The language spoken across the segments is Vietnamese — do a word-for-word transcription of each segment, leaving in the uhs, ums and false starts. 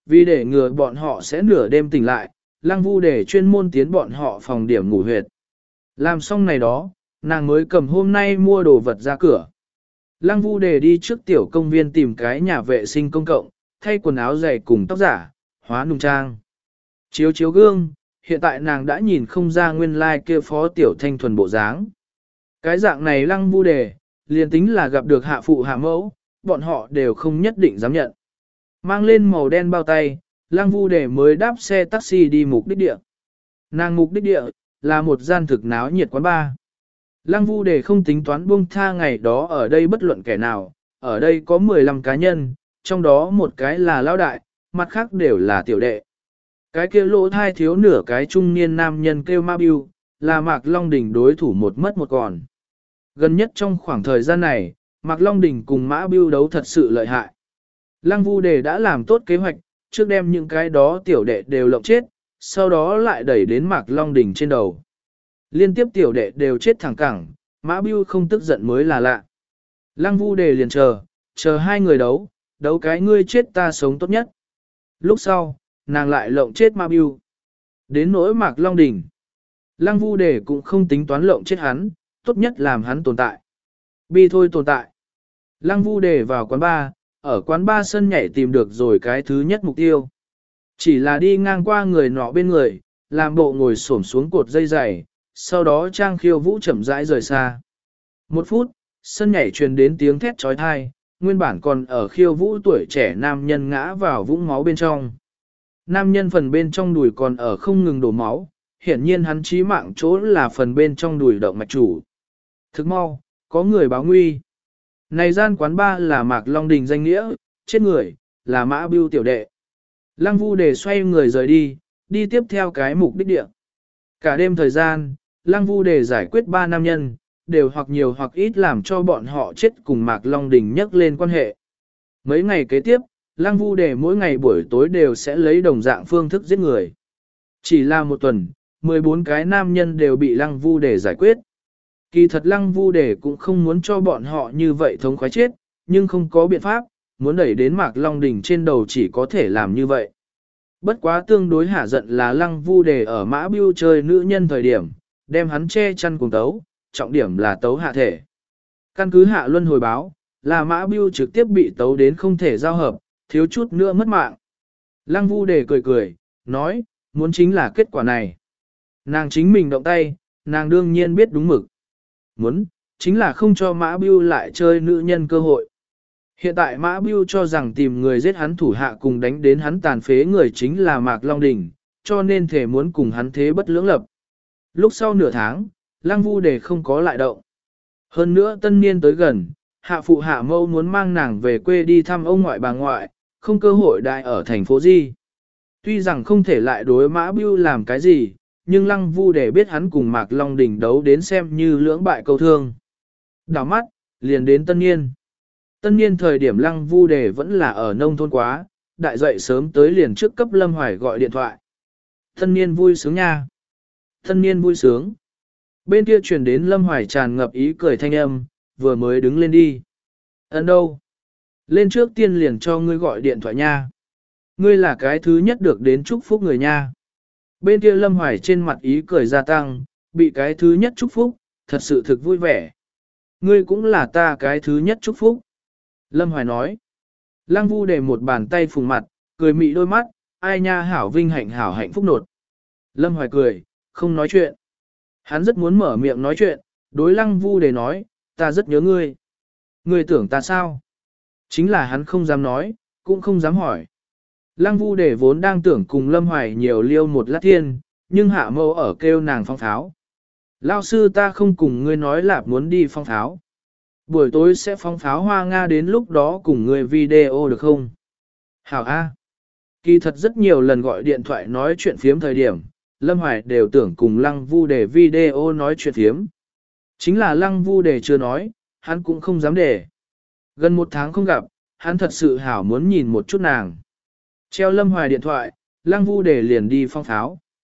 Vì để ngừa bọn họ sẽ nửa đêm tỉnh lại, Lăng Vu để chuyên môn tiến bọn họ phòng điểm ngủ huyệt. Làm xong này đó, nàng mới cầm hôm nay mua đồ vật ra cửa. Lăng Vu để đi trước tiểu công viên tìm cái nhà vệ sinh công cộng, thay quần áo dày cùng tóc giả, hóa nùng trang. Chiếu chiếu gương, hiện tại nàng đã nhìn không ra nguyên lai like kia phó tiểu thanh thuần bộ dáng. Cái dạng này Lăng Vu đề, liền tính là gặp được hạ phụ hạ mẫu, bọn họ đều không nhất định dám nhận. Mang lên màu đen bao tay, Lăng Vu đề mới đáp xe taxi đi mục đích địa. Nàng mục đích địa, là một gian thực náo nhiệt quán bar. Lăng Vu đề không tính toán buông tha ngày đó ở đây bất luận kẻ nào, ở đây có mười lăm cá nhân, trong đó một cái là lão đại, mặt khác đều là tiểu đệ. Cái kia lỗ thai thiếu nửa cái trung niên nam nhân kêu Ma Biu, là Mạc Long Đình đối thủ một mất một còn. Gần nhất trong khoảng thời gian này, Mạc Long Đình cùng Mã Biu đấu thật sự lợi hại. Lăng Vu đề đã làm tốt kế hoạch, trước đem những cái đó tiểu đệ đều lộng chết, sau đó lại đẩy đến Mạc Long Đình trên đầu. Liên tiếp tiểu đệ đều chết thẳng cẳng, Mã Biu không tức giận mới là lạ. Lăng Vu đề liền chờ, chờ hai người đấu, đấu cái ngươi chết ta sống tốt nhất. Lúc sau, nàng lại lộng chết Ma Biu. Đến nỗi Mạc Long Đình, Lăng Vu đề cũng không tính toán lộng chết hắn, tốt nhất làm hắn tồn tại. Bi thôi tồn tại. Lăng Vu đề vào quán bar, ở quán bar sân nhảy tìm được rồi cái thứ nhất mục tiêu. Chỉ là đi ngang qua người nọ bên người, làm bộ ngồi xổm xuống cột dây dày, sau đó Trang Khiêu Vũ chậm rãi rời xa. Một phút, sân nhảy truyền đến tiếng thét trói thai, nguyên bản còn ở khiêu vũ tuổi trẻ nam nhân ngã vào vũng máu bên trong. Nam nhân phần bên trong đùi còn ở không ngừng đổ máu, hiển nhiên hắn chí mạng chỗ là phần bên trong đùi động mạch chủ. Thức mau, có người báo nguy. Này gian quán ba là Mạc Long Đình danh nghĩa, chết người, là Mã Biu tiểu đệ. Lăng Vu đề xoay người rời đi, đi tiếp theo cái mục đích địa. Cả đêm thời gian, Lăng Vu đề giải quyết ba nam nhân, đều hoặc nhiều hoặc ít làm cho bọn họ chết cùng Mạc Long Đình nhắc lên quan hệ. Mấy ngày kế tiếp, Lăng Vu đề mỗi ngày buổi tối đều sẽ lấy đồng dạng phương thức giết người. Chỉ là một tuần, mười bốn cái nam nhân đều bị Lăng Vu đề giải quyết. Kỳ thật Lăng Vu đề cũng không muốn cho bọn họ như vậy thống khoái chết, nhưng không có biện pháp, muốn đẩy đến Mạc Long Đình trên đầu chỉ có thể làm như vậy. Bất quá tương đối hả giận là Lăng Vu đề ở Mã Biu chơi nữ nhân thời điểm, đem hắn che chăn cùng tấu, trọng điểm là tấu hạ thể. Căn cứ hạ luân hồi báo, là Mã Biu trực tiếp bị tấu đến không thể giao hợp, thiếu chút nữa mất mạng. Lăng Vu đề cười cười, nói, muốn chính là kết quả này. Nàng chính mình động tay, nàng đương nhiên biết đúng mực. Muốn, chính là không cho Mã Biu lại chơi nữ nhân cơ hội. Hiện tại Mã Biu cho rằng tìm người giết hắn thủ hạ cùng đánh đến hắn tàn phế người chính là Mạc Long Đình, cho nên thể muốn cùng hắn thế bất lưỡng lập. Lúc sau nửa tháng, Lăng Vu đề không có lại động. Hơn nữa tân niên tới gần, hạ phụ hạ mâu muốn mang nàng về quê đi thăm ông ngoại bà ngoại, không cơ hội đại ở thành phố Di. Tuy rằng không thể lại đối Mã Biu làm cái gì, nhưng Lăng Vu đề biết hắn cùng Mạc Long Đình đấu đến xem như lưỡng bại câu thương. Đảo mắt, liền đến tân niên. Tân niên thời điểm Lăng Vu đề vẫn là ở nông thôn quá, đại dậy sớm tới liền trước cấp Lâm Hoài gọi điện thoại. Tân niên vui sướng nha. Tân niên vui sướng. Bên kia truyền đến Lâm Hoài tràn ngập ý cười thanh âm, vừa mới đứng lên đi. Ấn đâu? Lên trước tiên liền cho ngươi gọi điện thoại nha. Ngươi là cái thứ nhất được đến chúc phúc người nha. Bên kia Lâm Hoài trên mặt ý cười gia tăng, bị cái thứ nhất chúc phúc, thật sự thực vui vẻ. Ngươi cũng là ta cái thứ nhất chúc phúc. Lâm Hoài nói. Lăng Vu để một bàn tay phùng mặt, cười mị đôi mắt, ai nha hảo vinh hạnh hảo hạnh phúc nột. Lâm Hoài cười, không nói chuyện. Hắn rất muốn mở miệng nói chuyện, đối Lăng Vu để nói, ta rất nhớ ngươi. Ngươi tưởng ta sao? Chính là hắn không dám nói, cũng không dám hỏi. Lăng Vu để vốn đang tưởng cùng Lâm Hoài nhiều liêu một lát thiên, nhưng hạ mâu ở kêu nàng phong pháo. Lao sư ta không cùng ngươi nói là muốn đi phong pháo. Buổi tối sẽ phong pháo hoa Nga đến lúc đó cùng ngươi video được không? Hảo A. Kỳ thật rất nhiều lần gọi điện thoại nói chuyện phiếm thời điểm, Lâm Hoài đều tưởng cùng Lăng Vu để video nói chuyện phiếm. Chính là Lăng Vu để chưa nói, hắn cũng không dám để. Gần một tháng không gặp, hắn thật sự hảo muốn nhìn một chút nàng. Treo Lâm Hoài điện thoại, Lăng Vu để liền đi phong pháo.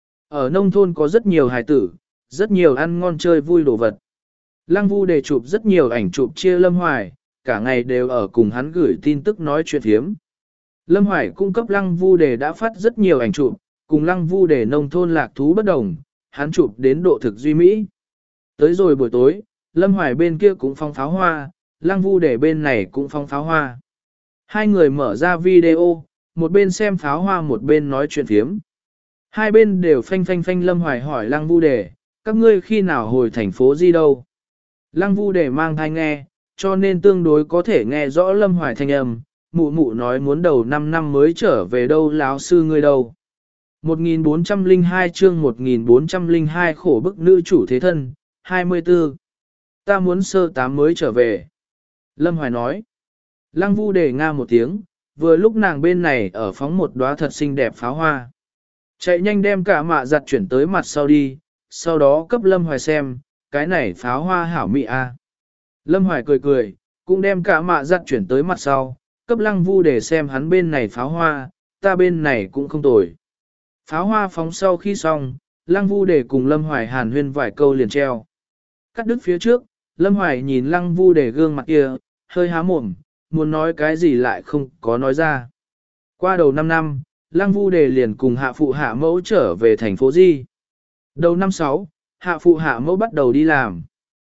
Ở nông thôn có rất nhiều hài tử, rất nhiều ăn ngon chơi vui đồ vật. Lăng Vu để chụp rất nhiều ảnh chụp chia Lâm Hoài, cả ngày đều ở cùng hắn gửi tin tức nói chuyện thiếm. Lâm Hoài cung cấp Lăng Vu Đề đã phát rất nhiều ảnh chụp, cùng Lăng Vu Đề nông thôn lạc thú bất đồng, hắn chụp đến độ thực duy mỹ. Tới rồi buổi tối, Lâm Hoài bên kia cũng phong pháo hoa, Lăng Vu Đề bên này cũng phong pháo hoa. Hai người mở ra video, một bên xem pháo hoa một bên nói chuyện phiếm. Hai bên đều phanh phanh phanh. Lâm Hoài hỏi Lăng Vu Đề, các ngươi khi nào hồi thành phố gì đâu? Lăng Vu Đề mang thai nghe, cho nên tương đối có thể nghe rõ Lâm Hoài thanh âm. Mụ mụ nói muốn đầu năm năm mới trở về đâu, láo sư ngươi đâu. một nghìn bốn trăm lẻ hai chương một nghìn bốn trăm lẻ hai khổ bức nữ chủ thế thân, hai mươi tư. Ta muốn sơ tám mới trở về. Lâm Hoài nói. Lăng Vu Đề nga một tiếng, vừa lúc nàng bên này ở phóng một đóa thật xinh đẹp pháo hoa. Chạy nhanh đem cả mạ giặt chuyển tới mặt sau đi, sau đó cấp Lâm Hoài xem, cái này pháo hoa hảo mị a. Lâm Hoài cười cười, cũng đem cả mạ giặt chuyển tới mặt sau, cấp Lăng Vu Đề xem hắn bên này pháo hoa, ta bên này cũng không tồi. Pháo hoa phóng sau khi xong, Lăng Vu Đề cùng Lâm Hoài hàn huyên vài câu liền treo. Cắt đứt phía trước, Lâm Hoài nhìn Lăng Vu Đề gương mặt kia, hơi há mồm, muốn nói cái gì lại không có nói ra. Qua đầu năm năm, Lăng Vu Đề liền cùng hạ phụ hạ mẫu trở về thành phố Di. Đầu năm sáu, hạ phụ hạ mẫu bắt đầu đi làm.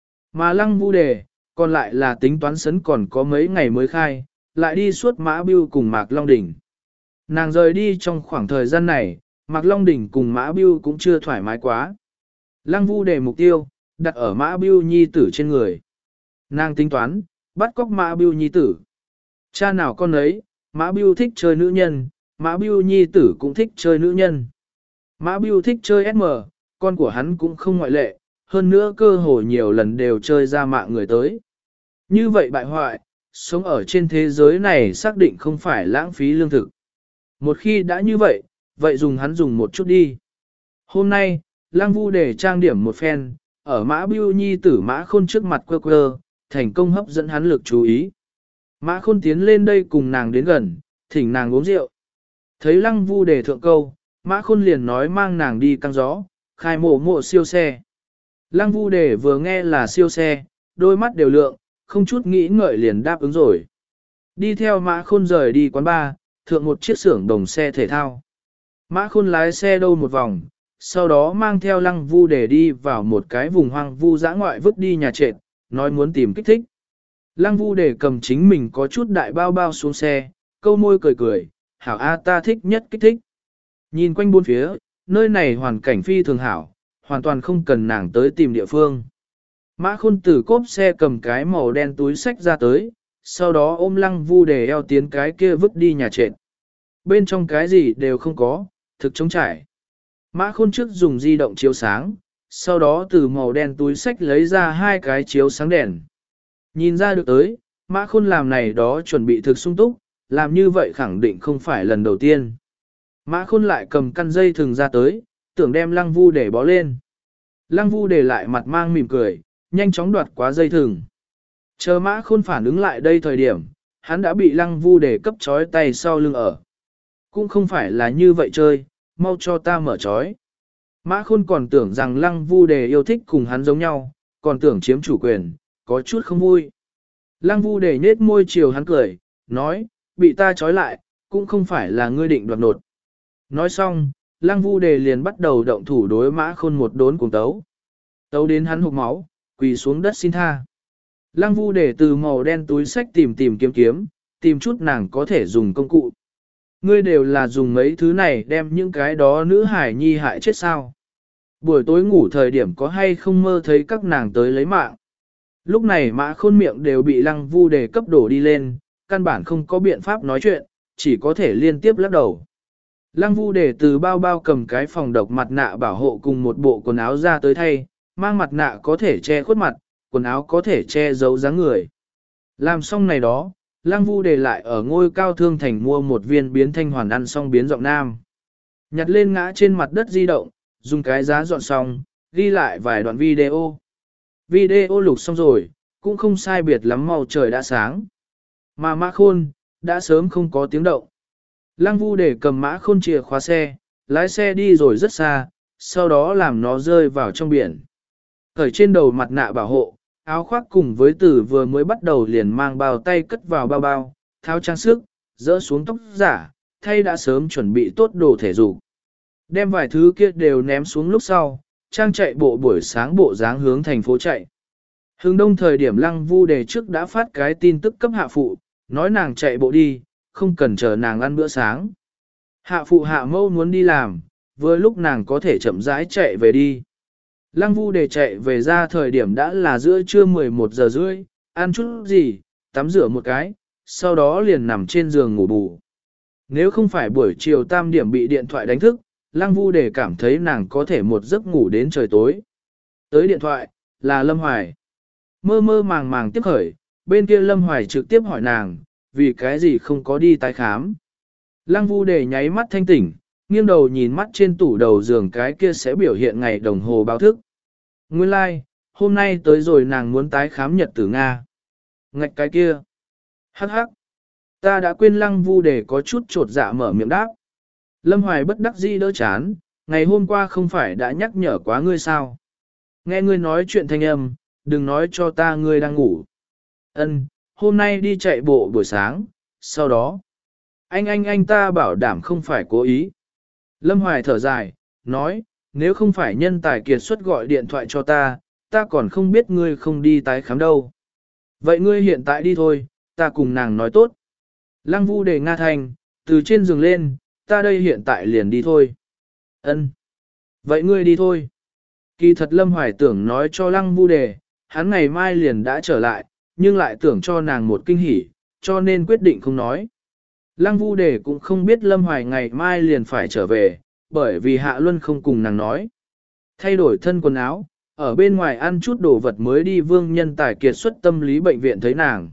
Mà Lăng Vu Đề, còn lại là tính toán sấn còn có mấy ngày mới khai, lại đi suốt Mã Bưu cùng Mạc Long Đỉnh. Nàng rời đi trong khoảng thời gian này, Mạc Long Đỉnh cùng Mã Bưu cũng chưa thoải mái quá. Lăng Vu Đề mục tiêu, đặt ở Mã Bưu nhi tử trên người. Nàng tính toán, bắt cóc Mã Bưu nhi tử. Cha nào con ấy, Mã Bưu thích chơi nữ nhân, Mã Bưu nhi tử cũng thích chơi nữ nhân. Mã Bưu thích chơi ét em, con của hắn cũng không ngoại lệ, hơn nữa cơ hội nhiều lần đều chơi ra mạng người tới. Như vậy bại hoại, sống ở trên thế giới này xác định không phải lãng phí lương thực. Một khi đã như vậy, vậy dùng hắn dùng một chút đi. Hôm nay, Lăng Vu Đề trang điểm một phen, ở Mã Bưu nhi tử Mã Khôn trước mặt quơ quơ, thành công hấp dẫn hắn lực chú ý. Mã Khôn tiến lên đây cùng nàng đến gần, thỉnh nàng uống rượu. Thấy Lăng Vu Đề thượng câu, Mã Khôn liền nói mang nàng đi căng gió, khai mộ mộ siêu xe. Lăng Vu Đề vừa nghe là siêu xe, đôi mắt đều lượng, không chút nghĩ ngợi liền đáp ứng rồi. Đi theo Mã Khôn rời đi quán bar, thượng một chiếc xưởng đồng xe thể thao. Mã Khôn lái xe đâu một vòng, sau đó mang theo Lăng Vu Đề đi vào một cái vùng hoang vu dã ngoại vứt đi nhà trệt, nói muốn tìm kích thích. Lăng Vu Đề cầm chính mình có chút đại bao bao xuống xe, câu môi cười cười, hảo a ta thích nhất kích thích. Nhìn quanh bốn phía, nơi này hoàn cảnh phi thường hảo, hoàn toàn không cần nàng tới tìm địa phương. Mã Khôn từ cốp xe cầm cái màu đen túi sách ra tới, sau đó ôm Lăng Vu Đề eo tiến cái kia vứt đi nhà trệt. Bên trong cái gì đều không có, thực trống trải. Mã Khôn trước dùng di động chiếu sáng, sau đó từ màu đen túi sách lấy ra hai cái chiếu sáng đèn. Nhìn ra được tới, Mã Khôn làm này đó chuẩn bị thực sung túc, làm như vậy khẳng định không phải lần đầu tiên. Mã Khôn lại cầm căn dây thừng ra tới, tưởng đem Lăng Vu Đề bó lên. Lăng Vu Đề lại mặt mang mỉm cười, nhanh chóng đoạt quá dây thừng. Chờ Mã Khôn phản ứng lại đây thời điểm, hắn đã bị Lăng Vu Đề cấp trói tay sau lưng ở. Cũng không phải là như vậy chơi, mau cho ta mở trói. Mã Khôn còn tưởng rằng Lăng Vu Đề yêu thích cùng hắn giống nhau, còn tưởng chiếm chủ quyền, có chút không vui. Lăng Vu Đề nhếch môi chiều hắn cười, nói, bị ta trói lại, cũng không phải là ngươi định đoạt nột. Nói xong, Lăng Vu Đề liền bắt đầu động thủ đối Mã Khôn một đốn cùng tấu. Tấu đến hắn hụt máu, quỳ xuống đất xin tha. Lăng Vu Đề từ màu đen túi sách tìm tìm kiếm kiếm, tìm chút nàng có thể dùng công cụ. Ngươi đều là dùng mấy thứ này đem những cái đó nữ hải nhi hại chết sao. Buổi tối ngủ thời điểm có hay không mơ thấy các nàng tới lấy mạng. Lúc này Mã Khôn miệng đều bị Lăng Vu Đề cấp đổ đi lên, căn bản không có biện pháp nói chuyện, chỉ có thể liên tiếp lắc đầu. Lăng Vu Đề từ bao bao cầm cái phòng độc mặt nạ bảo hộ cùng một bộ quần áo ra tới thay, mang mặt nạ có thể che khuất mặt, quần áo có thể che giấu dáng người. Làm xong này đó, Lăng Vu Đề lại ở ngôi cao thương thành mua một viên biến thanh hoàn ăn xong biến giọng nam. Nhặt lên ngã trên mặt đất di động, dùng cái giá dọn xong, ghi lại vài đoạn video. Video lục xong rồi, cũng không sai biệt lắm màu trời đã sáng. Mà Mã Khôn, đã sớm không có tiếng động. Lăng Vu Đề cầm Mã Khôn chìa khóa xe, lái xe đi rồi rất xa, sau đó làm nó rơi vào trong biển. Cởi trên đầu mặt nạ bảo hộ, áo khoác cùng với tử vừa mới bắt đầu liền mang bao tay cất vào bao bao, tháo trang sức, dỡ xuống tóc giả, thay đã sớm chuẩn bị tốt đồ thể dục. Đem vài thứ kia đều ném xuống lúc sau, trang chạy bộ buổi sáng bộ dáng hướng thành phố chạy. Hướng đông thời điểm Lăng Vu Đề trước đã phát cái tin tức cấp hạ phụ, nói nàng chạy bộ đi, không cần chờ nàng ăn bữa sáng. Hạ phụ hạ mâu muốn đi làm, vừa lúc nàng có thể chậm rãi chạy về đi. Lăng Vu Đề chạy về ra thời điểm đã là giữa trưa mười một giờ rưỡi, ăn chút gì, tắm rửa một cái, sau đó liền nằm trên giường ngủ bù. Nếu không phải buổi chiều tam điểm bị điện thoại đánh thức, Lăng Vu Đề cảm thấy nàng có thể một giấc ngủ đến trời tối. Tới điện thoại, là Lâm Hoài. Mơ mơ màng màng tiếp khởi, bên kia Lâm Hoài trực tiếp hỏi nàng, vì cái gì không có đi tái khám. Lăng Vu Đề nháy mắt thanh tỉnh, nghiêng đầu nhìn mắt trên tủ đầu giường cái kia sẽ biểu hiện ngày đồng hồ báo thức. Nguyên lai, like, hôm nay tới rồi nàng muốn tái khám nhật tử Nga. Ngạch cái kia. Hắc hắc. Ta đã quên Lăng Vu Đề có chút trột dạ mở miệng đáp. Lâm Hoài bất đắc dĩ đỡ chán, ngày hôm qua không phải đã nhắc nhở quá ngươi sao. Nghe ngươi nói chuyện thanh âm, đừng nói cho ta ngươi đang ngủ. Ân, hôm nay đi chạy bộ buổi sáng, sau đó. Anh anh anh ta bảo đảm không phải cố ý. Lâm Hoài thở dài, nói, nếu không phải nhân tài kiệt xuất gọi điện thoại cho ta, ta còn không biết ngươi không đi tái khám đâu. Vậy ngươi hiện tại đi thôi, ta cùng nàng nói tốt. Lăng Vu Đề Nga thành, từ trên giường lên, ta đây hiện tại liền đi thôi. Ân. Vậy ngươi đi thôi. Kỳ thật Lâm Hoài tưởng nói cho Lăng Vu Đề, hắn ngày mai liền đã trở lại, nhưng lại tưởng cho nàng một kinh hỉ, cho nên quyết định không nói. Lăng Vu Đề cũng không biết Lâm Hoài ngày mai liền phải trở về, bởi vì Hạ Luân không cùng nàng nói. Thay đổi thân quần áo, ở bên ngoài ăn chút đồ vật mới đi Vương Nhân Tài kiệt xuất tâm lý bệnh viện thấy nàng.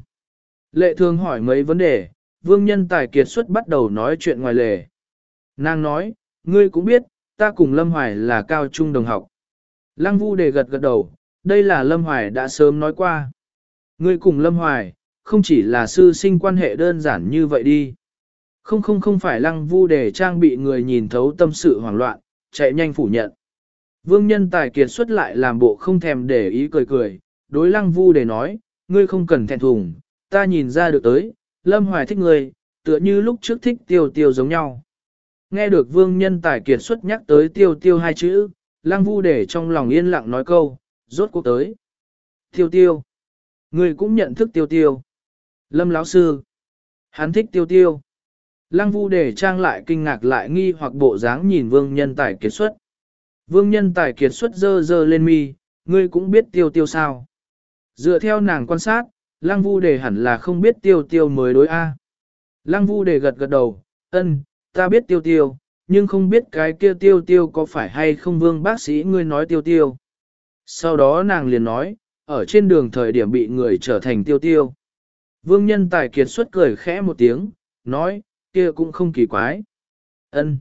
Lệ Thường hỏi mấy vấn đề, Vương Nhân Tài kiệt xuất bắt đầu nói chuyện ngoài lề. Nàng nói, ngươi cũng biết, ta cùng Lâm Hoài là cao trung đồng học. Lăng Vu Đề gật gật đầu, đây là Lâm Hoài đã sớm nói qua. Ngươi cùng Lâm Hoài, không chỉ là sư sinh quan hệ đơn giản như vậy đi. Không không không phải Lăng Vu Đề trang bị người nhìn thấu tâm sự hoảng loạn, chạy nhanh phủ nhận. Vương Nhân Tài kiệt xuất lại làm bộ không thèm để ý cười cười, đối Lăng Vu Đề nói, ngươi không cần thẹn thùng, ta nhìn ra được tới, Lâm Hoài thích ngươi, tựa như lúc trước thích tiêu tiêu giống nhau. Nghe được Vương Nhân Tài kiệt xuất nhắc tới tiêu tiêu hai chữ, Lăng Vu Đề trong lòng yên lặng nói câu, rốt cuộc tới. Tiêu tiêu. Ngươi cũng nhận thức tiêu tiêu. Lâm lão sư. Hắn thích tiêu tiêu. Lăng Vu Đề trang lại kinh ngạc lại nghi hoặc bộ dáng nhìn Vương Nhân Tài kiệt xuất. Vương Nhân Tài kiệt xuất dơ dơ lên mi, ngươi cũng biết tiêu tiêu sao. Dựa theo nàng quan sát, Lăng Vu Đề hẳn là không biết tiêu tiêu mới đối A. Lăng Vu Đề gật gật đầu, ân, ta biết tiêu tiêu, nhưng không biết cái kia tiêu tiêu có phải hay không Vương bác sĩ ngươi nói tiêu tiêu. Sau đó nàng liền nói, ở trên đường thời điểm bị người trở thành tiêu tiêu. Vương Nhân Tài kiệt xuất cười khẽ một tiếng, nói, kia cũng không kỳ quái. Ân,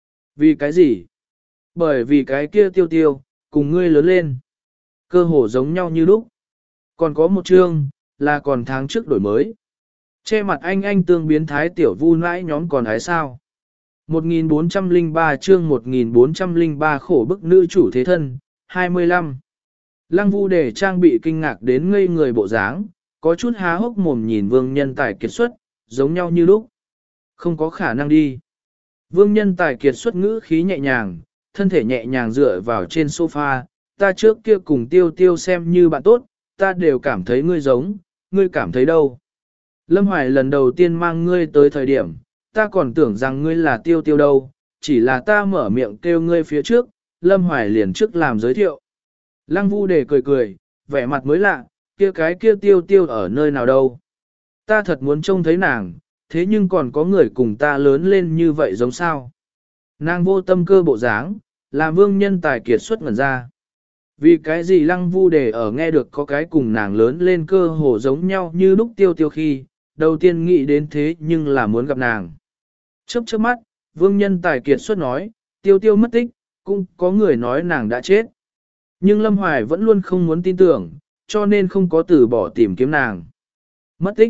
vì cái gì? Bởi vì cái kia tiêu tiêu, cùng ngươi lớn lên. Cơ hồ giống nhau như lúc. Còn có một chương, là còn tháng trước đổi mới. Che mặt anh anh tương biến thái tiểu vu nãi nhóm còn hái sao. một nghìn bốn trăm lẻ ba chương một nghìn bốn trăm lẻ ba khổ bức nữ chủ thế thân, hai mươi lăm. Lăng Vu Đề trang bị kinh ngạc đến ngây người bộ dáng, có chút há hốc mồm nhìn Vương Nhân Tài kiệt xuất, giống nhau như lúc. Không có khả năng đi. Vương Nhân Tài kiệt xuất ngữ khí nhẹ nhàng, thân thể nhẹ nhàng dựa vào trên sofa, ta trước kia cùng tiêu tiêu xem như bạn tốt, ta đều cảm thấy ngươi giống, ngươi cảm thấy đâu. Lâm Hoài lần đầu tiên mang ngươi tới thời điểm, ta còn tưởng rằng ngươi là tiêu tiêu đâu, chỉ là ta mở miệng kêu ngươi phía trước, Lâm Hoài liền trước làm giới thiệu. Lăng Vu Đề cười cười, vẻ mặt mới lạ, kia cái kia tiêu tiêu ở nơi nào đâu. Ta thật muốn trông thấy nàng, thế nhưng còn có người cùng ta lớn lên như vậy giống sao. Nàng vô tâm cơ bộ dáng, làm Vương Nhân Tài kiệt xuất ngẩn ra. Vì cái gì Lăng Vu Đề ở nghe được có cái cùng nàng lớn lên cơ hồ giống nhau như lúc tiêu tiêu khi, đầu tiên nghĩ đến thế nhưng là muốn gặp nàng. Chớp chớp mắt, Vương Nhân Tài kiệt xuất nói, tiêu tiêu mất tích, cũng có người nói nàng đã chết. Nhưng Lâm Hoài vẫn luôn không muốn tin tưởng, cho nên không có từ bỏ tìm kiếm nàng. Mất tích?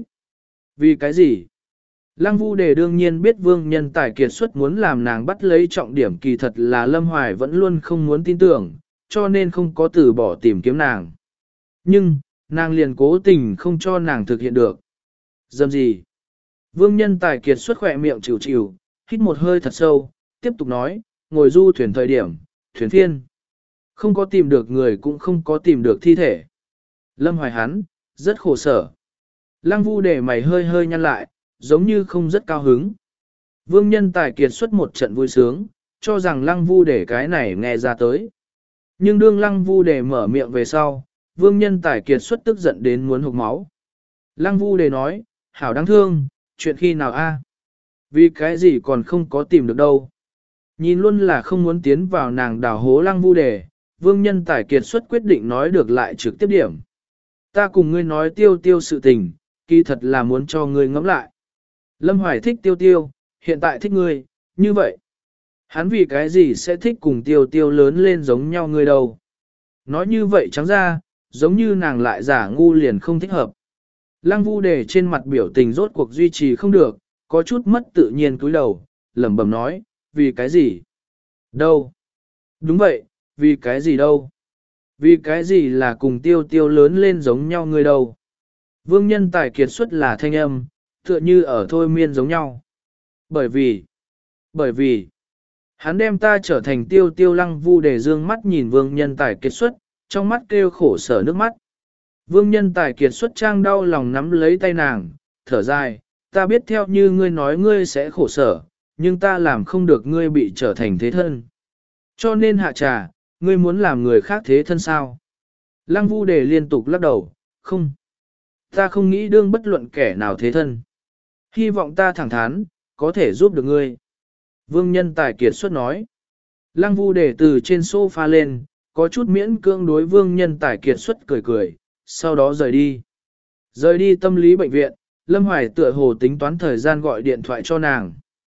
Vì cái gì? Lăng Vu Đề đương nhiên biết Vương Nhân Tài kiệt xuất muốn làm nàng bắt lấy trọng điểm, kỳ thật là Lâm Hoài vẫn luôn không muốn tin tưởng, cho nên không có từ bỏ tìm kiếm nàng. Nhưng, nàng liền cố tình không cho nàng thực hiện được. Dâm gì? Vương Nhân Tài kiệt xuất khỏe miệng chịu chịu, hít một hơi thật sâu, tiếp tục nói, ngồi du thuyền thời điểm, thuyền phiên. Không có tìm được người cũng không có tìm được thi thể. Lâm Hoài hắn, rất khổ sở. Lăng Vu để mày hơi hơi nhăn lại, giống như không rất cao hứng. Vương Nhân Tài kiệt xuất một trận vui sướng, cho rằng Lăng Vu để cái này nghe ra tới. Nhưng đương Lăng Vu để mở miệng về sau, Vương Nhân Tài kiệt xuất tức giận đến muốn hộc máu. Lăng Vu để nói, hảo đáng thương, chuyện khi nào a? Vì cái gì còn không có tìm được đâu. Nhìn luôn là không muốn tiến vào nàng đào hố Lăng Vu để, Vương Nhân Tài kiệt xuất quyết định nói được lại trực tiếp điểm. Ta cùng ngươi nói tiêu tiêu sự tình, kỳ thật là muốn cho ngươi ngẫm lại. Lâm Hoài thích tiêu tiêu, hiện tại thích ngươi, như vậy. Hắn vì cái gì sẽ thích cùng tiêu tiêu lớn lên giống nhau ngươi đâu. Nói như vậy trắng ra, giống như nàng lại giả ngu liền không thích hợp. Lăng Vu để trên mặt biểu tình rốt cuộc duy trì không được, có chút mất tự nhiên cúi đầu, lẩm bẩm nói, vì cái gì? Đâu? Đúng vậy, vì cái gì đâu? Vì cái gì là cùng tiêu tiêu lớn lên giống nhau ngươi đâu? Vương Nhân Tài kiệt xuất là thanh âm, tựa như ở thôi miên giống nhau. Bởi vì, bởi vì, hắn đem ta trở thành tiêu tiêu. Lăng Vu để dương mắt nhìn Vương Nhân Tài kiệt xuất, trong mắt kêu khổ sở nước mắt. Vương Nhân Tài kiệt xuất trang đau lòng nắm lấy tay nàng, thở dài, ta biết theo như ngươi nói ngươi sẽ khổ sở, nhưng ta làm không được ngươi bị trở thành thế thân. Cho nên hạ trà, ngươi muốn làm người khác thế thân sao? Lăng Vu đề liên tục lắc đầu, không. Ta không nghĩ đương bất luận kẻ nào thế thân. Hy vọng ta thẳng thắn, có thể giúp được ngươi. Vương Nhân Tài kiệt xuất nói. Lăng Vu đề từ trên sofa lên, có chút miễn cưỡng đối Vương Nhân Tài kiệt xuất cười cười, sau đó rời đi. Rời đi tâm lý bệnh viện, Lâm Hoài tựa hồ tính toán thời gian gọi điện thoại cho nàng.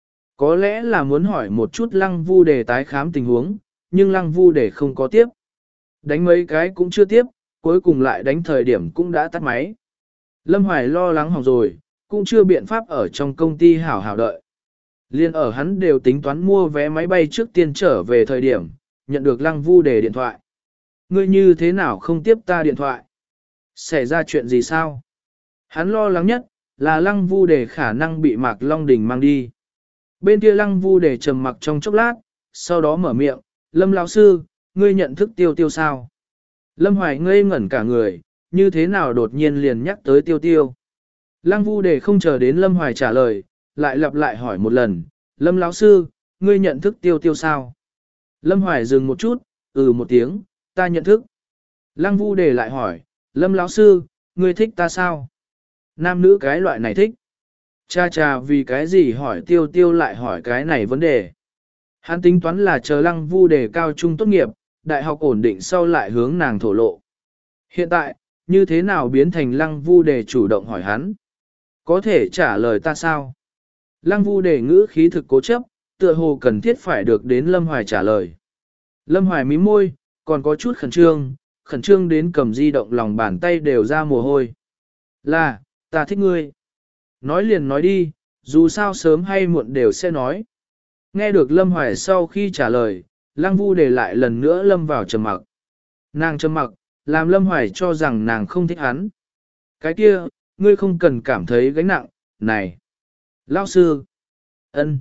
Có lẽ là muốn hỏi một chút Lăng Vu đề tái khám tình huống, nhưng Lăng Vu đề không có tiếp. Đánh mấy cái cũng chưa tiếp, cuối cùng lại đánh thời điểm cũng đã tắt máy. Lâm Hoài lo lắng hỏng rồi, cũng chưa biện pháp ở trong công ty hảo hảo đợi. Liên ở hắn đều tính toán mua vé máy bay trước tiên trở về thời điểm, nhận được Lăng Vu đề điện thoại. Ngươi như thế nào không tiếp ta điện thoại? Xảy ra chuyện gì sao? Hắn lo lắng nhất, là Lăng Vu đề khả năng bị Mạc Long Đình mang đi. Bên kia Lăng Vu đề trầm mặc trong chốc lát, sau đó mở miệng, Lâm lão sư, ngươi nhận thức tiêu tiêu sao? Lâm Hoài ngây ngẩn cả người, như thế nào đột nhiên liền nhắc tới tiêu tiêu? Lăng Vu đề không chờ đến Lâm Hoài trả lời, lại lặp lại hỏi một lần, Lâm lão sư, ngươi nhận thức tiêu tiêu sao? Lâm Hoài dừng một chút, ừ một tiếng, ta nhận thức. Lăng Vu đề lại hỏi, Lâm lão sư, ngươi thích ta sao? Nam nữ cái loại này thích. Cha cha vì cái gì hỏi tiêu tiêu lại hỏi cái này vấn đề. Hắn tính toán là chờ Lăng Vu đề cao trung tốt nghiệp, đại học ổn định sau lại hướng nàng thổ lộ. Hiện tại, như thế nào biến thành Lăng Vu đề chủ động hỏi hắn? Có thể trả lời ta sao? Lăng Vu đề ngữ khí thực cố chấp, tựa hồ cần thiết phải được đến Lâm Hoài trả lời. Lâm Hoài mím môi, còn có chút khẩn trương, khẩn trương đến cầm di động lòng bàn tay đều ra mồ hôi. Là, ta thích ngươi. Nói liền nói đi, dù sao sớm hay muộn đều sẽ nói. Nghe được Lâm Hoài sau khi trả lời, Lăng Vu đề lại lần nữa lâm vào trầm mặc. Nàng trầm mặc, làm Lâm Hoài cho rằng nàng không thích hắn. Cái kia, ngươi không cần cảm thấy gánh nặng, này. Lão sư. Ân.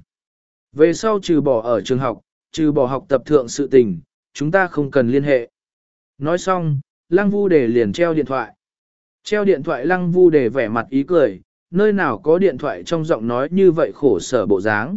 Về sau trừ bỏ ở trường học, trừ bỏ học tập thượng sự tình, chúng ta không cần liên hệ. Nói xong, Lăng Vu đề liền treo điện thoại. Treo điện thoại Lăng Vu đề vẻ mặt ý cười, nơi nào có điện thoại trong giọng nói như vậy khổ sở bộ dáng.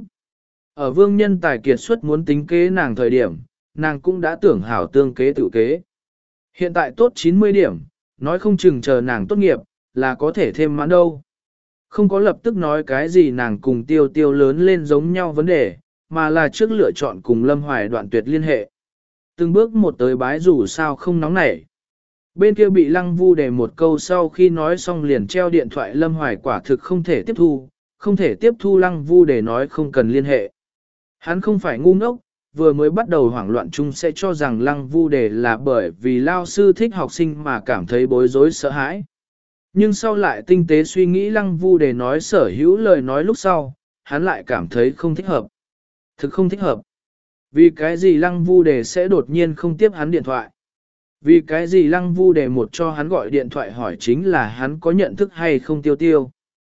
Ở Vương Nhân Tài kiệt xuất muốn tính kế nàng thời điểm, nàng cũng đã tưởng hảo tương kế tự kế. Hiện tại tốt chín mươi điểm, nói không chừng chờ nàng tốt nghiệp, là có thể thêm mãn đâu. Không có lập tức nói cái gì nàng cùng tiêu tiêu lớn lên giống nhau vấn đề, mà là trước lựa chọn cùng Lâm Hoài đoạn tuyệt liên hệ. Từng bước một tới bái dù sao không nóng nảy. Bên kia bị Lăng Vu đề một câu sau khi nói xong liền treo điện thoại Lâm Hoài quả thực không thể tiếp thu, không thể tiếp thu Lăng Vu đề nói không cần liên hệ. Hắn không phải ngu ngốc, vừa mới bắt đầu hoảng loạn chung sẽ cho rằng Lăng Vu đề là bởi vì lao sư thích học sinh mà cảm thấy bối rối sợ hãi. Nhưng sau lại tinh tế suy nghĩ Lăng Vu đề nói sở hữu lời nói lúc sau, hắn lại cảm thấy không thích hợp. Thực không thích hợp. Vì cái gì Lăng Vu đề sẽ đột nhiên không tiếp hắn điện thoại? Vì cái gì Lăng Vu đề một cho hắn gọi điện thoại hỏi chính là hắn có nhận thức hay không tiêu tiêu?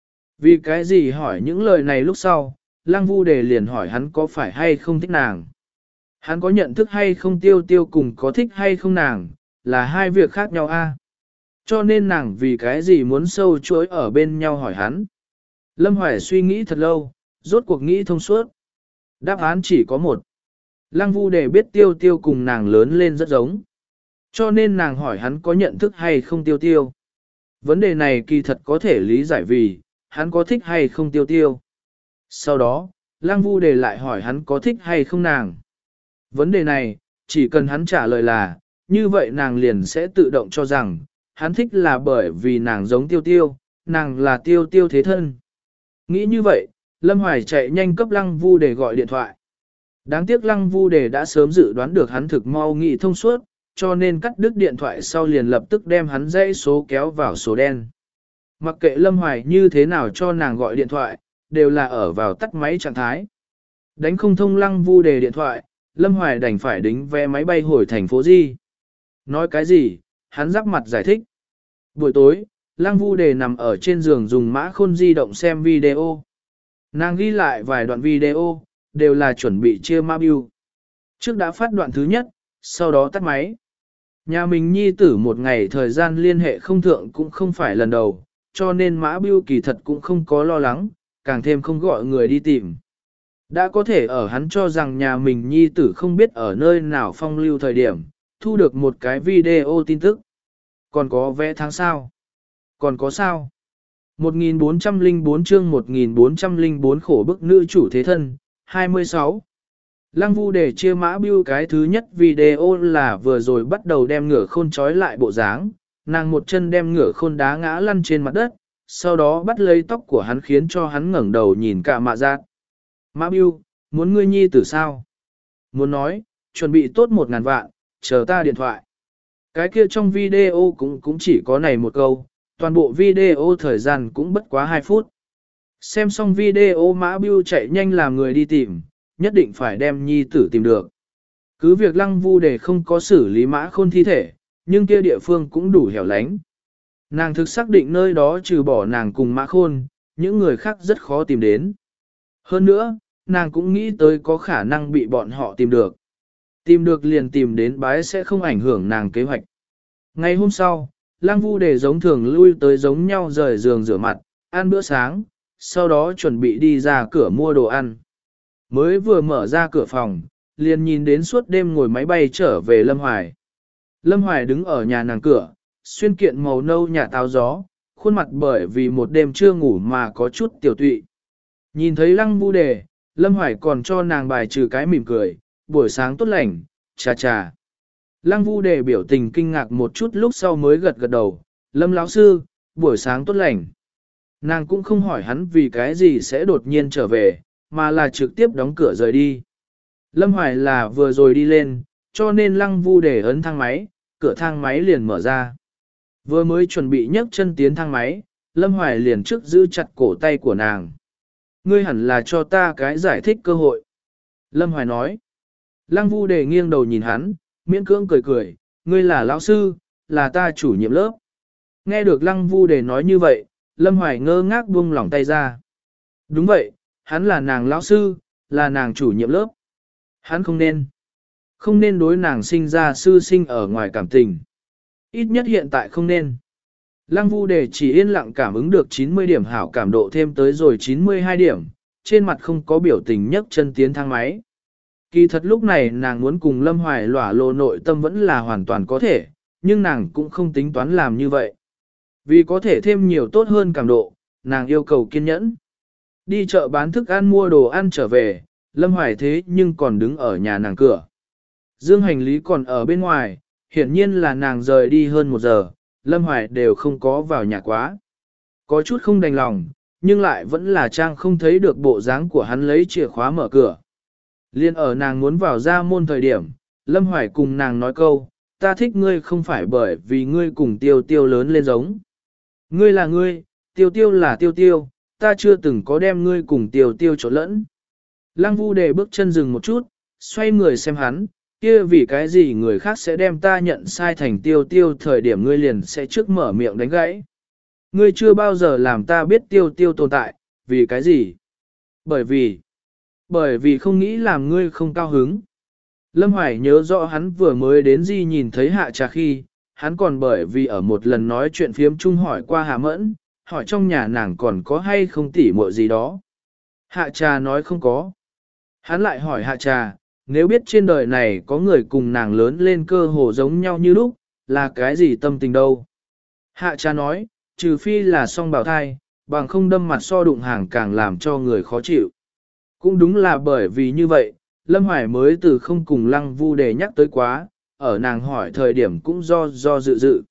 Vì cái gì hỏi những lời này lúc sau, Lăng Vu Đề liền hỏi hắn có phải hay không thích nàng. Hắn có nhận thức hay không tiêu tiêu cùng có thích hay không nàng, là hai việc khác nhau a. Cho nên nàng vì cái gì muốn sâu chuỗi ở bên nhau hỏi hắn. Lâm Hoài suy nghĩ thật lâu, rốt cuộc nghĩ thông suốt. Đáp án chỉ có một. Lăng Vu Đề biết tiêu tiêu cùng nàng lớn lên rất giống. Cho nên nàng hỏi hắn có nhận thức hay không tiêu tiêu. Vấn đề này kỳ thật có thể lý giải vì, hắn có thích hay không tiêu tiêu. Sau đó, Lăng Vu Đề lại hỏi hắn có thích hay không nàng. Vấn đề này, chỉ cần hắn trả lời là, như vậy nàng liền sẽ tự động cho rằng, hắn thích là bởi vì nàng giống tiêu tiêu, nàng là tiêu tiêu thế thân. Nghĩ như vậy, Lâm Hoài chạy nhanh cấp Lăng Vu Đề gọi điện thoại. Đáng tiếc Lăng Vu Đề đã sớm dự đoán được hắn thực mau nghĩ thông suốt, cho nên cắt đứt điện thoại sau liền lập tức đem hắn dãy số kéo vào số đen. Mặc kệ Lâm Hoài như thế nào cho nàng gọi điện thoại, đều là ở vào tắt máy trạng thái. Đánh không thông Lăng Vu Đề điện thoại, Lâm Hoài đành phải đính vé máy bay hồi thành phố Di. Nói cái gì, hắn giáp mặt giải thích. Buổi tối, Lăng Vu Đề nằm ở trên giường dùng mã khôn di động xem video. Nàng ghi lại vài đoạn video, đều là chuẩn bị chia mã bill. Trước đã phát đoạn thứ nhất, sau đó tắt máy. Nhà mình nhi tử một ngày thời gian liên hệ không thượng cũng không phải lần đầu, cho nên mã bill kỳ thật cũng không có lo lắng, càng thêm không gọi người đi tìm. Đã có thể ở hắn cho rằng nhà mình nhi tử không biết ở nơi nào phong lưu thời điểm, thu được một cái video tin tức. Còn có vẽ tháng sao? Còn có sao? một nghìn bốn trăm lẻ bốn chương một nghìn bốn trăm lẻ bốn khổ bức nữ chủ thế thân, hai mươi sáu. Lăng Vu Đề chia mã bill cái thứ nhất video là vừa rồi bắt đầu đem ngựa khôn trói lại bộ dáng, nàng một chân đem ngựa khôn đá ngã lăn trên mặt đất, sau đó bắt lấy tóc của hắn khiến cho hắn ngẩng đầu nhìn cả mạ giác. Mã bill, muốn ngươi nhi tử sao? Muốn nói, chuẩn bị tốt một ngàn vạn, chờ ta điện thoại. Cái kia trong video cũng cũng chỉ có này một câu, toàn bộ video thời gian cũng bất quá hai phút. Xem xong video mã bill chạy nhanh làm người đi tìm, nhất định phải đem nhi tử tìm được. Cứ việc Lăng Vu Đề không có xử lý mã khôn thi thể, nhưng kia địa phương cũng đủ hẻo lánh. Nàng thực xác định nơi đó trừ bỏ nàng cùng mã khôn, những người khác rất khó tìm đến. Hơn nữa, nàng cũng nghĩ tới có khả năng bị bọn họ tìm được. Tìm được liền tìm đến bái sẽ không ảnh hưởng nàng kế hoạch. Ngày hôm sau, Lăng Vu Đề giống thường lui tới giống nhau rời giường rửa mặt, ăn bữa sáng, sau đó chuẩn bị đi ra cửa mua đồ ăn. Mới vừa mở ra cửa phòng, liền nhìn đến suốt đêm ngồi máy bay trở về Lâm Hoài. Lâm Hoài đứng ở nhà nàng cửa, xuyên kiện màu nâu nhà táo gió, khuôn mặt bởi vì một đêm chưa ngủ mà có chút tiểu tụy. Nhìn thấy Lăng Vu Đề, Lâm Hoài còn cho nàng bài trừ cái mỉm cười, buổi sáng tốt lành, chà chà. Lăng Vu Đề biểu tình kinh ngạc một chút lúc sau mới gật gật đầu, Lâm lão sư, buổi sáng tốt lành. Nàng cũng không hỏi hắn vì cái gì sẽ đột nhiên trở về, mà là trực tiếp đóng cửa rời đi. Lâm Hoài là vừa rồi đi lên, cho nên Lăng Vu Đề ấn thang máy, cửa thang máy liền mở ra. Vừa mới chuẩn bị nhấc chân tiến thang máy, Lâm Hoài liền trước giữ chặt cổ tay của nàng. Ngươi hẳn là cho ta cái giải thích cơ hội. Lâm Hoài nói. Lăng Vu Đề nghiêng đầu nhìn hắn, miễn cưỡng cười cười, ngươi là lão sư, là ta chủ nhiệm lớp. Nghe được Lăng Vu Đề nói như vậy, Lâm Hoài ngơ ngác buông lỏng tay ra. Đúng vậy, hắn là nàng lão sư, là nàng chủ nhiệm lớp. Hắn không nên. Không nên đối nàng sinh ra sư sinh ở ngoài cảm tình. Ít nhất hiện tại không nên. Lăng Vu Đề chỉ yên lặng cảm ứng được chín mươi điểm hảo cảm độ thêm tới rồi chín mươi hai điểm, trên mặt không có biểu tình nhấc chân tiến thang máy. Kỳ thật lúc này nàng muốn cùng Lâm Hoài lỏa lộ nội tâm vẫn là hoàn toàn có thể, nhưng nàng cũng không tính toán làm như vậy. Vì có thể thêm nhiều tốt hơn cảm độ, nàng yêu cầu kiên nhẫn. Đi chợ bán thức ăn mua đồ ăn trở về, Lâm Hoài thế nhưng còn đứng ở nhà nàng cửa. Dương hành lý còn ở bên ngoài, hiển nhiên là nàng rời đi hơn một giờ, Lâm Hoài đều không có vào nhà quá. Có chút không đành lòng, nhưng lại vẫn là trang không thấy được bộ dáng của hắn lấy chìa khóa mở cửa. Liên ở nàng muốn vào ra môn thời điểm, Lâm Hoài cùng nàng nói câu, ta thích ngươi không phải bởi vì ngươi cùng tiêu tiêu lớn lên giống. Ngươi là ngươi, tiêu tiêu là tiêu tiêu, ta chưa từng có đem ngươi cùng tiêu tiêu trộn lẫn. Lăng Vu Đề bước chân dừng một chút, xoay người xem hắn, kia vì cái gì người khác sẽ đem ta nhận sai thành tiêu tiêu thời điểm ngươi liền sẽ trước mở miệng đánh gãy. Ngươi chưa bao giờ làm ta biết tiêu tiêu tồn tại, vì cái gì? Bởi vì, bởi vì không nghĩ làm ngươi không cao hứng. Lâm Hoài nhớ rõ hắn vừa mới đến Di nhìn thấy Hạ Trà khi, hắn còn bởi vì ở một lần nói chuyện phiếm chung hỏi qua Hạ Mẫn, hỏi trong nhà nàng còn có hay không tỉ muội gì đó. Hạ Trà nói không có. Hắn lại hỏi Hạ Trà, nếu biết trên đời này có người cùng nàng lớn lên cơ hồ giống nhau như lúc, là cái gì tâm tình đâu. Hạ Trà nói, trừ phi là song bào thai, bằng không đâm mặt so đụng hàng càng làm cho người khó chịu. Cũng đúng là bởi vì như vậy, Lâm Hoài mới từ không cùng Lăng Vu Đề nhắc tới quá, ở nàng hỏi thời điểm cũng do do dự dự.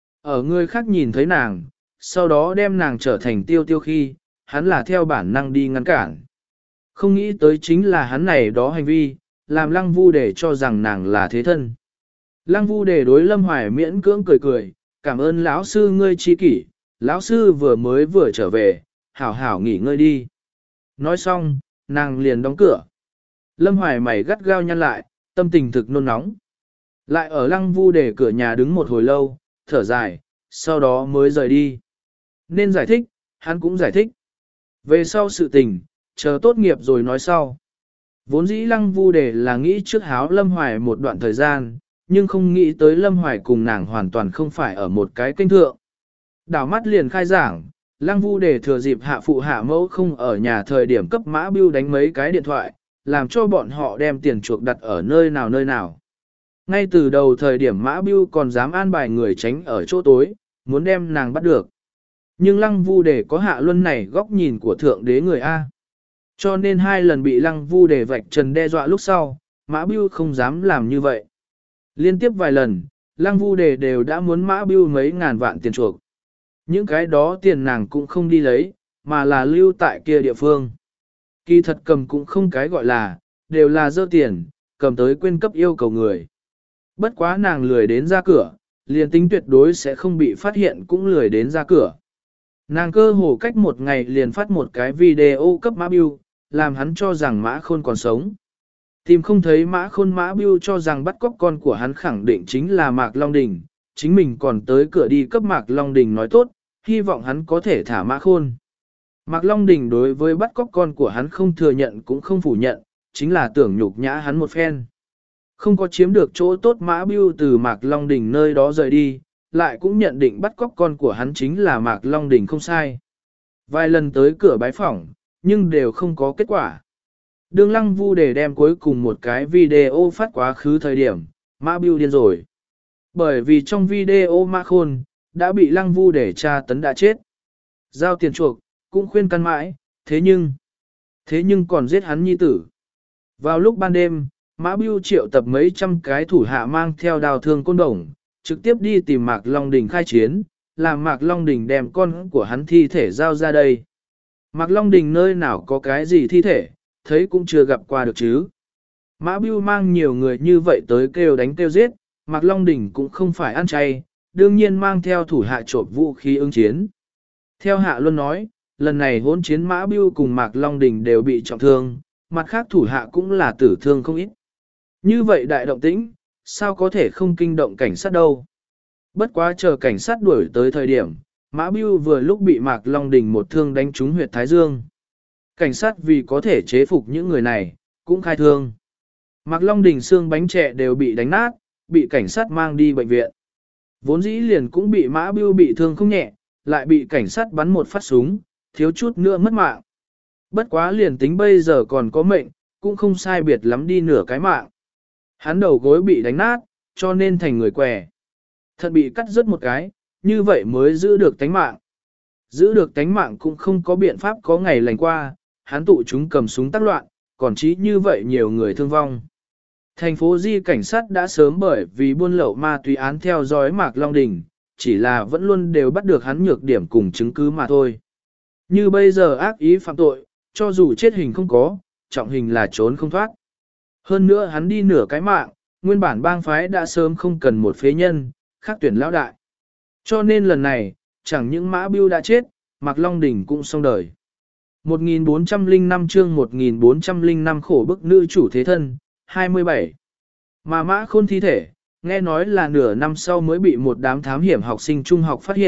Ở người khác nhìn thấy nàng, sau đó đem nàng trở thành tiêu tiêu khi, hắn là theo bản năng đi ngăn cản. Không nghĩ tới chính là hắn này đó hành vi, làm Lăng Vu Đề cho rằng nàng là thế thân. Lăng Vu Đề đối Lâm Hoài miễn cưỡng cười cười, cảm ơn lão sư ngươi chi kỷ, lão sư vừa mới vừa trở về, hảo hảo nghỉ ngơi đi. Nói xong, nàng liền đóng cửa. Lâm Hoài mày gắt gao nhăn lại, tâm tình thực nôn nóng. Lại ở Lăng Vu Đề cửa nhà đứng một hồi lâu, thở dài, sau đó mới rời đi. Nên giải thích, hắn cũng giải thích. Về sau sự tình, chờ tốt nghiệp rồi nói sau. Vốn dĩ Lăng Vu Đề là nghĩ trước háo Lâm Hoài một đoạn thời gian, nhưng không nghĩ tới Lâm Hoài cùng nàng hoàn toàn không phải ở một cái kênh thượng. Đảo mắt liền khai giảng, Lăng Vu Đề thừa dịp hạ phụ hạ mẫu không ở nhà thời điểm cấp Mã Bưu đánh mấy cái điện thoại, làm cho bọn họ đem tiền chuộc đặt ở nơi nào nơi nào. Ngay từ đầu thời điểm Mã Bưu còn dám an bài người tránh ở chỗ tối, muốn đem nàng bắt được. Nhưng Lăng Vu Đề có Hạ Luân này góc nhìn của thượng đế người A. Cho nên hai lần bị Lăng Vu Đề vạch trần đe dọa lúc sau, Mã Bưu không dám làm như vậy. Liên tiếp vài lần, Lăng Vu Đề đều đã muốn Mã Bưu mấy ngàn vạn tiền chuộc. Những cái đó tiền nàng cũng không đi lấy, mà là lưu tại kia địa phương. Kỳ thật cầm cũng không cái gọi là, đều là dơ tiền, cầm tới quên cấp yêu cầu người. Bất quá nàng lười đến ra cửa, liền tính tuyệt đối sẽ không bị phát hiện cũng lười đến ra cửa. Nàng cơ hồ cách một ngày liền phát một cái video cấp Mã Bưu, làm hắn cho rằng Mã Khôn còn sống. Tìm không thấy Mã Khôn, Mã Bưu cho rằng bắt cóc con của hắn khẳng định chính là Mạc Long Đình, chính mình còn tới cửa đi cấp Mạc Long Đình nói tốt, hy vọng hắn có thể thả Mã Khôn. Mạc Long Đình đối với bắt cóc con của hắn không thừa nhận cũng không phủ nhận, chính là tưởng nhục nhã hắn một phen. Không có chiếm được chỗ tốt Mã Bưu từ Mạc Long Đình nơi đó rời đi, lại cũng nhận định bắt cóc con của hắn chính là Mạc Long Đình không sai. Vài lần tới cửa bái phỏng, nhưng đều không có kết quả. Đường Lăng Vu để đem cuối cùng một cái video phát quá khứ thời điểm, Mã Bưu điên rồi. Bởi vì trong video Mã Khôn, đã bị Lăng Vu để tra tấn đã chết. Giao tiền chuộc, cũng khuyên can mãi, thế nhưng, thế nhưng còn giết hắn nhi tử. Vào lúc ban đêm, Mã Bưu triệu tập mấy trăm cái thủ hạ mang theo đào thương côn đồng, trực tiếp đi tìm Mạc Long Đình khai chiến, làm Mạc Long Đình đem con của hắn thi thể giao ra đây. Mạc Long Đình nơi nào có cái gì thi thể, thấy cũng chưa gặp qua được chứ. Mã Bưu mang nhiều người như vậy tới kêu đánh kêu giết, Mạc Long Đình cũng không phải ăn chay, đương nhiên mang theo thủ hạ trộm vũ khí ứng chiến. Theo Hạ Luân nói, lần này hỗn chiến Mã Bưu cùng Mạc Long Đình đều bị trọng thương, mặt khác thủ hạ cũng là tử thương không ít. Như vậy đại động tĩnh, sao có thể không kinh động cảnh sát đâu. Bất quá chờ cảnh sát đuổi tới thời điểm, Mã Bưu vừa lúc bị Mạc Long Đình một thương đánh trúng huyệt Thái Dương. Cảnh sát vì có thể chế phục những người này, cũng khai thương. Mạc Long Đình xương bánh trẻ đều bị đánh nát, bị cảnh sát mang đi bệnh viện. Vốn dĩ liền cũng bị Mã Bưu bị thương không nhẹ, lại bị cảnh sát bắn một phát súng, thiếu chút nữa mất mạng. Bất quá liền tính bây giờ còn có mệnh, cũng không sai biệt lắm đi nửa cái mạng. Hắn đầu gối bị đánh nát, cho nên thành người què. Thận bị cắt rớt một cái, như vậy mới giữ được tánh mạng. Giữ được tánh mạng cũng không có biện pháp có ngày lành qua, hắn tụ chúng cầm súng tác loạn, còn chí như vậy nhiều người thương vong. Thành phố Di cảnh sát đã sớm bởi vì buôn lậu ma túy án theo dõi Mạc Long Đình, chỉ là vẫn luôn đều bắt được hắn nhược điểm cùng chứng cứ mà thôi. Như bây giờ ác ý phạm tội, cho dù chết hình không có, trọng hình là trốn không thoát. Hơn nữa hắn đi nửa cái mạng, nguyên bản bang phái đã sớm không cần một phế nhân, khác tuyển lão đại. Cho nên lần này, chẳng những Mã Bưu đã chết, Mạc Long Đình cũng xong đời. một nghìn bốn trăm lẻ năm chương một nghìn bốn trăm lẻ năm khổ bức nữ chủ thế thân, hai mươi bảy. Mà Mã Khôn thi thể, nghe nói là nửa năm sau mới bị một đám thám hiểm học sinh trung học phát hiện,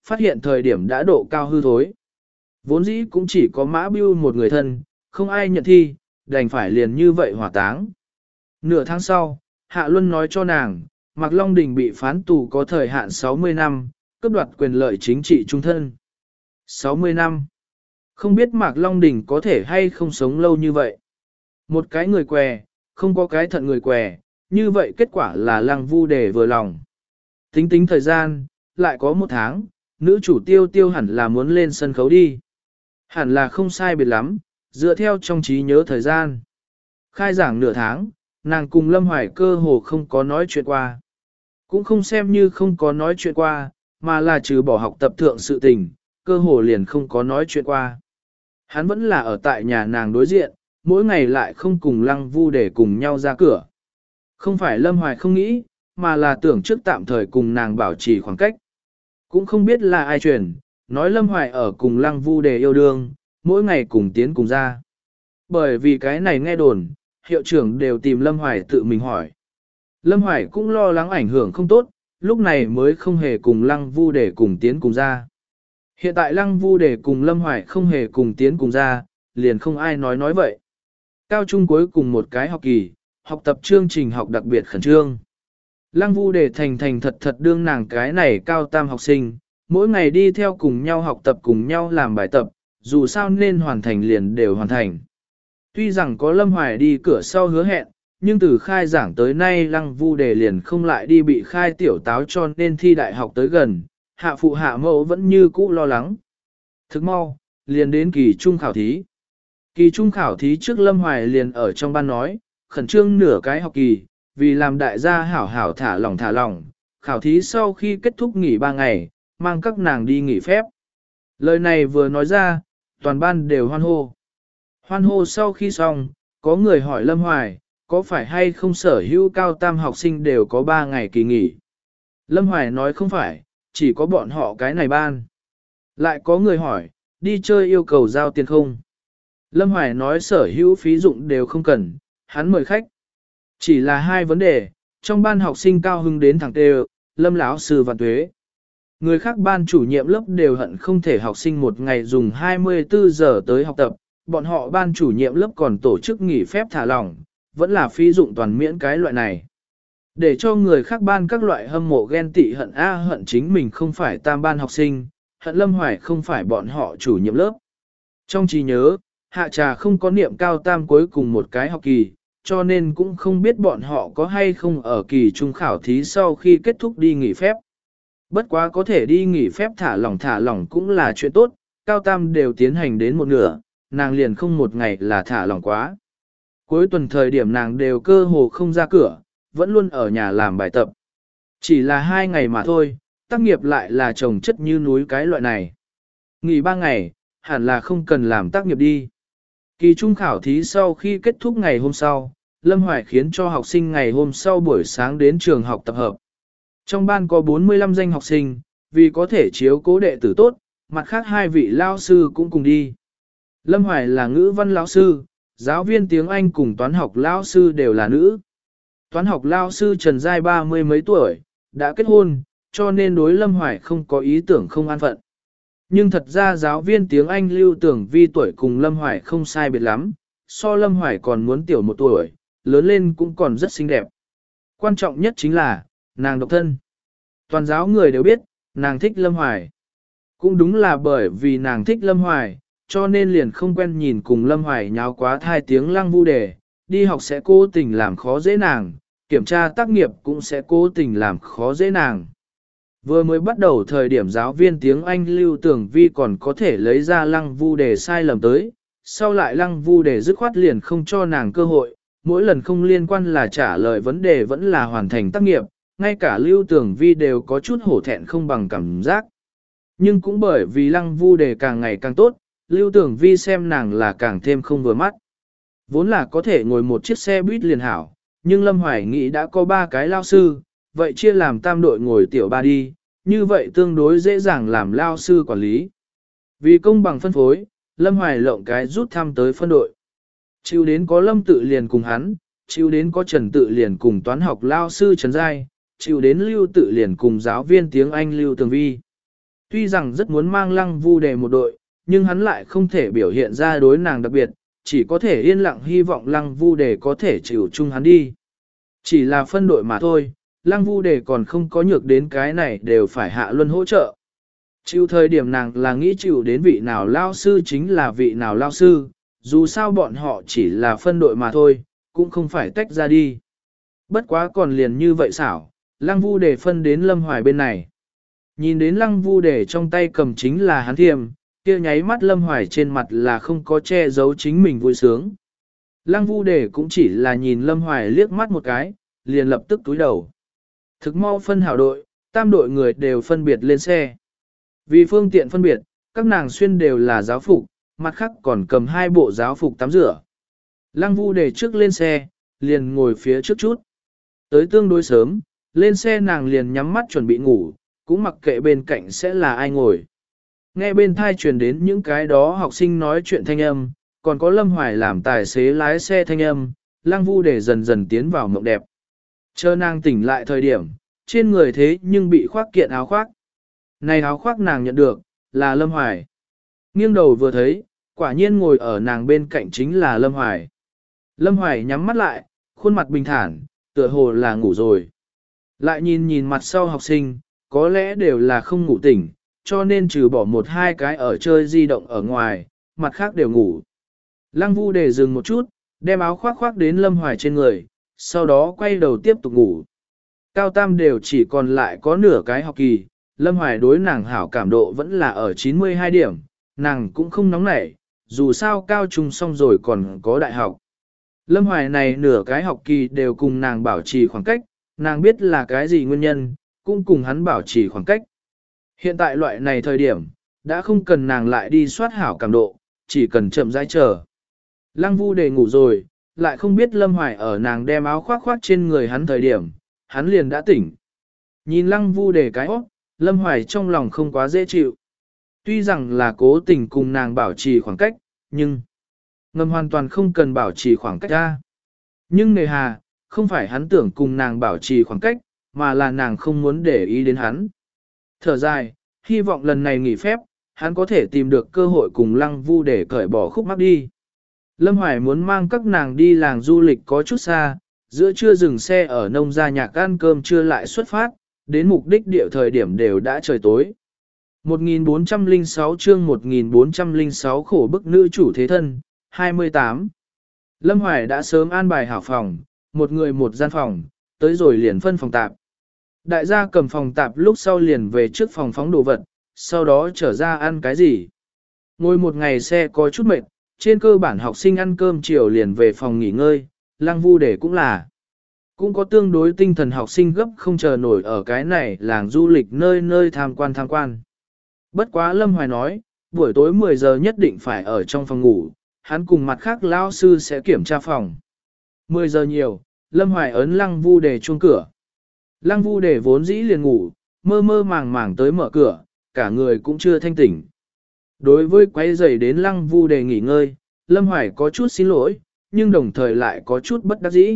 phát hiện thời điểm đã độ cao hư thối. Vốn dĩ cũng chỉ có Mã Bưu một người thân, không ai nhận thi, đành phải liền như vậy hỏa táng. Nửa tháng sau, Hạ Luân nói cho nàng, Mạc Long Đình bị phán tù có thời hạn sáu mươi năm, cướp đoạt quyền lợi chính trị trung thân. sáu mươi năm. Không biết Mạc Long Đình có thể hay không sống lâu như vậy. Một cái người què, không có cái thận người què, như vậy kết quả là Lăng Vu Đề vừa lòng. Tính tính thời gian, lại có một tháng, nữ chủ Tiêu Tiêu hẳn là muốn lên sân khấu đi. Hẳn là không sai biệt lắm, dựa theo trong trí nhớ thời gian. Khai giảng nửa tháng, nàng cùng Lâm Hoài cơ hồ không có nói chuyện qua. Cũng không xem như không có nói chuyện qua, mà là trừ bỏ học tập thượng sự tình, cơ hồ liền không có nói chuyện qua. Hắn vẫn là ở tại nhà nàng đối diện, mỗi ngày lại không cùng Lăng Vu để cùng nhau ra cửa. Không phải Lâm Hoài không nghĩ, mà là tưởng trước tạm thời cùng nàng bảo trì khoảng cách. Cũng không biết là ai truyền, nói Lâm Hoài ở cùng Lăng Vu để yêu đương, mỗi ngày cùng tiến cùng ra. Bởi vì cái này nghe đồn, hiệu trưởng đều tìm Lâm Hoài tự mình hỏi. Lâm Hoài cũng lo lắng ảnh hưởng không tốt, lúc này mới không hề cùng Lăng Vu để cùng tiến cùng ra. Hiện tại Lăng Vu để cùng Lâm Hoài không hề cùng tiến cùng ra, liền không ai nói nói vậy. Cao trung cuối cùng một cái học kỳ, học tập chương trình học đặc biệt khẩn trương. Lăng Vu để thành thành thật thật đương nàng cái này cao tam học sinh, mỗi ngày đi theo cùng nhau học tập cùng nhau làm bài tập, dù sao nên hoàn thành liền đều hoàn thành. Tuy rằng có Lâm Hoài đi cửa sau hứa hẹn, nhưng từ khai giảng tới nay Lăng Vu đề liền không lại đi bị khai tiểu táo cho nên thi đại học tới gần, hạ phụ hạ mẫu vẫn như cũ lo lắng. Thức mau, liền đến kỳ trung khảo thí. Kỳ trung khảo thí trước Lâm Hoài liền ở trong ban nói, khẩn trương nửa cái học kỳ, vì làm đại gia hảo hảo thả lỏng thả lỏng, khảo thí sau khi kết thúc nghỉ ba ngày, mang các nàng đi nghỉ phép. Lời này vừa nói ra, toàn ban đều hoan hô. Hoan hô sau khi xong, có người hỏi Lâm Hoài, có phải hay không sở hữu cao tam học sinh đều có ba ngày kỳ nghỉ? Lâm Hoài nói không phải, chỉ có bọn họ cái này ban. Lại có người hỏi, đi chơi yêu cầu giao tiền không? Lâm Hoài nói sở hữu phí dụng đều không cần, hắn mời khách. Chỉ là hai vấn đề, trong ban học sinh cao hưng đến thẳng tê, Lâm lão sư và tuế. Người khác ban chủ nhiệm lớp đều hận không thể học sinh một ngày dùng hai mươi tư giờ tới học tập, bọn họ ban chủ nhiệm lớp còn tổ chức nghỉ phép thả lỏng, vẫn là phí dụng toàn miễn cái loại này. Để cho người khác ban các loại hâm mộ ghen tị hận a hận chính mình không phải tam ban học sinh, hận Lâm Hoài không phải bọn họ chủ nhiệm lớp. Trong trí nhớ, Hạ Trà không có niệm cao tam cuối cùng một cái học kỳ, cho nên cũng không biết bọn họ có hay không ở kỳ trung khảo thí sau khi kết thúc đi nghỉ phép. Bất quá có thể đi nghỉ phép thả lỏng thả lỏng cũng là chuyện tốt, cao tam đều tiến hành đến một nửa, nàng liền không một ngày là thả lỏng quá. Cuối tuần thời điểm nàng đều cơ hồ không ra cửa, vẫn luôn ở nhà làm bài tập. Chỉ là hai ngày mà thôi, tác nghiệp lại là chồng chất như núi cái loại này. Nghỉ ba ngày, hẳn là không cần làm tác nghiệp đi. Kỳ trung khảo thí sau khi kết thúc ngày hôm sau, Lâm Hoài khiến cho học sinh ngày hôm sau buổi sáng đến trường học tập hợp. Trong ban có bốn mươi lăm danh học sinh, vì có thể chiếu cố đệ tử tốt, mặt khác hai vị lao sư cũng cùng đi. Lâm Hoài là ngữ văn lão sư, giáo viên tiếng Anh cùng toán học lao sư đều là nữ. Toán học lao sư Trần Giai ba mươi mấy tuổi, đã kết hôn, cho nên đối Lâm Hoài không có ý tưởng không an phận. Nhưng thật ra giáo viên tiếng Anh Lưu Tưởng Vi tuổi cùng Lâm Hoài không sai biệt lắm, so Lâm Hoài còn muốn tiểu một tuổi, lớn lên cũng còn rất xinh đẹp. Quan trọng nhất chính là, nàng độc thân. Toàn giáo người đều biết, nàng thích Lâm Hoài. Cũng đúng là bởi vì nàng thích Lâm Hoài, cho nên liền không quen nhìn cùng Lâm Hoài nháo quá thai tiếng Lăng Vu đề, đi học sẽ cố tình làm khó dễ nàng, kiểm tra tác nghiệp cũng sẽ cố tình làm khó dễ nàng. Vừa mới bắt đầu thời điểm giáo viên tiếng Anh Lưu Tưởng Vi còn có thể lấy ra Lăng Vu đề sai lầm tới, sau lại Lăng Vu đề dứt khoát liền không cho nàng cơ hội, mỗi lần không liên quan là trả lời vấn đề vẫn là hoàn thành tác nghiệp, ngay cả Lưu Tưởng Vi đều có chút hổ thẹn không bằng cảm giác. Nhưng cũng bởi vì Lăng Vu đề càng ngày càng tốt, Lưu Tưởng Vi xem nàng là càng thêm không vừa mắt. Vốn là có thể ngồi một chiếc xe buýt liền hảo, nhưng Lâm Hoài nghĩ đã có ba cái lao sư, vậy chia làm tam đội ngồi tiểu ba đi, như vậy tương đối dễ dàng làm lao sư quản lý. Vì công bằng phân phối, Lâm Hoài lộng cái rút thăm tới phân đội. Chịu đến có Lâm tự liền cùng hắn, chịu đến có Trần tự liền cùng toán học lao sư Trần Giai, chịu đến Lưu tự liền cùng giáo viên tiếng Anh Lưu Tường Vi. Tuy rằng rất muốn mang lăng vu đề một đội, nhưng hắn lại không thể biểu hiện ra đối nàng đặc biệt, chỉ có thể yên lặng hy vọng lăng vu đề có thể chịu chung hắn đi. Chỉ là phân đội mà thôi, lăng vu đề còn không có nhược đến cái này đều phải hạ luân hỗ trợ. Chịu thời điểm nàng là nghĩ chịu đến vị nào lao sư chính là vị nào lao sư, dù sao bọn họ chỉ là phân đội mà thôi, cũng không phải tách ra đi. Bất quá còn liền như vậy xảo, lăng vu đề phân đến Lâm Hoài bên này. Nhìn đến lăng vu đề trong tay cầm chính là hắn thiềm, kia nháy mắt Lâm Hoài trên mặt là không có che giấu chính mình vui sướng. Lăng vu đề cũng chỉ là nhìn Lâm Hoài liếc mắt một cái, liền lập tức túi đầu. Thực mau phân hảo đội, tam đội người đều phân biệt lên xe. Vì phương tiện phân biệt, các nàng xuyên đều là giáo phục, mặt khác còn cầm hai bộ giáo phục tắm rửa. Lăng vu đề trước lên xe, liền ngồi phía trước chút. Tới tương đối sớm, lên xe nàng liền nhắm mắt chuẩn bị ngủ, cũng mặc kệ bên cạnh sẽ là ai ngồi. Nghe bên thai truyền đến những cái đó học sinh nói chuyện thanh âm, còn có Lâm Hoài làm tài xế lái xe thanh âm, Lăng vu đề dần dần tiến vào mộng đẹp. Chờ nàng tỉnh lại thời điểm, trên người thế nhưng bị khoác kiện áo khoác. Này áo khoác nàng nhận được, là Lâm Hoài. Nghiêng đầu vừa thấy, quả nhiên ngồi ở nàng bên cạnh chính là Lâm Hoài. Lâm Hoài nhắm mắt lại, khuôn mặt bình thản, tựa hồ là ngủ rồi. Lại nhìn nhìn mặt sau học sinh, có lẽ đều là không ngủ tỉnh, cho nên trừ bỏ một hai cái ở chơi di động ở ngoài, mặt khác đều ngủ. Lăng vu đề dừng một chút, đem áo khoác khoác đến Lâm Hoài trên người, sau đó quay đầu tiếp tục ngủ. Cao tam đều chỉ còn lại có nửa cái học kỳ, Lâm Hoài đối nàng hảo cảm độ vẫn là ở chín mươi hai điểm, nàng cũng không nóng nảy, dù sao cao trung xong rồi còn có đại học. Lâm Hoài này nửa cái học kỳ đều cùng nàng bảo trì khoảng cách, nàng biết là cái gì nguyên nhân, cũng cùng hắn bảo trì khoảng cách. Hiện tại loại này thời điểm, đã không cần nàng lại đi soát hảo cảm độ, chỉ cần chậm rãi chờ. Lăng vu đề ngủ rồi, lại không biết Lâm Hoài ở nàng đem áo khoác khoác trên người hắn thời điểm, hắn liền đã tỉnh. Nhìn Lăng vu đề cái óc, Lâm Hoài trong lòng không quá dễ chịu. Tuy rằng là cố tình cùng nàng bảo trì khoảng cách, nhưng ngầm hoàn toàn không cần bảo trì khoảng cách ra. Nhưng nề hà, không phải hắn tưởng cùng nàng bảo trì khoảng cách, mà là nàng không muốn để ý đến hắn. Thở dài, hy vọng lần này nghỉ phép, hắn có thể tìm được cơ hội cùng Lăng vu để cởi bỏ khúc mắc đi. Lâm Hoài muốn mang các nàng đi làng du lịch có chút xa, giữa trưa dừng xe ở nông gia nhạc ăn cơm trưa lại xuất phát, đến mục đích địa thời điểm đều đã trời tối. một nghìn bốn trăm lẻ sáu chương một nghìn bốn trăm lẻ sáu khổ bức nữ chủ thế thân, hai mươi tám. Lâm Hoài đã sớm an bài hảo phòng, một người một gian phòng, tới rồi liền phân phòng tạp. Đại gia cầm phòng tạp lúc sau liền về trước phòng phóng đồ vật, sau đó trở ra ăn cái gì. Ngồi một ngày xe có chút mệt, trên cơ bản học sinh ăn cơm chiều liền về phòng nghỉ ngơi, Lăng vu để cũng là. Cũng có tương đối tinh thần học sinh gấp không chờ nổi ở cái này làng du lịch nơi nơi tham quan tham quan. Bất quá Lâm Hoài nói, buổi tối mười giờ nhất định phải ở trong phòng ngủ, hắn cùng mặt khác lao sư sẽ kiểm tra phòng. mười giờ nhiều, Lâm Hoài ấn Lăng vu để chuông cửa. Lăng vu để vốn dĩ liền ngủ, mơ mơ màng màng tới mở cửa, cả người cũng chưa thanh tỉnh. Đối với quay rầy đến Lăng vu để nghỉ ngơi, Lâm Hoài có chút xin lỗi, nhưng đồng thời lại có chút bất đắc dĩ.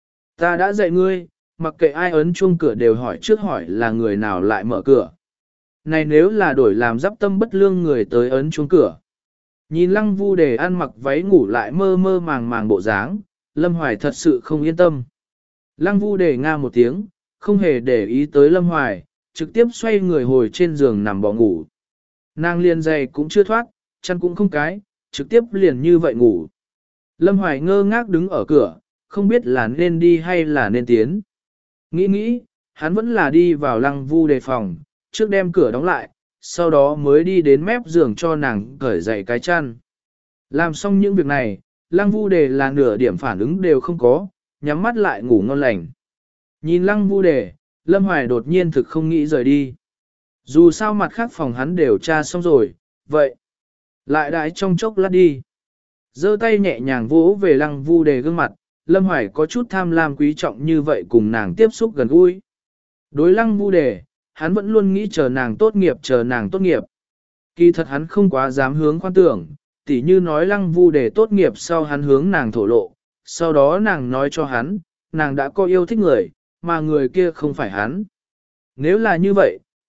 Ta đã dạy ngươi, mặc kệ ai ấn chuông cửa đều hỏi trước hỏi là người nào lại mở cửa. Này nếu là đổi làm giáp tâm bất lương người tới ấn chuông cửa. Nhìn Lăng vu để ăn mặc váy ngủ lại mơ mơ màng màng bộ dáng, Lâm Hoài thật sự không yên tâm. Lăng vu để nga một tiếng, không hề để ý tới Lâm Hoài, trực tiếp xoay người hồi trên giường nằm bỏ ngủ. Nàng liền giày cũng chưa thoát, chăn cũng không cái, trực tiếp liền như vậy ngủ. Lâm Hoài ngơ ngác đứng ở cửa, không biết là nên đi hay là nên tiến. Nghĩ nghĩ, hắn vẫn là đi vào Lăng vu đề phòng, trước đem cửa đóng lại, sau đó mới đi đến mép giường cho nàng cởi dậy cái chăn. Làm xong những việc này, Lăng vu đề là nửa điểm phản ứng đều không có, nhắm mắt lại ngủ ngon lành. Nhìn Lăng vu đề, Lâm Hoài đột nhiên thực không nghĩ rời đi. Dù sao mặt khác phòng hắn đều tra xong rồi, vậy. Lại đãi trong chốc lát đi. Giơ tay nhẹ nhàng vỗ về Lăng vu đề gương mặt, Lâm Hoài có chút tham lam quý trọng như vậy cùng nàng tiếp xúc gần gũi. Đối Lăng vu đề, hắn vẫn luôn nghĩ chờ nàng tốt nghiệp chờ nàng tốt nghiệp. Kỳ thật hắn không quá dám hướng khoan tưởng, tỉ như nói Lăng vu đề tốt nghiệp sau hắn hướng nàng thổ lộ, sau đó nàng nói cho hắn, nàng đã có yêu thích người, mà người kia không phải hắn. Nếu là như vậy,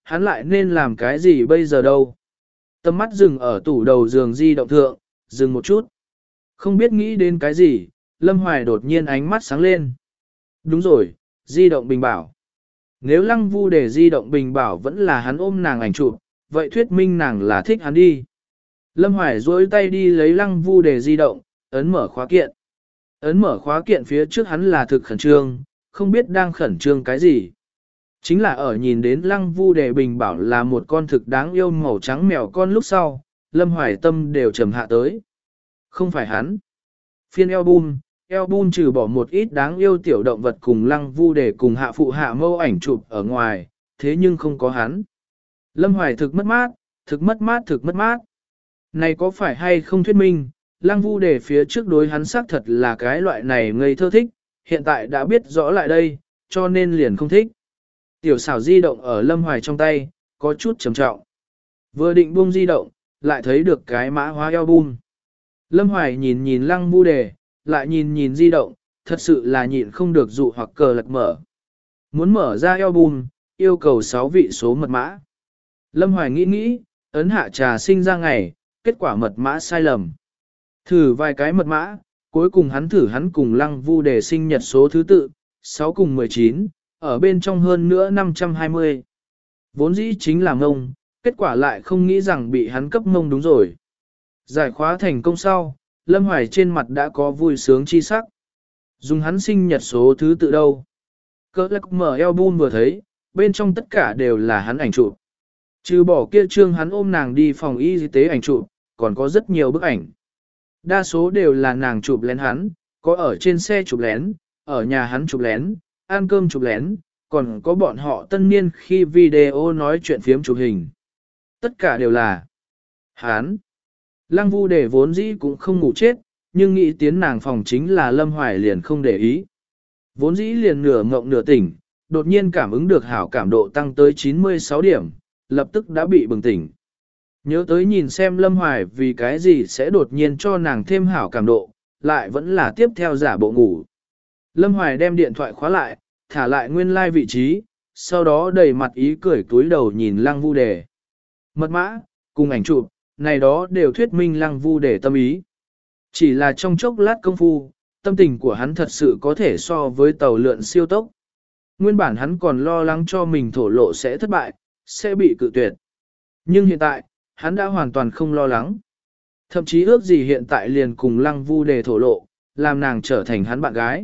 hắn lại nên làm cái gì bây giờ đâu. Tầm mắt dừng ở tủ đầu giường di động thượng, dừng một chút. Không biết nghĩ đến cái gì, Lâm Hoài đột nhiên ánh mắt sáng lên. Đúng rồi, di động bình bảo. Nếu Lăng Vu để di động bình bảo vẫn là hắn ôm nàng ảnh chụp, vậy thuyết minh nàng là thích hắn đi. Lâm Hoài duỗi tay đi lấy Lăng Vu để di động, ấn mở khóa kiện. Ấn mở khóa kiện phía trước hắn là thực khẩn trương, không biết đang khẩn trương cái gì. Chính là ở nhìn đến Lăng Vu đề bình bảo là một con thực đáng yêu màu trắng mèo con lúc sau, Lâm Hoài tâm đều trầm hạ tới. Không phải hắn. Phiên album, album trừ bỏ một ít đáng yêu tiểu động vật cùng Lăng Vu đề cùng hạ phụ hạ mâu ảnh chụp ở ngoài, thế nhưng không có hắn. Lâm Hoài thực mất mát, thực mất mát thực mất mát. Này có phải hay không thuyết minh, Lăng Vu đề phía trước đối hắn xác thật là cái loại này ngây thơ thích, hiện tại đã biết rõ lại đây, cho nên liền không thích. Tiểu xảo di động ở Lâm Hoài trong tay, có chút trầm trọng. Vừa định buông di động, lại thấy được cái mã hóa album. Lâm Hoài nhìn nhìn Lăng Vu đề, lại nhìn nhìn di động, thật sự là nhịn không được dụ hoặc cờ lật mở. Muốn mở ra album, yêu cầu sáu vị số mật mã. Lâm Hoài nghĩ nghĩ, ấn hạ trà sinh ra ngày, kết quả mật mã sai lầm. Thử vài cái mật mã, cuối cùng hắn thử hắn cùng Lăng Vu đề sinh nhật số thứ tự, sáu cùng mười chín, ở bên trong hơn nữa năm trăm hai mươi. Vốn dĩ chính là ngông, kết quả lại không nghĩ rằng bị hắn cấp ngông đúng rồi. Giải khóa thành công sau, Lâm Hoài trên mặt đã có vui sướng chi sắc. Dùng hắn sinh nhật số thứ tự đâu. Cơ lắc mở album vừa thấy, bên trong tất cả đều là hắn ảnh chụp. Trừ bỏ kia trương hắn ôm nàng đi phòng y tế ảnh chụp, còn có rất nhiều bức ảnh. Đa số đều là nàng chụp lén hắn, có ở trên xe chụp lén, ở nhà hắn chụp lén, ăn cơm chụp lén, còn có bọn họ tân niên khi video nói chuyện phiếm chụp hình. Tất cả đều là hắn. Lăng Vu để vốn dĩ cũng không ngủ chết, nhưng nghĩ tiến nàng phòng chính là Lâm Hoài liền không để ý. Vốn dĩ liền nửa ngộng nửa tỉnh, đột nhiên cảm ứng được hảo cảm độ tăng tới chín mươi sáu điểm, lập tức đã bị bừng tỉnh. Nhớ tới nhìn xem Lâm Hoài vì cái gì sẽ đột nhiên cho nàng thêm hảo cảm độ, lại vẫn là tiếp theo giả bộ ngủ. Lâm Hoài đem điện thoại khóa lại, thả lại nguyên lai like vị trí, sau đó đầy mặt ý cười túi đầu nhìn Lăng Vu đề. Mật mã, cùng ảnh chụp, này đó đều thuyết minh Lăng Vu đề tâm ý. Chỉ là trong chốc lát công phu, tâm tình của hắn thật sự có thể so với tàu lượn siêu tốc. Nguyên bản hắn còn lo lắng cho mình thổ lộ sẽ thất bại, sẽ bị cự tuyệt. Nhưng hiện tại, hắn đã hoàn toàn không lo lắng. Thậm chí ước gì hiện tại liền cùng Lăng Vu đề thổ lộ, làm nàng trở thành hắn bạn gái.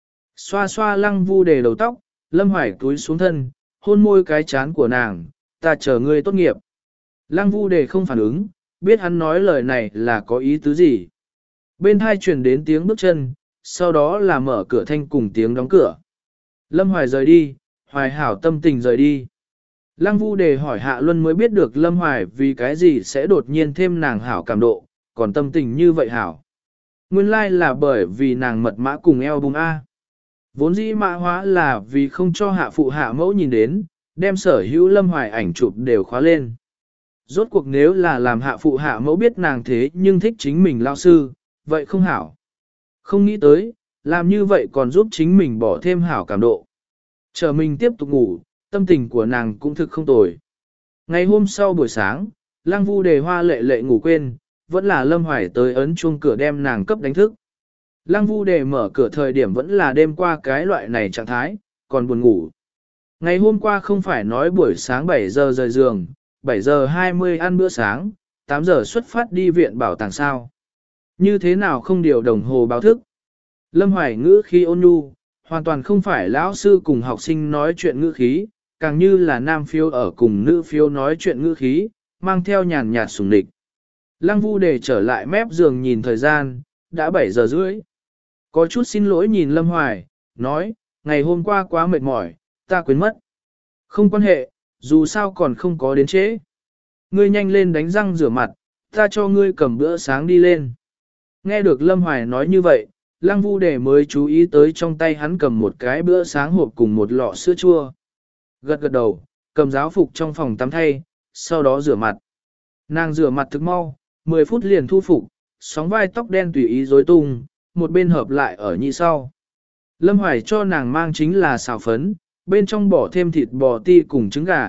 Xoa xoa Lăng Vu đề đầu tóc, Lâm Hoài cúi xuống thân, hôn môi cái chán của nàng, ta chờ ngươi tốt nghiệp. Lăng Vu đề không phản ứng, biết hắn nói lời này là có ý tứ gì. Bên hai truyền đến tiếng bước chân, sau đó là mở cửa thanh cùng tiếng đóng cửa. Lâm Hoài rời đi, Hoài hảo tâm tình rời đi. Lăng Vu đề hỏi Hạ Luân mới biết được Lâm Hoài vì cái gì sẽ đột nhiên thêm nàng hảo cảm độ, còn tâm tình như vậy hảo. Nguyên lai like là bởi vì nàng mật mã cùng album A. Vốn dĩ mã hóa là vì không cho hạ phụ hạ mẫu nhìn đến, đem sở hữu Lâm Hoài ảnh chụp đều khóa lên. Rốt cuộc nếu là làm hạ phụ hạ mẫu biết nàng thế nhưng thích chính mình lao sư, vậy không hảo. Không nghĩ tới, làm như vậy còn giúp chính mình bỏ thêm hảo cảm độ. Chờ mình tiếp tục ngủ, tâm tình của nàng cũng thực không tồi. Ngày hôm sau buổi sáng, Lăng Vu đề hoa lệ lệ ngủ quên, vẫn là Lâm Hoài tới ấn chuông cửa đem nàng cấp đánh thức. Lăng Vu đề mở cửa thời điểm vẫn là đêm qua cái loại này trạng thái, còn buồn ngủ. Ngày hôm qua không phải nói buổi sáng bảy giờ rời giường, bảy giờ hai mươi ăn bữa sáng, tám giờ xuất phát đi viện bảo tàng sao. Như thế nào không điều đồng hồ báo thức. Lâm Hoài ngữ khí ôn nhu, hoàn toàn không phải lão sư cùng học sinh nói chuyện ngữ khí, càng như là nam phiêu ở cùng nữ phiêu nói chuyện ngữ khí, mang theo nhàn nhạt sủng địch. Lăng Vu đề trở lại mép giường nhìn thời gian, đã bảy giờ rưỡi. Có chút xin lỗi nhìn Lâm Hoài, nói, ngày hôm qua quá mệt mỏi, ta quên mất. Không quan hệ, dù sao còn không có đến trễ. Ngươi nhanh lên đánh răng rửa mặt, ta cho ngươi cầm bữa sáng đi lên. Nghe được Lâm Hoài nói như vậy, Lăng Vu đề mới chú ý tới trong tay hắn cầm một cái bữa sáng hộp cùng một lọ sữa chua. Gật gật đầu, cầm giáo phục trong phòng tắm thay, sau đó rửa mặt. Nàng rửa mặt thực mau, mười phút liền thu phục, sóng vai tóc đen tùy ý rối tung, một bên hợp lại ở nhị sau. Lâm Hoài cho nàng mang chính là xào phấn, bên trong bỏ thêm thịt bò ti cùng trứng gà,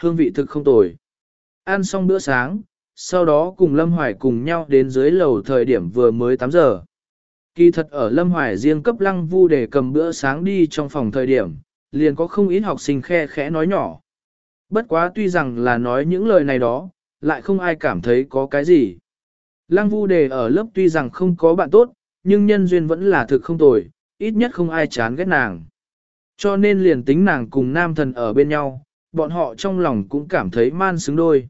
hương vị thực không tồi. Ăn xong bữa sáng, sau đó cùng Lâm Hoài cùng nhau đến dưới lầu thời điểm vừa mới tám giờ. Kỳ thật ở Lâm Hoài riêng cấp Lăng Vu để cầm bữa sáng đi trong phòng thời điểm, liền có không ít học sinh khe khẽ nói nhỏ. Bất quá tuy rằng là nói những lời này đó, lại không ai cảm thấy có cái gì. Lăng Vu đề ở lớp tuy rằng không có bạn tốt, nhưng nhân duyên vẫn là thực không tồi, ít nhất không ai chán ghét nàng. Cho nên liền tính nàng cùng nam thần ở bên nhau, bọn họ trong lòng cũng cảm thấy man xứng đôi.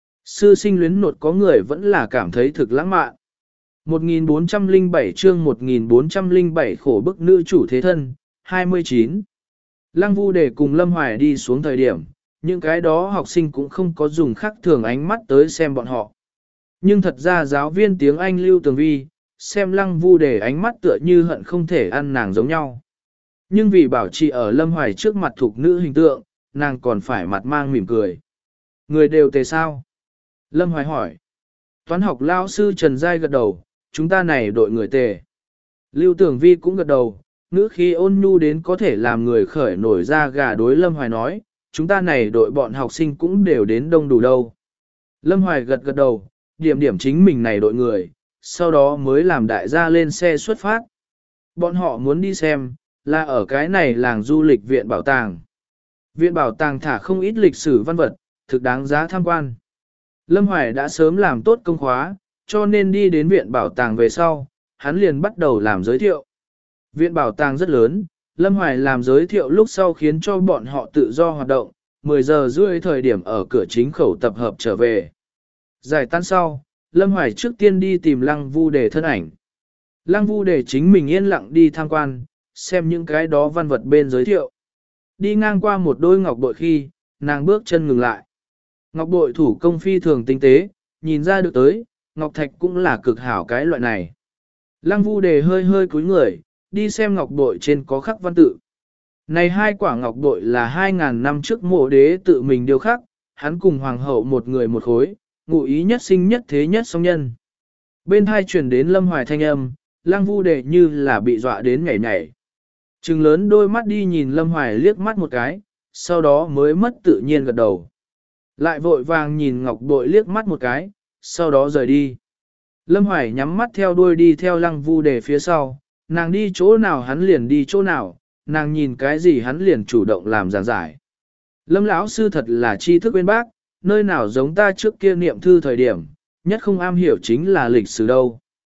Sư sinh luyến nột có người vẫn là cảm thấy thực lãng mạn. một nghìn bốn trăm lẻ bảy chương một nghìn bốn trăm lẻ bảy khổ bức nữ chủ thế thân, hai mươi chín. Lăng Vu để cùng Lâm Hoài đi xuống thời điểm, những cái đó học sinh cũng không có dùng khác thường ánh mắt tới xem bọn họ. Nhưng thật ra giáo viên tiếng Anh Lưu Tường Vi, xem Lăng Vu để ánh mắt tựa như hận không thể ăn nàng giống nhau. Nhưng vì bảo trì ở Lâm Hoài trước mặt thuộc nữ hình tượng, nàng còn phải mặt mang mỉm cười. Người đều tề sao? Lâm Hoài hỏi. Toán học lao sư Trần Giai gật đầu, chúng ta này đội người tề. Lưu Tường Vi cũng gật đầu, ngữ khí ôn nhu đến có thể làm người khởi nổi ra gà đối Lâm Hoài nói, chúng ta này đội bọn học sinh cũng đều đến đông đủ đâu. Lâm Hoài gật gật đầu, điểm điểm chính mình này đội người, sau đó mới làm đại gia lên xe xuất phát. Bọn họ muốn đi xem, là ở cái này làng du lịch viện bảo tàng. Viện bảo tàng thả không ít lịch sử văn vật, thực đáng giá tham quan. Lâm Hoài đã sớm làm tốt công khóa, cho nên đi đến viện bảo tàng về sau, hắn liền bắt đầu làm giới thiệu. Viện bảo tàng rất lớn, Lâm Hoài làm giới thiệu lúc sau khiến cho bọn họ tự do hoạt động, mười giờ rưỡi thời điểm ở cửa chính khẩu tập hợp trở về. Giải tán sau, Lâm Hoài trước tiên đi tìm Lăng Vu để thân ảnh. Lăng Vu để chính mình yên lặng đi tham quan, xem những cái đó văn vật bên giới thiệu. Đi ngang qua một đôi ngọc bội khi, nàng bước chân ngừng lại. Ngọc bội thủ công phi thường tinh tế, nhìn ra được tới, ngọc thạch cũng là cực hảo cái loại này. Lăng Vu đề hơi hơi cúi người, đi xem ngọc bội trên có khắc văn tự. Này hai quả ngọc bội là hai ngàn năm trước mộ đế tự mình điêu khắc, hắn cùng hoàng hậu một người một khối, ngụ ý nhất sinh nhất thế nhất song nhân. Bên hai truyền đến Lâm Hoài thanh âm, Lăng Vu đề như là bị dọa đến nhảy nhảy. Trừng lớn đôi mắt đi nhìn Lâm Hoài liếc mắt một cái, sau đó mới mất tự nhiên gật đầu. Lại vội vàng nhìn ngọc bội liếc mắt một cái, sau đó rời đi. Lâm Hoài nhắm mắt theo đuôi đi theo Lăng Vu đề phía sau, nàng đi chỗ nào hắn liền đi chỗ nào, nàng nhìn cái gì hắn liền chủ động làm giảng giải. Lâm lão sư thật là tri thức bên bác, nơi nào giống ta trước kia niệm thư thời điểm, nhất không am hiểu chính là lịch sử đâu.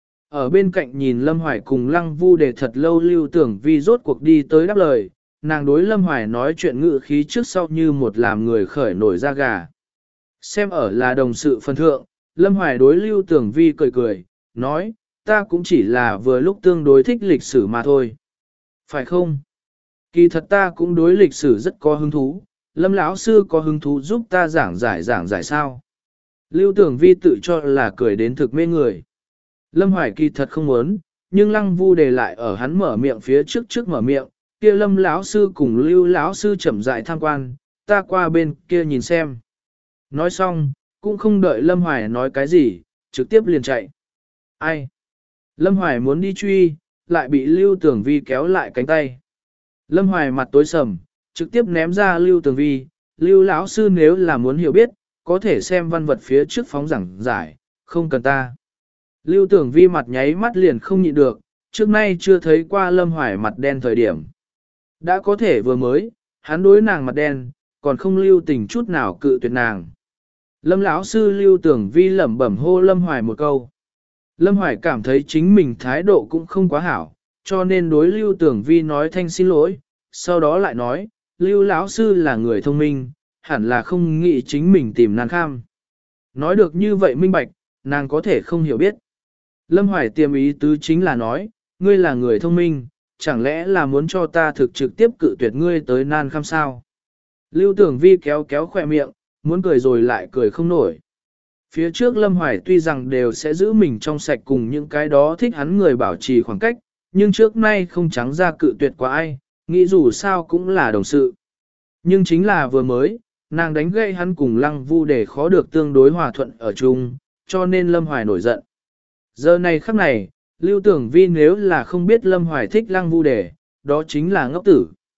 Ở bên cạnh nhìn Lâm Hoài cùng Lăng Vu đề thật lâu Lưu Tưởng Vi rốt cuộc đi tới đáp lời, nàng đối Lâm Hoài nói chuyện ngự khí trước sau như một làm người khởi nổi da gà. Xem ở là đồng sự phân thượng, Lâm Hoài đối Lưu Tưởng Vi cười cười, nói, ta cũng chỉ là vừa lúc tương đối thích lịch sử mà thôi. Phải không? Kỳ thật ta cũng đối lịch sử rất có hứng thú, Lâm lão sư có hứng thú giúp ta giảng giải giảng giải sao? Lưu Tưởng Vi tự cho là cười đến thực mê người. Lâm Hoài kỳ thật không muốn, nhưng Lăng Vu đề lại ở hắn mở miệng phía trước trước mở miệng, kia Lâm lão sư cùng Lưu lão sư chậm rãi tham quan, ta qua bên kia nhìn xem. Nói xong, cũng không đợi Lâm Hoài nói cái gì, trực tiếp liền chạy. Ai? Lâm Hoài muốn đi truy, lại bị Lưu Tưởng Vi kéo lại cánh tay. Lâm Hoài mặt tối sầm, trực tiếp ném ra Lưu Tưởng Vi, Lưu lão sư nếu là muốn hiểu biết, có thể xem văn vật phía trước phóng giảng giải, không cần ta. Lưu Tưởng Vi mặt nháy mắt liền không nhịn được, trước nay chưa thấy qua Lâm Hoài mặt đen thời điểm. Đã có thể vừa mới, hắn đối nàng mặt đen, còn không lưu tình chút nào cự tuyệt nàng. Lâm lão sư Lưu Tưởng Vi lẩm bẩm hô Lâm Hoài một câu. Lâm Hoài cảm thấy chính mình thái độ cũng không quá hảo, cho nên đối Lưu Tưởng Vi nói thanh xin lỗi, sau đó lại nói, Lưu lão sư là người thông minh, hẳn là không nghĩ chính mình tìm nàng kham. Nói được như vậy minh bạch, nàng có thể không hiểu biết. Lâm Hoài tiềm ý tứ chính là nói, ngươi là người thông minh, chẳng lẽ là muốn cho ta thực trực tiếp cự tuyệt ngươi tới nan kham sao? Lưu Tưởng Vi kéo kéo khỏe miệng, muốn cười rồi lại cười không nổi. Phía trước Lâm Hoài tuy rằng đều sẽ giữ mình trong sạch cùng những cái đó thích hắn người bảo trì khoảng cách, nhưng trước nay không trắng ra cự tuyệt qua ai, nghĩ dù sao cũng là đồng sự. Nhưng chính là vừa mới, nàng đánh gậy hắn cùng Lăng Vu để khó được tương đối hòa thuận ở chung, cho nên Lâm Hoài nổi giận. Giờ này khắc này, Lưu Tưởng Vi nếu là không biết Lâm Hoài thích Lăng Vu để, đó chính là ngốc tử.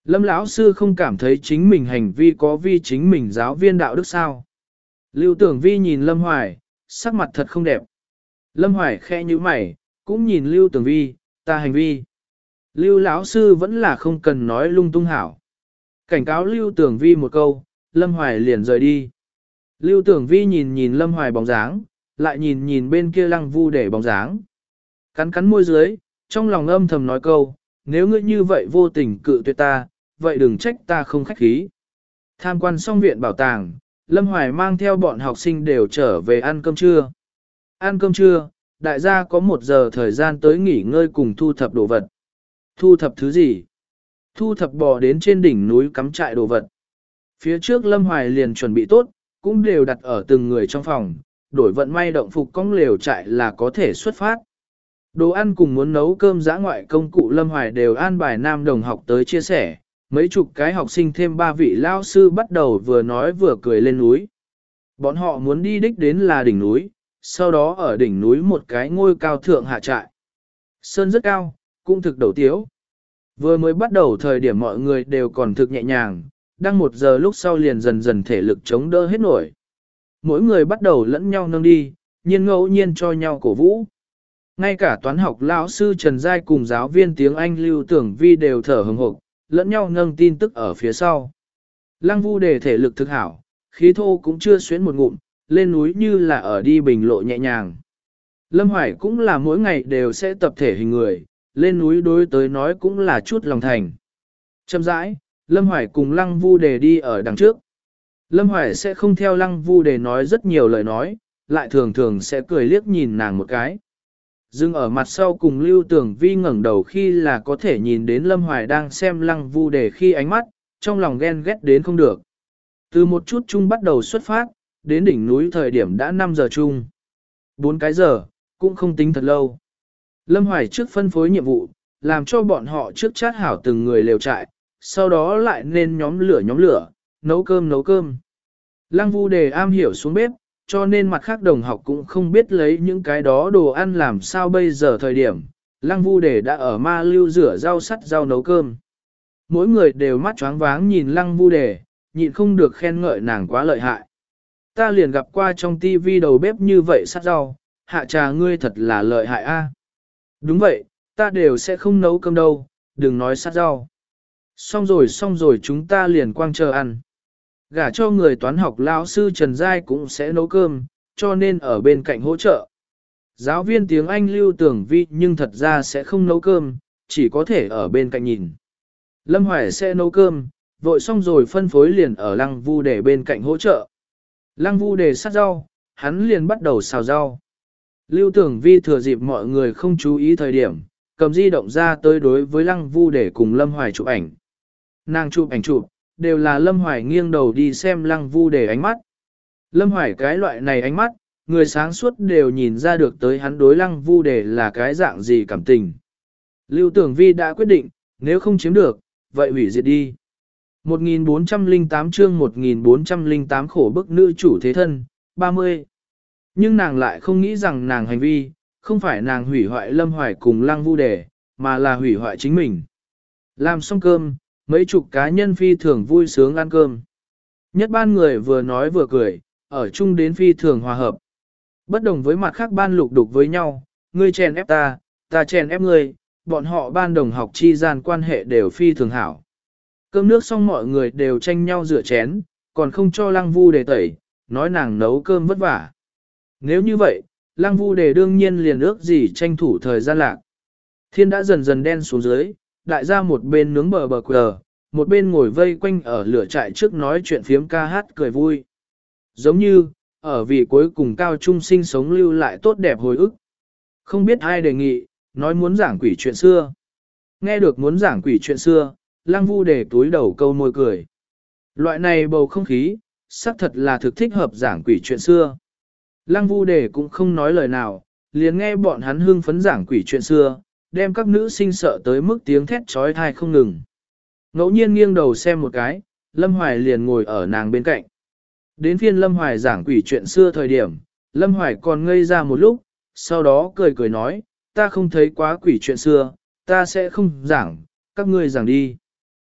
Lâm lão sư không cảm thấy chính mình hành vi có vi chính mình giáo viên đạo đức sao? Lưu Tưởng Vi nhìn Lâm Hoài, sắc mặt thật không đẹp. Lâm Hoài khẽ như mày, cũng nhìn Lưu Tưởng Vi, ta hành vi. Lưu lão sư vẫn là không cần nói lung tung hảo. Cảnh cáo Lưu Tưởng Vi một câu, Lâm Hoài liền rời đi. Lưu Tưởng Vi nhìn nhìn Lâm Hoài bóng dáng, lại nhìn nhìn bên kia Lăng Vu để bóng dáng. Cắn cắn môi dưới, trong lòng âm thầm nói câu, nếu ngươi như vậy vô tình cự tuyệt ta, vậy đừng trách ta không khách khí. Tham quan xong viện bảo tàng, Lâm Hoài mang theo bọn học sinh đều trở về ăn cơm trưa. Ăn cơm trưa, đại gia có một giờ thời gian tới nghỉ ngơi cùng thu thập đồ vật. Thu thập thứ gì? Thu thập bò đến trên đỉnh núi cắm trại đồ vật. Phía trước Lâm Hoài liền chuẩn bị tốt, cũng đều đặt ở từng người trong phòng, đổi vận may động phục cong lều trại là có thể xuất phát. Đồ ăn cùng muốn nấu cơm giã ngoại công cụ Lâm Hoài đều an bài nam đồng học tới chia sẻ, mấy chục cái học sinh thêm ba vị lao sư bắt đầu vừa nói vừa cười lên núi. Bọn họ muốn đi đích đến là đỉnh núi, sau đó ở đỉnh núi một cái ngôi cao thượng hạ trại. Sơn rất cao, cũng thực đầu tiếu. Vừa mới bắt đầu thời điểm mọi người đều còn thực nhẹ nhàng, đang một giờ lúc sau liền dần dần thể lực chống đỡ hết nổi. Mỗi người bắt đầu lẫn nhau nâng đi, nhiên ngẫu nhiên cho nhau cổ vũ. Ngay cả toán học lão sư Trần Giai cùng giáo viên tiếng Anh Lưu Tưởng Vi đều thở hừng hực, lẫn nhau nâng tin tức ở phía sau. Lăng Vu Đề thể lực thực hảo, khí thô cũng chưa xuyến một ngụm, lên núi như là ở đi bình lộ nhẹ nhàng. Lâm Hoài cũng là mỗi ngày đều sẽ tập thể hình người, lên núi đối tới nói cũng là chút lòng thành. Chậm rãi, Lâm Hoài cùng Lăng Vu Đề đi ở đằng trước. Lâm Hoài sẽ không theo Lăng Vu Đề nói rất nhiều lời nói, lại thường thường sẽ cười liếc nhìn nàng một cái. Dưng ở mặt sau cùng Lưu Tưởng Vi ngẩng đầu khi là có thể nhìn đến Lâm Hoài đang xem Lăng Vu Đề khi ánh mắt, trong lòng ghen ghét đến không được. Từ một chút chung bắt đầu xuất phát, đến đỉnh núi thời điểm đã năm giờ chung. Bốn cái giờ, cũng không tính thật lâu. Lâm Hoài trước phân phối nhiệm vụ, làm cho bọn họ trước chát hảo từng người lều trại, sau đó lại nên nhóm lửa nhóm lửa, nấu cơm nấu cơm. Lăng Vu Đề am hiểu xuống bếp, cho nên mặt khác đồng học cũng không biết lấy những cái đó đồ ăn làm sao bây giờ thời điểm. Lăng Vu Đề đã ở ma lưu rửa rau sắt rau nấu cơm. Mỗi người đều mắt choáng váng nhìn Lăng Vu Đề, nhịn không được khen ngợi nàng quá lợi hại. Ta liền gặp qua trong tivi đầu bếp như vậy sắt rau, hạ trà ngươi thật là lợi hại a. Đúng vậy, ta đều sẽ không nấu cơm đâu, đừng nói sắt rau. Xong rồi xong rồi chúng ta liền quang chờ ăn. Gả cho người toán học lão sư Trần Giai cũng sẽ nấu cơm, cho nên ở bên cạnh hỗ trợ. Giáo viên tiếng Anh Lưu Tưởng Vi nhưng thật ra sẽ không nấu cơm, chỉ có thể ở bên cạnh nhìn. Lâm Hoài sẽ nấu cơm, vội xong rồi phân phối liền ở Lăng Vu Đề bên cạnh hỗ trợ. Lăng Vu Đề sát rau, hắn liền bắt đầu xào rau. Lưu Tưởng Vi thừa dịp mọi người không chú ý thời điểm, cầm di động ra tới đối với Lăng Vu Đề cùng Lâm Hoài chụp ảnh. Nàng chụp ảnh chụp, đều là Lâm Hoài nghiêng đầu đi xem Lăng Vu Đề ánh mắt. Lâm Hoài cái loại này ánh mắt, người sáng suốt đều nhìn ra được tới hắn đối Lăng Vu Đề là cái dạng gì cảm tình. Lưu Tưởng Vi đã quyết định, nếu không chiếm được, vậy hủy diệt đi. một nghìn bốn trăm lẻ tám chương một nghìn bốn trăm lẻ tám khổ bức nữ chủ thế thân, ba mươi. Nhưng nàng lại không nghĩ rằng nàng hành vi, không phải nàng hủy hoại Lâm Hoài cùng Lăng Vu Đề, mà là hủy hoại chính mình. Làm xong cơm, mấy chục cá nhân phi thường vui sướng ăn cơm. Nhất ban người vừa nói vừa cười, ở chung đến phi thường hòa hợp. Bất đồng với mặt khác ban lục đục với nhau, ngươi chèn ép ta, ta chèn ép ngươi, bọn họ ban đồng học chi gian quan hệ đều phi thường hảo. Cơm nước xong mọi người đều tranh nhau rửa chén, còn không cho Lăng Vu Đề tẩy, nói nàng nấu cơm vất vả. Nếu như vậy, Lăng Vu Đề đương nhiên liền ước gì tranh thủ thời gian lạc. Thiên đã dần dần đen xuống dưới, đại gia một bên nướng bờ bờ quờ, một bên ngồi vây quanh ở lửa trại trước nói chuyện phiếm ca hát cười vui. Giống như, ở vì cuối cùng cao trung sinh sống lưu lại tốt đẹp hồi ức. Không biết ai đề nghị, nói muốn giảng quỷ chuyện xưa. Nghe được muốn giảng quỷ chuyện xưa, Lăng Vu Đề túi đầu câu môi cười. Loại này bầu không khí, xác thật là thực thích hợp giảng quỷ chuyện xưa. Lăng Vu Đề cũng không nói lời nào, liền nghe bọn hắn hưng phấn giảng quỷ chuyện xưa, đem các nữ sinh sợ tới mức tiếng thét trói thai không ngừng. Ngẫu nhiên nghiêng đầu xem một cái, Lâm Hoài liền ngồi ở nàng bên cạnh. Đến phiên Lâm Hoài giảng quỷ chuyện xưa thời điểm, Lâm Hoài còn ngây ra một lúc, sau đó cười cười nói, ta không thấy quá quỷ chuyện xưa, ta sẽ không giảng, các ngươi giảng đi.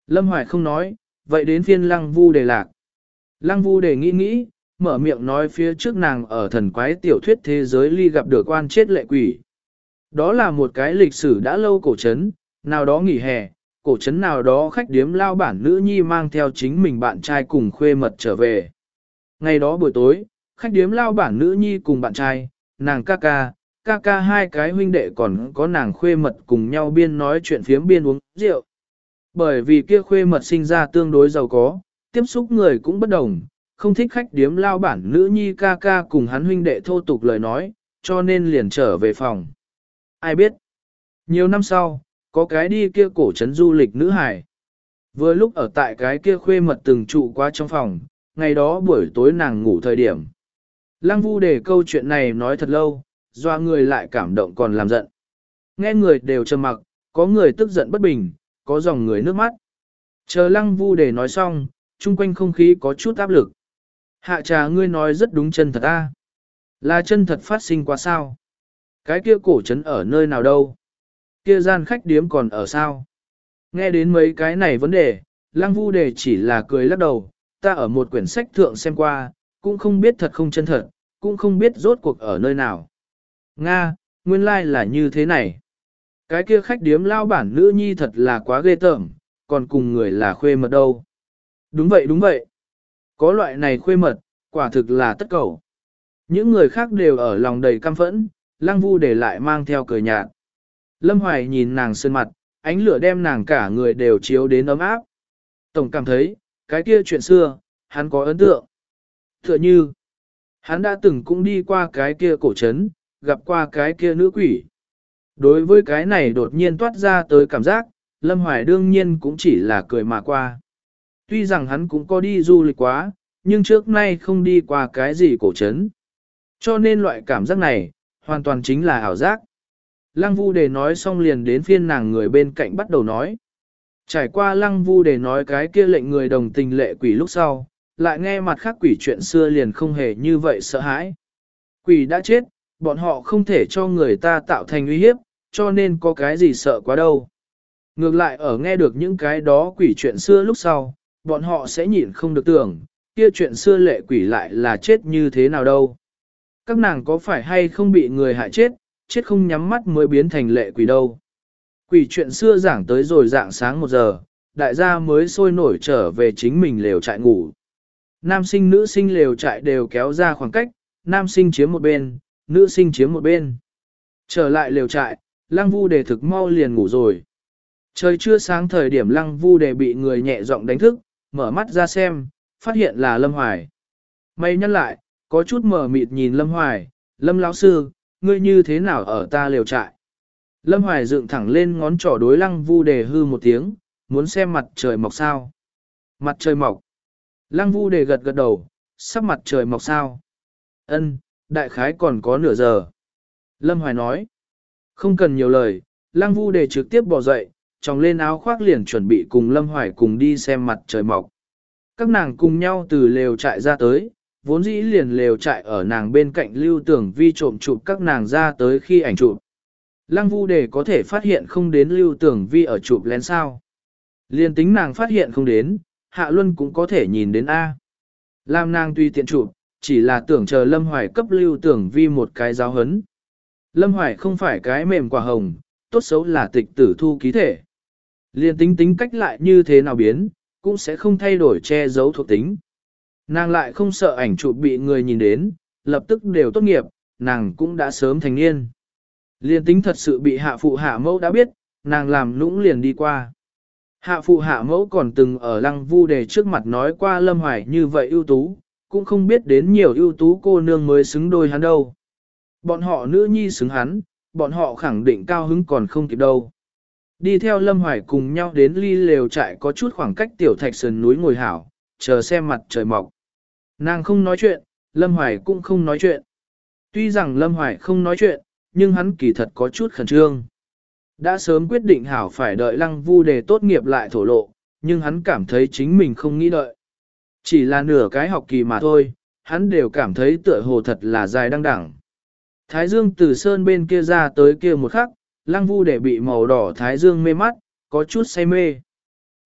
Lâm Hoài không nói, vậy đến phiên Lăng Vu Đề lạc. Lăng Vu Đề nghĩ nghĩ, mở miệng nói phía trước nàng ở thần quái tiểu thuyết thế giới ly gặp được quan chết lệ quỷ. Đó là một cái lịch sử đã lâu cổ trấn, nào đó nghỉ hè, cổ trấn nào đó khách điếm lao bản nữ nhi mang theo chính mình bạn trai cùng khuê mật trở về. Ngày đó buổi tối, khách điếm lao bản nữ nhi cùng bạn trai, nàng ca ca, ca ca hai cái huynh đệ còn có nàng khuê mật cùng nhau biên nói chuyện phiếm biên uống rượu. Bởi vì kia khuê mật sinh ra tương đối giàu có, tiếp xúc người cũng bất đồng, không thích khách điếm lao bản nữ nhi ca ca cùng hắn huynh đệ thô tục lời nói, cho nên liền trở về phòng. Ai biết? Nhiều năm sau, có cái đi kia cổ trấn du lịch nữ hải. Vừa lúc ở tại cái kia khuê mật từng trụ qua trong phòng, ngày đó buổi tối nàng ngủ thời điểm. Lăng Vu để câu chuyện này nói thật lâu, doa người lại cảm động còn làm giận. Nghe người đều trầm mặc, có người tức giận bất bình, có dòng người nước mắt. Chờ Lăng Vu để nói xong, chung quanh không khí có chút áp lực. Hạ trà ngươi nói rất đúng chân thật a. Là chân thật phát sinh qua sao? Cái kia cổ trấn ở nơi nào đâu? Kia gian khách điếm còn ở sao? Nghe đến mấy cái này vấn đề, Lăng Vu đề chỉ là cười lắc đầu, ta ở một quyển sách thượng xem qua, cũng không biết thật không chân thật, cũng không biết rốt cuộc ở nơi nào. Nga, nguyên lai like là như thế này. Cái kia khách điếm lao bản nữ nhi thật là quá ghê tởm, còn cùng người là khuê mật đâu. Đúng vậy đúng vậy. Có loại này khuê mật, quả thực là tất cầu. Những người khác đều ở lòng đầy căm phẫn, Lăng Vu để lại mang theo cười nhạt. Lâm Hoài nhìn nàng sơn mặt, ánh lửa đem nàng cả người đều chiếu đến ấm áp. Tổng cảm thấy, cái kia chuyện xưa, hắn có ấn tượng. Tựa như, hắn đã từng cũng đi qua cái kia cổ trấn, gặp qua cái kia nữ quỷ. Đối với cái này đột nhiên toát ra tới cảm giác, Lâm Hoài đương nhiên cũng chỉ là cười mà qua. Tuy rằng hắn cũng có đi du lịch quá, nhưng trước nay không đi qua cái gì cổ trấn. Cho nên loại cảm giác này, hoàn toàn chính là ảo giác. Lăng Vu Đề nói xong liền đến phiên nàng người bên cạnh bắt đầu nói. Trải qua Lăng Vu Đề nói cái kia lệnh người đồng tình lệ quỷ lúc sau, lại nghe mặt khác quỷ chuyện xưa liền không hề như vậy sợ hãi. Quỷ đã chết, bọn họ không thể cho người ta tạo thành uy hiếp, cho nên có cái gì sợ quá đâu. Ngược lại ở nghe được những cái đó quỷ chuyện xưa lúc sau, bọn họ sẽ nhịn không được tưởng, kia chuyện xưa lệ quỷ lại là chết như thế nào đâu. Các nàng có phải hay không bị người hại chết, chết không nhắm mắt mới biến thành lệ quỷ đâu. Quỷ chuyện xưa giảng tới rồi dạng sáng một giờ, đại gia mới sôi nổi trở về chính mình lều trại ngủ. Nam sinh nữ sinh lều trại đều kéo ra khoảng cách, nam sinh chiếm một bên, nữ sinh chiếm một bên. Trở lại lều trại, Lăng Vu Đề thực mau liền ngủ rồi. Trời chưa sáng thời điểm Lăng Vu Đề bị người nhẹ giọng đánh thức, mở mắt ra xem, phát hiện là Lâm Hoài. Mày nhắc lại, có chút mở mịt nhìn Lâm Hoài, Lâm lão sư, ngươi như thế nào ở ta lều trại? Lâm Hoài dựng thẳng lên ngón trỏ đối Lăng Vu Đề hư một tiếng, muốn xem mặt trời mọc sao? Mặt trời mọc. Lăng Vu Đề gật gật đầu, sắp mặt trời mọc sao? Ân, đại khái còn có nửa giờ. Lâm Hoài nói. Không cần nhiều lời, Lăng Vu Đề trực tiếp bỏ dậy, tròng lên áo khoác liền chuẩn bị cùng Lâm Hoài cùng đi xem mặt trời mọc. Các nàng cùng nhau từ lều trại ra tới, vốn dĩ liền lều trại ở nàng bên cạnh Lưu Tưởng Vi trộm chụp các nàng ra tới khi ảnh chụp. Lăng Vu Đề có thể phát hiện không đến Lưu Tưởng Vi ở chụp lén sao. Liên tính nàng phát hiện không đến, Hạ Luân cũng có thể nhìn đến A. Làm nàng tùy tiện chụp, chỉ là tưởng chờ Lâm Hoài cấp Lưu Tưởng Vi một cái giáo hấn. Lâm Hoài không phải cái mềm quả hồng, tốt xấu là tịch tử thu ký thể. Liên tính tính cách lại như thế nào biến, cũng sẽ không thay đổi che giấu thuộc tính. Nàng lại không sợ ảnh chụp bị người nhìn đến, lập tức đều tốt nghiệp, nàng cũng đã sớm thành niên. Liên tính thật sự bị hạ phụ hạ mẫu đã biết, nàng làm nũng liền đi qua. Hạ phụ hạ mẫu còn từng ở Lăng Vu Đề trước mặt nói qua Lâm Hoài như vậy ưu tú, cũng không biết đến nhiều ưu tú cô nương mới xứng đôi hắn đâu. Bọn họ nữ nhi xứng hắn, bọn họ khẳng định cao hứng còn không kịp đâu. Đi theo Lâm Hoài cùng nhau đến ly lều trại có chút khoảng cách tiểu thạch sườn núi ngồi hảo, chờ xem mặt trời mọc. Nàng không nói chuyện, Lâm Hoài cũng không nói chuyện. Tuy rằng Lâm Hoài không nói chuyện, nhưng hắn kỳ thật có chút khẩn trương. Đã sớm quyết định hảo phải đợi Lăng Vu Đề tốt nghiệp lại thổ lộ, nhưng hắn cảm thấy chính mình không nghĩ đợi. Chỉ là nửa cái học kỳ mà thôi, hắn đều cảm thấy tựa hồ thật là dài đăng đẳng. Thái dương từ sơn bên kia ra tới kia một khắc, Lăng Vu Đề bị màu đỏ thái dương mê mắt, có chút say mê.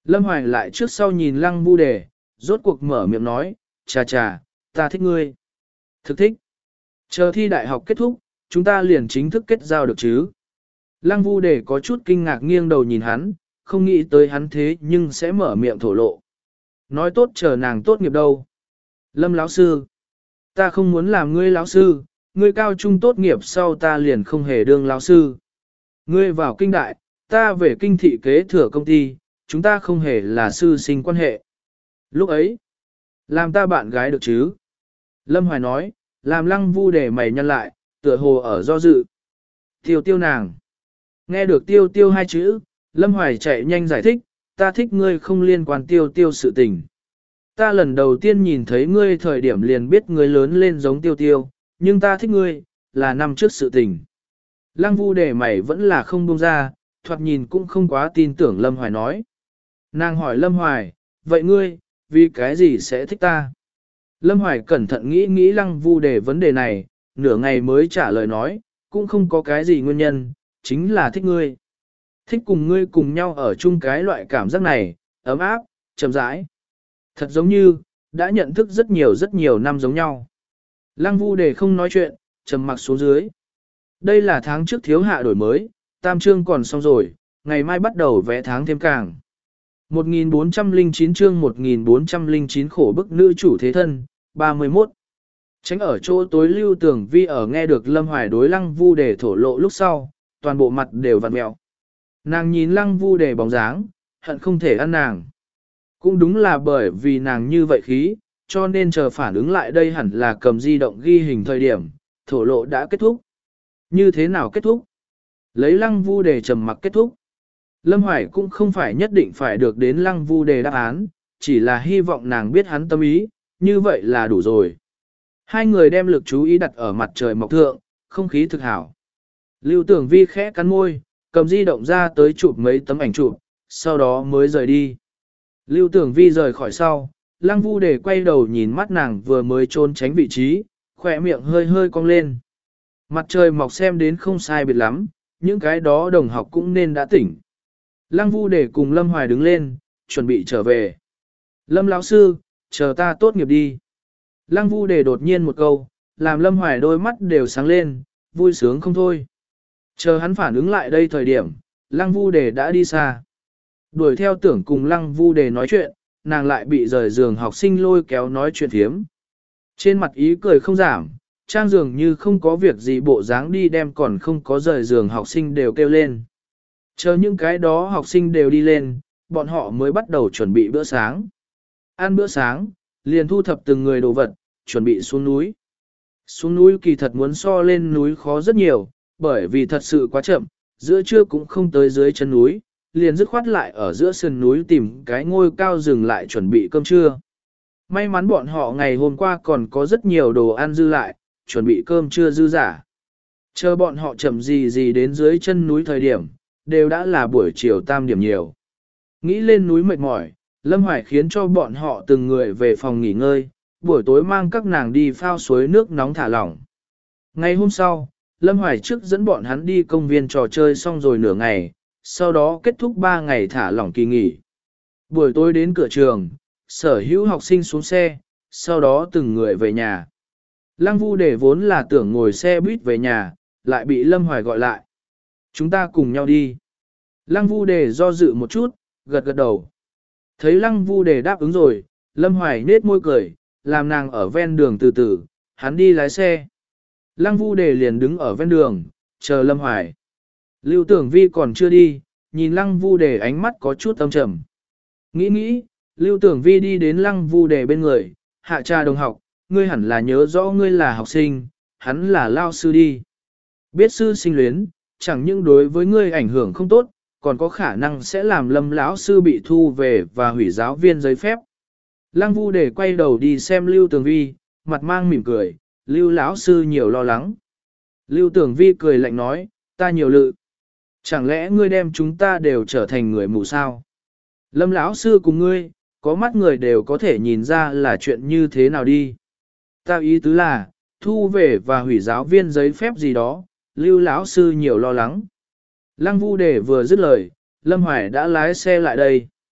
Lâm Hoài lại trước sau nhìn Lăng Vu Đề, rốt cuộc mở miệng nói, chà chà, ta thích ngươi. Thực thích. Chờ thi đại học kết thúc, chúng ta liền chính thức kết giao được chứ. Lăng Vu Đề có chút kinh ngạc nghiêng đầu nhìn hắn, không nghĩ tới hắn thế nhưng sẽ mở miệng thổ lộ. Nói tốt chờ nàng tốt nghiệp đâu. Lâm lão sư, ta không muốn làm ngươi lão sư, ngươi cao trung tốt nghiệp sau ta liền không hề đương lão sư. Ngươi vào kinh đại, ta về kinh thị kế thừa công ty, chúng ta không hề là sư sinh quan hệ. Lúc ấy, làm ta bạn gái được chứ? Lâm Hoài nói, làm Lăng Vu Đề mày nhăn lại, tựa hồ ở do dự. Tiêu tiêu nàng. Nghe được tiêu tiêu hai chữ, Lâm Hoài chạy nhanh giải thích, ta thích ngươi không liên quan tiêu tiêu sự tình. Ta lần đầu tiên nhìn thấy ngươi thời điểm liền biết ngươi lớn lên giống tiêu tiêu, nhưng ta thích ngươi, là năm trước sự tình. Lăng Vu Đề mày vẫn là không buông ra, thoạt nhìn cũng không quá tin tưởng Lâm Hoài nói. Nàng hỏi Lâm Hoài, vậy ngươi, vì cái gì sẽ thích ta? Lâm Hoài cẩn thận nghĩ nghĩ Lăng Vu Đề vấn đề này, nửa ngày mới trả lời nói, cũng không có cái gì nguyên nhân, chính là thích ngươi. Thích cùng ngươi cùng nhau ở chung cái loại cảm giác này, ấm áp, chậm rãi. Thật giống như, đã nhận thức rất nhiều rất nhiều năm giống nhau. Lăng Vu Đề không nói chuyện, trầm mặc xuống dưới. Đây là tháng trước thiếu hạ đổi mới, tam chương còn xong rồi, ngày mai bắt đầu vẽ tháng thêm càng. một nghìn bốn trăm lẻ chín chương một nghìn bốn trăm lẻ chín khổ bức nữ chủ thế thân, ba mươi mốt. Tránh ở chỗ tối Lưu Tưởng Vi ở nghe được Lâm Hoài đối Lăng Vu Đề thổ lộ lúc sau, toàn bộ mặt đều vặn mẹo. Nàng nhìn Lăng Vu Đề bóng dáng, hận không thể ăn nàng. Cũng đúng là bởi vì nàng như vậy khí, cho nên chờ phản ứng lại đây hẳn là cầm di động ghi hình thời điểm, thổ lộ đã kết thúc. Như thế nào kết thúc? Lấy Lăng Vu Đề trầm mặc kết thúc. Lâm Hoài cũng không phải nhất định phải được đến Lăng Vu Đề đáp án, chỉ là hy vọng nàng biết hắn tâm ý, như vậy là đủ rồi. Hai người đem lực chú ý đặt ở mặt trời mọc thượng, không khí thực hảo. Lưu Tưởng Vi khẽ cắn môi, cầm di động ra tới chụp mấy tấm ảnh chụp, sau đó mới rời đi. Lưu Tưởng Vi rời khỏi sau, Lăng Vu Đề quay đầu nhìn mắt nàng vừa mới trốn tránh vị trí, khỏe miệng hơi hơi cong lên. Mặt trời mọc xem đến không sai biệt lắm, những cái đó đồng học cũng nên đã tỉnh. Lăng Vu Đề cùng Lâm Hoài đứng lên, chuẩn bị trở về. Lâm lão sư, chờ ta tốt nghiệp đi. Lăng Vu Đề đột nhiên một câu, làm Lâm Hoài đôi mắt đều sáng lên, vui sướng không thôi. Chờ hắn phản ứng lại đây thời điểm, Lăng Vu Đề đã đi xa. Đuổi theo tưởng cùng Lăng Vu Đề nói chuyện, nàng lại bị rời giường học sinh lôi kéo nói chuyện thiếm. Trên mặt ý cười không giảm, trang dường như không có việc gì bộ dáng đi đem còn không có rời giường học sinh đều kêu lên. Chờ những cái đó học sinh đều đi lên, bọn họ mới bắt đầu chuẩn bị bữa sáng. Ăn bữa sáng, liền thu thập từng người đồ vật, chuẩn bị xuống núi. Xuống núi kỳ thật muốn so lên núi khó rất nhiều, bởi vì thật sự quá chậm, giữa trưa cũng không tới dưới chân núi, liền dứt khoát lại ở giữa sườn núi tìm cái ngôi cao dừng lại chuẩn bị cơm trưa. May mắn bọn họ ngày hôm qua còn có rất nhiều đồ ăn dư lại, chuẩn bị cơm trưa dư giả. Chờ bọn họ chậm gì gì đến dưới chân núi thời điểm, đều đã là buổi chiều tam điểm nhiều. Nghĩ lên núi mệt mỏi, Lâm Hoài khiến cho bọn họ từng người về phòng nghỉ ngơi, buổi tối mang các nàng đi phao suối nước nóng thả lỏng. Ngày hôm sau, Lâm Hoài trước dẫn bọn hắn đi công viên trò chơi xong rồi nửa ngày, sau đó kết thúc ba ngày thả lỏng kỳ nghỉ. Buổi tối đến cửa trường, sở hữu học sinh xuống xe, sau đó từng người về nhà. Lăng Vu Đề vốn là tưởng ngồi xe buýt về nhà, lại bị Lâm Hoài gọi lại. Chúng ta cùng nhau đi. Lăng Vu Đề do dự một chút, gật gật đầu. Thấy Lăng Vu Đề đáp ứng rồi, Lâm Hoài nết môi cười, làm nàng ở ven đường từ từ, hắn đi lái xe. Lăng Vu Đề liền đứng ở ven đường, chờ Lâm Hoài. Lưu Tưởng Vi còn chưa đi, nhìn Lăng Vu Đề ánh mắt có chút âm trầm. Nghĩ nghĩ, Lưu Tưởng Vi đi đến Lăng Vu Đề bên người, hạ trà đồng học, ngươi hẳn là nhớ rõ ngươi là học sinh, hắn là lao sư đi. Biết sư sinh luyến, chẳng những đối với ngươi ảnh hưởng không tốt, còn có khả năng sẽ làm Lâm lão sư bị thu về và hủy giáo viên giấy phép. Lăng Vu Đề quay đầu đi xem Lưu Tưởng Vi, mặt mang mỉm cười, Lưu lão sư nhiều lo lắng. Lưu Tưởng Vi cười lạnh nói, ta nhiều lự. Chẳng lẽ ngươi đem chúng ta đều trở thành người mù sao? Lâm lão sư cùng ngươi, có mắt người đều có thể nhìn ra là chuyện như thế nào đi. Ta ý tứ là, thu về và hủy giáo viên giấy phép gì đó, Lưu lão sư nhiều lo lắng. Lăng Vu Đề vừa dứt lời, Lâm Hoài đã lái xe lại đây.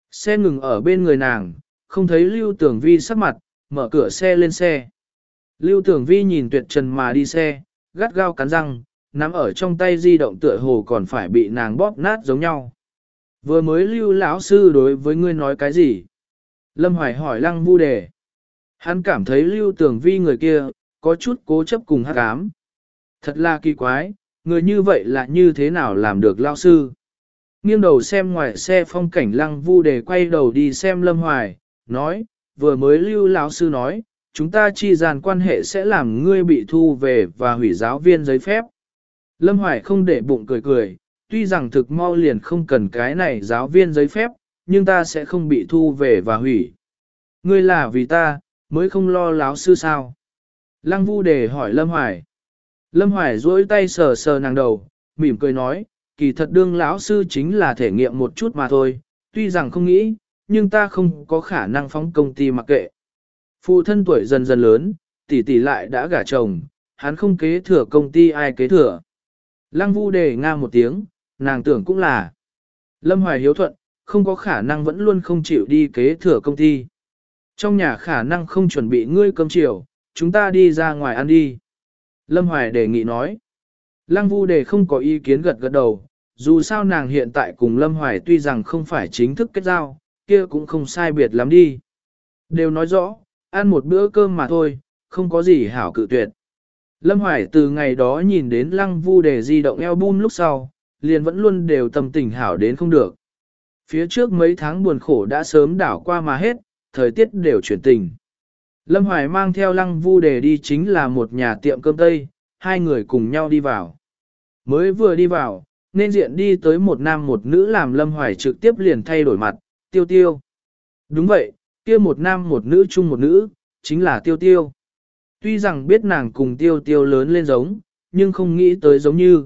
Xe ngừng ở bên người nàng, không thấy Lưu Tưởng Vi sắc mặt, mở cửa xe lên xe. Lưu Tưởng Vi nhìn Tuyệt Trần mà đi xe, gắt gao cắn răng, nắm ở trong tay di động tựa hồ còn phải bị nàng bóp nát giống nhau. Vừa mới Lưu lão sư đối với ngươi nói cái gì? Lâm Hoài hỏi Lăng Vu Đề. Hắn cảm thấy Lưu Tưởng Vi người kia, có chút cố chấp cùng hắc ám. Thật là kỳ quái, người như vậy là như thế nào làm được lão sư? Nghiêng đầu xem ngoài xe phong cảnh Lăng Vu Đề quay đầu đi xem Lâm Hoài, nói, vừa mới Lưu lão sư nói, chúng ta chi dàn quan hệ sẽ làm ngươi bị thu về và hủy giáo viên giấy phép. Lâm Hoài không để bụng cười cười, tuy rằng thực mau liền không cần cái này giáo viên giấy phép, nhưng ta sẽ không bị thu về và hủy. Ngươi là vì ta, mới không lo lão sư sao? Lăng Vu Đề hỏi Lâm Hoài. Lâm Hoài duỗi tay sờ sờ nàng đầu, mỉm cười nói, kỳ thật đương lão sư chính là thể nghiệm một chút mà thôi, tuy rằng không nghĩ, nhưng ta không có khả năng phóng công ty mặc kệ. Phụ thân tuổi dần dần lớn, tỷ tỷ lại đã gả chồng, hắn không kế thừa công ty ai kế thừa. Lăng Vu Đề nga một tiếng, nàng tưởng cũng là. Lâm Hoài hiếu thuận, không có khả năng vẫn luôn không chịu đi kế thừa công ty. Trong nhà khả năng không chuẩn bị ngươi cơm chiều, chúng ta đi ra ngoài ăn đi. Lâm Hoài đề nghị nói. Lăng Vu Đề không có ý kiến gật gật đầu, dù sao nàng hiện tại cùng Lâm Hoài tuy rằng không phải chính thức kết giao, kia cũng không sai biệt lắm đi. Đều nói rõ, ăn một bữa cơm mà thôi, không có gì hảo cự tuyệt. Lâm Hoài từ ngày đó nhìn đến Lăng Vu Đề di động album lúc sau, liền vẫn luôn đều tâm tình hảo đến không được. Phía trước mấy tháng buồn khổ đã sớm đảo qua mà hết, thời tiết đều chuyển tình. Lâm Hoài mang theo Lăng Vu Đề đi chính là một nhà tiệm cơm Tây, hai người cùng nhau đi vào. Mới vừa đi vào, nên diện đi tới một nam một nữ làm Lâm Hoài trực tiếp liền thay đổi mặt, Tiêu Tiêu. Đúng vậy, kia một nam một nữ chung một nữ, chính là Tiêu Tiêu. Tuy rằng biết nàng cùng Tiêu Tiêu lớn lên giống, nhưng không nghĩ tới giống như.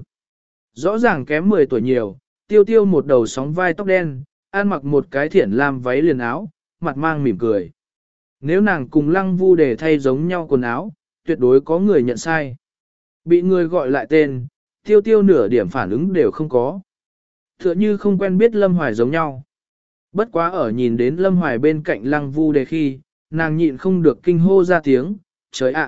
Rõ ràng kém mười tuổi nhiều, Tiêu Tiêu một đầu sóng vai tóc đen, ăn mặc một cái thiển lam váy liền áo, mặt mang mỉm cười. Nếu nàng cùng Lăng Vu Đề thay giống nhau quần áo, tuyệt đối có người nhận sai. Bị người gọi lại tên, Tiêu Tiêu nửa điểm phản ứng đều không có. Tựa như không quen biết Lâm Hoài giống nhau. Bất quá ở nhìn đến Lâm Hoài bên cạnh Lăng Vu Đề khi, nàng nhịn không được kinh hô ra tiếng, trời ạ.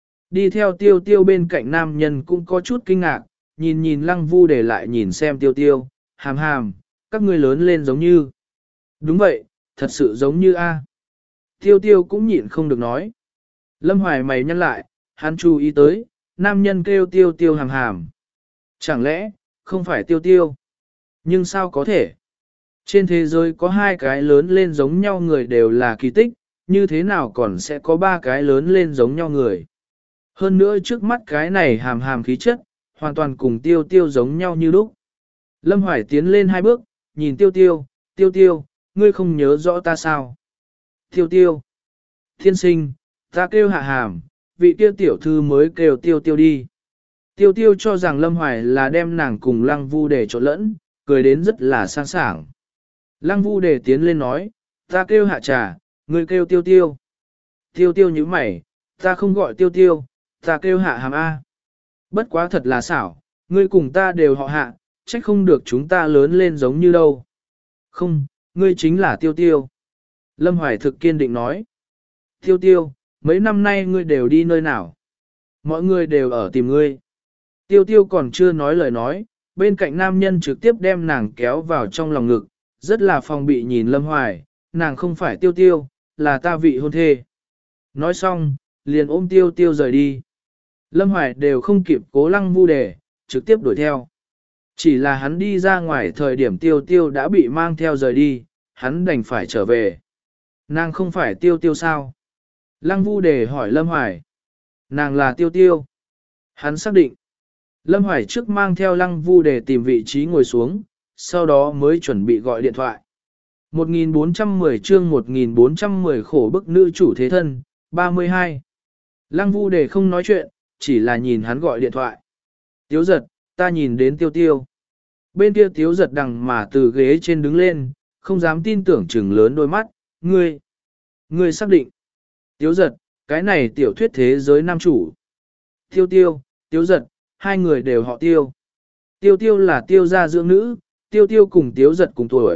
Đi theo Tiêu Tiêu bên cạnh nam nhân cũng có chút kinh ngạc, nhìn nhìn Lăng Vu Đề lại nhìn xem Tiêu Tiêu, hàm hàm, các ngươi lớn lên giống như. Đúng vậy, thật sự giống như A. Tiêu Tiêu cũng nhịn không được nói. Lâm Hoài mày nhăn lại, hắn chú ý tới, nam nhân kêu Tiêu Tiêu hàm hàm. Chẳng lẽ, không phải Tiêu Tiêu? Nhưng sao có thể? Trên thế giới có hai cái lớn lên giống nhau người đều là kỳ tích, như thế nào còn sẽ có ba cái lớn lên giống nhau người? Hơn nữa trước mắt cái này hàm hàm khí chất, hoàn toàn cùng Tiêu Tiêu giống nhau như lúc. Lâm Hoài tiến lên hai bước, nhìn Tiêu Tiêu, Tiêu Tiêu, ngươi không nhớ rõ ta sao? Tiêu Tiêu, thiên sinh, ta kêu hạ hàm, vị tiêu tiểu thư mới kêu Tiêu Tiêu đi. Tiêu Tiêu cho rằng Lâm Hoài là đem nàng cùng Lăng Vu Đề trộn lẫn, cười đến rất là sang sảng. Lăng Vu Đề tiến lên nói, ta kêu hạ trà, ngươi kêu Tiêu Tiêu. Tiêu Tiêu như mày, ta không gọi Tiêu Tiêu, ta kêu hạ hàm A. Bất quá thật là xảo, ngươi cùng ta đều họ hạ, trách không được chúng ta lớn lên giống như đâu. Không, ngươi chính là Tiêu Tiêu. Lâm Hoài thực kiên định nói. Tiêu Tiêu, mấy năm nay ngươi đều đi nơi nào? Mọi người đều ở tìm ngươi. Tiêu Tiêu còn chưa nói lời nói, bên cạnh nam nhân trực tiếp đem nàng kéo vào trong lòng ngực, rất là phòng bị nhìn Lâm Hoài, nàng không phải Tiêu Tiêu, là ta vị hôn thê. Nói xong, liền ôm Tiêu Tiêu rời đi. Lâm Hoài đều không kịp cố Lăng Vu Đề, trực tiếp đuổi theo. Chỉ là hắn đi ra ngoài thời điểm Tiêu Tiêu đã bị mang theo rời đi, hắn đành phải trở về. Nàng không phải Tiêu Tiêu sao? Lăng Vu Đề hỏi Lâm Hoài. Nàng là Tiêu Tiêu. Hắn xác định. Lâm Hoài trước mang theo Lăng Vu Đề tìm vị trí ngồi xuống, sau đó mới chuẩn bị gọi điện thoại. một nghìn bốn trăm mười chương một nghìn bốn trăm mười khổ bức nữ chủ thế thân, ba mươi hai. Lăng Vu Đề không nói chuyện, chỉ là nhìn hắn gọi điện thoại. Tiếu giật, ta nhìn đến Tiêu Tiêu. Bên kia Tiếu giật đằng mà từ ghế trên đứng lên, không dám tin tưởng chừng lớn đôi mắt, ngươi, ngươi xác định. Tiếu giật, cái này tiểu thuyết thế giới nam chủ. Tiêu Tiêu, Tiếu giật, hai người đều họ Tiêu. Tiêu Tiêu là Tiêu gia dưỡng nữ, Tiêu Tiêu cùng Tiếu giật cùng tuổi,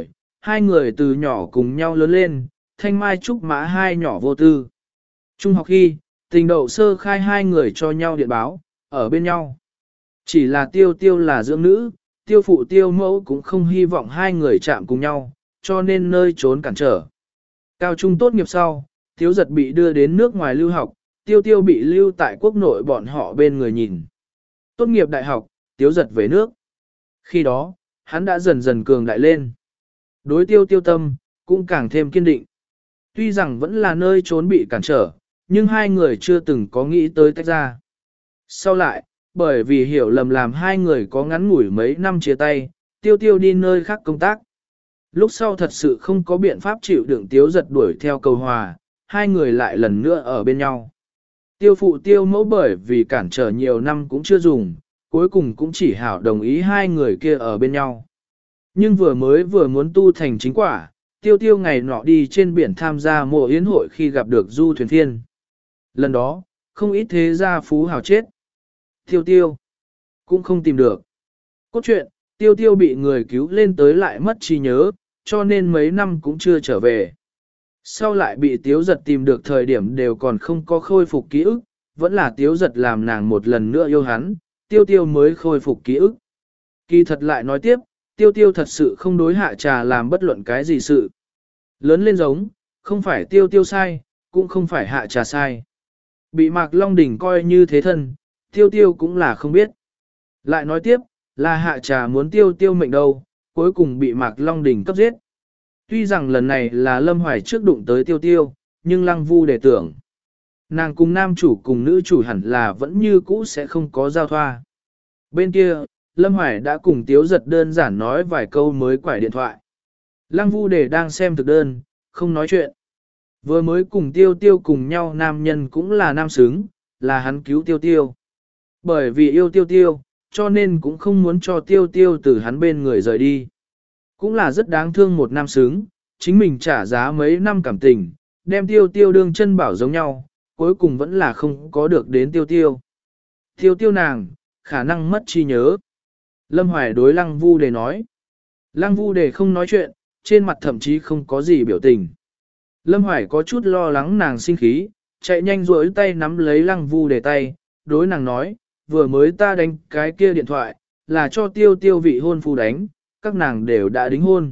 hai người từ nhỏ cùng nhau lớn lên, thanh mai trúc mã hai nhỏ vô tư. Trung học khi, tình đậu sơ khai hai người cho nhau điện báo, ở bên nhau. Chỉ là tiêu tiêu là dưỡng nữ, tiêu phụ tiêu mẫu cũng không hy vọng hai người chạm cùng nhau, cho nên nơi trốn cản trở. Cao trung tốt nghiệp sau, Tiếu Giật bị đưa đến nước ngoài lưu học, tiêu tiêu bị lưu tại quốc nội bọn họ bên người nhìn. Tốt nghiệp đại học, Tiếu Giật về nước. Khi đó, hắn đã dần dần cường đại lên. Đối tiêu tiêu tâm, cũng càng thêm kiên định. Tuy rằng vẫn là nơi trốn bị cản trở, nhưng hai người chưa từng có nghĩ tới tách ra. Sau lại, bởi vì hiểu lầm làm hai người có ngắn ngủi mấy năm chia tay, tiêu tiêu đi nơi khác công tác. Lúc sau thật sự không có biện pháp chịu đựng Tiếu Giật đuổi theo cầu hòa, hai người lại lần nữa ở bên nhau. Tiêu phụ tiêu mẫu bởi vì cản trở nhiều năm cũng chưa dùng, cuối cùng cũng chỉ hảo đồng ý hai người kia ở bên nhau. Nhưng vừa mới vừa muốn tu thành chính quả, tiêu tiêu ngày nọ đi trên biển tham gia mộ yến hội khi gặp được du thuyền phiên. Lần đó, không ít thế gia phú hào chết. Tiêu tiêu, cũng không tìm được. Cốt truyện, tiêu tiêu bị người cứu lên tới lại mất trí nhớ, cho nên mấy năm cũng chưa trở về. Sau lại bị Tiếu Giật tìm được thời điểm đều còn không có khôi phục ký ức, vẫn là Tiếu Giật làm nàng một lần nữa yêu hắn, tiêu tiêu mới khôi phục ký ức. Kỳ thật lại nói tiếp, tiêu tiêu thật sự không đối Hạ Trà làm bất luận cái gì sự. Lớn lên giống, không phải tiêu tiêu sai, cũng không phải Hạ Trà sai. Bị Mạc Long Đỉnh coi như thế thân, tiêu tiêu cũng là không biết. Lại nói tiếp, là Hạ Trà muốn tiêu tiêu mệnh đâu, cuối cùng bị Mạc Long Đỉnh cấp giết. Tuy rằng lần này là Lâm Hoài trước đụng tới tiêu tiêu, nhưng Lăng Vu để tưởng. Nàng cùng nam chủ cùng nữ chủ hẳn là vẫn như cũ sẽ không có giao thoa. Bên kia, Lâm Hoài đã cùng Tiếu Giật đơn giản nói vài câu mới quải điện thoại. Lăng Vu để đang xem thực đơn, không nói chuyện. Vừa mới cùng tiêu tiêu cùng nhau nam nhân cũng là nam xứng, là hắn cứu tiêu tiêu. Bởi vì yêu tiêu tiêu, cho nên cũng không muốn cho tiêu tiêu từ hắn bên người rời đi. Cũng là rất đáng thương một nam xứng, chính mình trả giá mấy năm cảm tình, đem tiêu tiêu đương chân bảo giống nhau, cuối cùng vẫn là không có được đến tiêu tiêu. Tiêu tiêu nàng, khả năng mất trí nhớ. Lâm Hoài đối Lăng Vu Đề nói. Lăng Vu Đề không nói chuyện, trên mặt thậm chí không có gì biểu tình. Lâm Hoài có chút lo lắng nàng sinh khí, chạy nhanh rỗi tay nắm lấy Lăng Vu Đề tay, đối nàng nói, vừa mới ta đánh cái kia điện thoại, là cho tiêu tiêu vị hôn phu đánh, các nàng đều đã đính hôn.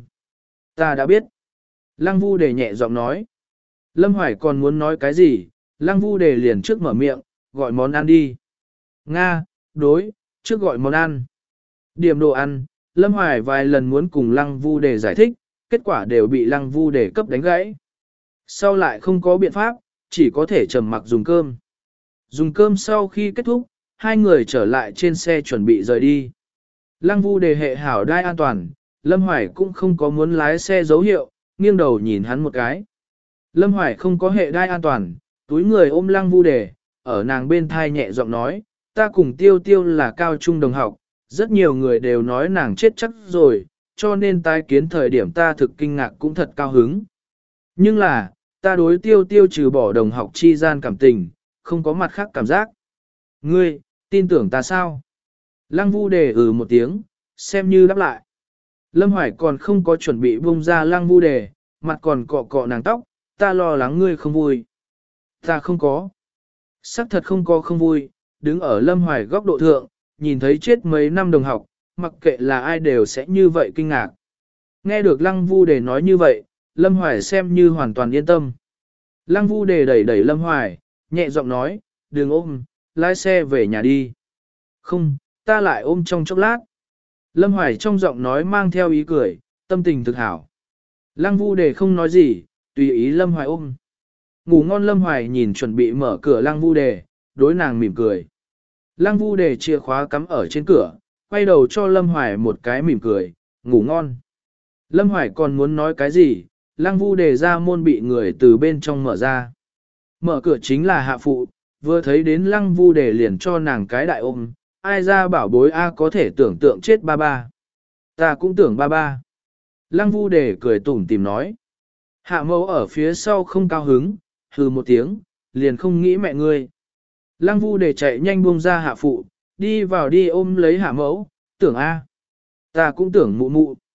Ta đã biết. Lăng Vu Đề nhẹ giọng nói. Lâm Hoài còn muốn nói cái gì, Lăng Vu Đề liền trước mở miệng, gọi món ăn đi. Nga, đối, trước gọi món ăn. Điểm đồ ăn, Lâm Hoài vài lần muốn cùng Lăng Vu Đề giải thích, kết quả đều bị Lăng Vu Đề cấp đánh gãy. Sau lại không có biện pháp, chỉ có thể trầm mặc dùng cơm. Dùng cơm sau khi kết thúc, hai người trở lại trên xe chuẩn bị rời đi. Lăng Vu Đề hệ hảo đai an toàn, Lâm Hoài cũng không có muốn lái xe dấu hiệu, nghiêng đầu nhìn hắn một cái. Lâm Hoài không có hệ đai an toàn, túi người ôm Lăng Vu Đề, ở nàng bên thai nhẹ giọng nói, ta cùng tiêu tiêu là cao trung đồng học, rất nhiều người đều nói nàng chết chắc rồi, cho nên tái kiến thời điểm ta thực kinh ngạc cũng thật cao hứng. Nhưng là, ta đối tiêu tiêu trừ bỏ đồng học chi gian cảm tình, không có mặt khác cảm giác. Ngươi, tin tưởng ta sao? Lăng Vu Đề ừ một tiếng, xem như đáp lại. Lâm Hoài còn không có chuẩn bị buông ra Lăng Vu Đề, mặt còn cọ cọ nàng tóc, ta lo lắng ngươi không vui. Ta không có. Sắc thật không có không vui, đứng ở Lâm Hoài góc độ thượng, nhìn thấy chết mấy năm đồng học, mặc kệ là ai đều sẽ như vậy kinh ngạc. Nghe được Lăng Vu Đề nói như vậy, Lâm Hoài xem như hoàn toàn yên tâm. Lăng Vu Đề đẩy đẩy Lâm Hoài, nhẹ giọng nói, đừng ôm, lái xe về nhà đi. Không, ta lại ôm trong chốc lát. Lâm Hoài trong giọng nói mang theo ý cười, tâm tình thực hảo. Lăng Vu Đề không nói gì, tùy ý Lâm Hoài ôm. Ngủ ngon Lâm Hoài nhìn chuẩn bị mở cửa Lăng Vu Đề, đối nàng mỉm cười. Lăng Vu Đề chìa khóa cắm ở trên cửa, quay đầu cho Lâm Hoài một cái mỉm cười, ngủ ngon. Lâm Hoài còn muốn nói cái gì, Lăng Vu Đề ra môn bị người từ bên trong mở ra. Mở cửa chính là Hạ Phụ, vừa thấy đến Lăng Vu Đề liền cho nàng cái đại ôm, ai ra bảo bối A có thể tưởng tượng chết ba ba. Ta cũng tưởng ba ba. Lăng Vu Đề cười tủm tìm nói. Hạ mẫu ở phía sau không cao hứng, hừ một tiếng, liền không nghĩ mẹ ngươi. Lăng Vu Đề chạy nhanh buông ra Hạ Phụ, đi vào đi ôm lấy Hạ mẫu, tưởng A. Ta cũng tưởng mụ mụ.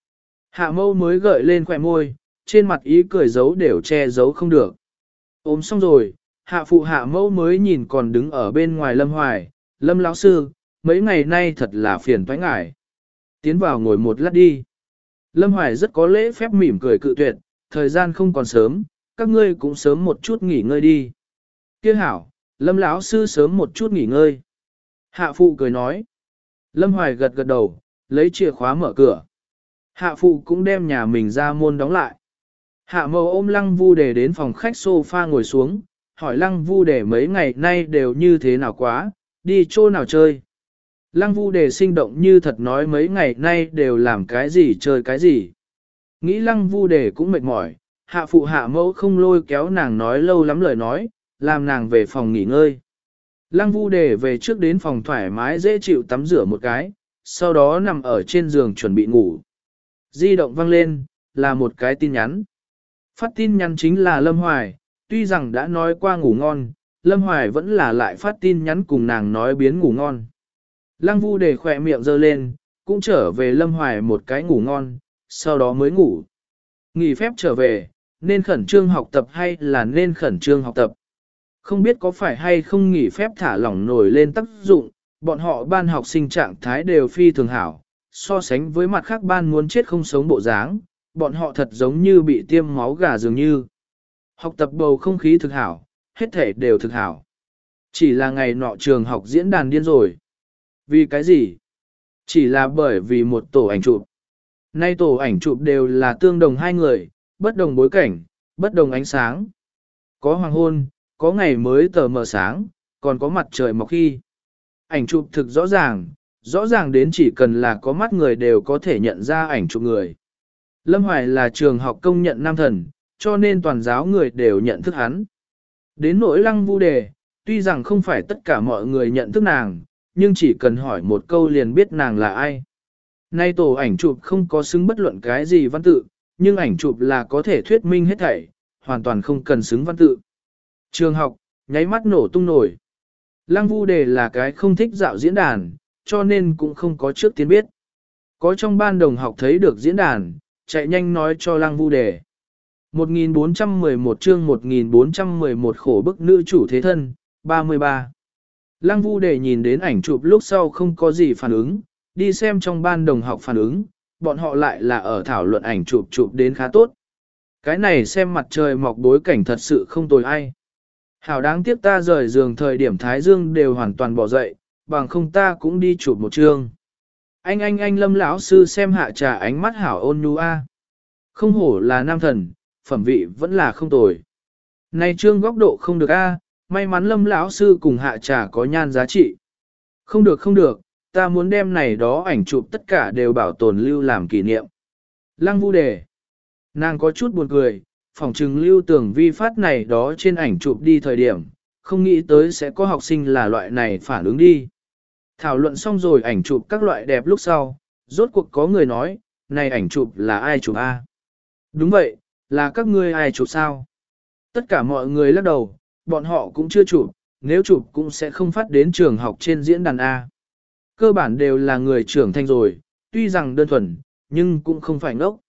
Hạ mâu mới gợi lên khỏe môi, trên mặt ý cười giấu đều che giấu không được. Ôm xong rồi, hạ phụ hạ mâu mới nhìn còn đứng ở bên ngoài Lâm Hoài, Lâm lão sư, mấy ngày nay thật là phiền toái ngại. Tiến vào ngồi một lát đi. Lâm Hoài rất có lễ phép mỉm cười cự tuyệt, thời gian không còn sớm, các ngươi cũng sớm một chút nghỉ ngơi đi. Kia hảo, Lâm lão sư sớm một chút nghỉ ngơi. Hạ phụ cười nói. Lâm Hoài gật gật đầu, lấy chìa khóa mở cửa. Hạ phụ cũng đem nhà mình ra môn đóng lại. Hạ mâu ôm Lăng Vu Đề đến phòng khách sofa ngồi xuống, hỏi Lăng Vu Đề mấy ngày nay đều như thế nào quá, đi chỗ nào chơi. Lăng Vu Đề sinh động như thật nói mấy ngày nay đều làm cái gì chơi cái gì. Nghĩ Lăng Vu Đề cũng mệt mỏi, hạ phụ hạ mẫu không lôi kéo nàng nói lâu lắm lời nói, làm nàng về phòng nghỉ ngơi. Lăng Vu Đề về trước đến phòng thoải mái dễ chịu tắm rửa một cái, sau đó nằm ở trên giường chuẩn bị ngủ. Di động vang lên, là một cái tin nhắn. Phát tin nhắn chính là Lâm Hoài, tuy rằng đã nói qua ngủ ngon, Lâm Hoài vẫn là lại phát tin nhắn cùng nàng nói biến ngủ ngon. Lăng Vu Đề khỏe miệng giơ lên, cũng trở về Lâm Hoài một cái ngủ ngon, sau đó mới ngủ. Nghỉ phép trở về, nên khẩn trương học tập hay là nên khẩn trương học tập. Không biết có phải hay không nghỉ phép thả lỏng nổi lên tác dụng, bọn họ ban học sinh trạng thái đều phi thường hảo, so sánh với mặt khác ban muốn chết không sống bộ dáng, bọn họ thật giống như bị tiêm máu gà dường như. Học tập bầu không khí thực hảo, hết thể đều thực hảo. Chỉ là ngày nọ trường học diễn đàn điên rồi. Vì cái gì? Chỉ là bởi vì một tổ ảnh chụp. Nay tổ ảnh chụp đều là tương đồng hai người, bất đồng bối cảnh, bất đồng ánh sáng. Có hoàng hôn, có ngày mới tờ mờ sáng, còn có mặt trời mọc khi. Ảnh chụp thực rõ ràng, rõ ràng đến chỉ cần là có mắt người đều có thể nhận ra ảnh chụp người. Lâm Hoài là trường học công nhận nam thần, cho nên toàn giáo người đều nhận thức hắn. Đến nỗi Lăng Vu Đề, tuy rằng không phải tất cả mọi người nhận thức nàng, nhưng chỉ cần hỏi một câu liền biết nàng là ai. Nay tổ ảnh chụp không có xứng bất luận cái gì văn tự, nhưng ảnh chụp là có thể thuyết minh hết thảy, hoàn toàn không cần xứng văn tự. Trường học, nháy mắt nổ tung nổi. Lăng Vu Đề là cái không thích dạo diễn đàn, cho nên cũng không có trước tiên biết. Có trong ban đồng học thấy được diễn đàn, chạy nhanh nói cho Lăng Vu Đề. một nghìn bốn trăm mười một chương một nghìn bốn trăm mười một khổ bức nữ chủ thế thân, ba mươi ba. Lăng Vu Đề nhìn đến ảnh chụp lúc sau không có gì phản ứng, đi xem trong ban đồng học phản ứng, bọn họ lại là ở thảo luận ảnh chụp chụp đến khá tốt. Cái này xem mặt trời mọc bối cảnh thật sự không tồi ai. Hảo đáng tiếc ta rời giường thời điểm Thái Dương đều hoàn toàn bỏ dậy, bằng không ta cũng đi chụp một chương. Anh anh anh Lâm lão sư xem hạ trà ánh mắt hảo ôn nhu a. Không hổ là nam thần, phẩm vị vẫn là không tồi. Này trương góc độ không được a, may mắn Lâm lão sư cùng hạ trà có nhan giá trị. Không được không được, ta muốn đem này đó ảnh chụp tất cả đều bảo tồn lưu làm kỷ niệm. Lăng Vu Đề. Nàng có chút buồn cười, phỏng trừng lưu tưởng vi phát này đó trên ảnh chụp đi thời điểm, không nghĩ tới sẽ có học sinh là loại này phản ứng đi. Thảo luận xong rồi ảnh chụp các loại đẹp lúc sau, rốt cuộc có người nói, này ảnh chụp là ai chụp a? Đúng vậy, là các ngươi ai chụp sao? Tất cả mọi người lắc đầu, bọn họ cũng chưa chụp, nếu chụp cũng sẽ không phát đến trường học trên diễn đàn A. Cơ bản đều là người trưởng thành rồi, tuy rằng đơn thuần, nhưng cũng không phải ngốc.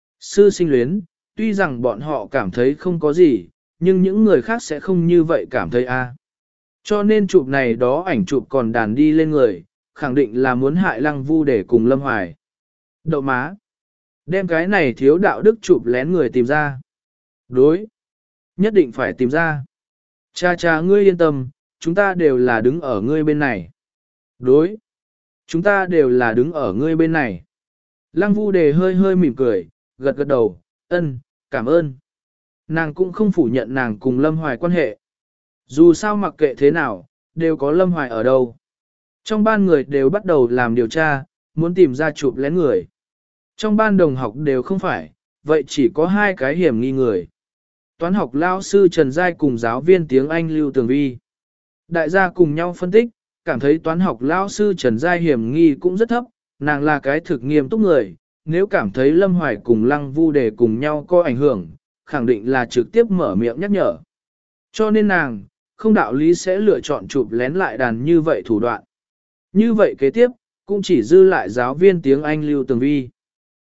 Sư sinh luyến, tuy rằng bọn họ cảm thấy không có gì, nhưng những người khác sẽ không như vậy cảm thấy A. Cho nên chụp này đó ảnh chụp còn đàn đi lên người, khẳng định là muốn hại Lăng Vu để cùng Lâm Hoài. Đậu má. Đem cái này thiếu đạo đức chụp lén người tìm ra. Đối. Nhất định phải tìm ra. Cha cha ngươi yên tâm, chúng ta đều là đứng ở ngươi bên này. Đối. Chúng ta đều là đứng ở ngươi bên này. Lăng Vu Đề hơi hơi mỉm cười, gật gật đầu, ân, cảm ơn. Nàng cũng không phủ nhận nàng cùng Lâm Hoài quan hệ. Dù sao mặc kệ thế nào, đều có Lâm Hoài ở đâu. Trong ban người đều bắt đầu làm điều tra, muốn tìm ra chụp lén người. Trong ban đồng học đều không phải, vậy chỉ có hai cái hiểm nghi người. Toán học lao sư Trần Giai cùng giáo viên tiếng Anh Lưu Tường Vi. Đại gia cùng nhau phân tích, cảm thấy toán học lao sư Trần Giai hiểm nghi cũng rất thấp, nàng là cái thực nghiêm túc người, nếu cảm thấy Lâm Hoài cùng Lăng Vu Đề cùng nhau có ảnh hưởng, khẳng định là trực tiếp mở miệng nhắc nhở. Cho nên nàng, không đạo lý sẽ lựa chọn chụp lén lại đàn như vậy thủ đoạn. Như vậy kế tiếp, cũng chỉ dư lại giáo viên tiếng Anh Lưu Tường Vi.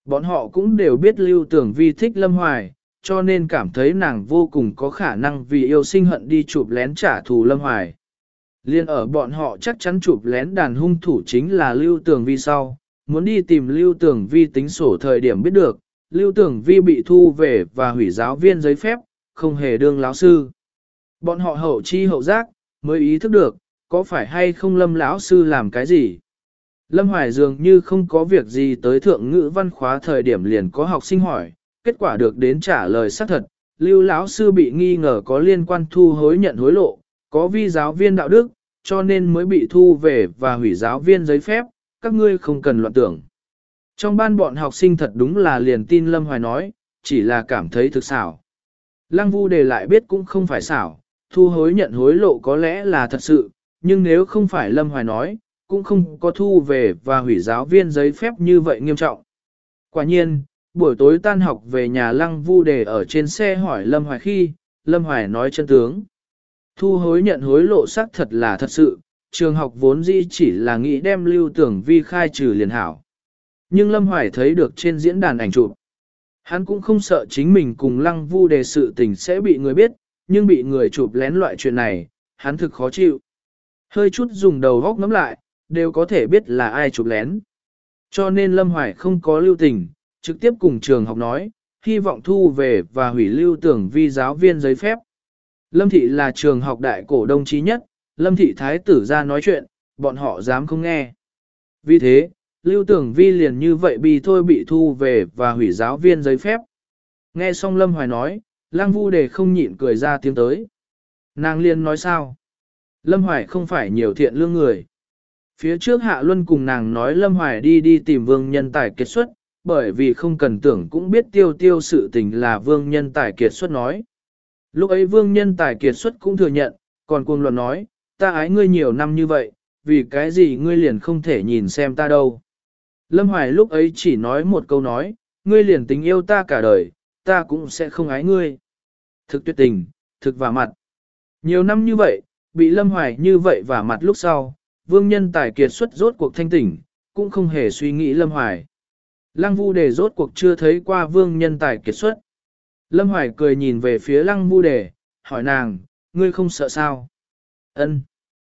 Bọn họ cũng đều biết Lưu Tưởng Vi thích Lâm Hoài, cho nên cảm thấy nàng vô cùng có khả năng vì yêu sinh hận đi chụp lén trả thù Lâm Hoài. Liên ở bọn họ chắc chắn chụp lén đàn hung thủ chính là Lưu Tưởng Vi sau, muốn đi tìm Lưu Tưởng Vi tính sổ thời điểm biết được, Lưu Tưởng Vi bị thu về và hủy giáo viên giấy phép, không hề đương lão sư. Bọn họ hậu chi hậu giác, mới ý thức được, có phải hay không Lâm lão sư làm cái gì. Lâm Hoài dường như không có việc gì tới thượng ngữ văn khóa thời điểm liền có học sinh hỏi, kết quả được đến trả lời xác thật, Lưu lão sư bị nghi ngờ có liên quan thu hối nhận hối lộ, có vi giáo viên đạo đức, cho nên mới bị thu về và hủy giáo viên giấy phép, các ngươi không cần loạn tưởng. Trong ban bọn học sinh thật đúng là liền tin Lâm Hoài nói, chỉ là cảm thấy thực xảo. Lăng Vu Đề lại biết cũng không phải xảo, thu hối nhận hối lộ có lẽ là thật sự, nhưng nếu không phải Lâm Hoài nói, cũng không có thu về và hủy giáo viên giấy phép như vậy nghiêm trọng. Quả nhiên, buổi tối tan học về nhà Lăng Vu Đề ở trên xe hỏi Lâm Hoài khi, Lâm Hoài nói chân tướng. Thu hối nhận hối lộ xác thật là thật sự, trường học vốn dĩ chỉ là nghĩ đem Lưu Tưởng Vi khai trừ liền hảo. Nhưng Lâm Hoài thấy được trên diễn đàn ảnh chụp. Hắn cũng không sợ chính mình cùng Lăng Vu Đề sự tình sẽ bị người biết, nhưng bị người chụp lén loại chuyện này, hắn thực khó chịu. Hơi chút dùng đầu góc ngắm lại, đều có thể biết là ai chụp lén. Cho nên Lâm Hoài không có lưu tình, trực tiếp cùng trường học nói, hy vọng thu về và hủy Lưu Tưởng Vi giáo viên giấy phép. Lâm Thị là trường học đại cổ đông chí nhất, Lâm Thị Thái tử ra nói chuyện, bọn họ dám không nghe. Vì thế, Lưu Tưởng Vi liền như vậy bị thôi bị thu về và hủy giáo viên giấy phép. Nghe xong Lâm Hoài nói, Lăng Vu Đề không nhịn cười ra tiếng tới. Nàng liền nói sao? Lâm Hoài không phải nhiều thiện lương người. Phía trước Hạ Luân cùng nàng nói Lâm Hoài đi đi tìm Vương Nhân Tài kiệt xuất, bởi vì không cần tưởng cũng biết tiêu tiêu sự tình là Vương Nhân Tài kiệt xuất nói. Lúc ấy Vương Nhân Tài kiệt xuất cũng thừa nhận, còn cuồng luận nói, ta ái ngươi nhiều năm như vậy, vì cái gì ngươi liền không thể nhìn xem ta đâu. Lâm Hoài lúc ấy chỉ nói một câu nói, ngươi liền tình yêu ta cả đời, ta cũng sẽ không ái ngươi. Thực tuyệt tình, thực vả mặt. Nhiều năm như vậy, bị Lâm Hoài như vậy vả mặt lúc sau, Vương Nhân Tài kiệt xuất rốt cuộc thanh tỉnh, cũng không hề suy nghĩ Lâm Hoài. Lăng Vu Đề rốt cuộc chưa thấy qua Vương Nhân Tài kiệt xuất. Lâm Hoài cười nhìn về phía Lăng Vu Đề, hỏi nàng, ngươi không sợ sao? Ân.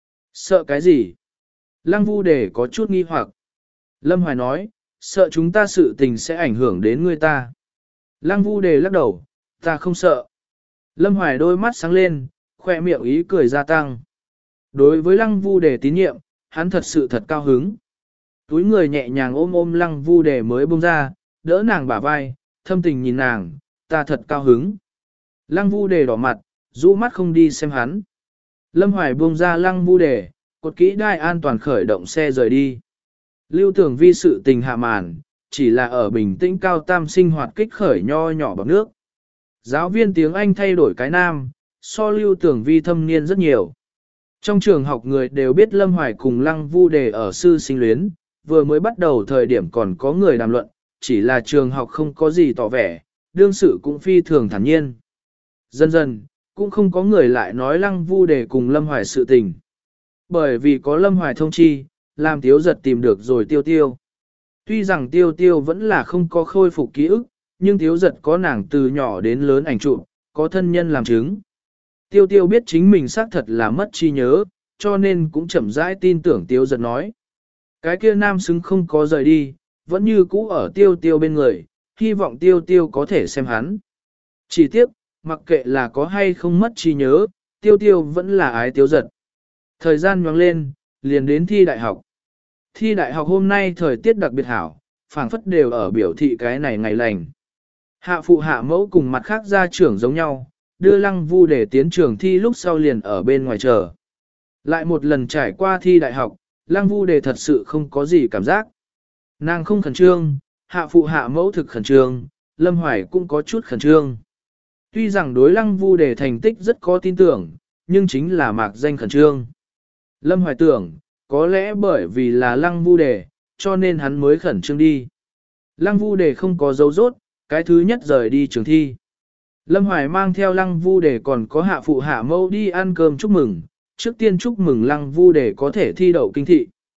Sợ cái gì? Lăng Vu Đề có chút nghi hoặc. Lâm Hoài nói, sợ chúng ta sự tình sẽ ảnh hưởng đến ngươi ta. Lăng Vu Đề lắc đầu, ta không sợ. Lâm Hoài đôi mắt sáng lên, khoe miệng ý cười gia tăng. Đối với Lăng Vu Đề tín nhiệm, hắn thật sự thật cao hứng. Túi người nhẹ nhàng ôm ôm Lăng Vu Đề mới buông ra, đỡ nàng bả vai, thâm tình nhìn nàng, ta thật cao hứng. Lăng Vu Đề đỏ mặt, rũ mắt không đi xem hắn. Lâm Hoài buông ra Lăng Vu Đề, cột kỹ đai an toàn khởi động xe rời đi. Lưu Tưởng Vi sự tình hạ màn, chỉ là ở bình tĩnh cao tam sinh hoạt kích khởi nho nhỏ bằng nước. Giáo viên tiếng Anh thay đổi cái nam, so Lưu Tưởng Vi thâm niên rất nhiều. Trong trường học người đều biết Lâm Hoài cùng Lăng Vu Đề ở sư sinh luyến, vừa mới bắt đầu thời điểm còn có người đàm luận, chỉ là trường học không có gì tỏ vẻ, đương sự cũng phi thường thản nhiên. Dần dần, cũng không có người lại nói Lăng Vu Đề cùng Lâm Hoài sự tình. Bởi vì có Lâm Hoài thông chi, làm Tiếu Giật tìm được rồi Tiêu Tiêu. Tuy rằng Tiêu Tiêu vẫn là không có khôi phục ký ức, nhưng Tiếu Giật có nàng từ nhỏ đến lớn ảnh chụp, có thân nhân làm chứng. Tiêu Tiêu biết chính mình xác thật là mất trí nhớ, cho nên cũng chậm rãi tin tưởng Tiếu Giật nói. Cái kia nam xứng không có rời đi, vẫn như cũ ở Tiêu Tiêu bên người, hy vọng Tiêu Tiêu có thể xem hắn. Chỉ tiếc, mặc kệ là có hay không mất trí nhớ, Tiêu Tiêu vẫn là ái Tiếu Giật. Thời gian nhoáng lên, liền đến thi đại học. Thi đại học hôm nay thời tiết đặc biệt hảo, phảng phất đều ở biểu thị cái này ngày lành. Hạ phụ hạ mẫu cùng mặt khác gia trưởng giống nhau, đưa Lăng Vu Đề tiến trường thi lúc sau liền ở bên ngoài chờ. Lại một lần trải qua thi đại học, Lăng Vu Đề thật sự không có gì cảm giác. Nàng không khẩn trương, hạ phụ hạ mẫu thực khẩn trương, Lâm Hoài cũng có chút khẩn trương. Tuy rằng đối Lăng Vu Đề thành tích rất có tin tưởng, nhưng chính là mạc danh khẩn trương. Lâm Hoài tưởng, có lẽ bởi vì là Lăng Vu Đề, cho nên hắn mới khẩn trương đi. Lăng Vu Đề không có dấu rốt, cái thứ nhất rời đi trường thi. Lâm Hoài mang theo Lăng Vu Đề còn có hạ phụ hạ mẫu đi ăn cơm chúc mừng, trước tiên chúc mừng Lăng Vu Đề có thể thi đậu kinh thị.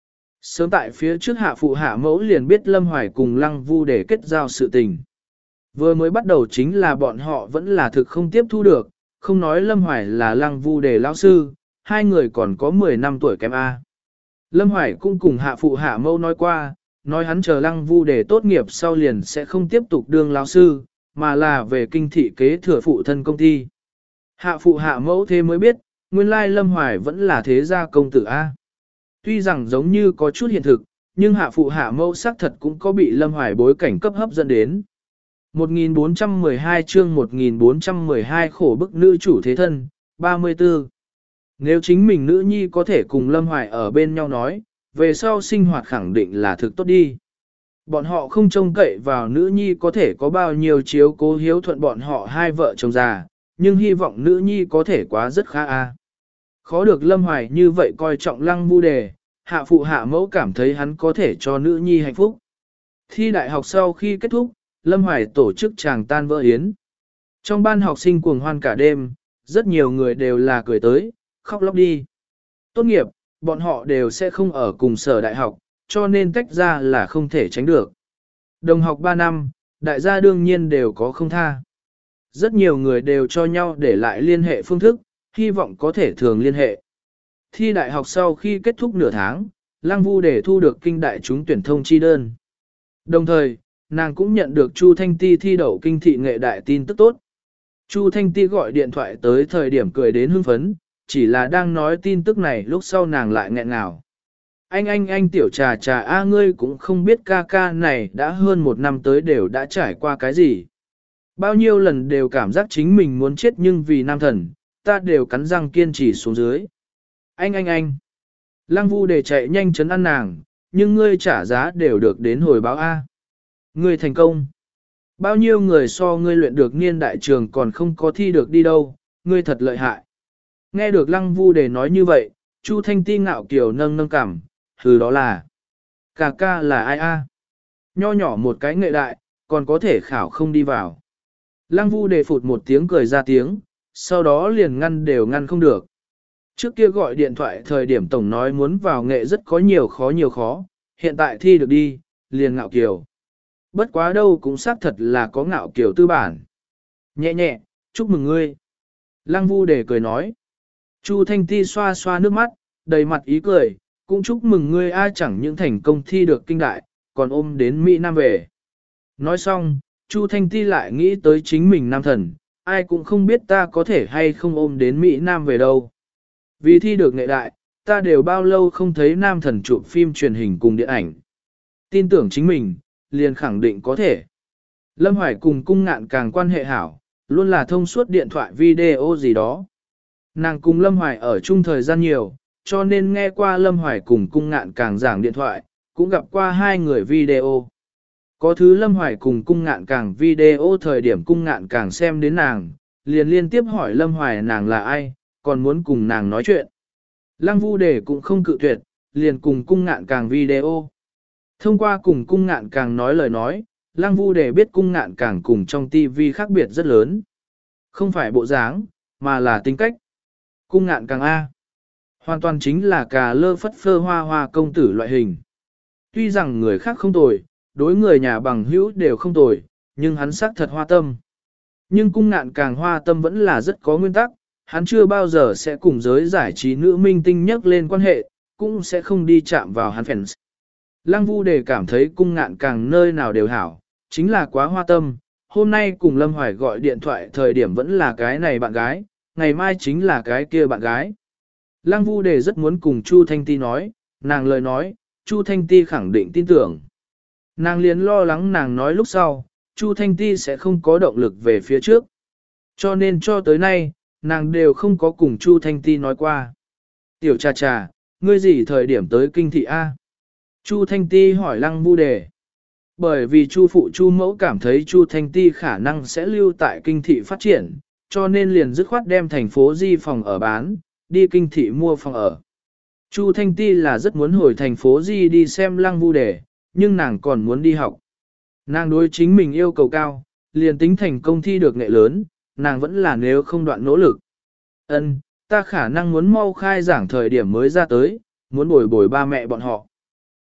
Sớm tại phía trước hạ phụ hạ mẫu liền biết Lâm Hoài cùng Lăng Vu để kết giao sự tình. Vừa mới bắt đầu chính là bọn họ vẫn là thực không tiếp thu được, không nói Lâm Hoài là Lăng Vu để lão sư, hai người còn có mười năm tuổi kém A. Lâm Hoài cũng cùng hạ phụ hạ mẫu nói qua, nói hắn chờ Lăng Vu để tốt nghiệp sau liền sẽ không tiếp tục đương lão sư, mà là về kinh thị kế thừa phụ thân công ty. Hạ phụ hạ mẫu thế mới biết, nguyên lai Lâm Hoài vẫn là thế gia công tử A. Tuy rằng giống như có chút hiện thực, nhưng hạ phụ hạ mẫu xác thật cũng có bị Lâm Hoài bối cảnh cấp hấp dẫn đến. một nghìn bốn trăm mười hai chương một nghìn bốn trăm mười hai khổ bức nữ chủ thế thân, ba mươi tư. Nếu chính mình nữ nhi có thể cùng Lâm Hoài ở bên nhau nói, về sau sinh hoạt khẳng định là thực tốt đi. Bọn họ không trông cậy vào nữ nhi có thể có bao nhiêu chiếu cố hiếu thuận bọn họ hai vợ chồng già, nhưng hy vọng nữ nhi có thể quá rất khá a. Khó được Lâm Hoài như vậy coi trọng Lăng Vu Đề, hạ phụ hạ mẫu cảm thấy hắn có thể cho nữ nhi hạnh phúc. Thi đại học sau khi kết thúc, Lâm Hoài tổ chức chàng tan vỡ yến. Trong ban học sinh cuồng hoan cả đêm, rất nhiều người đều là cười tới, khóc lóc đi. Tốt nghiệp, bọn họ đều sẽ không ở cùng sở đại học, cho nên tách ra là không thể tránh được. Đồng học ba năm, đại gia đương nhiên đều có không tha. Rất nhiều người đều cho nhau để lại liên hệ phương thức, hy vọng có thể thường liên hệ. Thi đại học sau khi kết thúc nửa tháng, Lăng Vu để thu được kinh đại chúng tuyển thông chi đơn. Đồng thời, nàng cũng nhận được Chu Thanh Ti thi đậu kinh thị nghệ đại tin tức tốt. Chu Thanh Ti gọi điện thoại tới thời điểm cười đến hưng phấn, chỉ là đang nói tin tức này lúc sau nàng lại nghẹn ngào. Anh anh anh tiểu trà trà a ngươi cũng không biết ca ca này đã hơn một năm tới đều đã trải qua cái gì. Bao nhiêu lần đều cảm giác chính mình muốn chết nhưng vì nam thần, ta đều cắn răng kiên trì xuống dưới. Anh anh anh. Lăng Vu để chạy nhanh chấn ăn nàng, nhưng ngươi trả giá đều được đến hồi báo A. Ngươi thành công. Bao nhiêu người so ngươi luyện được niên đại trường còn không có thi được đi đâu, ngươi thật lợi hại. Nghe được Lăng Vu để nói như vậy, Chu Thanh Ti ngạo kiều nâng nâng cằm, hừ đó là. Cà ca là ai a? Nho nhỏ một cái nghệ đại, còn có thể khảo không đi vào. Lăng Vu đề phụt một tiếng cười ra tiếng, sau đó liền ngăn đều ngăn không được. Trước kia gọi điện thoại thời điểm tổng nói muốn vào nghệ rất có nhiều khó nhiều khó, hiện tại thi được đi, liền ngạo kiều. Bất quá đâu cũng xác thật là có ngạo kiều tư bản. Nhẹ nhẹ, chúc mừng ngươi. Lăng Vu đề cười nói. Chu Thanh Ti xoa xoa nước mắt, đầy mặt ý cười, cũng chúc mừng ngươi ai chẳng những thành công thi được kinh đại, còn ôm đến Mỹ Nam về. Nói xong, Chu Thanh Ti lại nghĩ tới chính mình nam thần, ai cũng không biết ta có thể hay không ôm đến Mỹ Nam về đâu. Vì thi được nghệ đại, ta đều bao lâu không thấy nam thần chụp phim truyền hình cùng điện ảnh. Tin tưởng chính mình, liền khẳng định có thể. Lâm Hoài cùng cung ngạn càng quan hệ hảo, luôn là thông suốt điện thoại video gì đó. Nàng cùng Lâm Hoài ở chung thời gian nhiều, cho nên nghe qua Lâm Hoài cùng cung ngạn càng giảng điện thoại, cũng gặp qua hai người video. Có thứ Lâm Hoài cùng cung ngạn càng video thời điểm cung ngạn càng xem đến nàng, liền liên tiếp hỏi Lâm Hoài nàng là ai, còn muốn cùng nàng nói chuyện. Lăng Vu đề cũng không cự tuyệt, liền cùng cung ngạn càng video. Thông qua cùng cung ngạn càng nói lời nói, Lăng Vu đề biết cung ngạn càng cùng trong tivi khác biệt rất lớn. Không phải bộ dáng, mà là tính cách. Cung ngạn càng A. Hoàn toàn chính là cà lơ phất phơ hoa hoa công tử loại hình. Tuy rằng người khác không tồi, đối người nhà bằng hữu đều không tồi, nhưng hắn xác thật hoa tâm. Nhưng cung ngạn càng hoa tâm vẫn là rất có nguyên tắc, hắn chưa bao giờ sẽ cùng giới giải trí nữ minh tinh nhắc lên quan hệ, cũng sẽ không đi chạm vào hắn fans. Lăng Vu đề cảm thấy cung ngạn càng nơi nào đều hảo, chính là quá hoa tâm. Hôm nay cùng Lâm Hoài gọi điện thoại thời điểm vẫn là cái này bạn gái, ngày mai chính là cái kia bạn gái. Lăng Vu đề rất muốn cùng Chu Thanh Ti nói, nàng lời nói, Chu Thanh Ti khẳng định tin tưởng. Nàng liền lo lắng nàng nói lúc sau, Chu Thanh Ti sẽ không có động lực về phía trước. Cho nên cho tới nay, nàng đều không có cùng Chu Thanh Ti nói qua. Tiểu trà trà, ngươi gì thời điểm tới kinh thị A? Chu Thanh Ti hỏi Lăng Vu đề. Bởi vì Chu phụ Chu mẫu cảm thấy Chu Thanh Ti khả năng sẽ lưu tại kinh thị phát triển, cho nên liền dứt khoát đem thành phố Di phòng ở bán, đi kinh thị mua phòng ở. Chu Thanh Ti là rất muốn hồi thành phố Di đi xem Lăng Vu đề, nhưng nàng còn muốn đi học. Nàng đối chính mình yêu cầu cao, liền tính thành công thi được nghệ lớn, nàng vẫn là nếu không đoạn nỗ lực. Ân, ta khả năng muốn mau khai giảng thời điểm mới ra tới, muốn bồi bồi ba mẹ bọn họ.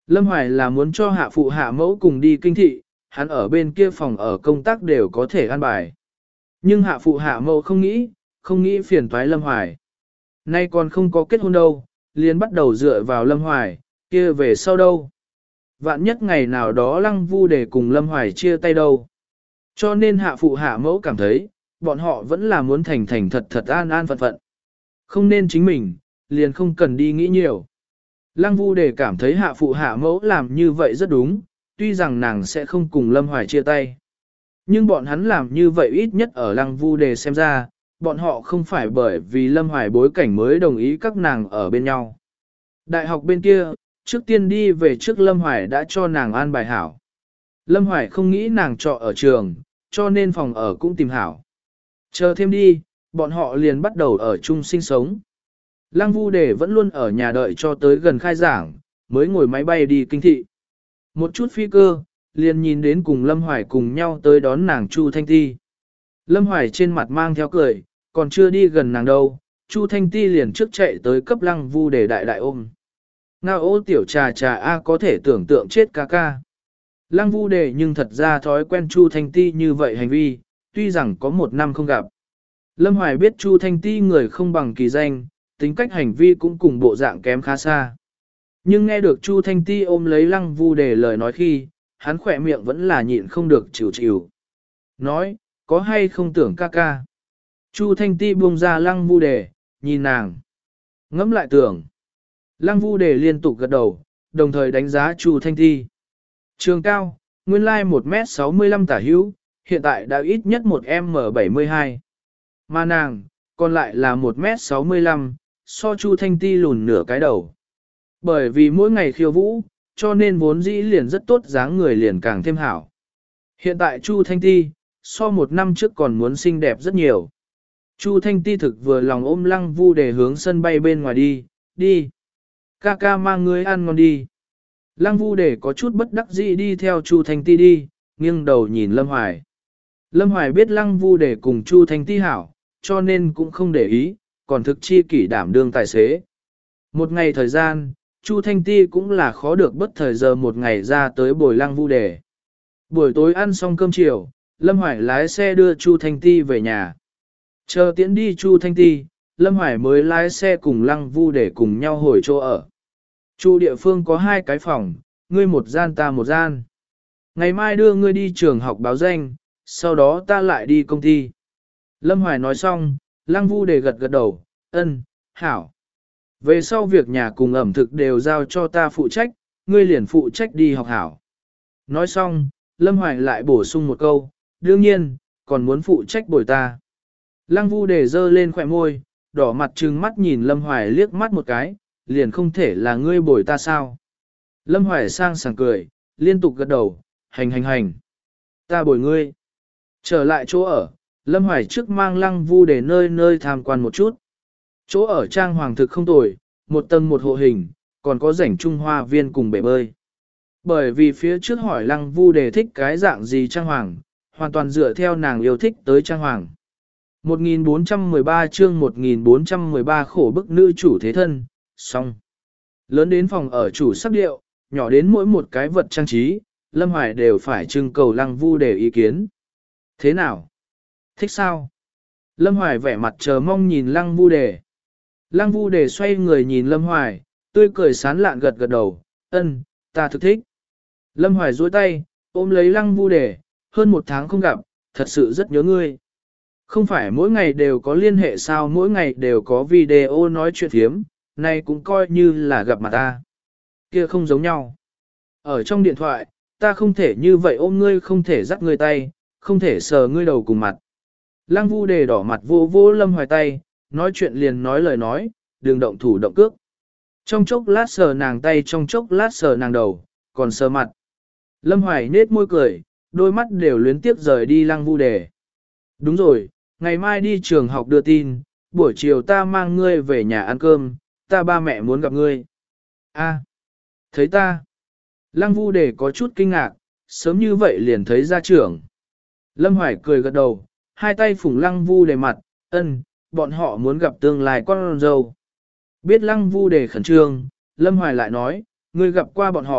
Lâm Hoài là muốn cho hạ phụ hạ mẫu cùng đi kinh thị, hắn ở bên kia phòng ở công tác đều có thể an bài. Nhưng hạ phụ hạ mẫu không nghĩ, không nghĩ phiền toái Lâm Hoài. Nay còn không có kết hôn đâu, liền bắt đầu dựa vào Lâm Hoài, kia về sau đâu. Vạn nhất ngày nào đó Lăng Vu để cùng Lâm Hoài chia tay đâu. Cho nên hạ phụ hạ mẫu cảm thấy, bọn họ vẫn là muốn thành thành thật thật an an phận phận. Không nên chính mình, liền không cần đi nghĩ nhiều. Lăng Vu để cảm thấy hạ phụ hạ mẫu làm như vậy rất đúng, tuy rằng nàng sẽ không cùng Lâm Hoài chia tay. Nhưng bọn hắn làm như vậy ít nhất ở Lăng Vu đề xem ra, bọn họ không phải bởi vì Lâm Hoài bối cảnh mới đồng ý các nàng ở bên nhau. Đại học bên kia, trước tiên đi về trước Lâm Hoài đã cho nàng an bài hảo. Lâm Hoài không nghĩ nàng trọ ở trường, cho nên phòng ở cũng tìm hảo. Chờ thêm đi, bọn họ liền bắt đầu ở chung sinh sống. Lăng Vu Đề vẫn luôn ở nhà đợi cho tới gần khai giảng, mới ngồi máy bay đi kinh thị. Một chút phi cơ, liền nhìn đến cùng Lâm Hoài cùng nhau tới đón nàng Chu Thanh Ti. Lâm Hoài trên mặt mang theo cười, còn chưa đi gần nàng đâu, Chu Thanh Ti liền trước chạy tới cấp Lăng Vu Đề đại đại ôm. Ngao ô tiểu trà trà A có thể tưởng tượng chết ca ca. Lăng Vu Đề nhưng thật ra thói quen Chu Thanh Ti như vậy hành vi, tuy rằng có một năm không gặp. Lâm Hoài biết Chu Thanh Ti người không bằng kỳ danh, tính cách hành vi cũng cùng bộ dạng kém khá xa. Nhưng nghe được Chu Thanh Ti ôm lấy Lăng Vu Đề lời nói khi, hắn khỏe miệng vẫn là nhịn không được chịu chịu. Nói, có hay không tưởng ca ca. Chu Thanh Ti buông ra Lăng Vu Đề, nhìn nàng. Ngẫm lại tưởng. Lăng Vu Đề liên tục gật đầu, đồng thời đánh giá Chu Thanh Ti. Trường cao, nguyên lai một mét sáu mươi lăm tả hữu, hiện tại đã ít nhất một M bảy mươi hai. Mà nàng, còn lại là một mét sáu mươi lăm, so Chu Thanh Ti lùn nửa cái đầu. Bởi vì mỗi ngày khiêu vũ, cho nên vốn dĩ liền rất tốt dáng người liền càng thêm hảo. Hiện tại Chu Thanh Ti, so một năm trước còn muốn xinh đẹp rất nhiều. Chu Thanh Ti thực vừa lòng ôm Lăng Vu để hướng sân bay bên ngoài đi, đi. Ca ca mang ngươi ăn ngon đi. Lăng Vu để có chút bất đắc dĩ đi theo Chu Thanh Ti đi, nghiêng đầu nhìn Lâm Hoài. Lâm Hoài biết Lăng Vu để cùng Chu Thanh Ti hảo, cho nên cũng không để ý, còn thực chi kỷ đảm đương tài xế. Một ngày thời gian, Chu Thanh Ti cũng là khó được bất thời giờ một ngày ra tới bồi Lăng Vu để. Buổi tối ăn xong cơm chiều, Lâm Hoài lái xe đưa Chu Thanh Ti về nhà. Chờ tiễn đi Chu Thanh Ti, Lâm Hoài mới lái xe cùng Lăng Vu để cùng nhau hồi chỗ ở. Chu địa phương có hai cái phòng, ngươi một gian ta một gian. Ngày mai đưa ngươi đi trường học báo danh, sau đó ta lại đi công ty. Lâm Hoài nói xong, Lăng Vu để gật gật đầu, ân, hảo. Về sau việc nhà cùng ẩm thực đều giao cho ta phụ trách, ngươi liền phụ trách đi học hảo. Nói xong, Lâm Hoài lại bổ sung một câu, đương nhiên, còn muốn phụ trách bồi ta. Lăng Vu để dơ lên khỏe môi, đỏ mặt trừng mắt nhìn Lâm Hoài liếc mắt một cái, liền không thể là ngươi bồi ta sao. Lâm Hoài sang sảng cười, liên tục gật đầu, hành hành hành. Ta bồi ngươi. Trở lại chỗ ở, Lâm Hoài trước mang Lăng Vu để nơi nơi tham quan một chút. Chỗ ở trang hoàng thực không tồi, một tầng một hộ hình, còn có rảnh trung hoa viên cùng bể bơi. Bởi vì phía trước hỏi Lăng Vu để thích cái dạng gì trang hoàng, hoàn toàn dựa theo nàng yêu thích tới trang hoàng. một nghìn bốn trăm mười ba chương một nghìn bốn trăm mười ba khổ bức nữ chủ thế thân, xong. Lớn đến phòng ở chủ sắc điệu, nhỏ đến mỗi một cái vật trang trí, Lâm Hoài đều phải trưng cầu Lăng Vu để ý kiến. Thế nào? Thích sao? Lâm Hoài vẻ mặt chờ mong nhìn Lăng Vu đề. Lăng Vu đề xoay người nhìn Lâm Hoài, tươi cười sán lạn gật gật đầu, ân, ta thực thích. Lâm Hoài duỗi tay, ôm lấy Lăng Vu đề, hơn một tháng không gặp, thật sự rất nhớ ngươi. Không phải mỗi ngày đều có liên hệ sao, mỗi ngày đều có video nói chuyện thiếm, này cũng coi như là gặp mặt ta. Kia không giống nhau. Ở trong điện thoại, ta không thể như vậy ôm ngươi, không thể dắt ngươi tay, không thể sờ ngươi đầu cùng mặt. Lăng Vu đề đỏ mặt vô vô Lâm Hoài tay, nói chuyện liền nói lời nói, đừng động thủ động cước. Trong chốc lát sờ nàng tay, trong chốc lát sờ nàng đầu, còn sờ mặt. Lâm Hoài nết môi cười, đôi mắt đều luyến tiếp rời đi Lăng Vu đề. Đúng rồi, ngày mai đi trường học đưa tin, buổi chiều ta mang ngươi về nhà ăn cơm, ta ba mẹ muốn gặp ngươi. A, thấy ta. Lăng Vu đề có chút kinh ngạc, sớm như vậy liền thấy ra trưởng. Lâm Hoài cười gật đầu, hai tay phủng Lăng Vu đề mặt, ân, bọn họ muốn gặp tương lai con dâu. Biết Lăng Vu đề khẩn trương, Lâm Hoài lại nói, ngươi gặp qua bọn họ,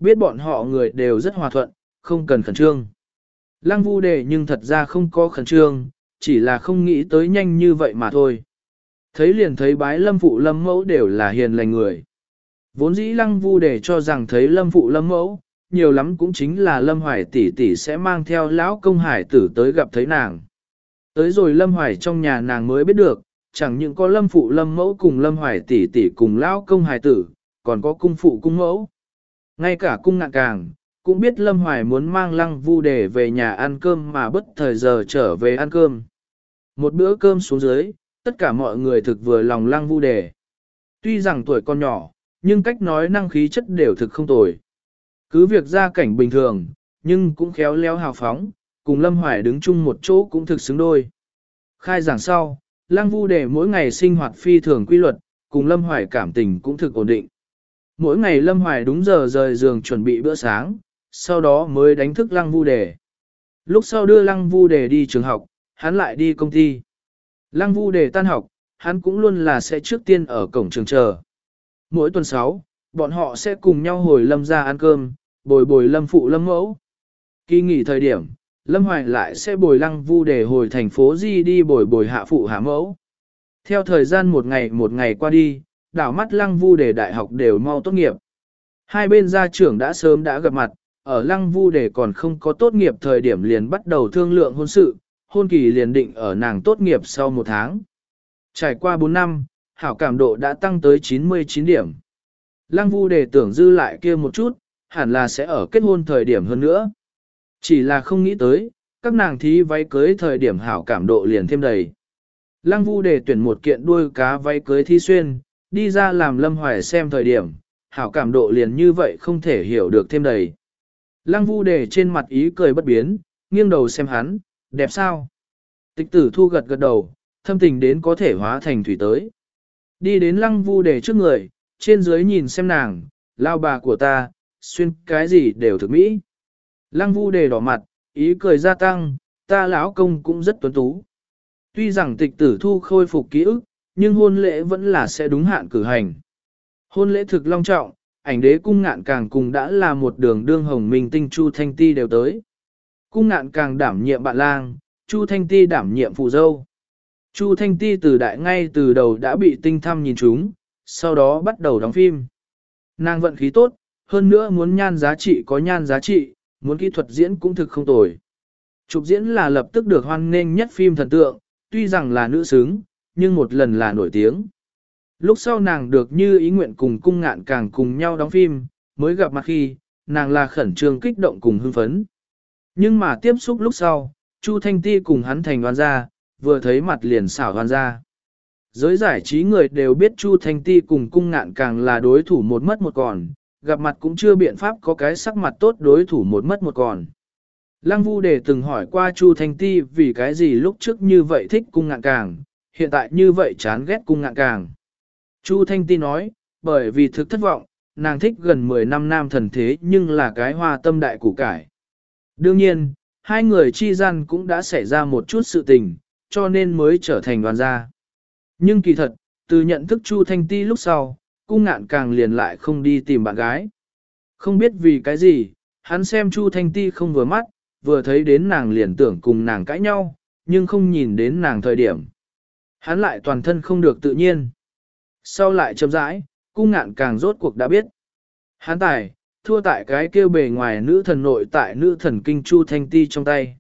biết bọn họ người đều rất hòa thuận, không cần khẩn trương. Lăng Vu Đề nhưng thật ra không có khẩn trương, chỉ là không nghĩ tới nhanh như vậy mà thôi. Thấy liền thấy bái Lâm Phụ Lâm Mẫu đều là hiền lành người. Vốn dĩ Lăng Vu Đề cho rằng thấy Lâm Phụ Lâm Mẫu, nhiều lắm cũng chính là Lâm Hoài tỷ tỷ sẽ mang theo lão công hải tử tới gặp thấy nàng. Tới rồi Lâm Hoài trong nhà nàng mới biết được, chẳng những có Lâm Phụ Lâm Mẫu cùng Lâm Hoài tỷ tỷ cùng lão công hải tử, còn có cung phụ cung mẫu. Ngay cả cung ngạn càng, cũng biết Lâm Hoài muốn mang Lăng Vu Đề về nhà ăn cơm mà bất thời giờ trở về ăn cơm. Một bữa cơm xuống dưới, tất cả mọi người thực vừa lòng Lăng Vu Đề. Tuy rằng tuổi còn nhỏ, nhưng cách nói năng khí chất đều thực không tồi. Cứ việc gia cảnh bình thường, nhưng cũng khéo léo hào phóng, cùng Lâm Hoài đứng chung một chỗ cũng thực xứng đôi. Khai giảng sau, Lăng Vu Đề mỗi ngày sinh hoạt phi thường quy luật, cùng Lâm Hoài cảm tình cũng thực ổn định. Mỗi ngày Lâm Hoài đúng giờ rời giường chuẩn bị bữa sáng, sau đó mới đánh thức Lăng Vu Đề. Lúc sau đưa Lăng Vu Đề đi trường học, hắn lại đi công ty. Lăng Vu Đề tan học, hắn cũng luôn là sẽ trước tiên ở cổng trường chờ. Mỗi tuần sáu, bọn họ sẽ cùng nhau hồi Lâm ra ăn cơm, bồi bồi Lâm Phụ Lâm Mẫu. Kỳ nghỉ thời điểm, Lâm Hoài lại sẽ bồi Lăng Vu Đề hồi thành phố Di đi bồi bồi Hạ Phụ Hạ Mẫu. Theo thời gian một ngày một ngày qua đi, đảo mắt Lăng Vu Đề đại học đều mau tốt nghiệp. Hai bên gia trưởng đã sớm đã gặp mặt, ở Lăng Vu Đề còn không có tốt nghiệp thời điểm liền bắt đầu thương lượng hôn sự, hôn kỳ liền định ở nàng tốt nghiệp sau một tháng. Trải qua bốn năm, hảo cảm độ đã tăng tới chín mươi chín điểm. Lăng Vu Đề tưởng dư lại kia một chút, hẳn là sẽ ở kết hôn thời điểm hơn nữa. Chỉ là không nghĩ tới, các nàng thí váy cưới thời điểm hảo cảm độ liền thêm đầy. Lăng Vu Đề tuyển một kiện đuôi cá váy cưới thi xuyên, đi ra làm Lâm Hoài xem thời điểm, hảo cảm độ liền như vậy không thể hiểu được thêm đầy. Lăng Vu Đề trên mặt ý cười bất biến, nghiêng đầu xem hắn, đẹp sao? Tịch Tử Thu gật gật đầu, thâm tình đến có thể hóa thành thủy tới. Đi đến Lăng Vu Đề trước người, trên dưới nhìn xem nàng, lao bà của ta, xuyên cái gì đều thực mỹ. Lăng Vu Đề đỏ mặt, ý cười gia tăng, ta lão công cũng rất tuấn tú. Tuy rằng Tịch Tử Thu khôi phục ký ức, nhưng hôn lễ vẫn là sẽ đúng hạn cử hành. Hôn lễ thực long trọng, ảnh đế cung ngạn càng cùng đã là một đường đương hồng minh tinh Chu Thanh Ti đều tới. Cung ngạn càng đảm nhiệm bạn lang, Chu Thanh Ti đảm nhiệm phụ dâu. Chu Thanh Ti từ đại ngay từ đầu đã bị tinh thăm nhìn chúng, sau đó bắt đầu đóng phim. Nàng vận khí tốt, hơn nữa muốn nhan giá trị có nhan giá trị, muốn kỹ thuật diễn cũng thực không tồi. Chụp diễn là lập tức được hoan nghênh nhất phim thần tượng, tuy rằng là nữ xứng, nhưng một lần là nổi tiếng. Lúc sau nàng được như ý nguyện cùng cung ngạn càng cùng nhau đóng phim, mới gặp mặt khi, nàng là khẩn trương kích động cùng hưng phấn. Nhưng mà tiếp xúc lúc sau, Chu Thanh Ti cùng hắn thành đoan gia, vừa thấy mặt liền xảo đoan gia. Giới giải trí người đều biết Chu Thanh Ti cùng cung ngạn càng là đối thủ một mất một còn, gặp mặt cũng chưa biện pháp có cái sắc mặt tốt đối thủ một mất một còn. Lăng Vu Đề từng hỏi qua Chu Thanh Ti vì cái gì lúc trước như vậy thích cung ngạn càng, hiện tại như vậy chán ghét cung ngạn càng. Chu Thanh Ti nói, bởi vì thực thất vọng, nàng thích gần mười năm nam thần thế nhưng là cái hoa tâm đại củ cải. Đương nhiên, hai người chi gian cũng đã xảy ra một chút sự tình, cho nên mới trở thành đoàn gia. Nhưng kỳ thật, từ nhận thức Chu Thanh Ti lúc sau, cung ngạn càng liền lại không đi tìm bạn gái. Không biết vì cái gì, hắn xem Chu Thanh Ti không vừa mắt, vừa thấy đến nàng liền tưởng cùng nàng cãi nhau, nhưng không nhìn đến nàng thời điểm. Hắn lại toàn thân không được tự nhiên. Sau lại chậm rãi, cung ngạn càng rốt cuộc đã biết. Hắn tài, thua tại cái kêu bề ngoài nữ thần nội tại nữ thần kinh Chu Thanh Ti trong tay.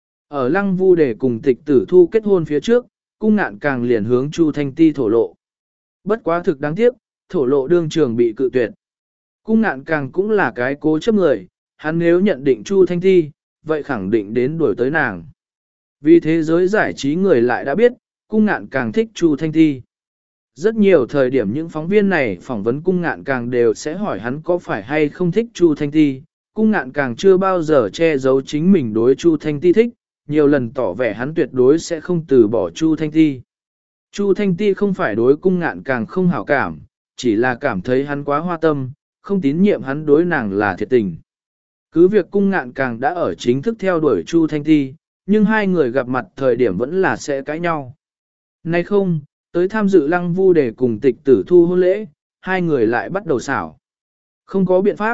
Ở Lăng Vu Đề cùng Tịch Tử Thu kết hôn phía trước, cung ngạn càng liền hướng Chu Thanh Ti thổ lộ. Bất quá thực đáng tiếc, thổ lộ đương trường bị cự tuyệt. Cung ngạn càng cũng là cái cố chấp người, hắn nếu nhận định Chu Thanh Ti, vậy khẳng định đến đuổi tới nàng. Vì thế giới giải trí người lại đã biết, cung ngạn càng thích Chu Thanh Ti. Rất nhiều thời điểm những phóng viên này phỏng vấn cung ngạn càng đều sẽ hỏi hắn có phải hay không thích Chu Thanh Ti. Cung ngạn càng chưa bao giờ che giấu chính mình đối Chu Thanh Ti thích, nhiều lần tỏ vẻ hắn tuyệt đối sẽ không từ bỏ Chu Thanh Ti. Chu Thanh Ti không phải đối cung ngạn càng không hảo cảm, chỉ là cảm thấy hắn quá hoa tâm, không tín nhiệm hắn đối nàng là thiệt tình. Cứ việc cung ngạn càng đã ở chính thức theo đuổi Chu Thanh Ti, nhưng hai người gặp mặt thời điểm vẫn là sẽ cãi nhau. Nay không, tới tham dự Lăng Vu Đề cùng Tịch Tử Thu hôn lễ, hai người lại bắt đầu xảo. Không có biện pháp,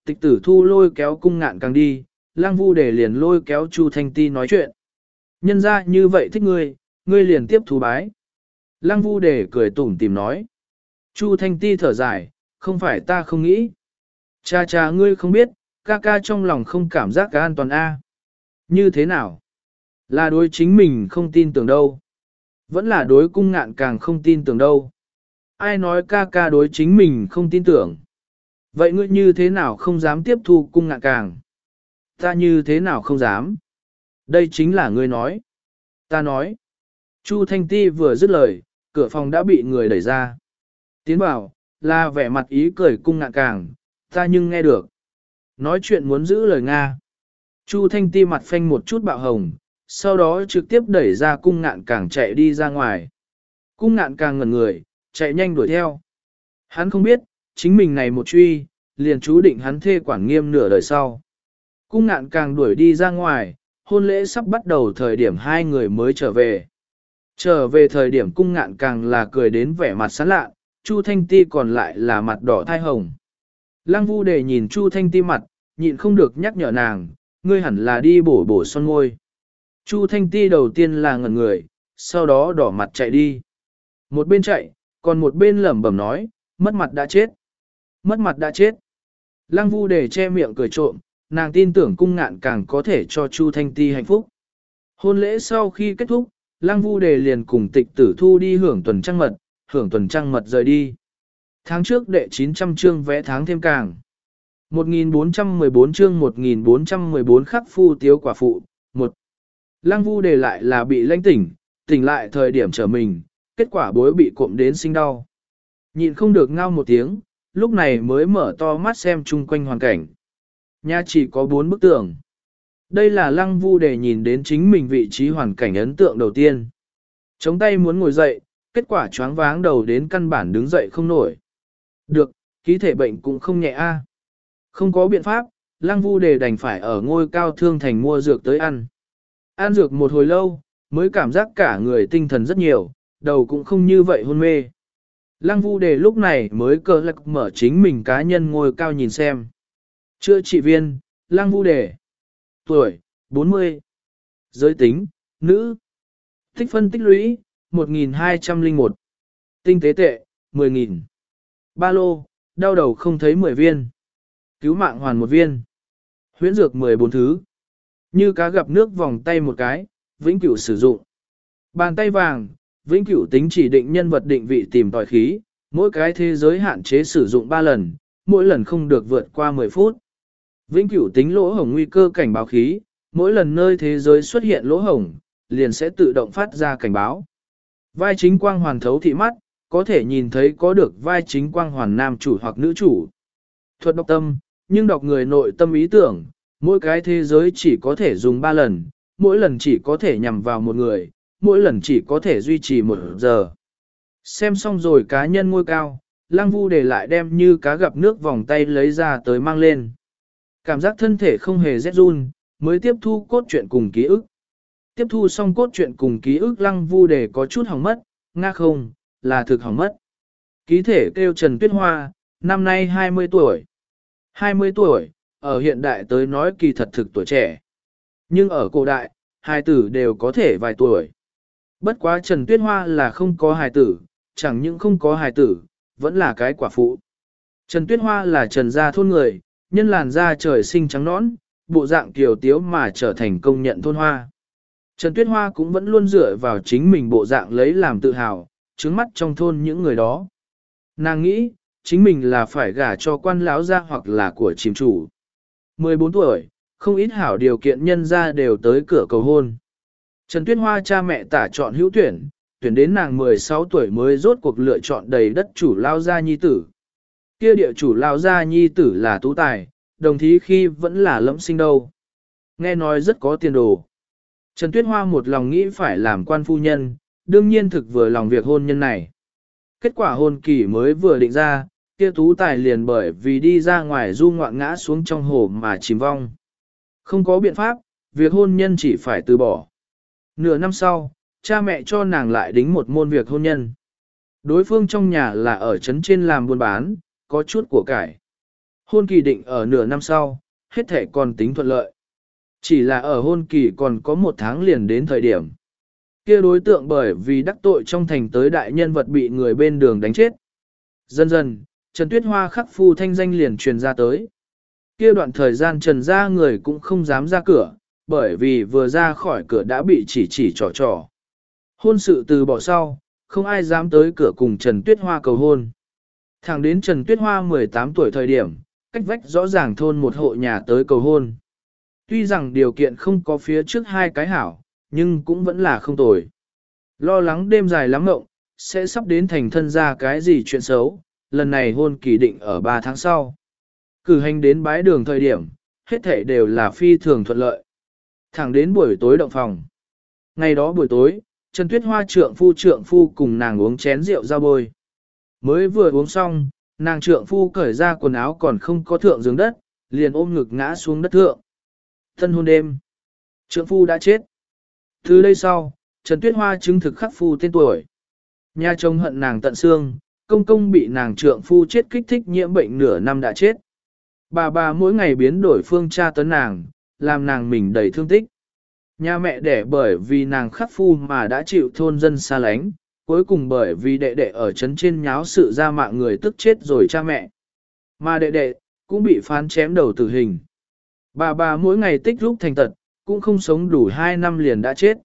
Tịch Tử Thu lôi kéo Cung Ngạn Càng đi, Lăng Vu Đề liền lôi kéo Chu Thanh Ti nói chuyện. Nhân ra như vậy thích ngươi, ngươi liền tiếp thú bái. Lăng Vu Đề cười tủm tìm nói. Chu Thanh Ti thở dài, không phải ta không nghĩ. Cha cha ngươi không biết, ca ca trong lòng không cảm giác cả an toàn a. Như thế nào? Là đối chính mình không tin tưởng đâu. Vẫn là đối Cung Ngạn Càng không tin tưởng đâu. Ai nói ca ca đối chính mình không tin tưởng? Vậy ngươi như thế nào không dám tiếp thu Cung Ngạn Càng? Ta như thế nào không dám? Đây chính là ngươi nói. Ta nói. Chu Thanh Ti vừa dứt lời, cửa phòng đã bị người đẩy ra. Tiến vào, là vẻ mặt ý cười Cung Ngạn Càng, ta nhưng nghe được. Nói chuyện muốn giữ lời Nga. Chu Thanh Ti mặt phanh một chút bạo hồng, sau đó trực tiếp đẩy ra Cung Ngạn Càng chạy đi ra ngoài. Cung Ngạn Càng ngẩn người, chạy nhanh đuổi theo. Hắn không biết, chính mình này một truy, liền chú định hắn thê quản nghiêm nửa đời sau. Cung Ngạn Càng đuổi đi ra ngoài, hôn lễ sắp bắt đầu thời điểm hai người mới trở về. Trở về thời điểm Cung Ngạn Càng là cười đến vẻ mặt sán lạ, Chu Thanh Ti còn lại là mặt đỏ thai hồng. Lăng Vu Đề nhìn Chu Thanh Ti mặt, nhịn không được nhắc nhở nàng, ngươi hẳn là đi bổ bổ son môi. Chu Thanh Ti đầu tiên là ngẩn người, sau đó đỏ mặt chạy đi. Một bên chạy, còn một bên lẩm bẩm nói, mất mặt đã chết. Mất mặt đã chết. Lăng Vu Đề che miệng cười trộm, nàng tin tưởng Cung Ngạn Càng có thể cho Chu Thanh Ti hạnh phúc. Hôn lễ sau khi kết thúc, Lăng Vu Đề liền cùng Tịch Tử Thu đi hưởng tuần trăng mật, hưởng tuần trăng mật rời đi. Tháng trước đệ chín trăm chương vẽ tháng thêm càng. một nghìn bốn trăm mười bốn chương một nghìn bốn trăm mười bốn khắc phu tiếu quả phụ. một. Lăng Vu Đề lại là bị lãnh tỉnh, tỉnh lại thời điểm trở mình, kết quả bối bị cộm đến sinh đau. Nhịn không được ngao một tiếng, lúc này mới mở to mắt xem chung quanh hoàn cảnh. Nhà chỉ có bốn bức tường. Đây là Lăng Vu Đề nhìn đến chính mình vị trí hoàn cảnh ấn tượng đầu tiên. Chống tay muốn ngồi dậy, kết quả choáng váng đầu đến căn bản đứng dậy không nổi. Được, ký thể bệnh cũng không nhẹ a. Không có biện pháp, Lăng Vu Đề đành phải ở ngôi cao thương thành mua dược tới ăn. Ăn dược một hồi lâu, mới cảm giác cả người tinh thần rất nhiều, đầu cũng không như vậy hôn mê. Lăng Vu Đề lúc này mới cờ lạc mở chính mình cá nhân ngôi cao nhìn xem. Chữa trị viên, Lăng Vu Đề. Tuổi, bốn mươi. Giới tính, nữ. Tích phân tích lũy, một nghìn hai trăm lẻ một. Tinh tế tệ, mười nghìn. Ba lô, đau đầu không thấy mười viên. Cứu mạng hoàn một viên. Huyễn dược mười bốn thứ. Như cá gặp nước vòng tay một cái, vĩnh cửu sử dụng. Bàn tay vàng, vĩnh cửu tính chỉ định nhân vật định vị tìm tòi khí, mỗi cái thế giới hạn chế sử dụng ba lần, mỗi lần không được vượt qua mười phút. Vĩnh cửu tính lỗ hổng nguy cơ cảnh báo khí, mỗi lần nơi thế giới xuất hiện lỗ hổng, liền sẽ tự động phát ra cảnh báo. Vai chính quang hoàn thấu thị mắt, có thể nhìn thấy có được vai chính quang hoàn nam chủ hoặc nữ chủ. Thuật đọc tâm, nhưng đọc người nội tâm ý tưởng, mỗi cái thế giới chỉ có thể dùng ba lần, mỗi lần chỉ có thể nhằm vào một người, mỗi lần chỉ có thể duy trì một giờ. Xem xong rồi cá nhân ngôi cao, Lăng Vu Đề lại đem như cá gặp nước vòng tay lấy ra tới mang lên. Cảm giác thân thể không hề rét run, mới tiếp thu cốt truyện cùng ký ức. Tiếp thu xong cốt truyện cùng ký ức Lăng Vu Đề có chút hỏng mất, nga không, là thực hỏng mất. Ký thể kêu Trần Tuyết Hoa, năm nay hai mươi tuổi. hai mươi tuổi, ở hiện đại tới nói kỳ thật thực tuổi trẻ. Nhưng ở cổ đại, hài tử đều có thể vài tuổi. Bất quá Trần Tuyết Hoa là không có hài tử, chẳng những không có hài tử, vẫn là cái quả phụ. Trần Tuyết Hoa là Trần gia thôn người, nhân làn da trời sinh trắng nõn, bộ dạng kiều tiếu mà trở thành công nhận thôn hoa. Trần Tuyết Hoa cũng vẫn luôn dựa vào chính mình bộ dạng lấy làm tự hào, trứng mắt trong thôn những người đó. Nàng nghĩ, chính mình là phải gả cho quan lão gia hoặc là của chìm chủ. mười bốn tuổi, không ít hảo điều kiện nhân gia đều tới cửa cầu hôn. Trần Tuyết Hoa cha mẹ tả chọn hữu tuyển, tuyển đến nàng mười sáu tuổi mới rốt cuộc lựa chọn đầy đất chủ lao gia nhi tử. Kia địa chủ lao gia nhi tử là tú tài, đồng thí khi vẫn là lẫm sinh đâu. Nghe nói rất có tiền đồ. Trần Tuyết Hoa một lòng nghĩ phải làm quan phu nhân, đương nhiên thực vừa lòng việc hôn nhân này. Kết quả hôn kỳ mới vừa định ra, kia tú tài liền bởi vì đi ra ngoài du ngoạn ngã xuống trong hồ mà chìm vong. Không có biện pháp, việc hôn nhân chỉ phải từ bỏ. Nửa năm sau, cha mẹ cho nàng lại đính một môn việc hôn nhân. Đối phương trong nhà là ở trấn trên làm buôn bán, có chút của cải. Hôn kỳ định ở nửa năm sau, hết thể còn tính thuận lợi. Chỉ là ở hôn kỳ còn có một tháng liền đến thời điểm. Kia đối tượng bởi vì đắc tội trong thành tới đại nhân vật bị người bên đường đánh chết. Dần dần, Trần Tuyết Hoa khắc phu thanh danh liền truyền ra tới. Kia đoạn thời gian Trần gia người cũng không dám ra cửa, bởi vì vừa ra khỏi cửa đã bị chỉ chỉ trò trò. Hôn sự từ bỏ sau, không ai dám tới cửa cùng Trần Tuyết Hoa cầu hôn. Thẳng đến Trần Tuyết Hoa mười tám tuổi thời điểm, cách vách rõ ràng thôn một hộ nhà tới cầu hôn. Tuy rằng điều kiện không có phía trước hai cái hảo, nhưng cũng vẫn là không tồi. Lo lắng đêm dài lắm ngộng, sẽ sắp đến thành thân ra cái gì chuyện xấu, lần này hôn kỳ định ở ba tháng sau. Cử hành đến bái đường thời điểm, hết thảy đều là phi thường thuận lợi. Thẳng đến buổi tối động phòng. Ngày đó buổi tối, Trần Tuyết Hoa trượng phu trượng phu cùng nàng uống chén rượu ra bôi. Mới vừa uống xong, nàng trượng phu cởi ra quần áo còn không có thượng giường đất, liền ôm ngực ngã xuống đất thượng. Thân hôn đêm. Trượng phu đã chết. Từ đây sau, Trần Tuyết Hoa chứng thực khắc phu tên tuổi. Nhà chồng hận nàng tận xương, công công bị nàng trượng phu chết kích thích nhiễm bệnh nửa năm đã chết. Bà bà mỗi ngày biến đổi phương tra tấn nàng, làm nàng mình đầy thương tích. Nhà mẹ đẻ bởi vì nàng khắc phu mà đã chịu thôn dân xa lánh, cuối cùng bởi vì đệ đệ ở trấn trên nháo sự ra mạng người tức chết rồi cha mẹ. Mà đệ đệ, cũng bị phán chém đầu tử hình. Bà bà mỗi ngày tích lúc thành tật, cũng không sống đủ hai năm liền đã chết.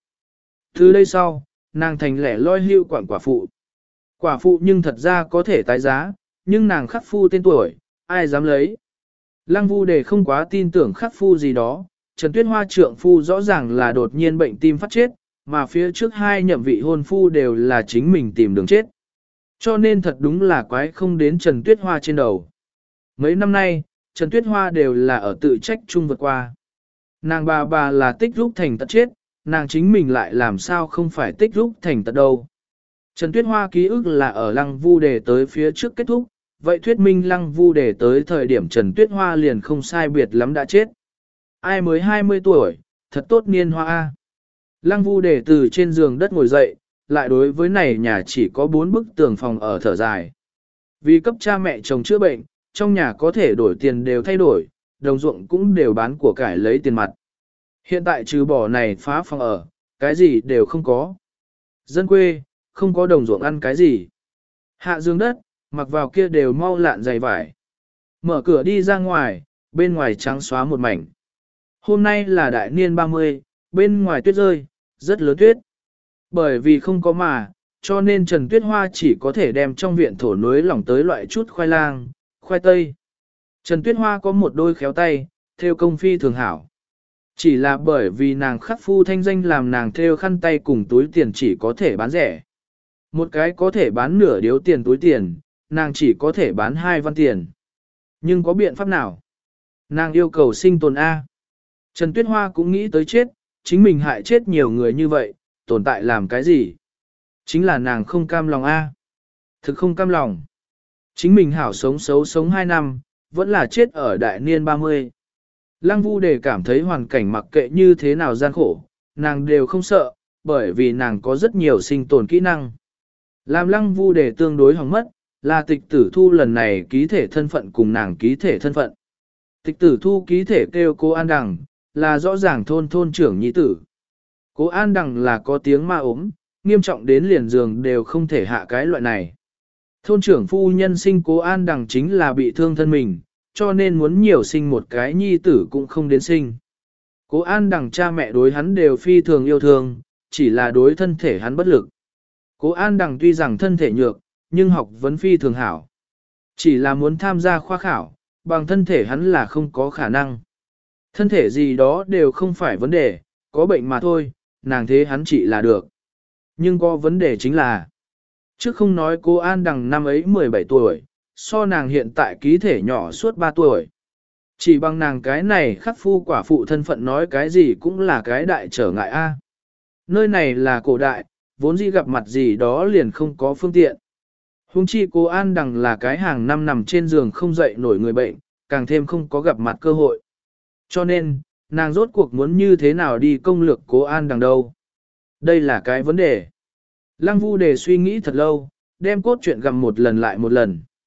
Từ đây sau, nàng thành lẻ loi hưu quản quả phụ. Quả phụ nhưng thật ra có thể tái giá, nhưng nàng khắc phu tên tuổi, ai dám lấy. Lăng Vu Đề không quá tin tưởng khắc phu gì đó, Trần Tuyết Hoa trượng phu rõ ràng là đột nhiên bệnh tim phát chết, mà phía trước hai nhậm vị hôn phu đều là chính mình tìm đường chết. Cho nên thật đúng là quái không đến Trần Tuyết Hoa trên đầu. Mấy năm nay, Trần Tuyết Hoa đều là ở tự trách chung vượt qua. Nàng bà bà là tích lúc thành tật chết, nàng chính mình lại làm sao không phải tích lúc thành tật đâu. Trần Tuyết Hoa ký ức là ở Lăng Vu Đề tới phía trước kết thúc, vậy thuyết minh Lăng Vu Đề tới thời điểm Trần Tuyết Hoa liền không sai biệt lắm đã chết. Ai mới hai mươi tuổi, thật tốt niên hoa A. Lăng Vu Đề từ trên giường đất ngồi dậy, lại đối với này nhà chỉ có bốn bức tường phòng ở thở dài. Vì cấp cha mẹ chồng chữa bệnh, trong nhà có thể đổi tiền đều thay đổi, đồng ruộng cũng đều bán của cải lấy tiền mặt. Hiện tại trừ bỏ này phá phòng ở, cái gì đều không có. Dân quê, không có đồng ruộng ăn cái gì. Hạ giường đất, mặc vào kia đều mau lạn dày vải. Mở cửa đi ra ngoài, bên ngoài trắng xóa một mảnh. Hôm nay là đại niên ba mươi, bên ngoài tuyết rơi, rất lớn tuyết. Bởi vì không có mà, cho nên Trần Tuyết Hoa chỉ có thể đem trong viện thổ núi lỏng tới loại chút khoai lang, khoai tây. Trần Tuyết Hoa có một đôi khéo tay, theo công phi thường hảo. Chỉ là bởi vì nàng khắc phu thanh danh làm nàng theo khăn tay cùng túi tiền chỉ có thể bán rẻ. Một cái có thể bán nửa điếu tiền túi tiền, nàng chỉ có thể bán hai văn tiền. Nhưng có biện pháp nào? Nàng yêu cầu sinh tồn A. Trần Tuyết Hoa cũng nghĩ tới chết, chính mình hại chết nhiều người như vậy, tồn tại làm cái gì? Chính là nàng không cam lòng A. Thực không cam lòng. Chính mình hảo sống xấu sống hai năm, vẫn là chết ở đại niên ba mươi. Lăng Vu Đề cảm thấy hoàn cảnh mặc kệ như thế nào gian khổ, nàng đều không sợ, bởi vì nàng có rất nhiều sinh tồn kỹ năng. Làm Lăng Vu Đề tương đối hỏng mất, là tịch tử thu lần này ký thể thân phận cùng nàng ký thể thân phận. Tịch tử thu ký thể kêu cô An Đằng, là rõ ràng thôn thôn trưởng nhi tử. Cô An Đằng là có tiếng ma ốm, nghiêm trọng đến liền giường đều không thể hạ cái loại này. Thôn trưởng phu nhân sinh Cố An Đằng chính là bị thương thân mình, cho nên muốn nhiều sinh một cái nhi tử cũng không đến sinh. Cố An Đằng cha mẹ đối hắn đều phi thường yêu thương, chỉ là đối thân thể hắn bất lực. Cố An Đằng tuy rằng thân thể nhược, nhưng học vấn phi thường hảo. Chỉ là muốn tham gia khoa khảo, bằng thân thể hắn là không có khả năng. Thân thể gì đó đều không phải vấn đề, có bệnh mà thôi, nàng thế hắn trị là được. Nhưng có vấn đề chính là, trước không nói cô An Đằng năm ấy mười bảy tuổi, so nàng hiện tại ký thể nhỏ suốt ba tuổi. Chỉ bằng nàng cái này khắc phu quả phụ thân phận nói cái gì cũng là cái đại trở ngại a. Nơi này là cổ đại, vốn dĩ gặp mặt gì đó liền không có phương tiện. Hùng chi cô An Đằng là cái hàng năm nằm trên giường không dậy nổi người bệnh, càng thêm không có gặp mặt cơ hội. Cho nên, nàng rốt cuộc muốn như thế nào đi công lược cố An Đằng đâu. Đây là cái vấn đề. Lăng Vu Đề suy nghĩ thật lâu, đem cốt truyện gặm một lần lại một lần.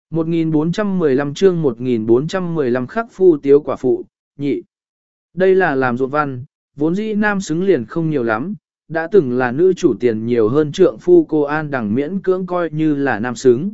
một nghìn bốn trăm mười lăm chương một nghìn bốn trăm mười lăm khắc phu tiếu quả phụ, nhị. Đây là làm ruộng văn, vốn dĩ nam xứng liền không nhiều lắm, đã từng là nữ chủ tiền nhiều hơn trượng phu cô An Đằng miễn cưỡng coi như là nam xứng.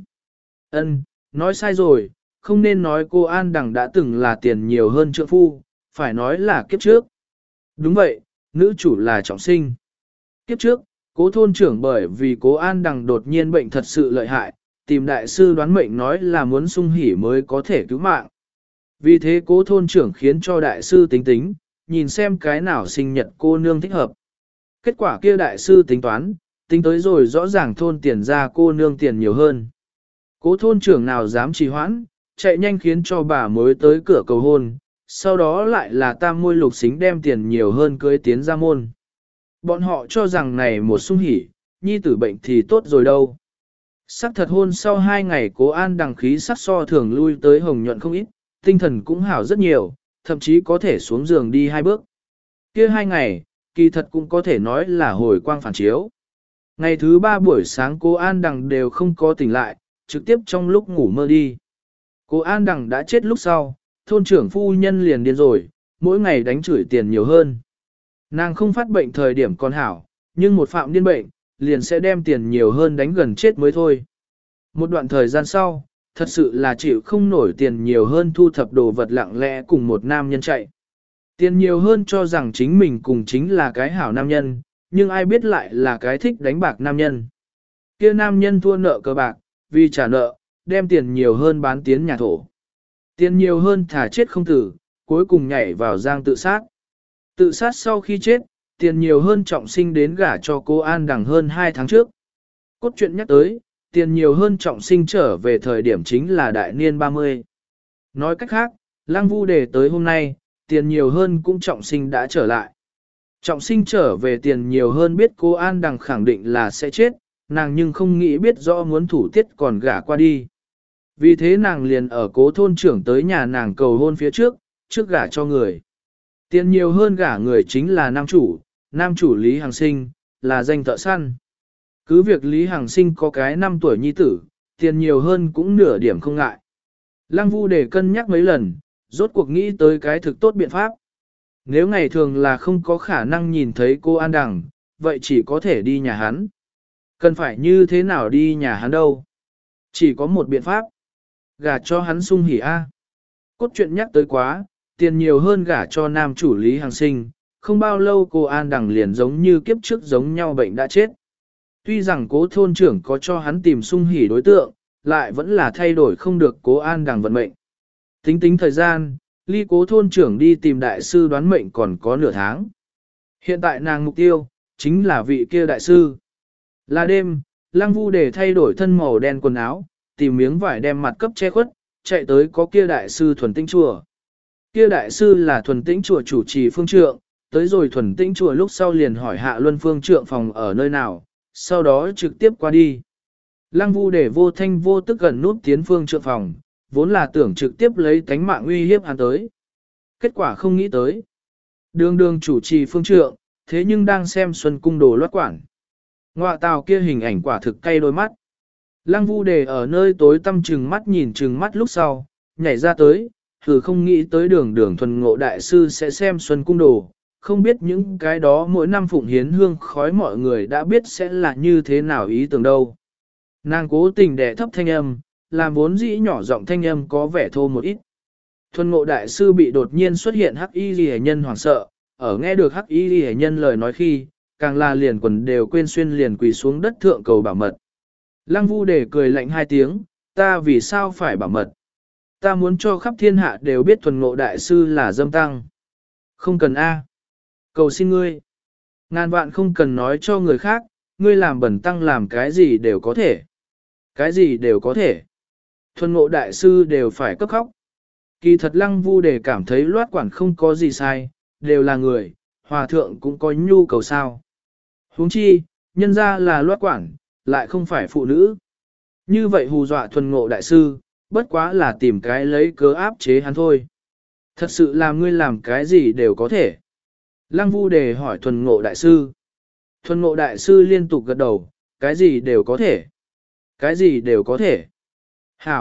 Ân, nói sai rồi, không nên nói cô An Đằng đã từng là tiền nhiều hơn trượng phu, phải nói là kiếp trước. Đúng vậy, nữ chủ là trọng sinh. Kiếp trước, cố thôn trưởng bởi vì cố An Đằng đột nhiên bệnh thật sự lợi hại, tìm đại sư đoán mệnh nói là muốn sung hỉ mới có thể cứu mạng. Vì thế cố thôn trưởng khiến cho đại sư tính tính, nhìn xem cái nào sinh nhật cô nương thích hợp. Kết quả kia đại sư tính toán, tính tới rồi rõ ràng thôn tiền ra cô nương tiền nhiều hơn. Cố thôn trưởng nào dám trì hoãn, chạy nhanh khiến cho bà mới tới cửa cầu hôn, sau đó lại là tam môi lục xính đem tiền nhiều hơn cưới tiến ra môn. Bọn họ cho rằng này một sung hỉ, nhi tử bệnh thì tốt rồi đâu. Sắc thật hôn sau hai ngày cố An Đằng khí sắc so thường lui tới hồng nhuận không ít, tinh thần cũng hảo rất nhiều, thậm chí có thể xuống giường đi hai bước. Kia hai ngày, kỳ thật cũng có thể nói là hồi quang phản chiếu. Ngày thứ ba buổi sáng cô An Đằng đều không có tỉnh lại, trực tiếp trong lúc ngủ mơ đi. Cô An Đằng đã chết lúc sau, thôn trưởng phu nhân liền điên rồi, mỗi ngày đánh chửi tiền nhiều hơn. Nàng không phát bệnh thời điểm còn hảo, nhưng một phạm điên bệnh, liền sẽ đem tiền nhiều hơn đánh gần chết mới thôi. Một đoạn thời gian sau, thật sự là chịu không nổi tiền nhiều hơn thu thập đồ vật lặng lẽ cùng một nam nhân chạy. Tiền nhiều hơn cho rằng chính mình cùng chính là cái hảo nam nhân, nhưng ai biết lại là cái thích đánh bạc nam nhân. Kia nam nhân thua nợ cờ bạc, vì trả nợ, đem tiền nhiều hơn bán tiến nhà thổ. Tiền nhiều hơn thả chết không tử, cuối cùng nhảy vào giang tự sát. Tự sát sau khi chết, tiền nhiều hơn trọng sinh đến gả cho cô An Đằng hơn hai tháng trước. Cốt truyện nhắc tới, tiền nhiều hơn trọng sinh trở về thời điểm chính là đại niên ba mươi. Nói cách khác, Lăng Vu Đề tới hôm nay, tiền nhiều hơn cũng trọng sinh đã trở lại. Trọng sinh trở về tiền nhiều hơn biết cô An Đằng khẳng định là sẽ chết, nàng nhưng không nghĩ biết rõ muốn thủ tiết còn gả qua đi. Vì thế nàng liền ở cố thôn trưởng tới nhà nàng cầu hôn phía trước, trước gả cho người. Tiền nhiều hơn gả người chính là nam chủ, nam chủ Lý Hằng Sinh, là danh thợ săn. Cứ việc Lý Hằng Sinh có cái năm tuổi nhi tử, tiền nhiều hơn cũng nửa điểm không ngại. Lăng Vu để cân nhắc mấy lần, rốt cuộc nghĩ tới cái thực tốt biện pháp. Nếu ngày thường là không có khả năng nhìn thấy cô An Đằng, vậy chỉ có thể đi nhà hắn. Cần phải như thế nào đi nhà hắn đâu? Chỉ có một biện pháp. Gả cho hắn sung hỉ a. Cốt truyện nhắc tới quá, tiền nhiều hơn gả cho nam chủ Lý Hằng Sinh, không bao lâu cô An Đằng liền giống như kiếp trước giống nhau bệnh đã chết. Tuy rằng cố thôn trưởng có cho hắn tìm sung hỉ đối tượng, lại vẫn là thay đổi không được cố An Đằng vận mệnh. Tính tính thời gian, ly cố thôn trưởng đi tìm đại sư đoán mệnh còn có nửa tháng. Hiện tại nàng mục tiêu, chính là vị kia đại sư. Là đêm, Lăng Vu để thay đổi thân màu đen quần áo, tìm miếng vải đem mặt cấp che khuất, chạy tới có kia đại sư thuần tĩnh chùa. Kia đại sư là thuần tĩnh chùa chủ trì phương trượng, tới rồi thuần tĩnh chùa lúc sau liền hỏi hạ luân phương trượng phòng ở nơi nào, sau đó trực tiếp qua đi. Lăng Vu để vô thanh vô tức gần nút tiến phương trượng phòng, vốn là tưởng trực tiếp lấy tánh mạng uy hiếp hắn tới. Kết quả không nghĩ tới. Đường đường chủ trì phương trượng, thế nhưng đang xem xuân cung đồ loát quản. Ngoạ tào kia hình ảnh quả thực cay đôi mắt. Lăng Vu đề ở nơi tối tăm trừng mắt nhìn trừng mắt lúc sau, nhảy ra tới, thử không nghĩ tới đường đường thuần ngộ đại sư sẽ xem xuân cung đồ, không biết những cái đó mỗi năm phụng hiến hương khói mọi người đã biết sẽ là như thế nào ý tưởng đâu. Nàng cố tình đè thấp thanh âm, làm vốn dĩ nhỏ giọng thanh âm có vẻ thô một ít. Thuần ngộ đại sư bị đột nhiên xuất hiện hắc y ghi nhân hoảng sợ, ở nghe được hắc y ghi nhân lời nói khi, càng là liền quần đều quên xuyên liền quỳ xuống đất thượng cầu bảo mật. Lăng Vu để cười lạnh hai tiếng, ta vì sao phải bảo mật? Ta muốn cho khắp thiên hạ đều biết thuần ngộ đại sư là dâm tăng. Không cần A. Cầu xin ngươi. Ngàn vạn không cần nói cho người khác, ngươi làm bẩn tăng làm cái gì đều có thể. Cái gì đều có thể. Thuần ngộ đại sư đều phải cấp khóc. Kỳ thật Lăng Vu để cảm thấy loát quản không có gì sai, đều là người, hòa thượng cũng có nhu cầu sao. Huống chi, nhân ra là loát quản, lại không phải phụ nữ. Như vậy hù dọa thuần ngộ đại sư, bất quá là tìm cái lấy cớ áp chế hắn thôi. Thật sự làm ngươi làm cái gì đều có thể. Lăng Vu đề hỏi thuần ngộ đại sư. Thuần ngộ đại sư liên tục gật đầu, cái gì đều có thể. Cái gì đều có thể. Hảo,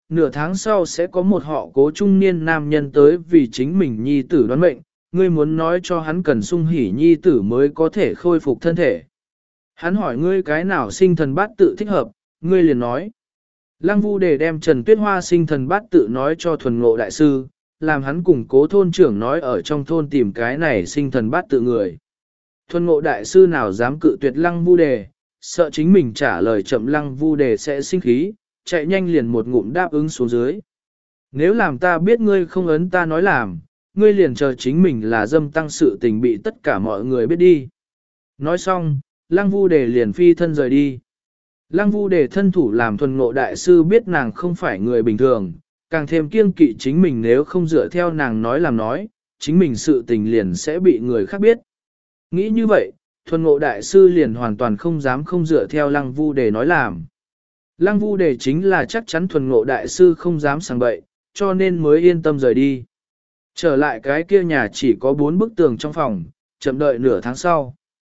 nửa tháng sau sẽ có một họ cố trung niên nam nhân tới vì chính mình nhi tử đoán mệnh, ngươi muốn nói cho hắn cần sung hỉ nhi tử mới có thể khôi phục thân thể. Hắn hỏi ngươi cái nào sinh thần bát tự thích hợp, ngươi liền nói. Lăng Vu Đề đem Trần Tuyết Hoa sinh thần bát tự nói cho thuần ngộ đại sư, làm hắn cùng cố thôn trưởng nói ở trong thôn tìm cái này sinh thần bát tự người. Thuần ngộ đại sư nào dám cự tuyệt Lăng Vu Đề, sợ chính mình trả lời chậm Lăng Vu Đề sẽ sinh khí, chạy nhanh liền một ngụm đáp ứng xuống dưới. Nếu làm ta biết ngươi không ấn ta nói làm, ngươi liền chờ chính mình là dâm tăng sự tình bị tất cả mọi người biết đi. Nói xong, Lăng Vu Đề liền phi thân rời đi. Lăng Vu Đề thân thủ làm thuần ngộ đại sư biết nàng không phải người bình thường, càng thêm kiêng kỵ chính mình nếu không dựa theo nàng nói làm nói, chính mình sự tình liền sẽ bị người khác biết. Nghĩ như vậy, thuần ngộ đại sư liền hoàn toàn không dám không dựa theo Lăng Vu Đề nói làm. Lăng Vu Đề chính là chắc chắn thuần ngộ đại sư không dám sang bậy, cho nên mới yên tâm rời đi. Trở lại cái kia nhà chỉ có bốn bức tường trong phòng, chậm đợi nửa tháng sau.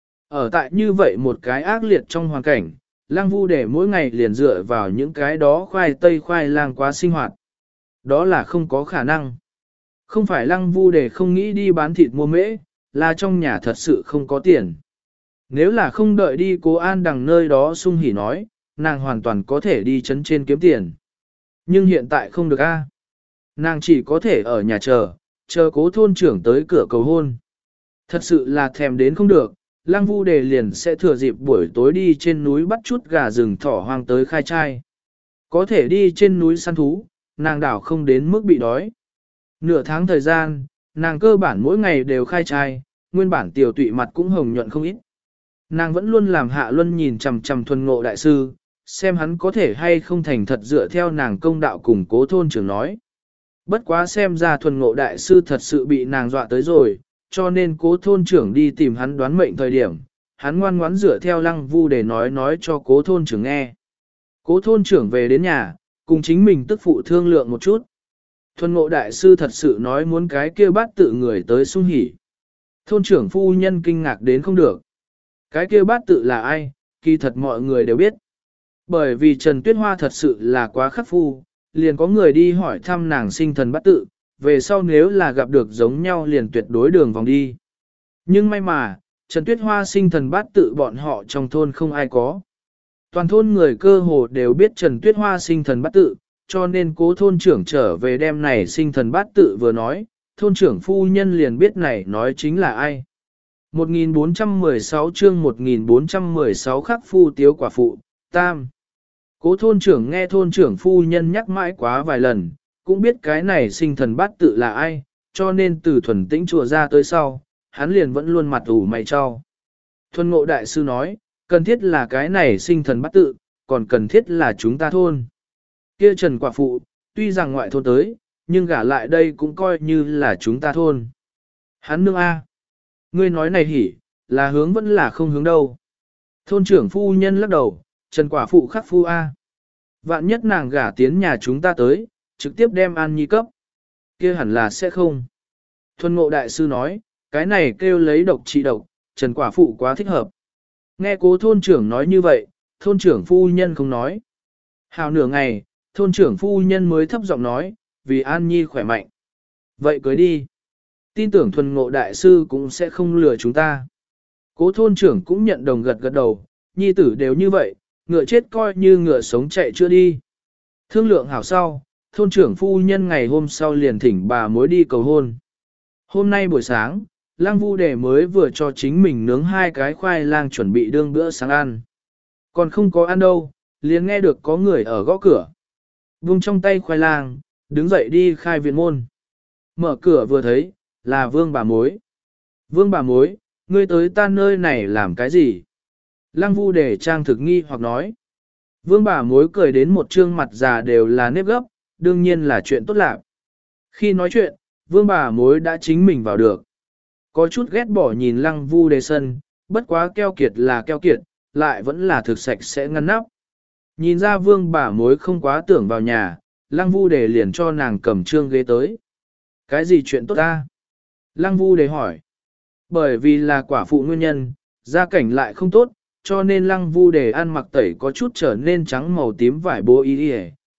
Ở tại như vậy một cái ác liệt trong hoàn cảnh, Lăng Vu Đề mỗi ngày liền dựa vào những cái đó khoai tây khoai lang quá sinh hoạt. Đó là không có khả năng. Không phải Lăng Vu Đề không nghĩ đi bán thịt mua mễ, là trong nhà thật sự không có tiền. Nếu là không đợi đi Cố An Đằng nơi đó sung hỉ nói, nàng hoàn toàn có thể đi chấn trên kiếm tiền. Nhưng hiện tại không được a. Nàng chỉ có thể ở nhà chờ, chờ Cố thôn trưởng tới cửa cầu hôn. Thật sự là thèm đến không được, Lăng Vu Đề liền sẽ thừa dịp buổi tối đi trên núi bắt chút gà rừng thỏ hoang tới khai trai. Có thể đi trên núi săn thú, nàng đảo không đến mức bị đói. Nửa tháng thời gian, nàng cơ bản mỗi ngày đều khai trai, nguyên bản tiểu tụy mặt cũng hồng nhuận không ít. Nàng vẫn luôn làm Hạ Luân nhìn chằm chằm thuần ngộ đại sư, xem hắn có thể hay không thành thật dựa theo nàng công đạo cùng Cố thôn trưởng nói. Bất quá xem ra thuần ngộ đại sư thật sự bị nàng dọa tới rồi, cho nên Cố thôn trưởng đi tìm hắn đoán mệnh thời điểm, hắn ngoan ngoãn dựa theo Lăng Vu Đề nói nói cho Cố thôn trưởng nghe. Cố thôn trưởng về đến nhà, cùng chính mình tức phụ thương lượng một chút. Thuần ngộ đại sư thật sự nói muốn cái kia bát tự người tới sung hỉ. Thôn trưởng phu nhân kinh ngạc đến không được. Cái kia bát tự là ai, kỳ thật mọi người đều biết. Bởi vì Trần Tuyết Hoa thật sự là quá khắc phu, liền có người đi hỏi thăm nàng sinh thần bát tự, về sau nếu là gặp được giống nhau liền tuyệt đối đường vòng đi. Nhưng may mà, Trần Tuyết Hoa sinh thần bát tự bọn họ trong thôn không ai có. Toàn thôn người cơ hồ đều biết Trần Tuyết Hoa sinh thần bát tự, cho nên Cố thôn trưởng trở về đêm này sinh thần bát tự vừa nói, thôn trưởng phu nhân liền biết này nói chính là ai. một nghìn bốn trăm mười sáu chương một nghìn bốn trăm mười sáu khắc phu tiếu quả phụ, tam. Cố thôn trưởng nghe thôn trưởng phu nhân nhắc mãi quá vài lần, cũng biết cái này sinh thần bát tự là ai, cho nên từ thuần tĩnh chùa ra tới sau, hắn liền vẫn luôn mặt ủ mày cho. Thuần ngộ đại sư nói, cần thiết là cái này sinh thần bát tự, còn cần thiết là chúng ta thôn. Kia Trần quả phụ, tuy rằng ngoại thôn tới, nhưng gả lại đây cũng coi như là chúng ta thôn. Hắn nương A. Ngươi nói này hỉ, là hướng vẫn là không hướng đâu. Thôn trưởng phu nhân lắc đầu, Trần quả phụ khắc phu A. Vạn nhất nàng gả tiến nhà chúng ta tới, trực tiếp đem An Nhi cấp. Kia hẳn là sẽ không. Thuần ngộ đại sư nói, cái này kêu lấy độc trị độc, Trần quả phụ quá thích hợp. Nghe cố thôn trưởng nói như vậy, thôn trưởng phu nhân không nói. Hào nửa ngày, thôn trưởng phu nhân mới thấp giọng nói, vì An Nhi khỏe mạnh. Vậy cưới đi. Tin tưởng thuần ngộ đại sư cũng sẽ không lừa chúng ta. Cố thôn trưởng cũng nhận đồng gật gật đầu, nhi tử đều như vậy, ngựa chết coi như ngựa sống chạy chưa đi. Thương lượng hảo sau, thôn trưởng phu nhân ngày hôm sau liền thỉnh bà mối đi cầu hôn. Hôm nay buổi sáng, Lăng Vu Đề mới vừa cho chính mình nướng hai cái khoai lang chuẩn bị đương bữa sáng ăn. Còn không có ăn đâu, liền nghe được có người ở gõ cửa. Vung trong tay khoai lang, đứng dậy đi khai viện môn. Mở cửa vừa thấy, là Vương bà mối. Vương bà mối, ngươi tới ta nơi này làm cái gì? Lăng Vu Đề trang thực nghi hoặc nói. Vương bà mối cười đến một trương mặt già đều là nếp gấp, đương nhiên là chuyện tốt lạc. Khi nói chuyện, Vương bà mối đã chính mình vào được. Có chút ghét bỏ nhìn Lăng Vu Đề sân, bất quá keo kiệt là keo kiệt, lại vẫn là thực sạch sẽ ngăn nắp. Nhìn ra Vương bà mối không quá tưởng vào nhà, Lăng Vu Đề liền cho nàng cầm trương ghế tới. Cái gì chuyện tốt ta? Lăng Vu Đề hỏi. Bởi vì là quả phụ nguyên nhân, gia cảnh lại không tốt, cho nên Lăng Vu Đề ăn mặc tẩy có chút trở nên trắng màu tím vải bố y y,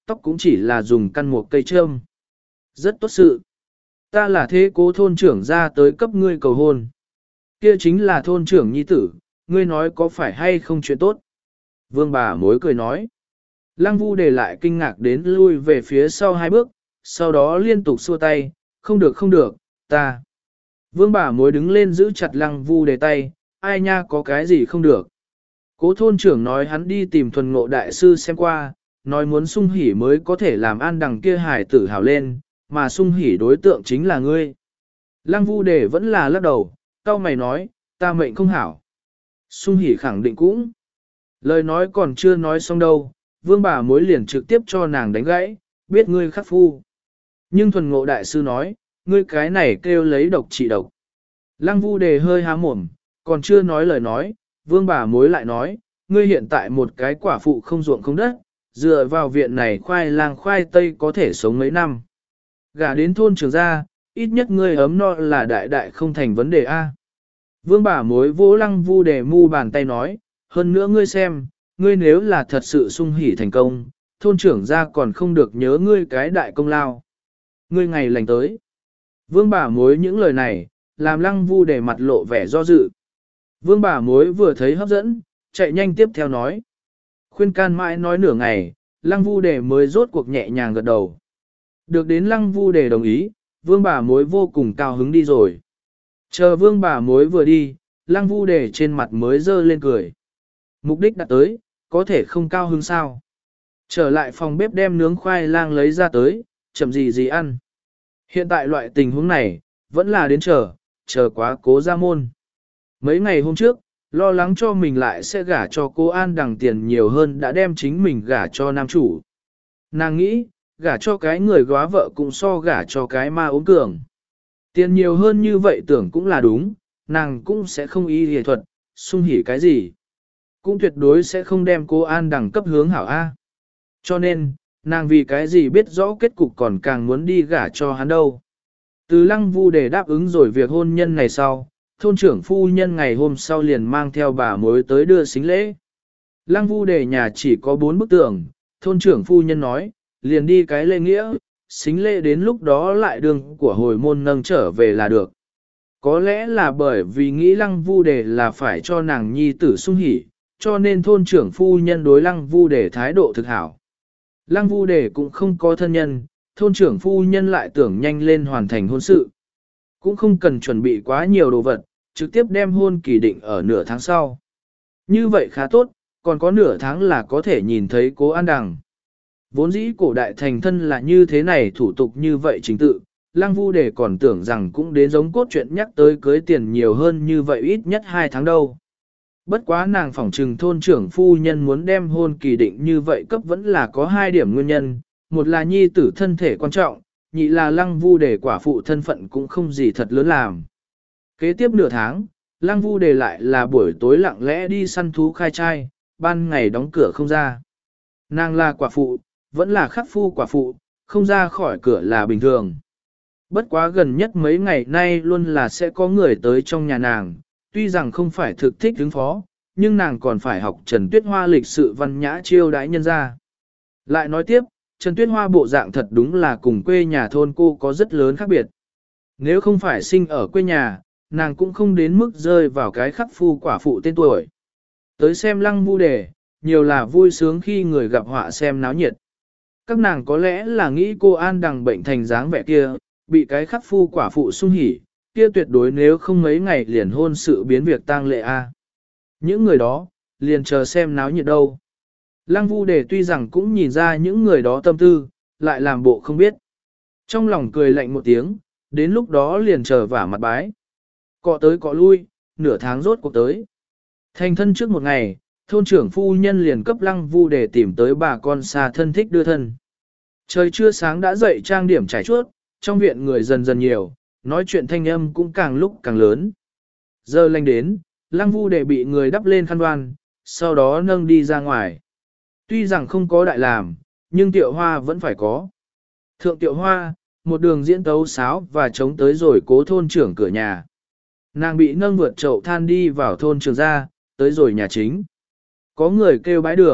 tóc cũng chỉ là dùng căn một cây trơm. Rất tốt sự. Ta là thế cố thôn trưởng ra tới cấp ngươi cầu hôn. Kia chính là thôn trưởng nhi tử, ngươi nói có phải hay không chuyện tốt. Vương bà mối cười nói. Lăng Vu để lại kinh ngạc đến lui về phía sau hai bước, sau đó liên tục xua tay, không được không được, ta. Vương bà mối đứng lên giữ chặt Lăng Vu để tay, ai nha có cái gì không được. Cố thôn trưởng nói hắn đi tìm thuần ngộ đại sư xem qua, nói muốn sung hỉ mới có thể làm an đằng kia hải tử hào lên, mà sung hỉ đối tượng chính là ngươi. Lăng Vu để vẫn là lắc đầu, cao mày nói, ta mệnh không hảo. Sung hỉ khẳng định cũng. Lời nói còn chưa nói xong đâu, vương bà mối liền trực tiếp cho nàng đánh gãy, biết ngươi khắc phu. Nhưng thuần ngộ đại sư nói, ngươi cái này kêu lấy độc trị độc. Lăng Vu đề hơi há mồm, còn chưa nói lời nói, vương bà mối lại nói, ngươi hiện tại một cái quả phụ không ruộng không đất, dựa vào viện này khoai lang khoai tây có thể sống mấy năm. Gả đến thôn trường gia, ít nhất ngươi ấm no là đại đại không thành vấn đề a. Vương bà mối vỗ Lăng Vu đề mu bàn tay nói, hơn nữa ngươi xem, ngươi nếu là thật sự sung hỉ thành công, thôn trưởng gia còn không được nhớ ngươi cái đại công lao. Ngươi ngày lành tới. Vương bà mối những lời này, làm Lăng Vu đề mặt lộ vẻ do dự. Vương bà mối vừa thấy hấp dẫn, chạy nhanh tiếp theo nói. Khuyên can mãi nói nửa ngày, Lăng Vu đề mới rốt cuộc nhẹ nhàng gật đầu. Được đến Lăng Vu đề đồng ý, vương bà mối vô cùng cao hứng đi rồi. Chờ vương bà mối vừa đi, Lăng Vu đề trên mặt mới dơ lên cười. Mục đích đã tới, có thể không cao hứng sao. Trở lại phòng bếp đem nướng khoai lang lấy ra tới, chậm gì gì ăn. Hiện tại loại tình huống này, vẫn là đến chờ, chờ quá cố ra môn. Mấy ngày hôm trước, lo lắng cho mình lại sẽ gả cho cô An đằng tiền nhiều hơn đã đem chính mình gả cho nam chủ. Nàng nghĩ, gả cho cái người góa vợ cũng so gả cho cái ma ốm cường. Tiền nhiều hơn như vậy tưởng cũng là đúng, nàng cũng sẽ không y nghệ thuật, sung hỉ cái gì. Cũng tuyệt đối sẽ không đem cô An đằng cấp hướng hảo A. Cho nên, nàng vì cái gì biết rõ kết cục còn càng muốn đi gả cho hắn đâu. Từ Lăng Vu để đáp ứng rồi việc hôn nhân này sau, thôn trưởng phu nhân ngày hôm sau liền mang theo bà mối tới đưa xính lễ. Lăng Vu để nhà chỉ có bốn bức tường, thôn trưởng phu nhân nói, liền đi cái lễ nghĩa, xính lễ đến lúc đó lại đường của hồi môn nâng trở về là được. Có lẽ là bởi vì nghĩ Lăng Vu để là phải cho nàng nhi tử sung hỉ, cho nên thôn trưởng phu nhân đối Lăng Vu để thái độ thực hảo. Lăng Vu để cũng không có thân nhân, thôn trưởng phu nhân lại tưởng nhanh lên hoàn thành hôn sự. Cũng không cần chuẩn bị quá nhiều đồ vật, trực tiếp đem hôn kỳ định ở nửa tháng sau. Như vậy khá tốt, còn có nửa tháng là có thể nhìn thấy cố An đằng. Vốn dĩ cổ đại thành thân là như thế này thủ tục như vậy chính tự, Lăng Vu để còn tưởng rằng cũng đến giống cốt truyện nhắc tới cưới tiền nhiều hơn như vậy ít nhất hai tháng đâu. Bất quá nàng phỏng trừng thôn trưởng phu nhân muốn đem hôn kỳ định như vậy cấp vẫn là có hai điểm nguyên nhân, một là nhi tử thân thể quan trọng, nhị là Lăng Vu để quả phụ thân phận cũng không gì thật lớn làm. Kế tiếp nửa tháng, Lăng Vu để lại là buổi tối lặng lẽ đi săn thú khai trai, ban ngày đóng cửa không ra. Nàng là quả phụ, vẫn là khắc phu quả phụ, không ra khỏi cửa là bình thường. Bất quá gần nhất mấy ngày nay luôn là sẽ có người tới trong nhà nàng, tuy rằng không phải thực thích ứng phó, nhưng nàng còn phải học Trần Tuyết Hoa lịch sự văn nhã chiêu đãi nhân ra. Lại nói tiếp, Trần Tuyết Hoa bộ dạng thật đúng là cùng quê nhà thôn cô có rất lớn khác biệt. Nếu không phải sinh ở quê nhà, nàng cũng không đến mức rơi vào cái khắc phu quả phụ tên tuổi. Tới xem Lăng Vu đề, nhiều là vui sướng khi người gặp họa xem náo nhiệt. Các nàng có lẽ là nghĩ cô An đằng bệnh thành dáng vẻ kia, bị cái khắc phu quả phụ sung hỉ, kia tuyệt đối nếu không mấy ngày liền hôn sự biến việc tang lệ a. Những người đó, liền chờ xem náo nhiệt đâu. Lăng Vu đề tuy rằng cũng nhìn ra những người đó tâm tư, lại làm bộ không biết. Trong lòng cười lạnh một tiếng, đến lúc đó liền chờ vả mặt bái. Cọ tới cọ lui, nửa tháng rốt cuộc tới. Thành thân trước một ngày, thôn trưởng phu nhân liền cấp Lăng Vu để tìm tới bà con xa thân thích đưa thân. Trời chưa sáng đã dậy trang điểm trải chuốt, trong viện người dần dần nhiều, nói chuyện thanh âm cũng càng lúc càng lớn. Giờ lanh đến, Lăng Vu để bị người đắp lên khăn đoan, sau đó nâng đi ra ngoài. Tuy rằng không có đại làm, nhưng tiệu hoa vẫn phải có. Thượng tiệu hoa, một đường diễn tấu sáo và chống tới rồi cố thôn trưởng cửa nhà. Nàng bị nâng vượt chậu than đi vào thôn trường ra, tới rồi nhà chính. Có người kêu bái đường,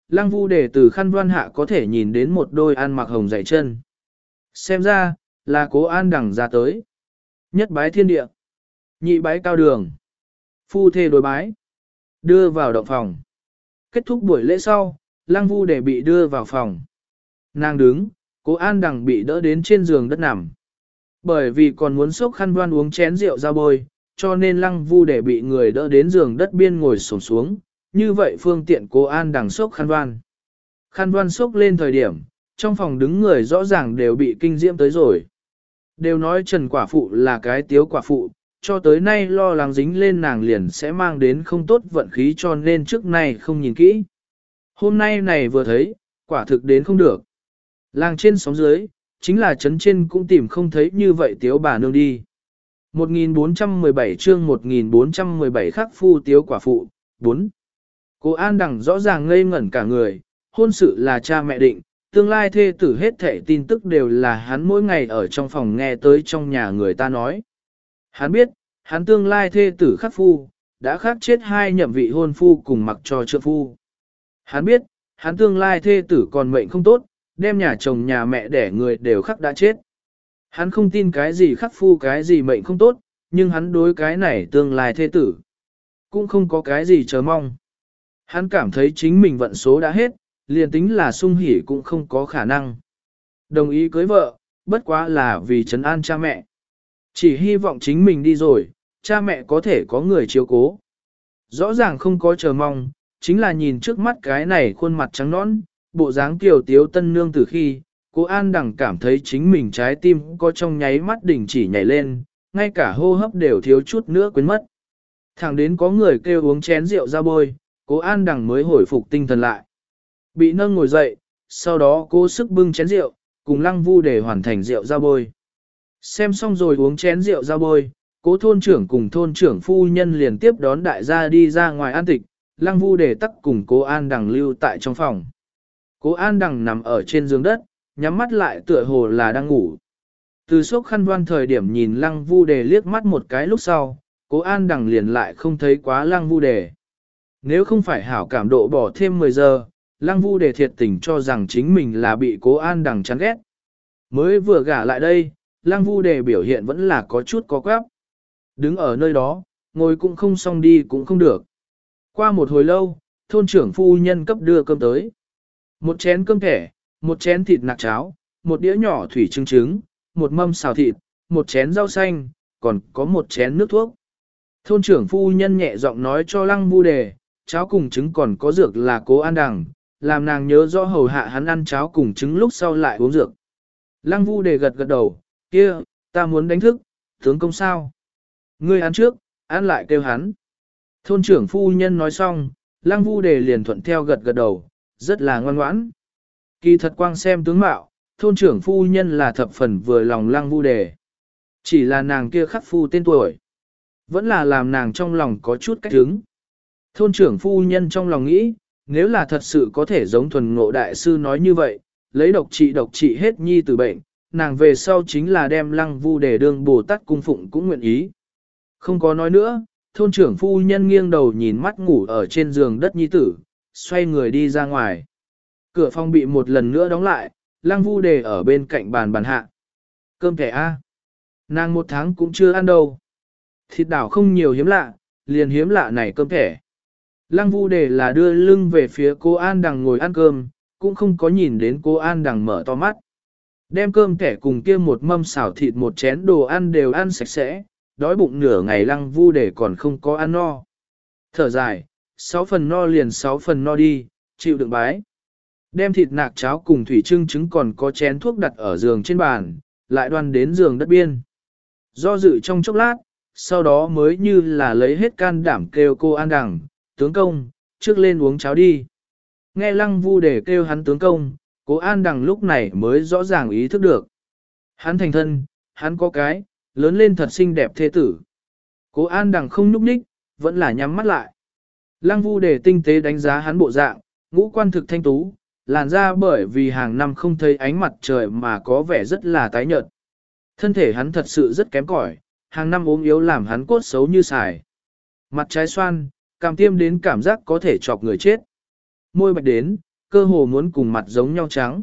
Lăng Vu Đề từ khăn đoan hạ có thể nhìn đến một đôi ăn mặc hồng dày chân. Xem ra, là Cố An Đằng ra tới. Nhất bái thiên địa, nhị bái cao đường, phu thê đối bái, đưa vào động phòng. Kết thúc buổi lễ sau, Lăng Vu Đề bị đưa vào phòng. Nàng đứng, Cố An Đằng bị đỡ đến trên giường đất nằm. Bởi vì còn muốn xốc khăn đoan uống chén rượu ra bôi, cho nên Lăng Vu Đề bị người đỡ đến giường đất biên ngồi xổm xuống, như vậy phương tiện Cố An Đằng xốc khăn đoan. Khăn đoan xốc lên thời điểm, trong phòng đứng người rõ ràng đều bị kinh diễm tới rồi. Đều nói Trần quả phụ là cái tiếu quả phụ, cho tới nay lo lắng dính lên nàng liền sẽ mang đến không tốt vận khí cho nên trước nay không nhìn kỹ. Hôm nay này vừa thấy, quả thực đến không được. Làng trên sóng dưới, chính là trấn trên cũng tìm không thấy như vậy tiếu bà nương đi. một nghìn bốn trăm mười bảy chương một nghìn bốn trăm mười bảy khắc phu tiếu quả phụ, bốn. Cô An Đằng rõ ràng ngây ngẩn cả người, hôn sự là cha mẹ định, tương lai thê tử hết thảy tin tức đều là hắn mỗi ngày ở trong phòng nghe tới trong nhà người ta nói. Hắn biết, hắn tương lai thê tử khắc phu, đã khắc chết hai nhậm vị hôn phu cùng mặc cho trượng phu. Hắn biết, hắn tương lai thê tử còn mệnh không tốt, đem nhà chồng nhà mẹ đẻ người đều khắc đã chết. Hắn không tin cái gì khắc phu cái gì mệnh không tốt, nhưng hắn đối cái này tương lai thê tử. Cũng không có cái gì chờ mong. Hắn cảm thấy chính mình vận số đã hết, liền tính là sung hỉ cũng không có khả năng. Đồng ý cưới vợ, bất quá là vì trấn an cha mẹ. Chỉ hy vọng chính mình đi rồi, cha mẹ có thể có người chiếu cố. Rõ ràng không có chờ mong, chính là nhìn trước mắt cái này khuôn mặt trắng nõn, bộ dáng kiều tiếu tân nương từ khi, cô An Đằng cảm thấy chính mình trái tim có trong nháy mắt đỉnh chỉ nhảy lên, ngay cả hô hấp đều thiếu chút nữa quên mất. Thẳng đến có người kêu uống chén rượu ra bôi, cô An Đằng mới hồi phục tinh thần lại. Bị nâng ngồi dậy, sau đó cố sức bưng chén rượu, cùng Lăng Vu để hoàn thành rượu ra bôi. Xem xong rồi uống chén rượu ra bôi, cố thôn trưởng cùng thôn trưởng phu nhân liền tiếp đón đại gia đi ra ngoài an tịch, Lăng Vu để tắc cùng cố An Đằng lưu tại trong phòng. Cố An Đằng nằm ở trên giường đất, nhắm mắt lại tựa hồ là đang ngủ. Từ sốc khăn đoan thời điểm nhìn Lăng Vu Đề liếc mắt một cái lúc sau, Cố An Đằng liền lại không thấy quá Lăng Vu Đề. Nếu không phải hảo cảm độ bỏ thêm mười giờ, Lăng Vu Đề thiệt tình cho rằng chính mình là bị Cố An Đằng chán ghét. Mới vừa gả lại đây, Lăng Vu Đề biểu hiện vẫn là có chút có quáp. Đứng ở nơi đó, ngồi cũng không xong đi cũng không được. Qua một hồi lâu, thôn trưởng phu nhân cấp đưa cơm tới. Một chén cơm thẻ, một chén thịt nạc cháo, một đĩa nhỏ thủy trứng trứng, một mâm xào thịt, một chén rau xanh, còn có một chén nước thuốc. Thôn trưởng phu nhân nhẹ giọng nói cho Lăng Vu Đề, cháo cùng trứng còn có dược là Cố An Đằng, làm nàng nhớ rõ hầu hạ hắn ăn cháo cùng trứng lúc sau lại uống dược. Lăng Vu Đề gật gật đầu, kia, ta muốn đánh thức, tướng công sao? Ngươi ăn trước, ăn lại kêu hắn. Thôn trưởng phu nhân nói xong, Lăng Vu Đề liền thuận theo gật gật đầu, rất là ngoan ngoãn. Kỳ thật quang xem tướng mạo, thôn trưởng phu nhân là thập phần vừa lòng Lăng Vu Đề. Chỉ là nàng kia khắc phu tên tuổi. Vẫn là làm nàng trong lòng có chút cách hứng. Thôn trưởng phu nhân trong lòng nghĩ, nếu là thật sự có thể giống thuần ngộ đại sư nói như vậy, lấy độc trị độc trị hết nhi tử bệnh, nàng về sau chính là đem Lăng Vu Đề đương Bồ Tát cung phụng cũng nguyện ý. Không có nói nữa, thôn trưởng phu nhân nghiêng đầu nhìn mắt ngủ ở trên giường đất nhi tử, xoay người đi ra ngoài. Cửa phòng bị một lần nữa đóng lại, Lăng Vu Đề ở bên cạnh bàn bàn hạ. Cơm thẻ A. Nàng một tháng cũng chưa ăn đâu. Thịt đảo không nhiều hiếm lạ, liền hiếm lạ này cơm thẻ. Lăng Vu Đề là đưa lưng về phía cô An Đằng ngồi ăn cơm, cũng không có nhìn đến cô An Đằng mở to mắt. Đem cơm thẻ cùng kia một mâm xào thịt một chén đồ ăn đều ăn sạch sẽ, đói bụng nửa ngày Lăng Vu Đề còn không có ăn no. Thở dài, sáu phần no liền sáu phần no đi, chịu đựng bái. Đem thịt nạc cháo cùng thủy trưng trứng còn có chén thuốc đặt ở giường trên bàn, lại đoan đến giường đất biên. Do dự trong chốc lát, sau đó mới như là lấy hết can đảm kêu cô An Đằng, tướng công, trước lên uống cháo đi. Nghe Lăng Vu Đề kêu hắn tướng công, cô An Đằng lúc này mới rõ ràng ý thức được. Hắn thành thân, hắn có cái, lớn lên thật xinh đẹp thê tử. Cô An Đằng không nhúc nhích, vẫn là nhắm mắt lại. Lăng Vu Đề tinh tế đánh giá hắn bộ dạng, ngũ quan thực thanh tú, làn da bởi vì hàng năm không thấy ánh mặt trời mà có vẻ rất là tái nhợt. Thân thể hắn thật sự rất kém cỏi, hàng năm ốm yếu làm hắn cốt xấu như xài. Mặt trái xoan, cảm tiêm đến cảm giác có thể chọc người chết. Môi bạch đến, cơ hồ muốn cùng mặt giống nhau trắng.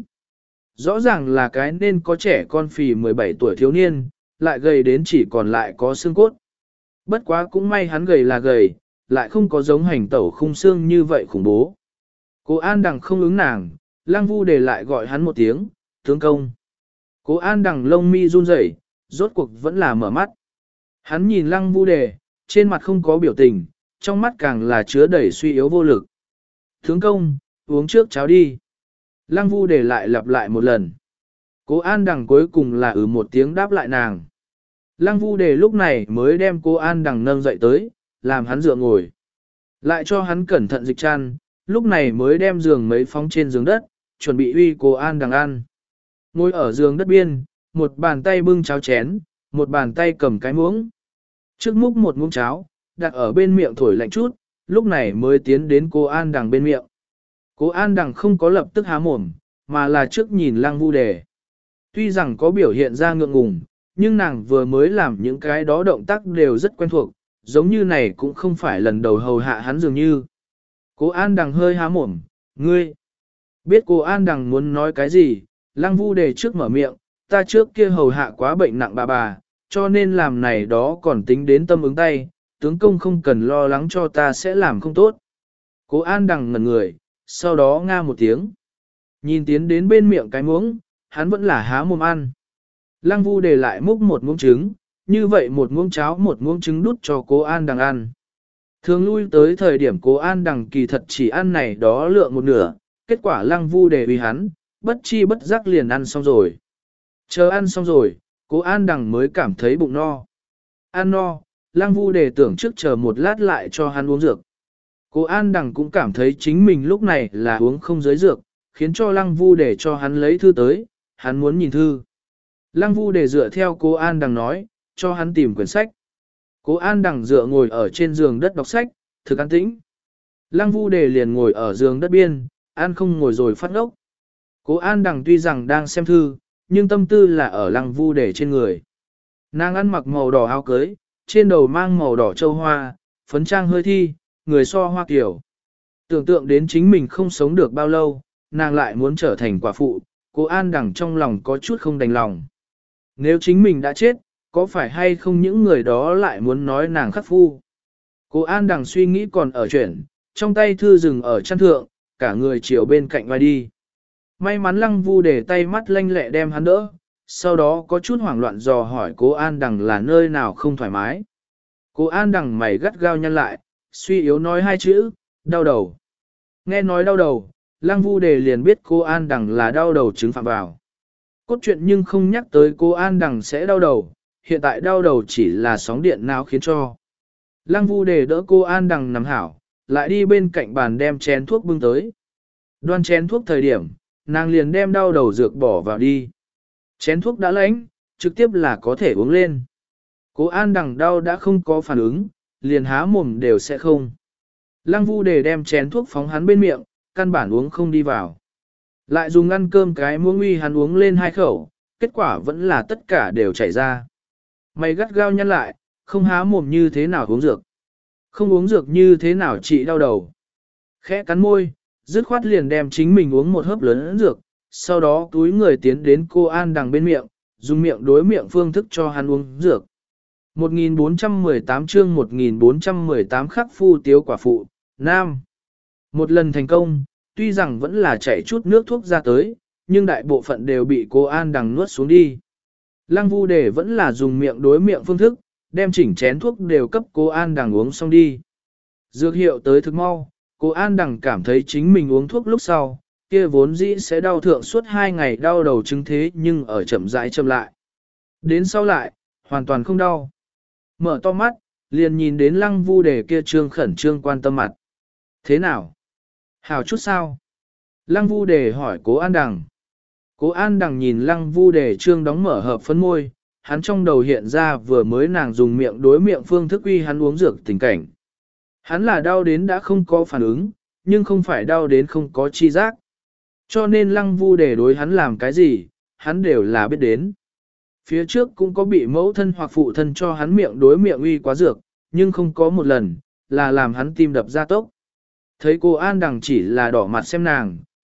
Rõ ràng là cái nên có trẻ con phì mười bảy tuổi thiếu niên, lại gầy đến chỉ còn lại có xương cốt. Bất quá cũng may hắn gầy là gầy, lại không có giống hành tẩu khung xương như vậy khủng bố. Cố An Đằng không ứng nàng, Lăng Vu Đề lại gọi hắn một tiếng, tướng công. Cố An Đằng lông mi run rẩy, rốt cuộc vẫn là mở mắt. Hắn nhìn Lăng Vu Đề, trên mặt không có biểu tình, trong mắt càng là chứa đầy suy yếu vô lực. Tướng công, uống trước cháo đi. Lăng Vu Đề lại lặp lại một lần. Cố An Đằng cuối cùng là ừ một tiếng đáp lại nàng. Lăng Vu Đề lúc này mới đem Cố An Đằng nâng dậy tới, làm hắn dựa ngồi. Lại cho hắn cẩn thận dịch chăn, lúc này mới đem giường mấy phóng trên giường đất, chuẩn bị uy Cố An Đằng ăn. Ngồi ở giường đất biên, một bàn tay bưng cháo chén, một bàn tay cầm cái muỗng. Trước múc một muỗng cháo, đặt ở bên miệng thổi lạnh chút, lúc này mới tiến đến Cố An Đằng bên miệng. Cố An Đằng không có lập tức há mồm, mà là trước nhìn Lăng Vu Đề. Tuy rằng có biểu hiện ra ngượng ngùng, nhưng nàng vừa mới làm những cái đó động tác đều rất quen thuộc, giống như này cũng không phải lần đầu hầu hạ hắn dường như. Cố An Đằng hơi há mồm, ngươi. Biết Cố An Đằng muốn nói cái gì, Lăng Vu Đề trước mở miệng, ta trước kia hầu hạ quá bệnh nặng bà bà, cho nên làm này đó còn tính đến tâm ứng tay, tướng công không cần lo lắng cho ta sẽ làm không tốt. Cố An Đằng ngẩn người, sau đó nga một tiếng. Nhìn tiến đến bên miệng cái muỗng, hắn vẫn là há mồm ăn. Lăng Vu Đề lại múc một muỗng trứng, như vậy một muỗng cháo một muỗng trứng đút cho Cố An Đằng ăn. Thường lui tới thời điểm Cố An Đằng kỳ thật chỉ ăn này đó lượng một nửa, kết quả Lăng Vu Đề vì hắn, bất chi bất giác liền ăn xong rồi. Chờ ăn xong rồi, Cố An Đằng mới cảm thấy bụng no. Ăn no, Lăng Vu Đề tưởng trước chờ một lát lại cho hắn uống dược. Cố An Đằng cũng cảm thấy chính mình lúc này là uống không giới dược, khiến cho Lăng Vu Đề cho hắn lấy thư tới, hắn muốn nhìn thư. Lăng Vu Đề dựa theo Cố An Đằng nói, cho hắn tìm quyển sách. Cố An Đằng dựa ngồi ở trên giường đất đọc sách, thực an tĩnh. Lăng Vu Đề liền ngồi ở giường đất biên, ăn không ngồi rồi phát ngốc. Cố An Đằng tuy rằng đang xem thư, nhưng tâm tư là ở Lăng Vu Đề trên người. Nàng ăn mặc màu đỏ áo cưới, trên đầu mang màu đỏ châu hoa, phấn trang hơi thi, người so hoa kiểu. Tưởng tượng đến chính mình không sống được bao lâu, nàng lại muốn trở thành quả phụ, Cố An Đằng trong lòng có chút không đành lòng. Nếu chính mình đã chết, có phải hay không những người đó lại muốn nói nàng khắc phu? Cố An Đằng suy nghĩ còn ở chuyển, trong tay thư dừng ở chăn thượng, cả người chiều bên cạnh vai đi. May mắn Lăng Vu Đề tay mắt lanh lẹ đem hắn đỡ, sau đó có chút hoảng loạn dò hỏi Cố An Đằng là nơi nào không thoải mái. Cố An Đằng mày gắt gao nhăn lại, suy yếu nói hai chữ, đau đầu. Nghe nói đau đầu, Lăng Vu Đề liền biết Cố An Đằng là đau đầu chứng phạm vào. Cốt truyện nhưng không nhắc tới Cố An Đằng sẽ đau đầu, hiện tại đau đầu chỉ là sóng điện não khiến cho. Lăng Vu Đề đỡ Cố An Đằng nằm hảo, lại đi bên cạnh bàn đem chén thuốc bưng tới. Đoan chén thuốc thời điểm, nàng liền đem đau đầu dược bỏ vào đi. Chén thuốc đã lạnh, trực tiếp là có thể uống lên. Cố An Đằng đau đã không có phản ứng, liền há mồm đều sẽ không. Lăng Vu Đề đem chén thuốc phóng hắn bên miệng, căn bản uống không đi vào. Lại dùng ăn cơm cái muỗng uy hắn uống lên hai khẩu, kết quả vẫn là tất cả đều chảy ra. Mày gắt gao nhăn lại, không há mồm như thế nào uống dược. Không uống dược như thế nào trị đau đầu. Khẽ cắn môi, dứt khoát liền đem chính mình uống một hớp lớn dược, sau đó túi người tiến đến Cố An Đằng bên miệng, dùng miệng đối miệng phương thức cho hắn uống dược. một nghìn bốn trăm mười tám chương một nghìn bốn trăm mười tám khắc phu tiếu quả phụ, Nam. Một lần thành công, tuy rằng vẫn là chảy chút nước thuốc ra tới, nhưng đại bộ phận đều bị Cố An Đằng nuốt xuống đi. Lăng Vu Đề vẫn là dùng miệng đối miệng phương thức, đem chỉnh chén thuốc đều cấp Cố An Đằng uống xong đi. Dược hiệu tới thực mau, Cố An Đằng cảm thấy chính mình uống thuốc lúc sau, kia vốn dĩ sẽ đau thượng suốt hai ngày đau đầu chứng thế nhưng ở chậm rãi chậm lại. Đến sau lại, hoàn toàn không đau. Mở to mắt, liền nhìn đến Lăng Vu Đề kia trương khẩn trương quan tâm mặt. Thế nào? Hào chút sao? Lăng Vu Đề hỏi Cố An Đằng. Cố An Đằng nhìn Lăng Vu Đề trương đóng mở hợp phấn môi, hắn trong đầu hiện ra vừa mới nàng dùng miệng đối miệng phương thức uy hắn uống dược tình cảnh. Hắn là đau đến đã không có phản ứng, nhưng không phải đau đến không có chi giác. Cho nên Lăng Vu Đề đối hắn làm cái gì, hắn đều là biết đến. Phía trước cũng có bị mẫu thân hoặc phụ thân cho hắn miệng đối miệng uy quá dược, nhưng không có một lần, là làm hắn tim đập ra tốc. Thấy cô An Đằng chỉ là đỏ mặt xem nàng,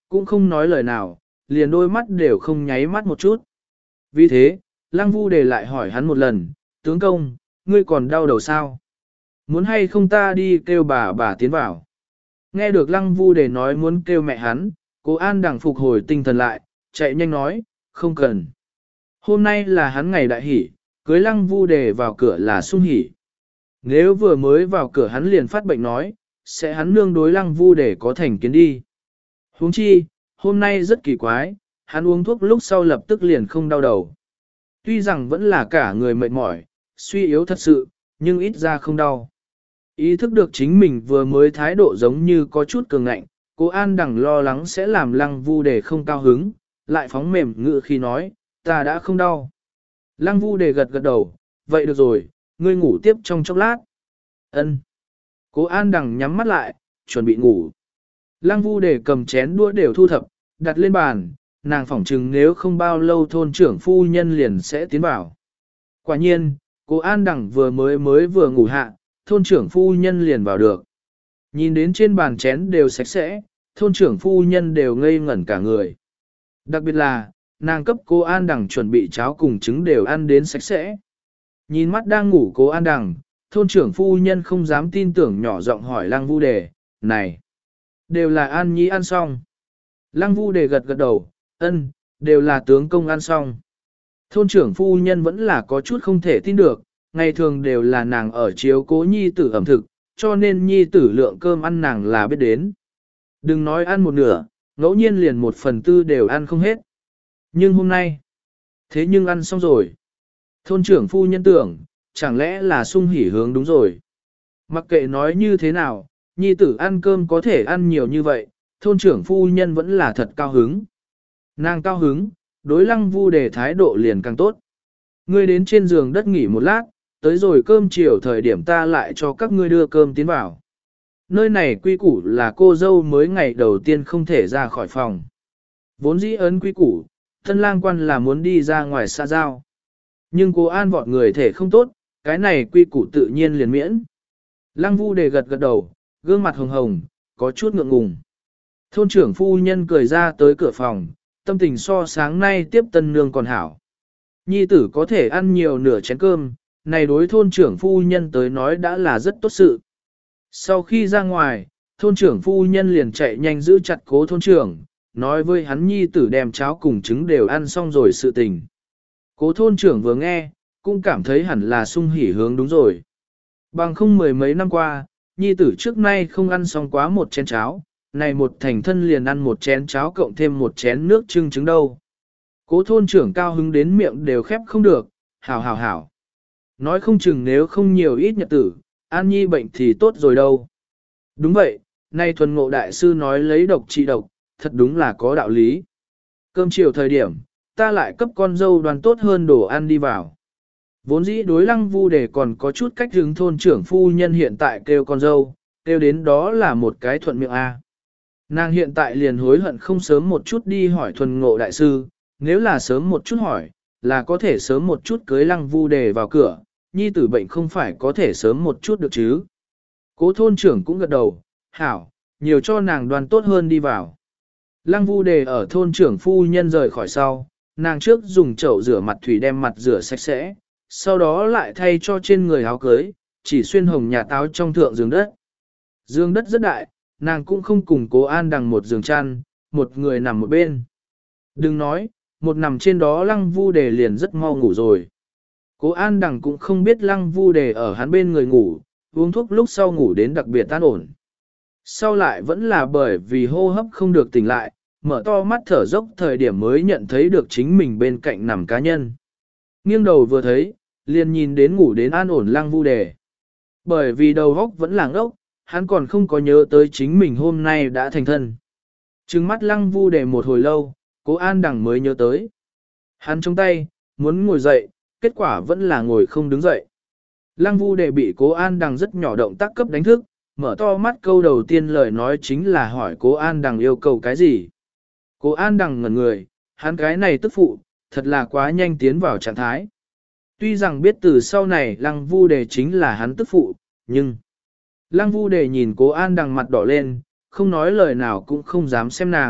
cũng không nói lời nào, liền đôi mắt đều không nháy mắt một chút. Vì thế, Lăng Vu Đề lại hỏi hắn một lần, tướng công, ngươi còn đau đầu sao? Muốn hay không ta đi kêu bà bà tiến vào? Nghe được Lăng Vu Đề nói muốn kêu mẹ hắn, Cố An Đằng phục hồi tinh thần lại, chạy nhanh nói, không cần. Hôm nay là hắn ngày đại hỷ, cưới Lăng Vu Đề vào cửa là sung hỷ. Nếu vừa mới vào cửa hắn liền phát bệnh nói, sẽ hắn nương đối Lăng Vu Đề có thành kiến đi. Huống chi, hôm nay rất kỳ quái, hắn uống thuốc lúc sau lập tức liền không đau đầu. Tuy rằng vẫn là cả người mệt mỏi, suy yếu thật sự, nhưng ít ra không đau. Ý thức được chính mình vừa mới thái độ giống như có chút cường ngạnh, Cố An Đằng lo lắng sẽ làm Lăng Vu Đề không cao hứng, lại phóng mềm ngự khi nói, ta đã không đau. Lăng Vu Đề gật gật đầu, vậy được rồi, ngươi ngủ tiếp trong chốc lát. Ân. Cố An Đằng nhắm mắt lại, chuẩn bị ngủ. Lăng Vu Đề cầm chén đũa đều thu thập, đặt lên bàn, nàng phỏng chừng nếu không bao lâu thôn trưởng phu nhân liền sẽ tiến vào. Quả nhiên, Cố An Đằng vừa mới mới vừa ngủ hạ, thôn trưởng phu nhân liền vào được. Nhìn đến trên bàn chén đều sạch sẽ, thôn trưởng phu nhân đều ngây ngẩn cả người. Đặc biệt là, nàng cấp Cố An Đằng chuẩn bị cháo cùng trứng đều ăn đến sạch sẽ. Nhìn mắt đang ngủ Cố An Đằng, thôn trưởng phu nhân không dám tin tưởng nhỏ giọng hỏi Lăng Vu Đề, này, đều là An Nhi ăn xong. Lăng Vu Đề gật gật đầu, ân, đều là tướng công ăn xong. Thôn trưởng phu nhân vẫn là có chút không thể tin được, ngày thường đều là nàng ở chiếu cố nhi tử ẩm thực, cho nên nhi tử lượng cơm ăn nàng là biết đến. Đừng nói ăn một nửa, ngẫu nhiên liền một phần tư đều ăn không hết. Nhưng hôm nay, thế nhưng ăn xong rồi. Thôn trưởng phu nhân tưởng, chẳng lẽ là sung hỉ hướng đúng rồi. Mặc kệ nói như thế nào, nhi tử ăn cơm có thể ăn nhiều như vậy, thôn trưởng phu nhân vẫn là thật cao hứng. Nàng cao hứng, đối Lăng Vu Đề thái độ liền càng tốt. Ngươi đến trên giường đất nghỉ một lát, tới rồi cơm chiều thời điểm ta lại cho các ngươi đưa cơm tiến vào. Nơi này quy củ là cô dâu mới ngày đầu tiên không thể ra khỏi phòng. Vốn dĩ ấn quy củ, thân lang quan là muốn đi ra ngoài xa giao. Nhưng cô An vọt người thể không tốt, cái này quy củ tự nhiên liền miễn. Lăng Vu Đề gật gật đầu, gương mặt hồng hồng, có chút ngượng ngùng. Thôn trưởng phu nhân cười ra tới cửa phòng, tâm tình so sáng nay tiếp tân nương còn hảo. Nhi tử có thể ăn nhiều nửa chén cơm, này đối thôn trưởng phu nhân tới nói đã là rất tốt sự. Sau khi ra ngoài, thôn trưởng phu nhân liền chạy nhanh giữ chặt Cố thôn trưởng, nói với hắn nhi tử đem cháo cùng trứng đều ăn xong rồi sự tình. Cố thôn trưởng vừa nghe, cũng cảm thấy hẳn là sung hỉ hướng đúng rồi. Bằng không mười mấy năm qua, nhi tử trước nay không ăn xong quá một chén cháo, này một thành thân liền ăn một chén cháo cộng thêm một chén nước trưng trứng đâu. Cố thôn trưởng cao hứng đến miệng đều khép không được, hảo hảo hảo. Nói không chừng nếu không nhiều ít nhật tử, An Nhi bệnh thì tốt rồi đâu. Đúng vậy, nay thuần ngộ đại sư nói lấy độc trị độc, thật đúng là có đạo lý. Cơm chiều thời điểm, ta lại cấp con dâu đoàn tốt hơn đồ ăn đi vào. Vốn dĩ đối Lăng Vu Đề còn có chút cách hướng thôn trưởng phu nhân hiện tại kêu con dâu, kêu đến đó là một cái thuận miệng A. Nàng hiện tại liền hối hận không sớm một chút đi hỏi thuần ngộ đại sư, nếu là sớm một chút hỏi, là có thể sớm một chút cưới Lăng Vu Đề vào cửa, nhi tử bệnh không phải có thể sớm một chút được chứ. Cố thôn trưởng cũng gật đầu, hảo, nhiều cho nàng đoàn tốt hơn đi vào. Lăng Vu Đề ở thôn trưởng phu nhân rời khỏi sau, nàng trước dùng chậu rửa mặt thủy đem mặt rửa sạch sẽ, sau đó lại thay cho trên người áo cưới, chỉ xuyên hồng nhà táo trong thượng giường đất. Giường đất rất đại, nàng cũng không cùng Cố An Đằng một giường chăn, một người nằm một bên. Đừng nói, một nằm trên đó Lăng Vu Đề liền rất mau ngủ rồi. Cố An Đằng cũng không biết Lăng Vu Đề ở hắn bên người ngủ, uống thuốc lúc sau ngủ đến đặc biệt an ổn. Sau lại vẫn là bởi vì hô hấp không được tỉnh lại, mở to mắt thở dốc thời điểm mới nhận thấy được chính mình bên cạnh nằm cá nhân. Nghiêng đầu vừa thấy, liền nhìn đến ngủ đến an ổn Lăng Vu Đề. Bởi vì đầu óc vẫn là ngốc, hắn còn không có nhớ tới chính mình hôm nay đã thành thân. Trừng mắt Lăng Vu Đề một hồi lâu, Cố An Đằng mới nhớ tới. Hắn trong tay, muốn ngồi dậy, kết quả vẫn là ngồi không đứng dậy. Lăng Vu Đề bị Cố An Đằng rất nhỏ động tác cấp đánh thức, mở to mắt câu đầu tiên lời nói chính là hỏi Cố An Đằng yêu cầu cái gì. Cố An Đằng ngẩn người, hắn cái này tức phụ, thật là quá nhanh tiến vào trạng thái. Tuy rằng biết từ sau này Lăng Vu Đề chính là hắn tức phụ, nhưng... Lăng Vu Đề nhìn Cố An Đằng mặt đỏ lên, không nói lời nào cũng không dám xem nàng,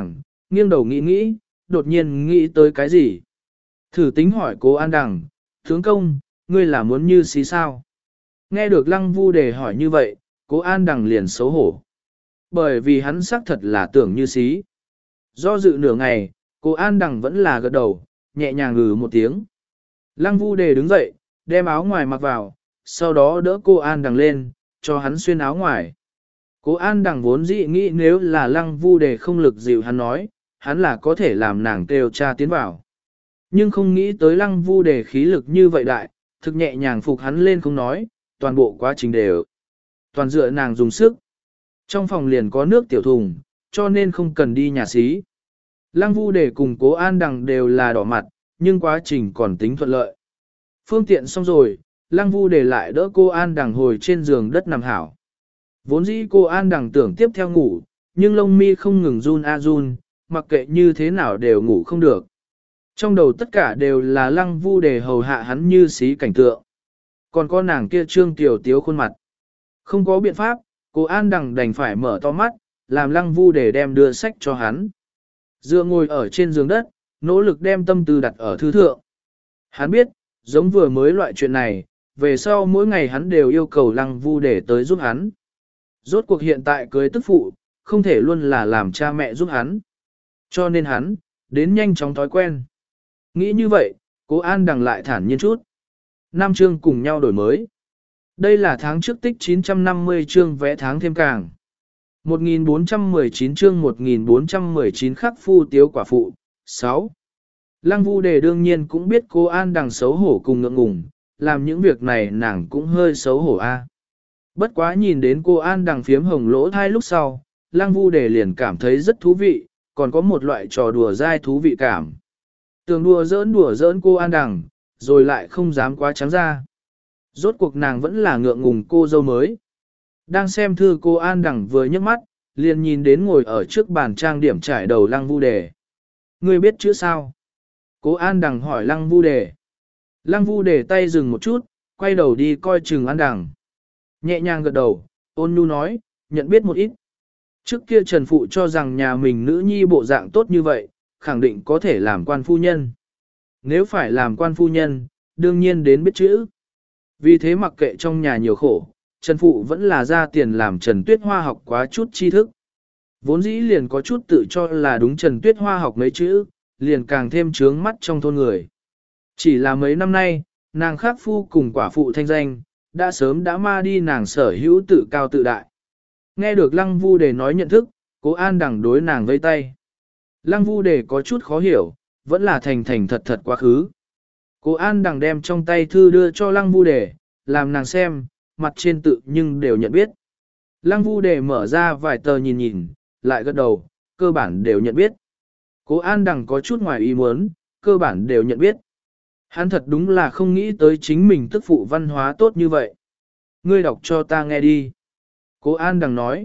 nghiêng đầu nghĩ nghĩ, đột nhiên nghĩ tới cái gì. Thử tính hỏi cố An Đằng, tướng công, ngươi là muốn như xí sao? Nghe được Lăng Vu Đề hỏi như vậy, cố An Đằng liền xấu hổ. Bởi vì hắn xác thật là tưởng như xí. Do dự nửa ngày, cố An Đằng vẫn là gật đầu, nhẹ nhàng ngừ một tiếng. Lăng Vu Đề đứng dậy, đem áo ngoài mặc vào, sau đó đỡ cô An Đằng lên, cho hắn xuyên áo ngoài. Cố An Đằng vốn dĩ nghĩ nếu là Lăng Vu Đề không lực dịu hắn nói, hắn là có thể làm nàng kêu cha tiến vào. Nhưng không nghĩ tới Lăng Vu Đề khí lực như vậy đại, thực nhẹ nhàng phục hắn lên không nói, toàn bộ quá trình đều. Toàn dựa nàng dùng sức. Trong phòng liền có nước tiểu thùng, cho nên không cần đi nhà xí. Lăng Vu Đề cùng Cố An Đằng đều là đỏ mặt, nhưng quá trình còn tính thuận lợi. Phương tiện xong rồi, Lăng Vu Đề lại đỡ cô An Đằng hồi trên giường đất nằm hảo. Vốn dĩ cô An Đằng tưởng tiếp theo ngủ, nhưng lông mi không ngừng run a run, mặc kệ như thế nào đều ngủ không được. Trong đầu tất cả đều là Lăng Vu Đề hầu hạ hắn như xí cảnh tượng. Còn có nàng kia trương tiểu tiếu khuôn mặt. Không có biện pháp, cô An Đằng đành phải mở to mắt, làm Lăng Vu Đề đem đưa sách cho hắn. Dựa ngồi ở trên giường đất, nỗ lực đem tâm tư đặt ở thư thượng. Hắn biết, giống vừa mới loại chuyện này, về sau mỗi ngày hắn đều yêu cầu Lăng Vu Đề tới giúp hắn. Rốt cuộc hiện tại cưới tức phụ, không thể luôn là làm cha mẹ giúp hắn. Cho nên hắn, đến nhanh chóng thói quen. Nghĩ như vậy, Cố An Đằng lại thản nhiên chút. Năm chương cùng nhau đổi mới. Đây là tháng trước tích chín trăm năm mươi chương vẽ tháng thêm càng. một nghìn bốn trăm mười chín chương một nghìn bốn trăm mười chín khắc phu tiếu quả phụ. sáu. Lăng Vu Đề đương nhiên cũng biết Cố An Đằng xấu hổ cùng ngượng ngùng, làm những việc này nàng cũng hơi xấu hổ a. Bất quá nhìn đến cô An Đằng phiếm hồng lỗ thai lúc sau, Lăng Vu Đề liền cảm thấy rất thú vị, còn có một loại trò đùa dai thú vị cảm. Tường đùa giỡn đùa giỡn cô An Đằng, rồi lại không dám quá trắng ra. Rốt cuộc nàng vẫn là ngượng ngùng cô dâu mới. Đang xem thư cô An Đằng vừa nhấc mắt, liền nhìn đến ngồi ở trước bàn trang điểm trải đầu Lăng Vu Đề. Ngươi biết chữ sao? Cố An Đằng hỏi Lăng Vu Đề. Lăng Vu Đề tay dừng một chút, quay đầu đi coi chừng An Đằng. Nhẹ nhàng gật đầu, ôn nhu nói, nhận biết một ít. Trước kia Trần Phụ cho rằng nhà mình nữ nhi bộ dạng tốt như vậy, khẳng định có thể làm quan phu nhân. Nếu phải làm quan phu nhân, đương nhiên đến biết chữ. Vì thế mặc kệ trong nhà nhiều khổ, Trần Phụ vẫn là ra tiền làm Trần Tuyết Hoa học quá chút tri thức. Vốn dĩ liền có chút tự cho là đúng Trần Tuyết Hoa học mấy chữ, liền càng thêm trướng mắt trong thôn người. Chỉ là mấy năm nay, nàng khắc phu cùng quả phụ thanh danh, đã sớm đã ma đi nàng sở hữu tự cao tự đại. Nghe được Lăng Vu Đề nói nhận thức, Cố An Đằng đối nàng vây tay. Lăng Vu Đề có chút khó hiểu, vẫn là thành thành thật thật quá khứ. Cố An Đằng đem trong tay thư đưa cho Lăng Vu Đề, làm nàng xem, mặt trên tự nhưng đều nhận biết. Lăng Vu Đề mở ra vài tờ nhìn nhìn, lại gật đầu, cơ bản đều nhận biết. Cố An Đằng có chút ngoài ý muốn, cơ bản đều nhận biết. Hắn thật đúng là không nghĩ tới chính mình tức phụ văn hóa tốt như vậy. Ngươi đọc cho ta nghe đi. Cố An Đằng nói.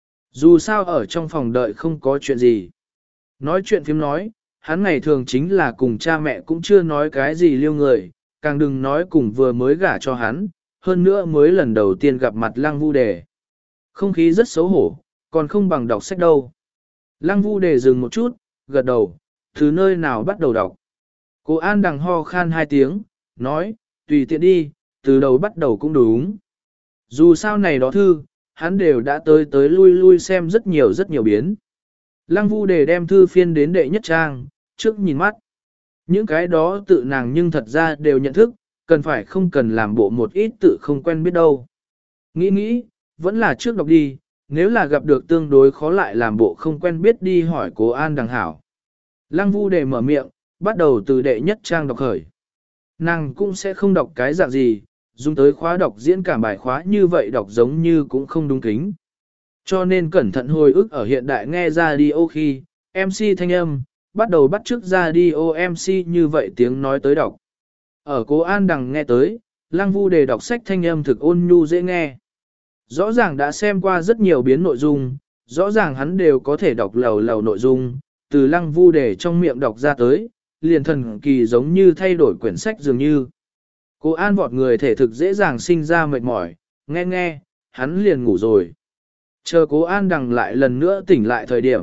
Dù sao ở trong phòng đợi không có chuyện gì. Nói chuyện phím nói, hắn ngày thường chính là cùng cha mẹ cũng chưa nói cái gì liêu người, càng đừng nói cùng vừa mới gả cho hắn, hơn nữa mới lần đầu tiên gặp mặt Lăng Vu Đề. Không khí rất xấu hổ, còn không bằng đọc sách đâu. Lăng Vu Đề dừng một chút, gật đầu, từ nơi nào bắt đầu đọc. Cố An Đằng ho khan hai tiếng, nói, tùy tiện đi, từ đầu bắt đầu cũng đúng. Dù sao này đó thư, hắn đều đã tới tới lui lui xem rất nhiều rất nhiều biến. Lăng Vu Đề đem thư phiên đến đệ nhất trang, trước nhìn mắt. Những cái đó tự nàng nhưng thật ra đều nhận thức, cần phải không cần làm bộ một ít tự không quen biết đâu. Nghĩ nghĩ, vẫn là trước đọc đi, nếu là gặp được tương đối khó lại làm bộ không quen biết đi hỏi Cố An Đằng hảo. Lăng Vu Đề mở miệng, bắt đầu từ đệ nhất trang đọc khởi. Nàng cũng sẽ không đọc cái dạng gì, dùng tới khóa đọc diễn cảm bài khóa như vậy đọc giống như cũng không đúng kính. Cho nên cẩn thận hồi ức ở hiện đại nghe radio khi, em xê thanh âm, bắt đầu bắt chước radio em xê như vậy tiếng nói tới đọc. Ở Cố An Đằng nghe tới, Lăng Vu Đề đọc sách thanh âm thực ôn nhu dễ nghe. Rõ ràng đã xem qua rất nhiều biến nội dung, rõ ràng hắn đều có thể đọc lầu lầu nội dung, từ Lăng Vu Đề trong miệng đọc ra tới, liền thần kỳ giống như thay đổi quyển sách dường như. Cố An vọt người thể thực dễ dàng sinh ra mệt mỏi, nghe nghe, hắn liền ngủ rồi. Chờ Cố An Đằng lại lần nữa tỉnh lại thời điểm,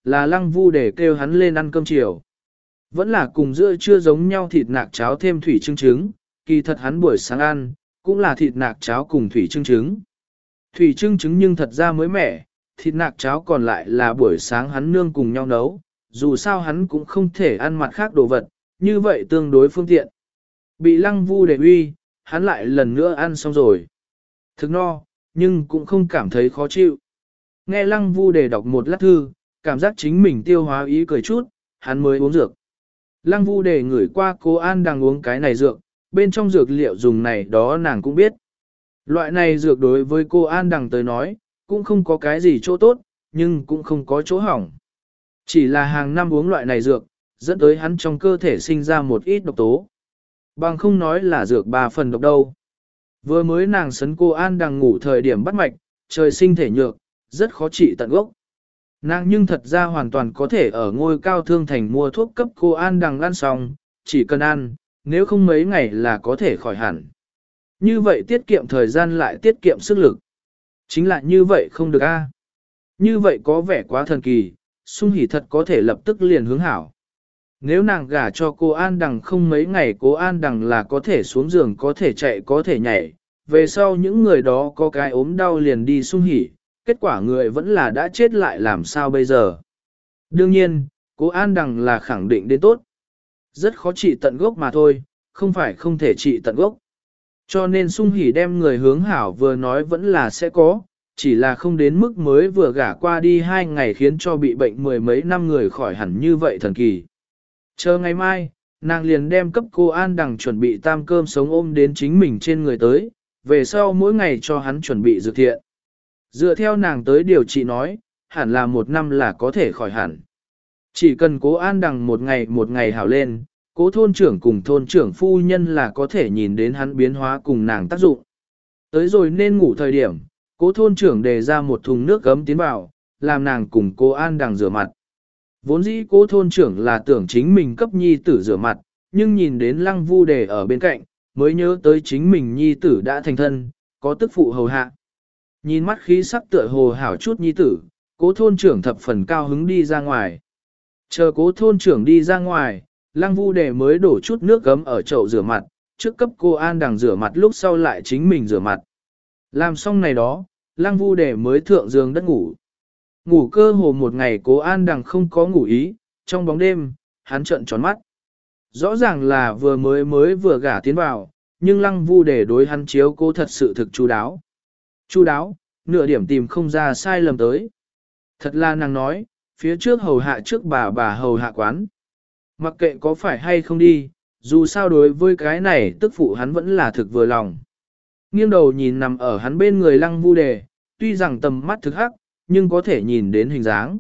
là lăng vu để kêu hắn lên ăn cơm chiều. Vẫn là cùng giữa trưa giống nhau thịt nạc cháo thêm thủy trưng trứng, kỳ thật hắn buổi sáng ăn, cũng là thịt nạc cháo cùng thủy trưng trứng. Thủy trưng trứng nhưng thật ra mới mẻ, thịt nạc cháo còn lại là buổi sáng hắn nương cùng nhau nấu, dù sao hắn cũng không thể ăn mặt khác đồ vật, như vậy tương đối phương tiện. Bị lăng vu để uy, hắn lại lần nữa ăn xong rồi. Thực no, nhưng cũng không cảm thấy khó chịu. Nghe lăng vu để đọc một lát thư, cảm giác chính mình tiêu hóa ý cười chút, hắn mới uống dược. Lăng vu để ngửi qua cô An đang uống cái này dược, bên trong dược liệu dùng này đó nàng cũng biết. Loại này dược đối với cô An Đằng tới nói, cũng không có cái gì chỗ tốt, nhưng cũng không có chỗ hỏng. Chỉ là hàng năm uống loại này dược, dẫn tới hắn trong cơ thể sinh ra một ít độc tố. Bằng không nói là dược ba phần độc đâu. Vừa mới nàng sấn cô An Đằng ngủ thời điểm bắt mạch, trời sinh thể nhược, rất khó trị tận gốc. Nàng nhưng thật ra hoàn toàn có thể ở ngôi cao thương thành mua thuốc cấp cô An Đằng ăn xong, chỉ cần ăn, nếu không mấy ngày là có thể khỏi hẳn. Như vậy tiết kiệm thời gian lại tiết kiệm sức lực. Chính là như vậy không được a. Như vậy có vẻ quá thần kỳ, Sung Hỷ thật có thể lập tức liền hướng hảo. Nếu nàng gả cho cô An Đằng không mấy ngày cô An Đằng là có thể xuống giường có thể chạy có thể nhảy, về sau những người đó có cái ốm đau liền đi Sung Hỷ, kết quả người vẫn là đã chết lại làm sao bây giờ. Đương nhiên, cô An Đằng là khẳng định đến tốt. Rất khó trị tận gốc mà thôi, không phải không thể trị tận gốc. Cho nên Sung Hỷ đem người hướng hảo vừa nói vẫn là sẽ có, chỉ là không đến mức mới vừa gả qua đi hai ngày khiến cho bị bệnh mười mấy năm người khỏi hẳn như vậy thần kỳ. Chờ ngày mai, nàng liền đem cấp cô An Đằng chuẩn bị tam cơm sống ôm đến chính mình trên người tới, về sau mỗi ngày cho hắn chuẩn bị dược thiện. Dựa theo nàng tới điều trị nói, hẳn là một năm là có thể khỏi hẳn. Chỉ cần cố An Đằng một ngày một ngày hảo lên, cố thôn trưởng cùng thôn trưởng phu nhân là có thể nhìn đến hắn biến hóa cùng nàng tác dụng. Tới rồi nên ngủ thời điểm, cố thôn trưởng đề ra một thùng nước gấm tiến vào, làm nàng cùng cố An Đằng rửa mặt. Vốn dĩ cố thôn trưởng là tưởng chính mình cấp nhi tử rửa mặt, nhưng nhìn đến lăng vu đề ở bên cạnh, mới nhớ tới chính mình nhi tử đã thành thân, có tức phụ hầu hạ. Nhìn mắt khí sắc tựa hồ hảo chút nhi tử, cố thôn trưởng thập phần cao hứng đi ra ngoài. Chờ cố thôn trưởng đi ra ngoài, lăng vu đề mới đổ chút nước gấm ở chậu rửa mặt, trước cấp cô An Đằng rửa mặt lúc sau lại chính mình rửa mặt. Làm xong này đó, lăng vu đề mới thượng giường đất ngủ. Ngủ cơ hồ một ngày cố An Đằng không có ngủ ý, trong bóng đêm, hắn trợn tròn mắt. Rõ ràng là vừa mới mới vừa gả tiến vào, nhưng lăng vu đề đối hắn chiếu cố thật sự thực chu đáo. Chu đáo, nửa điểm tìm không ra sai lầm tới. Thật là nàng nói, phía trước hầu hạ trước bà bà hầu hạ quán. Mặc kệ có phải hay không đi, dù sao đối với cái này tức phụ hắn vẫn là thực vừa lòng. Nghiêng đầu nhìn nằm ở hắn bên người lăng vu đề, tuy rằng tầm mắt thực hắc, nhưng có thể nhìn đến hình dáng.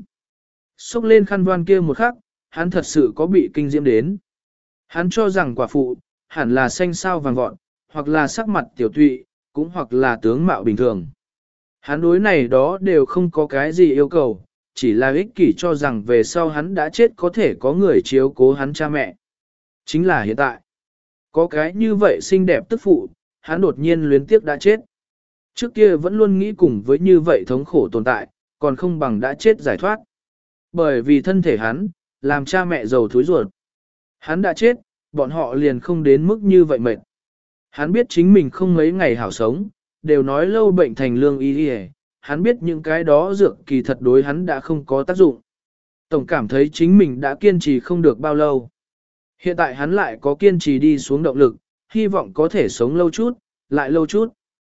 Xúc lên khăn voan kia một khắc, hắn thật sự có bị kinh diễm đến. Hắn cho rằng quả phụ, hẳn là xanh sao vàng vọt, hoặc là sắc mặt tiểu tụy, cũng hoặc là tướng mạo bình thường. Hắn đối này đó đều không có cái gì yêu cầu, chỉ là ích kỷ cho rằng về sau hắn đã chết có thể có người chiếu cố hắn cha mẹ. Chính là hiện tại. Có cái như vậy xinh đẹp tức phụ, hắn đột nhiên luyến tiếc đã chết. Trước kia vẫn luôn nghĩ cùng với như vậy thống khổ tồn tại, còn không bằng đã chết giải thoát. Bởi vì thân thể hắn, làm cha mẹ giàu thối ruột. Hắn đã chết, bọn họ liền không đến mức như vậy mệt. Hắn biết chính mình không mấy ngày hảo sống, đều nói lâu bệnh thành lương y đi. Hắn biết những cái đó dược kỳ thật đối hắn đã không có tác dụng. Tổng cảm thấy chính mình đã kiên trì không được bao lâu. Hiện tại hắn lại có kiên trì đi xuống động lực, hy vọng có thể sống lâu chút, lại lâu chút.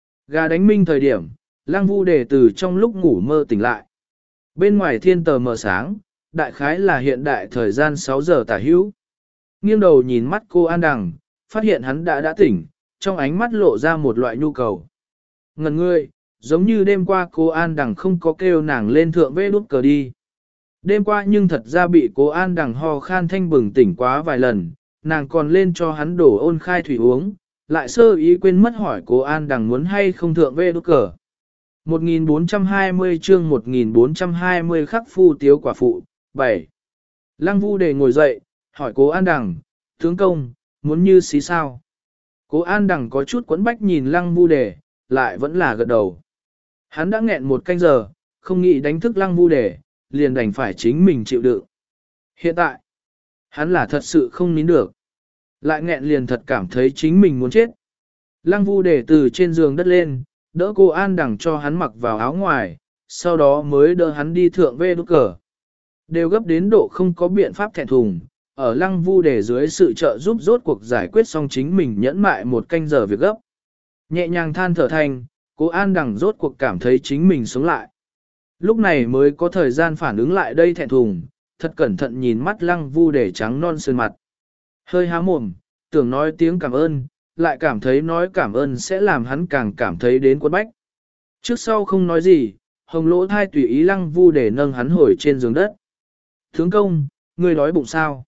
Gà đánh minh thời điểm, Lăng Vu đề từ trong lúc ngủ mơ tỉnh lại. Bên ngoài thiên tờ mờ sáng, đại khái là hiện đại thời gian sáu giờ tả hữu. Nghiêng đầu nhìn mắt cô An Đằng, phát hiện hắn đã đã tỉnh, trong ánh mắt lộ ra một loại nhu cầu. Ngần ngươi, giống như đêm qua cô An Đằng không có kêu nàng lên thượng vê đút cờ đi. Đêm qua nhưng thật ra bị cô An Đằng ho khan thanh bừng tỉnh quá vài lần, nàng còn lên cho hắn đổ ôn khai thủy uống, lại sơ ý quên mất hỏi cô An Đằng muốn hay không thượng vê đút cờ. một nghìn bốn trăm hai mươi chương một nghìn bốn trăm hai mươi khắc phu tiếu quả phụ, bảy. Lăng Vu đề ngồi dậy, hỏi cố An Đằng, tướng công, muốn như xí sao? Cố An Đằng có chút quẫn bách nhìn Lăng Vu đề, lại vẫn là gật đầu. Hắn đã nghẹn một canh giờ, không nghĩ đánh thức Lăng Vu đề, liền đành phải chính mình chịu đựng. Hiện tại, hắn là thật sự không nín được. Lại nghẹn liền thật cảm thấy chính mình muốn chết. Lăng Vu để từ trên giường đất lên, đỡ cô An Đằng cho hắn mặc vào áo ngoài, sau đó mới đỡ hắn đi thượng về đốt cờ. Đều gấp đến độ không có biện pháp thẹn thùng, ở Lăng Vu để dưới sự trợ giúp rốt cuộc giải quyết xong chính mình nhẫn mại một canh giờ việc gấp. Nhẹ nhàng than thở thành, cô An Đằng rốt cuộc cảm thấy chính mình sống lại. Lúc này mới có thời gian phản ứng lại đây thẹn thùng, thật cẩn thận nhìn mắt Lăng Vu để trắng non sơn mặt. Hơi há mồm, tưởng nói tiếng cảm ơn, lại cảm thấy nói cảm ơn sẽ làm hắn càng cảm thấy đến quấn bách. Trước sau không nói gì, hồng lỗ thai tùy ý Lăng Vu để nâng hắn hồi trên giường đất. Tướng công, ngươi đói bụng sao?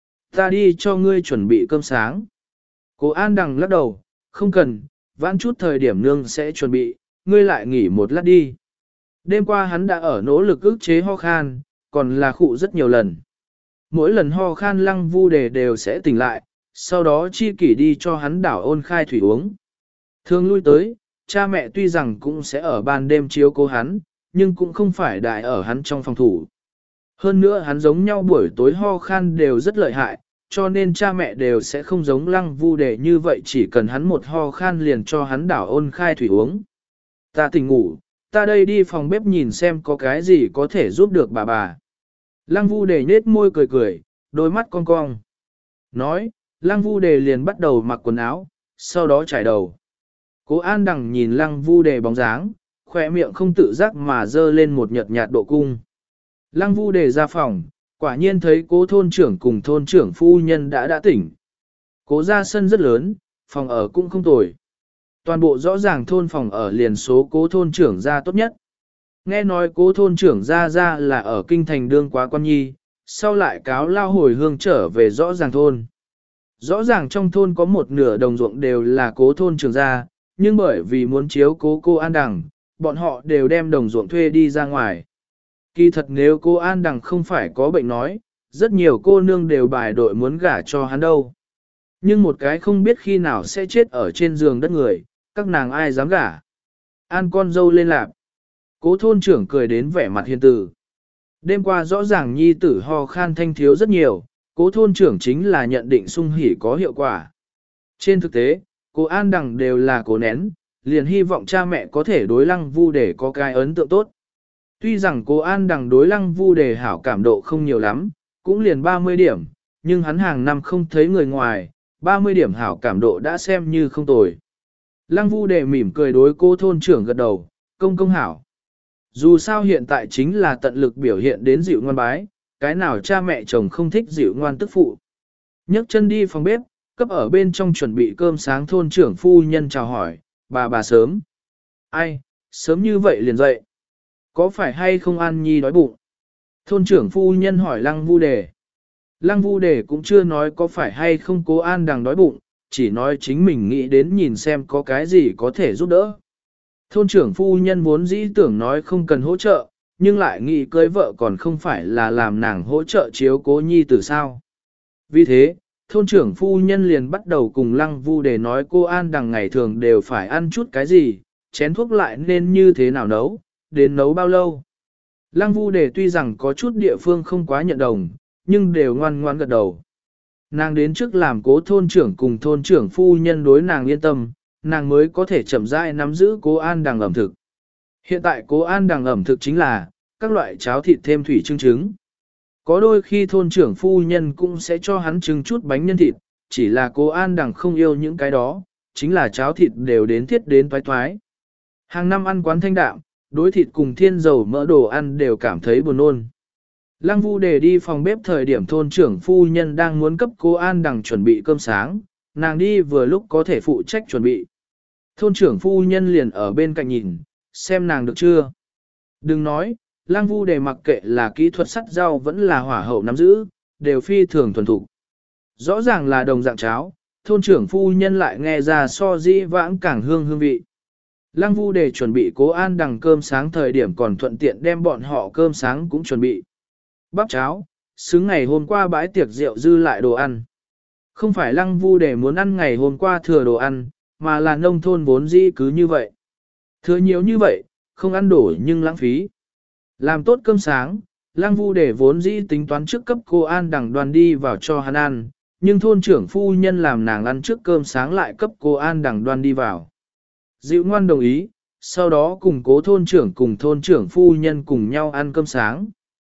Ta đi cho ngươi chuẩn bị cơm sáng. Cô An Đằng lắc đầu, không cần, vãn chút thời điểm nương sẽ chuẩn bị, ngươi lại nghỉ một lát đi. Đêm qua hắn đã ở nỗ lực ức chế ho khan, còn là khụ rất nhiều lần. Mỗi lần ho khan Lăng Vu đề đều sẽ tỉnh lại, sau đó chi kỷ đi cho hắn đảo ôn khai thủy uống. Thường lui tới, cha mẹ tuy rằng cũng sẽ ở ban đêm chiếu cố hắn, nhưng cũng không phải đại ở hắn trong phòng thủ. Hơn nữa hắn giống nhau buổi tối ho khan đều rất lợi hại, cho nên cha mẹ đều sẽ không giống Lăng Vu đề như vậy chỉ cần hắn một ho khan liền cho hắn đảo ôn khai thủy uống. Ta tỉnh ngủ, ta đây đi phòng bếp nhìn xem có cái gì có thể giúp được bà bà. Lăng Vu đề nết môi cười cười, đôi mắt cong cong. Nói, Lăng Vu đề liền bắt đầu mặc quần áo, sau đó trải đầu. Cố An Đằng nhìn Lăng Vu đề bóng dáng, khỏe miệng không tự giác mà dơ lên một nhợt nhạt độ cung. Lăng Vu đề ra phòng, quả nhiên thấy cố thôn trưởng cùng thôn trưởng phu nhân đã đã tỉnh. Cố ra sân rất lớn, phòng ở cũng không tồi. Toàn bộ rõ ràng thôn phòng ở liền số cố thôn trưởng ra tốt nhất. Nghe nói cố thôn trưởng ra ra là ở kinh thành đương quá quan nhi, sau lại cáo lao hồi hương trở về rõ ràng thôn. Rõ ràng trong thôn có một nửa đồng ruộng đều là cố thôn trưởng ra, nhưng bởi vì muốn chiếu cố cô An Đằng, bọn họ đều đem đồng ruộng thuê đi ra ngoài. Kỳ thật nếu cô An Đằng không phải có bệnh nói, rất nhiều cô nương đều bài đội muốn gả cho hắn đâu. Nhưng một cái không biết khi nào sẽ chết ở trên giường đất người, các nàng ai dám gả. An con dâu lên lạp. Cố thôn trưởng cười đến vẻ mặt hiền từ. Đêm qua rõ ràng nhi tử ho khan thanh thiếu rất nhiều, cố thôn trưởng chính là nhận định sung hỉ có hiệu quả. Trên thực tế, cô An Đằng đều là cố nén, liền hy vọng cha mẹ có thể đối Lăng Vu để có cái ấn tượng tốt. Tuy rằng cô An Đằng đối Lăng Vu đề hảo cảm độ không nhiều lắm, cũng liền ba mươi điểm, nhưng hắn hàng năm không thấy người ngoài, ba mươi điểm hảo cảm độ đã xem như không tồi. Lăng Vu đề mỉm cười đối cô thôn trưởng gật đầu, công công hảo. Dù sao hiện tại chính là tận lực biểu hiện đến dịu ngoan bái, cái nào cha mẹ chồng không thích dịu ngoan tức phụ. Nhấc chân đi phòng bếp, cấp ở bên trong chuẩn bị cơm sáng thôn trưởng phu nhân chào hỏi, bà bà sớm. Ai, sớm như vậy liền dậy. Có phải hay không An Nhi đói bụng? Thôn trưởng phu nhân hỏi Lăng Vu đề. Lăng Vu đề cũng chưa nói có phải hay không cố An Đằng đói bụng, chỉ nói chính mình nghĩ đến nhìn xem có cái gì có thể giúp đỡ. Thôn trưởng phu nhân vốn dĩ tưởng nói không cần hỗ trợ, nhưng lại nghĩ cưới vợ còn không phải là làm nàng hỗ trợ chiếu cố nhi tử sao. Vì thế, thôn trưởng phu nhân liền bắt đầu cùng Lăng Vu đề nói cô An Đằng ngày thường đều phải ăn chút cái gì, chén thuốc lại nên như thế nào nấu, đến nấu bao lâu. Lăng Vu đề tuy rằng có chút địa phương không quá nhận đồng, nhưng đều ngoan ngoan gật đầu. Nàng đến trước làm cố thôn trưởng cùng thôn trưởng phu nhân đối nàng yên tâm, nàng mới có thể chậm rãi nắm giữ cố An Đằng ẩm thực. Hiện tại cố An Đằng ẩm thực chính là các loại cháo thịt thêm thủy trưng trứng. Có đôi khi thôn trưởng phu nhân cũng sẽ cho hắn trưng chút bánh nhân thịt, chỉ là cố An Đằng không yêu những cái đó, chính là cháo thịt đều đến thiết đến toái toái. Hàng năm ăn quán thanh đạm, đối thịt cùng thiên dầu mỡ đồ ăn đều cảm thấy buồn nôn. Lăng Vu đề đi phòng bếp thời điểm thôn trưởng phu nhân đang muốn cấp cố An Đằng chuẩn bị cơm sáng, nàng đi vừa lúc có thể phụ trách chuẩn bị. Thôn trưởng phu nhân liền ở bên cạnh nhìn, xem nàng được chưa. Đừng nói, Lăng Vu đề mặc kệ là kỹ thuật sắt rau vẫn là hỏa hậu nắm giữ, đều phi thường thuần thục. Rõ ràng là đồng dạng cháo, thôn trưởng phu nhân lại nghe ra so dĩ vãng càng hương hương vị. Lăng Vu đề chuẩn bị cố An Đằng cơm sáng thời điểm còn thuận tiện đem bọn họ cơm sáng cũng chuẩn bị. Bắp cháo, xứng ngày hôm qua bãi tiệc rượu dư lại đồ ăn. Không phải Lăng Vu đề muốn ăn ngày hôm qua thừa đồ ăn, mà là nông thôn vốn dĩ cứ như vậy. Thừa nhiều như vậy, không ăn đổi nhưng lãng phí. Làm tốt cơm sáng, Lăng Vu Đề vốn dĩ tính toán trước cấp cô An Đằng đoan đi vào cho hắn ăn, nhưng thôn trưởng phu nhân làm nàng ăn trước cơm sáng lại cấp cô An Đằng đoan đi vào. Dịu ngoan đồng ý, sau đó cùng cố thôn trưởng cùng thôn trưởng phu nhân cùng nhau ăn cơm sáng.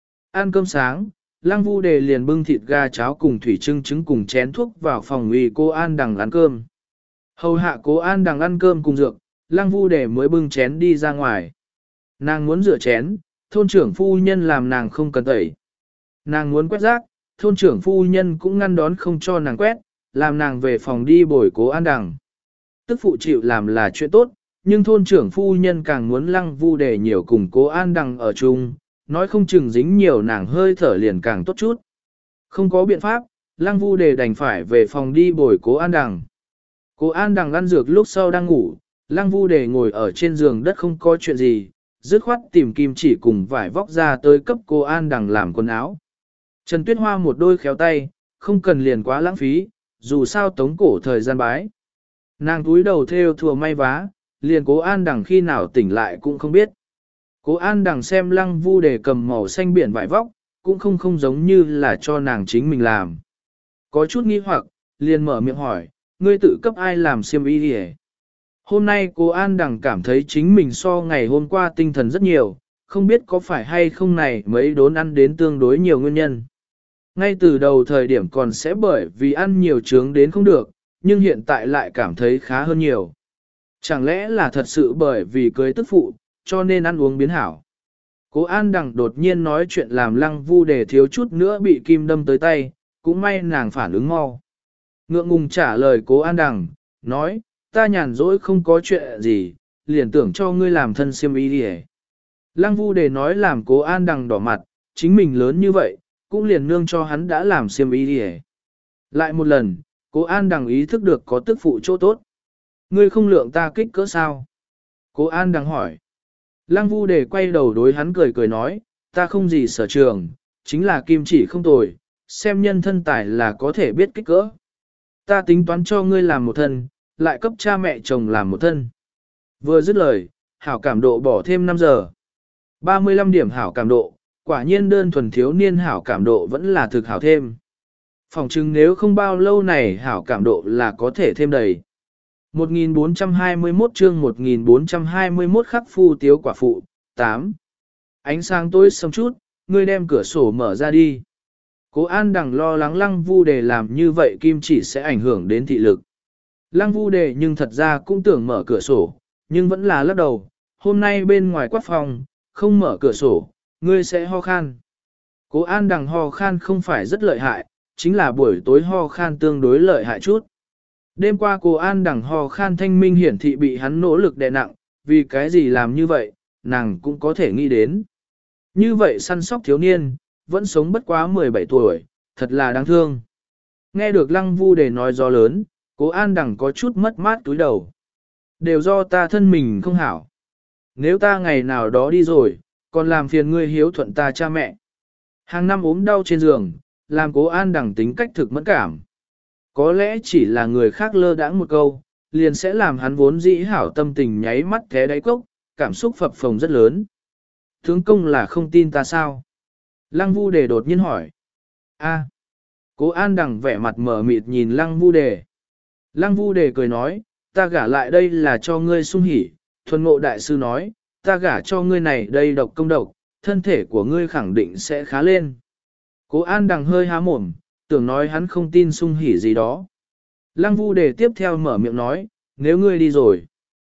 Ăn cơm sáng, Lăng Vu Đề liền bưng thịt gà cháo cùng thủy trưng trứng cùng chén thuốc vào phòng uy cô An Đằng ăn cơm. Hầu hạ cố An Đằng ăn cơm cùng dược, Lăng Vu Đề mới bưng chén đi ra ngoài. Nàng muốn rửa chén, thôn trưởng phu nhân làm nàng không cần tẩy. Nàng muốn quét rác, thôn trưởng phu nhân cũng ngăn đón không cho nàng quét, làm nàng về phòng đi bồi cố An Đằng. Tức phụ chịu làm là chuyện tốt, nhưng thôn trưởng phu nhân càng muốn Lăng Vu Đề nhiều cùng cố An Đằng ở chung, nói không chừng dính nhiều nàng hơi thở liền càng tốt chút. Không có biện pháp, Lăng Vu Đề đành phải về phòng đi bồi cố An Đằng. Cố An Đằng ăn dược lúc sau đang ngủ, Lăng Vu Đề ngồi ở trên giường đất không có chuyện gì, dứt khoát tìm kim chỉ cùng vải vóc ra tới cấp cô An Đằng làm quần áo. Trần Tuyết Hoa một đôi khéo tay, không cần liền quá lãng phí, dù sao tống cổ thời gian bái. Nàng túi đầu theo thùa may vá, liền cố An Đằng khi nào tỉnh lại cũng không biết. Cố An Đằng xem Lăng Vu Đề cầm màu xanh biển vải vóc, cũng không không giống như là cho nàng chính mình làm. Có chút nghi hoặc, liền mở miệng hỏi, ngươi tự cấp ai làm xiêm y đi. Hôm nay cô An Đằng cảm thấy chính mình so ngày hôm qua tinh thần rất nhiều, không biết có phải hay không này mấy đốn ăn đến tương đối nhiều nguyên nhân. Ngay từ đầu thời điểm còn sẽ bởi vì ăn nhiều trướng đến không được, nhưng hiện tại lại cảm thấy khá hơn nhiều. Chẳng lẽ là thật sự bởi vì cưới tức phụ, cho nên ăn uống biến hảo. Cố An Đằng đột nhiên nói chuyện làm Lăng Vu Đề thiếu chút nữa bị kim đâm tới tay, cũng may nàng phản ứng mau. Ngượng ngùng trả lời Cố An Đằng, nói, ta nhàn rỗi không có chuyện gì, liền tưởng cho ngươi làm thân xiêm y đi. Lăng Vu Đề nói làm Cố An Đằng đỏ mặt, chính mình lớn như vậy, cũng liền nương cho hắn đã làm xiêm y đi. Lại một lần, Cố An Đằng ý thức được có tức phụ chỗ tốt. Ngươi không lượng ta kích cỡ sao? Cố An Đằng hỏi. Lăng Vu Đề quay đầu đối hắn cười cười nói, ta không gì sở trường, chính là kim chỉ không tồi, xem nhân thân tài là có thể biết kích cỡ. Ta tính toán cho ngươi làm một thân, lại cấp cha mẹ chồng làm một thân. Vừa dứt lời, hảo cảm độ bỏ thêm năm giờ. ba mươi lăm điểm hảo cảm độ, quả nhiên đơn thuần thiếu niên hảo cảm độ vẫn là thực hảo thêm. Phòng chừng nếu không bao lâu này hảo cảm độ là có thể thêm đầy. một nghìn bốn trăm hai mươi mốt chương một nghìn bốn trăm hai mươi mốt khắc phu tiếu quả phụ, tám. Ánh sáng tối sầm chút, ngươi đem cửa sổ mở ra đi. Cố An Đằng lo lắng Lăng Vu Đề làm như vậy kim chỉ sẽ ảnh hưởng đến thị lực. Lăng Vu Đề nhưng thật ra cũng tưởng mở cửa sổ, nhưng vẫn là lắc đầu, hôm nay bên ngoài quát phòng, không mở cửa sổ, ngươi sẽ ho khan. Cố An Đằng ho khan không phải rất lợi hại, chính là buổi tối ho khan tương đối lợi hại chút. Đêm qua cô An Đằng ho khan thanh minh hiển thị bị hắn nỗ lực đè nặng, vì cái gì làm như vậy, nàng cũng có thể nghĩ đến. Như vậy săn sóc thiếu niên, vẫn sống bất quá mười bảy tuổi, thật là đáng thương. Nghe được Lăng Vu Đề nói do lớn, Cố An Đằng có chút mất mát túi đầu. Đều do ta thân mình không hảo. Nếu ta ngày nào đó đi rồi, còn làm phiền ngươi hiếu thuận ta cha mẹ. Hàng năm ốm đau trên giường, làm Cố An Đằng tính cách thực mẫn cảm. Có lẽ chỉ là người khác lơ đãng một câu, liền sẽ làm hắn vốn dĩ hảo tâm tình nháy mắt té đáy cốc, cảm xúc phập phồng rất lớn. Tướng công là không tin ta sao? Lăng Vu Đề đột nhiên hỏi. A. Cố An Đằng vẻ mặt mở mịt nhìn Lăng Vu Đề. Lăng Vu Đề cười nói, ta gả lại đây là cho ngươi sung hỉ, thuần ngộ đại sư nói, ta gả cho ngươi này đây độc công độc, thân thể của ngươi khẳng định sẽ khá lên. Cố An Đằng hơi há mồm, tưởng nói hắn không tin sung hỉ gì đó. Lăng Vu Đề tiếp theo mở miệng nói, nếu ngươi đi rồi,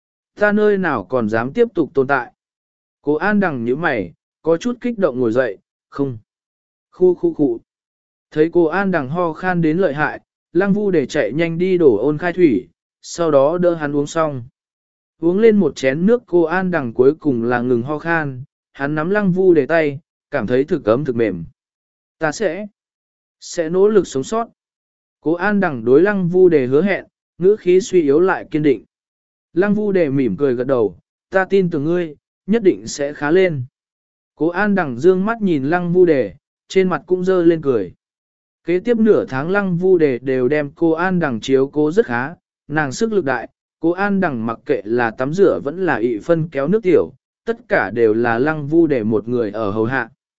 ta nơi nào còn dám tiếp tục tồn tại. Cố An Đằng nhíu mày, có chút kích động ngồi dậy, không. Khu khu khu. Thấy cô An Đằng ho khan đến lợi hại, Lăng Vu Đề chạy nhanh đi đổ ôn khai thủy, sau đó đỡ hắn uống xong. Uống lên một chén nước cô An Đằng cuối cùng là ngừng ho khan, hắn nắm Lăng Vu Đề tay, cảm thấy thực ấm thực mềm. Ta sẽ, sẽ nỗ lực sống sót. Cố An Đằng đối Lăng Vu Đề hứa hẹn, ngữ khí suy yếu lại kiên định. Lăng Vu Đề mỉm cười gật đầu, ta tin tưởng ngươi, nhất định sẽ khá lên. Cố An Đằng dương mắt nhìn Lăng Vu Đề, trên mặt cũng dơ lên cười. Kế tiếp nửa tháng Lăng Vu Đề đều đem cô An Đằng chiếu cố rất khá, nàng sức lực đại, cô An Đằng mặc kệ là tắm rửa vẫn là ị phân kéo nước tiểu, tất cả đều là Lăng Vu Đề một người ở hầu hạ.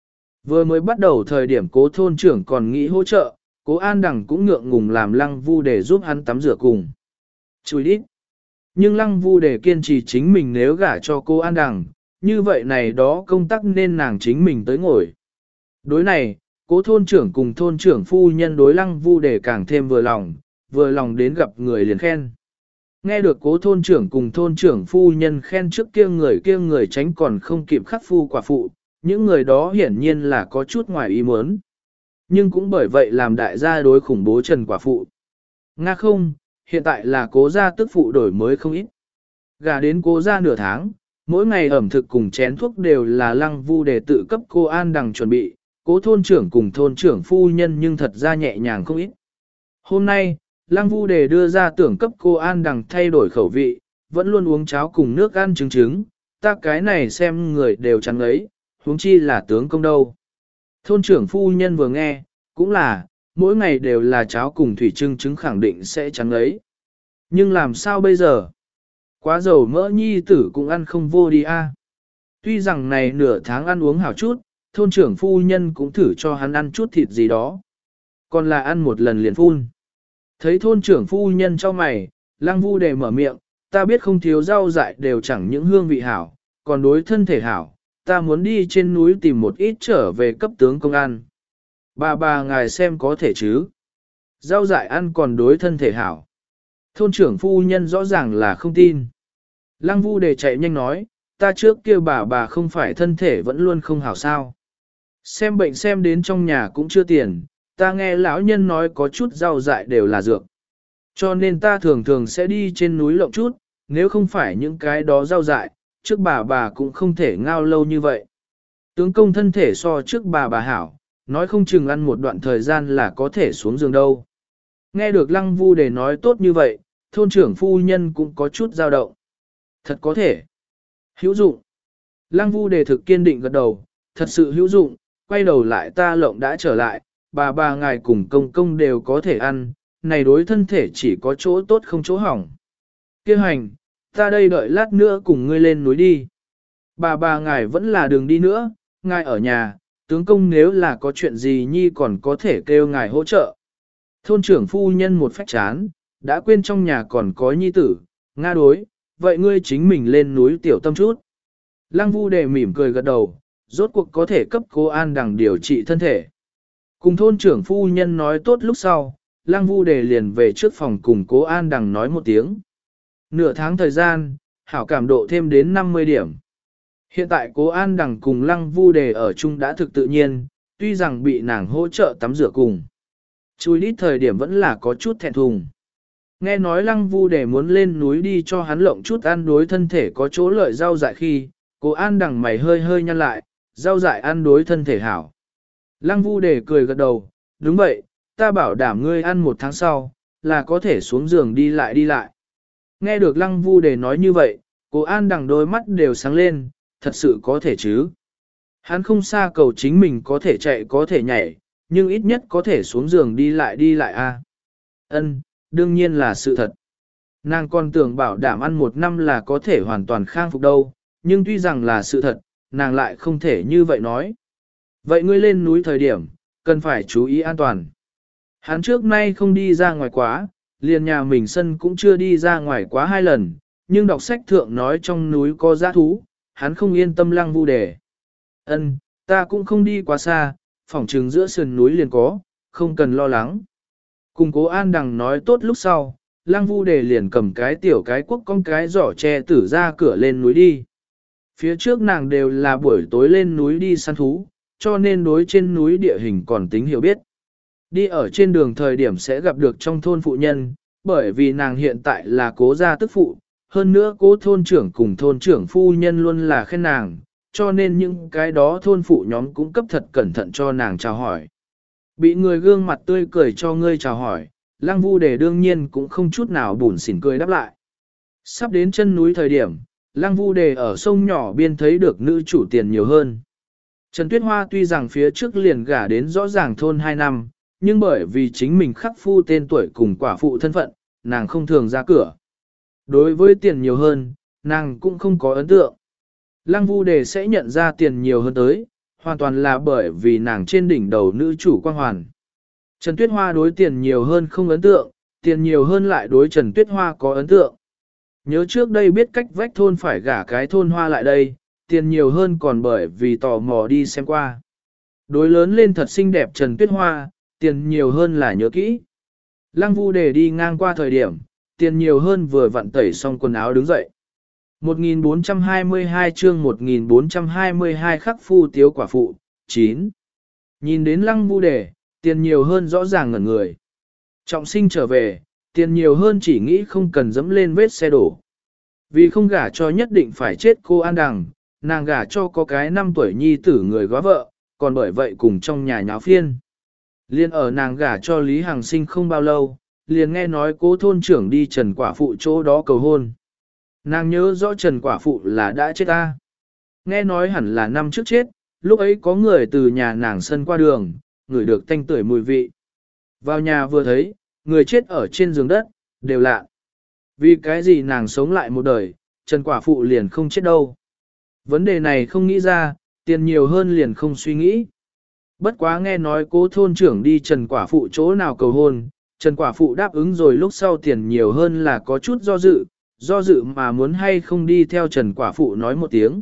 Vừa mới bắt đầu thời điểm cố thôn trưởng còn nghĩ hỗ trợ, cố An Đằng cũng ngượng ngùng làm Lăng Vu để giúp hắn tắm rửa cùng. Chùi đít. Nhưng Lăng Vu để kiên trì chính mình nếu gả cho cô An Đằng, như vậy này đó công tác nên nàng chính mình tới ngồi. Đối này, cố thôn trưởng cùng thôn trưởng phu nhân đối Lăng Vu để càng thêm vừa lòng, vừa lòng đến gặp người liền khen. Nghe được cố thôn trưởng cùng thôn trưởng phu nhân khen trước kia người kia người tránh còn không kịp khắc phu quả phụ, những người đó hiển nhiên là có chút ngoài ý muốn. Nhưng cũng bởi vậy làm đại gia đối khủng bố Trần quả phụ. Nga không, hiện tại là cố gia tức phụ đổi mới không ít. Gả đến cố gia nửa tháng, mỗi ngày ẩm thực cùng chén thuốc đều là Lăng Vu để tự cấp cô An Đằng chuẩn bị, cố thôn trưởng cùng thôn trưởng phu nhân nhưng thật ra nhẹ nhàng không ít. Hôm nay, Lăng Vu đề đưa ra tưởng cấp cô An Đằng thay đổi khẩu vị, vẫn luôn uống cháo cùng nước ăn trứng trứng, ta cái này xem người đều trắng ấy, huống chi là tướng công đâu. Thôn trưởng phu nhân vừa nghe, cũng là, mỗi ngày đều là cháo cùng thủy trưng trứng khẳng định sẽ trắng ấy. Nhưng làm sao bây giờ? Quá dầu mỡ nhi tử cũng ăn không vô đi a. Tuy rằng này nửa tháng ăn uống hảo chút, thôn trưởng phu nhân cũng thử cho hắn ăn chút thịt gì đó. Còn là ăn một lần liền phun. Thấy thôn trưởng phu nhân cho mày, Lăng Vu đề mở miệng, ta biết không thiếu rau dại đều chẳng những hương vị hảo, còn đối thân thể hảo, ta muốn đi trên núi tìm một ít trở về cấp tướng công ăn. Bà bà ngài xem có thể chứ. Rau dại ăn còn đối thân thể hảo. Thôn trưởng phu nhân rõ ràng là không tin. Lăng Vu đề chạy nhanh nói, ta trước kia bà bà không phải thân thể vẫn luôn không hảo sao. Xem bệnh xem đến trong nhà cũng chưa tiền, ta nghe lão nhân nói có chút rau dại đều là dược. Cho nên ta thường thường sẽ đi trên núi lộng chút, nếu không phải những cái đó rau dại, trước bà bà cũng không thể ngao lâu như vậy. Tướng công thân thể so trước bà bà hảo, nói không chừng ăn một đoạn thời gian là có thể xuống giường đâu. Nghe được Lăng Vu đề nói tốt như vậy, thôn trưởng phu nhân cũng có chút dao động. Thật có thể. Hữu dụng. Lăng Vu đề thực kiên định gật đầu, thật sự hữu dụng, quay đầu lại ta lộng đã trở lại, bà bà ngài cùng công công đều có thể ăn, này đối thân thể chỉ có chỗ tốt không chỗ hỏng. Kêu hành, ta đây đợi lát nữa cùng ngươi lên núi đi. Bà bà ngài vẫn là đường đi nữa, ngài ở nhà, tướng công nếu là có chuyện gì nhi còn có thể kêu ngài hỗ trợ. Thôn trưởng phu nhân một phách chán, đã quên trong nhà còn có nhi tử, nga đối, vậy ngươi chính mình lên núi tiểu tâm chút. Lăng Vu đề mỉm cười gật đầu, rốt cuộc có thể cấp cô An Đằng điều trị thân thể. Cùng thôn trưởng phu nhân nói tốt lúc sau, Lăng Vu đề liền về trước phòng cùng cố An Đằng nói một tiếng. Nửa tháng thời gian, hảo cảm độ thêm đến năm mươi điểm. Hiện tại cố An Đằng cùng Lăng Vu đề ở chung đã thực tự nhiên, tuy rằng bị nàng hỗ trợ tắm rửa cùng. Chui lít thời điểm vẫn là có chút thẹn thùng. Nghe nói Lăng Vu đề muốn lên núi đi cho hắn lộng chút ăn đối thân thể có chỗ lợi rau dại khi, cố An Đằng mày hơi hơi nhăn lại, rau dại ăn đối thân thể hảo. Lăng Vu đề cười gật đầu, đúng vậy, ta bảo đảm ngươi ăn một tháng sau, là có thể xuống giường đi lại đi lại. Nghe được Lăng Vu đề nói như vậy, cố An Đằng đôi mắt đều sáng lên, thật sự có thể chứ. Hắn không xa cầu chính mình có thể chạy có thể nhảy, nhưng ít nhất có thể xuống giường đi lại đi lại a. Ân, đương nhiên là sự thật. Nàng còn tưởng bảo đảm ăn một năm là có thể hoàn toàn khang phục đâu, nhưng tuy rằng là sự thật, nàng lại không thể như vậy nói. Vậy ngươi lên núi thời điểm, cần phải chú ý an toàn. Hắn trước nay không đi ra ngoài quá, liền nhà mình sân cũng chưa đi ra ngoài quá hai lần, nhưng đọc sách thượng nói trong núi có dã thú, hắn không yên tâm Lăng Vu đề. Ân, ta cũng không đi quá xa, phỏng trừng giữa sườn núi liền có, không cần lo lắng. Cùng cố An Đằng nói tốt lúc sau, Lăng Vu đề liền cầm cái tiểu cái quốc con cái giỏ tre tử ra cửa lên núi đi. Phía trước nàng đều là buổi tối lên núi đi săn thú, cho nên đối trên núi địa hình còn tính hiểu biết. Đi ở trên đường thời điểm sẽ gặp được trong thôn phụ nhân, bởi vì nàng hiện tại là cố gia tức phụ, hơn nữa cố thôn trưởng cùng thôn trưởng phu nhân luôn là khen nàng, cho nên những cái đó thôn phụ nhóm cũng cấp thật cẩn thận cho nàng chào hỏi. Bị người gương mặt tươi cười cho ngươi chào hỏi, Lăng Vu đề đương nhiên cũng không chút nào bủn xỉn cười đáp lại. Sắp đến chân núi thời điểm, Lăng Vu đề ở sông nhỏ biên thấy được nữ chủ tiền nhiều hơn. Trần Tuyết Hoa tuy rằng phía trước liền gả đến rõ ràng thôn hai năm, nhưng bởi vì chính mình khắc phu tên tuổi cùng quả phụ thân phận, nàng không thường ra cửa. Đối với tiền nhiều hơn, nàng cũng không có ấn tượng. Lăng Vu đề sẽ nhận ra tiền nhiều hơn tới, hoàn toàn là bởi vì nàng trên đỉnh đầu nữ chủ quang hoàn. Trần Tuyết Hoa đối tiền nhiều hơn không ấn tượng, tiền nhiều hơn lại đối Trần Tuyết Hoa có ấn tượng. Nhớ trước đây biết cách vách thôn phải gả cái thôn hoa lại đây, tiền nhiều hơn còn bởi vì tò mò đi xem qua. Đối lớn lên thật xinh đẹp Trần Tuyết Hoa, tiền nhiều hơn là nhớ kỹ. Lăng Vu Đề đi ngang qua thời điểm, tiền nhiều hơn vừa vặn tẩy xong quần áo đứng dậy. một nghìn bốn trăm hai mươi hai chương một nghìn bốn trăm hai mươi hai khắc phu tiếu quả phụ, chín. Nhìn đến Lăng Vu Đề, tiền nhiều hơn rõ ràng ngẩn người. Trọng sinh trở về, tiền nhiều hơn chỉ nghĩ không cần dẫm lên vết xe đổ. Vì không gả cho nhất định phải chết cô An Đằng, nàng gả cho có cái năm tuổi nhi tử người góa vợ, còn bởi vậy cùng trong nhà nháo phiên. Liên ở nàng gả cho Lý Hằng Sinh không bao lâu, liền nghe nói cố thôn trưởng đi Trần Quả Phụ chỗ đó cầu hôn. Nàng nhớ rõ Trần Quả Phụ là đã chết ta. Nghe nói hẳn là năm trước chết, lúc ấy có người từ nhà nàng sân qua đường, ngửi được tanh tưởi mùi vị. Vào nhà vừa thấy, người chết ở trên giường đất, đều lạ. Vì cái gì nàng sống lại một đời, Trần Quả Phụ liền không chết đâu. Vấn đề này không nghĩ ra, tiền nhiều hơn liền không suy nghĩ. Bất quá nghe nói cố thôn trưởng đi Trần Quả Phụ chỗ nào cầu hôn, Trần Quả Phụ đáp ứng rồi lúc sau tiền nhiều hơn là có chút do dự, do dự mà muốn hay không đi theo Trần Quả Phụ nói một tiếng.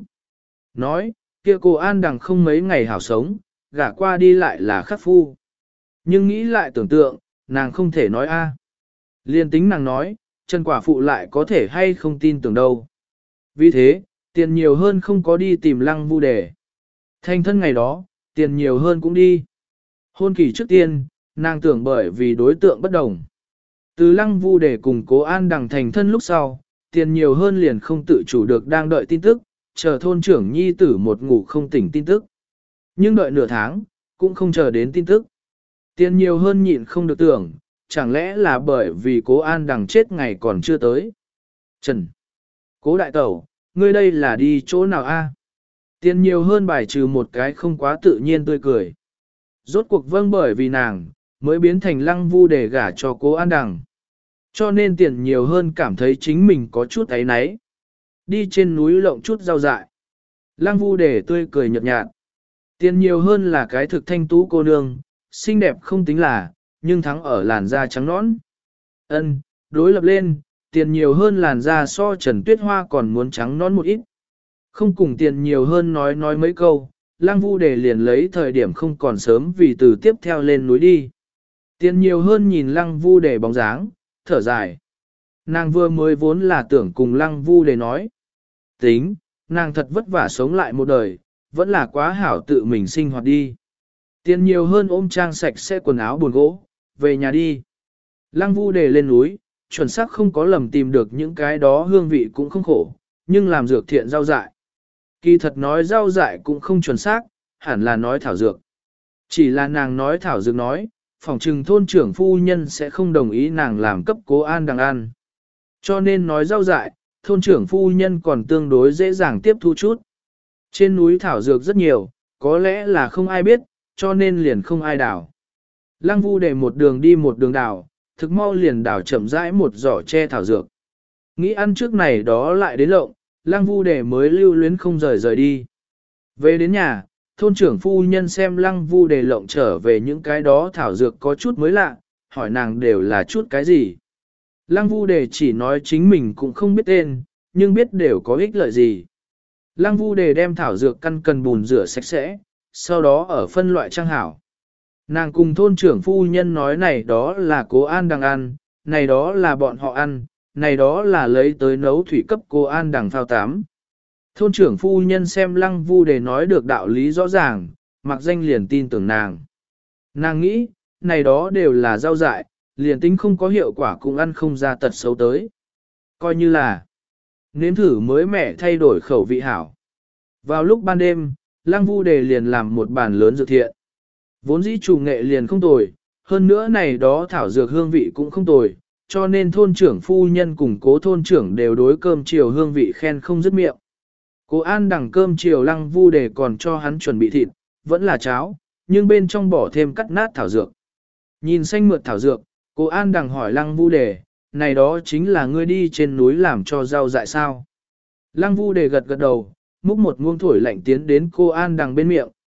Nói, kia cô An Đằng không mấy ngày hảo sống, gả qua đi lại là khắc phu. Nhưng nghĩ lại tưởng tượng, nàng không thể nói a. Liên tính nàng nói, Trần Quả Phụ lại có thể hay không tin tưởng đâu. Vì thế, tiền nhiều hơn không có đi tìm Lăng Vu Đề. Thành thân ngày đó, tiền nhiều hơn cũng đi. Hôn kỳ trước tiên, nàng tưởng bởi vì đối tượng bất đồng. Từ Lăng Vu Đề cùng Cố An Đằng thành thân lúc sau, tiền nhiều hơn liền không tự chủ được đang đợi tin tức, chờ thôn trưởng nhi tử một ngủ không tỉnh tin tức. Nhưng đợi nửa tháng, cũng không chờ đến tin tức. Tiền nhiều hơn nhịn không được tưởng, chẳng lẽ là bởi vì Cố An Đằng chết ngày còn chưa tới. Trần! Cố đại tẩu, ngươi đây là đi chỗ nào a? Tiền nhiều hơn bài trừ một cái không quá tự nhiên tươi cười. Rốt cuộc vâng bởi vì nàng, mới biến thành Lăng Vu để gả cho Cố An Đằng. Cho nên tiền nhiều hơn cảm thấy chính mình có chút áy náy. Đi trên núi lộng chút rau dại. Lăng Vu để tươi cười nhợt nhạt. Tiền nhiều hơn là cái thực thanh tú cô nương, xinh đẹp không tính là, nhưng thắng ở làn da trắng nõn. Ân, đối lập lên, tiền nhiều hơn làn da so Trần Tuyết Hoa còn muốn trắng nõn một ít. Không cùng tiền nhiều hơn nói nói mấy câu, Lăng Vu để liền lấy thời điểm không còn sớm vì từ tiếp theo lên núi đi. Tiền nhiều hơn nhìn Lăng Vu để bóng dáng, thở dài. Nàng vừa mới vốn là tưởng cùng Lăng Vu để nói. Tính, nàng thật vất vả sống lại một đời, vẫn là quá hảo tự mình sinh hoạt đi. Tiền nhiều hơn ôm trang sạch sẽ quần áo buồn gỗ, về nhà đi. Lăng Vu để lên núi, chuẩn xác không có lầm tìm được những cái đó hương vị cũng không khổ, nhưng làm dược thiện rau dại. Kỳ thật nói rau dại cũng không chuẩn xác, hẳn là nói thảo dược. Chỉ là nàng nói thảo dược nói, phòng trừng thôn trưởng phu nhân sẽ không đồng ý nàng làm cấp Cố An Đằng ăn. Cho nên nói rau dại, thôn trưởng phu nhân còn tương đối dễ dàng tiếp thu chút. Trên núi thảo dược rất nhiều, có lẽ là không ai biết, cho nên liền không ai đào. Lăng Vu để một đường đi một đường đào, thực mau liền đào chậm rãi một giỏ che thảo dược. Nghĩ ăn trước này đó lại đến lộng, Lăng Vu để mới lưu luyến không rời rời đi. Về đến nhà, thôn trưởng phu nhân xem Lăng Vu để lộng trở về những cái đó thảo dược có chút mới lạ, hỏi nàng đều là chút cái gì. Lăng Vu để chỉ nói chính mình cũng không biết tên, nhưng biết đều có ích lợi gì. Lăng Vu để đem thảo dược căn cần bùn rửa sạch sẽ, sau đó ở phân loại trang hảo. Nàng cùng thôn trưởng phu nhân nói này đó là Cố An Đằng ăn, này đó là bọn họ ăn, này đó là lấy tới nấu thủy cấp Cố An Đằng phao tám. Thôn trưởng phu nhân xem Lăng Vu để nói được đạo lý rõ ràng, mặc danh liền tin tưởng nàng. Nàng nghĩ, này đó đều là rau dại, liền tính không có hiệu quả cũng ăn không ra tật xấu tới. Coi như là nếm thử mới mẻ thay đổi khẩu vị hảo. Vào lúc ban đêm, Lăng Vu đề liền làm một bàn lớn dược thiện. Vốn dĩ chủ nghệ liền không tồi, hơn nữa này đó thảo dược hương vị cũng không tồi, cho nên thôn trưởng phu nhân cùng cố thôn trưởng đều đối cơm chiều hương vị khen không dứt miệng. Cố An Đằng cơm chiều Lăng Vu đề còn cho hắn chuẩn bị thịt, vẫn là cháo, nhưng bên trong bỏ thêm cắt nát thảo dược. Nhìn xanh mượt thảo dược, Cố An Đằng hỏi Lăng Vu đề, này đó chính là ngươi đi trên núi làm cho rau dại sao? Lăng Vu đề gật gật đầu, múc một muông thổi lạnh tiến đến cô An Đằng bên miệng,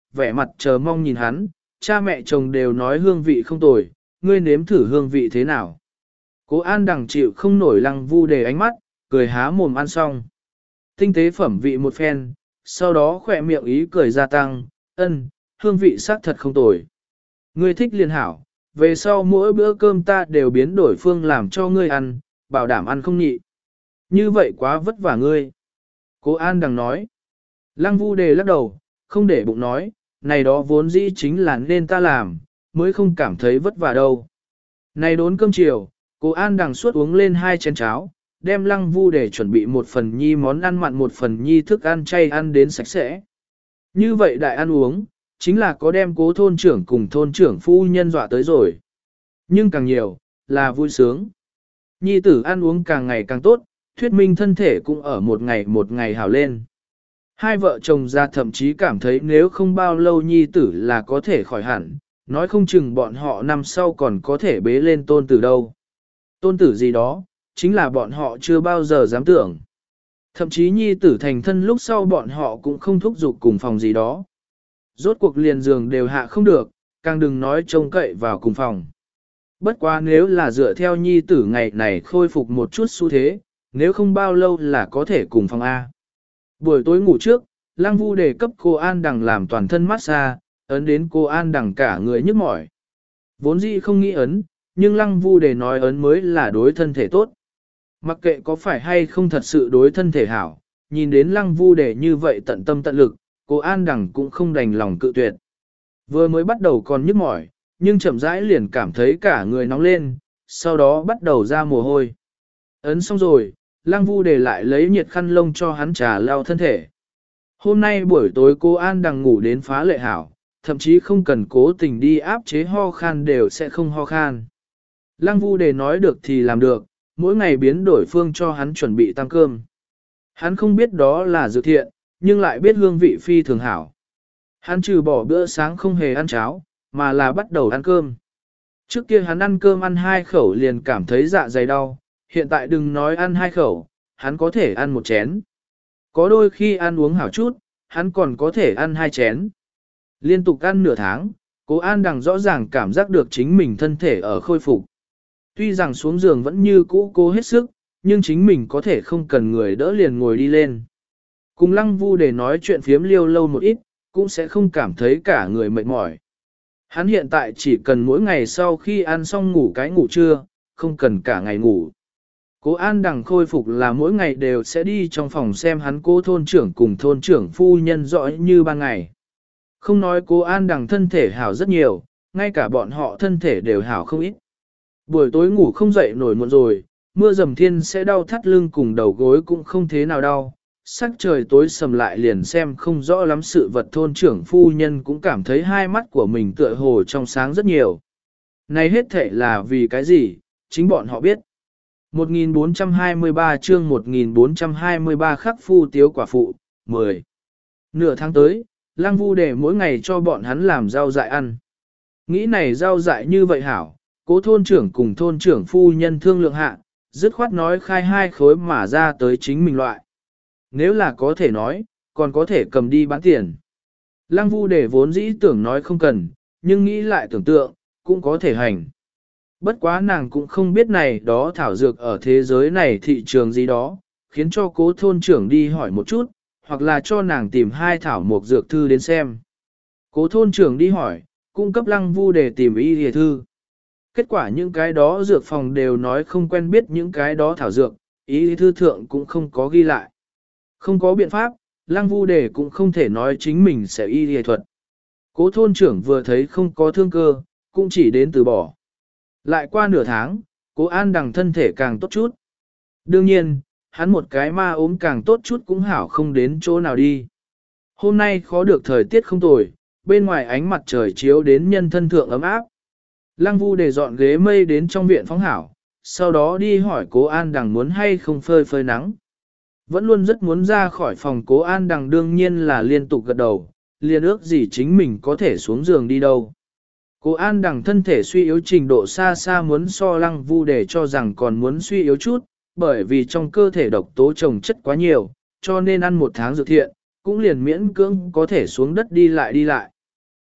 vẻ mặt chờ mong nhìn hắn, cha mẹ chồng đều nói hương vị không tồi, ngươi nếm thử hương vị thế nào. Cố An Đằng chịu không nổi Lăng Vu Đề ánh mắt, cười há mồm ăn xong. Tinh tế phẩm vị một phen, sau đó khỏe miệng ý cười gia tăng, ân, hương vị xác thật không tồi. Ngươi thích liền hảo, về sau mỗi bữa cơm ta đều biến đổi phương làm cho ngươi ăn, bảo đảm ăn không nhị. Như vậy quá vất vả ngươi. Cố An Đằng nói. Lăng Vu Đề lắc đầu, không để bụng nói, này đó vốn dĩ chính là nên ta làm, mới không cảm thấy vất vả đâu. Này đốn cơm chiều, Cố An Đằng suốt uống lên hai chén cháo, đem Lăng Vu Đề chuẩn bị một phần nhi món ăn mặn một phần nhi thức ăn chay ăn đến sạch sẽ. Như vậy đại ăn uống, chính là có đem Cố thôn trưởng cùng thôn trưởng phu nhân dọa tới rồi. Nhưng càng nhiều, là vui sướng. Nhi tử ăn uống càng ngày càng tốt, thuyết minh thân thể cũng ở một ngày một ngày hảo lên. Hai vợ chồng ra thậm chí cảm thấy nếu không bao lâu nhi tử là có thể khỏi hẳn, nói không chừng bọn họ năm sau còn có thể bế lên tôn tử đâu. Tôn tử gì đó, chính là bọn họ chưa bao giờ dám tưởng. Thậm chí nhi tử thành thân lúc sau bọn họ cũng không thúc giục cùng phòng gì đó. Rốt cuộc liền giường đều hạ không được, càng đừng nói trông cậy vào cùng phòng. Bất quá nếu là dựa theo nhi tử ngày này khôi phục một chút xu thế, nếu không bao lâu là có thể cùng phòng A. Buổi tối ngủ trước, Lăng Vu Đề cấp cô An Đằng làm toàn thân massage, ấn đến cô An Đằng cả người nhức mỏi. Vốn dĩ không nghĩ ấn, nhưng Lăng Vu Đề nói ấn mới là đối thân thể tốt. Mặc kệ có phải hay không thật sự đối thân thể hảo, nhìn đến Lăng Vu Đề như vậy tận tâm tận lực, cô An Đằng cũng không đành lòng cự tuyệt. Vừa mới bắt đầu còn nhức mỏi, nhưng chậm rãi liền cảm thấy cả người nóng lên, sau đó bắt đầu ra mồ hôi. Ấn xong rồi, Lăng Vu Đề lại lấy nhiệt khăn lông cho hắn trà lau thân thể. Hôm nay buổi tối cô An Đằng ngủ đến phá lệ hảo, thậm chí không cần cố tình đi áp chế ho khan đều sẽ không ho khan. Lăng Vu Đề nói được thì làm được, mỗi ngày biến đổi phương cho hắn chuẩn bị tăng cơm. Hắn không biết đó là dược thiện, nhưng lại biết hương vị phi thường hảo. Hắn trừ bỏ bữa sáng không hề ăn cháo, mà là bắt đầu ăn cơm. Trước kia hắn ăn cơm ăn hai khẩu liền cảm thấy dạ dày đau, hiện tại đừng nói ăn hai khẩu, hắn có thể ăn một chén. Có đôi khi ăn uống hảo chút, hắn còn có thể ăn hai chén. Liên tục ăn nửa tháng, Cố An Đằng rõ ràng cảm giác được chính mình thân thể ở khôi phục. Tuy rằng xuống giường vẫn như cũ cố hết sức, nhưng chính mình có thể không cần người đỡ liền ngồi đi lên. Cùng Lăng Vu để nói chuyện phiếm liêu lâu một ít, cũng sẽ không cảm thấy cả người mệt mỏi. Hắn hiện tại chỉ cần mỗi ngày sau khi ăn xong ngủ cái ngủ trưa, không cần cả ngày ngủ. Cố An Đằng khôi phục là mỗi ngày đều sẽ đi trong phòng xem hắn cố thôn trưởng cùng thôn trưởng phu nhân rõ như ban ngày. Không nói Cố An Đằng thân thể hảo rất nhiều, ngay cả bọn họ thân thể đều hảo không ít. Buổi tối ngủ không dậy nổi muộn rồi, mưa dầm thiên sẽ đau thắt lưng cùng đầu gối cũng không thế nào đau. Sắc trời tối sầm lại liền xem không rõ lắm sự vật thôn trưởng phu nhân cũng cảm thấy hai mắt của mình tựa hồ trong sáng rất nhiều. Này hết thể là vì cái gì, chính bọn họ biết. một nghìn bốn trăm hai mươi ba chương một nghìn bốn trăm hai mươi ba khắc phu tiếu quả phụ, mười. Nửa tháng tới, Lăng Vu để mỗi ngày cho bọn hắn làm rau dại ăn. Nghĩ này rau dại như vậy hảo, cố thôn trưởng cùng thôn trưởng phu nhân thương lượng hạ, dứt khoát nói khai hai khối mà ra tới chính mình loại. Nếu là có thể nói, còn có thể cầm đi bán tiền. Lăng Vu để vốn dĩ tưởng nói không cần, nhưng nghĩ lại tưởng tượng, cũng có thể hành. Bất quá nàng cũng không biết này đó thảo dược ở thế giới này thị trường gì đó, khiến cho cố thôn trưởng đi hỏi một chút, hoặc là cho nàng tìm hai thảo mộc dược thư đến xem. Cố thôn trưởng đi hỏi, cung cấp Lăng Vu để tìm y y thư. Kết quả những cái đó dược phòng đều nói không quen biết những cái đó thảo dược, y thư thượng cũng không có ghi lại. Không có biện pháp, Lăng Vu Đề cũng không thể nói chính mình sẽ y y thuật. Cố thôn trưởng vừa thấy không có thương cơ, cũng chỉ đến từ bỏ. Lại qua nửa tháng, Cố An Đằng thân thể càng tốt chút. Đương nhiên, hắn một cái ma ốm càng tốt chút cũng hảo không đến chỗ nào đi. Hôm nay khó được thời tiết không tồi, bên ngoài ánh mặt trời chiếu đến nhân thân thượng ấm áp. Lăng Vu Đề dọn ghế mây đến trong viện phóng hảo, sau đó đi hỏi Cố An Đằng muốn hay không phơi phơi nắng. Vẫn luôn rất muốn ra khỏi phòng Cố An Đằng đương nhiên là liên tục gật đầu, liền ước gì chính mình có thể xuống giường đi đâu. Cố An Đằng thân thể suy yếu trình độ xa xa muốn so Lăng Vu để cho rằng còn muốn suy yếu chút, bởi vì trong cơ thể độc tố trồng chất quá nhiều, cho nên ăn một tháng dược thiện, cũng liền miễn cưỡng có thể xuống đất đi lại đi lại.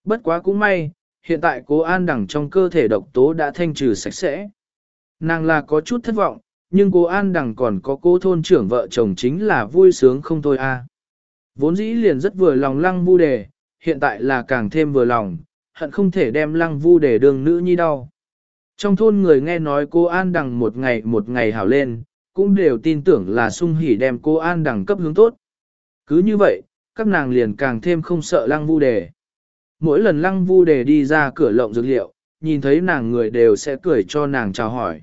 Bất quá cũng may, hiện tại cố an đằng trong cơ thể độc tố đã thanh trừ sạch sẽ. Nàng là có chút thất vọng, nhưng cố an đằng còn có cô thôn trưởng vợ chồng chính là vui sướng không thôi a. Vốn dĩ liền rất vừa lòng lăng vu đề, hiện tại là càng thêm vừa lòng, hận không thể đem lăng vu đề đường nữ nhi đau. Trong thôn người nghe nói cô an đằng một ngày một ngày hảo lên, cũng đều tin tưởng là sung hỉ đem cô an đằng cấp hướng tốt. Cứ như vậy, các nàng liền càng thêm không sợ lăng vu đề. Mỗi lần lăng vu đề đi ra cửa lộng dược liệu, nhìn thấy nàng người đều sẽ cười cho nàng chào hỏi.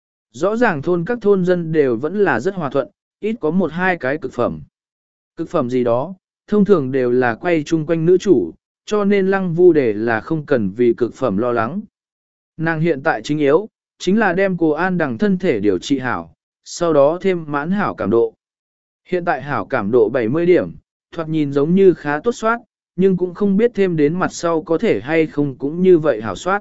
Rõ ràng thôn các thôn dân đều vẫn là rất hòa thuận, ít có một hai cái cực phẩm. Cực phẩm gì đó, thông thường đều là quay chung quanh nữ chủ, cho nên lăng vu đề là không cần vì cực phẩm lo lắng. Nàng hiện tại chính yếu, chính là đem cô an đằng thân thể điều trị hảo, sau đó thêm mãn hảo cảm độ. Hiện tại hảo cảm độ bảy mươi điểm, thoạt nhìn giống như khá tốt soát, nhưng cũng không biết thêm đến mặt sau có thể hay không cũng như vậy hảo soát.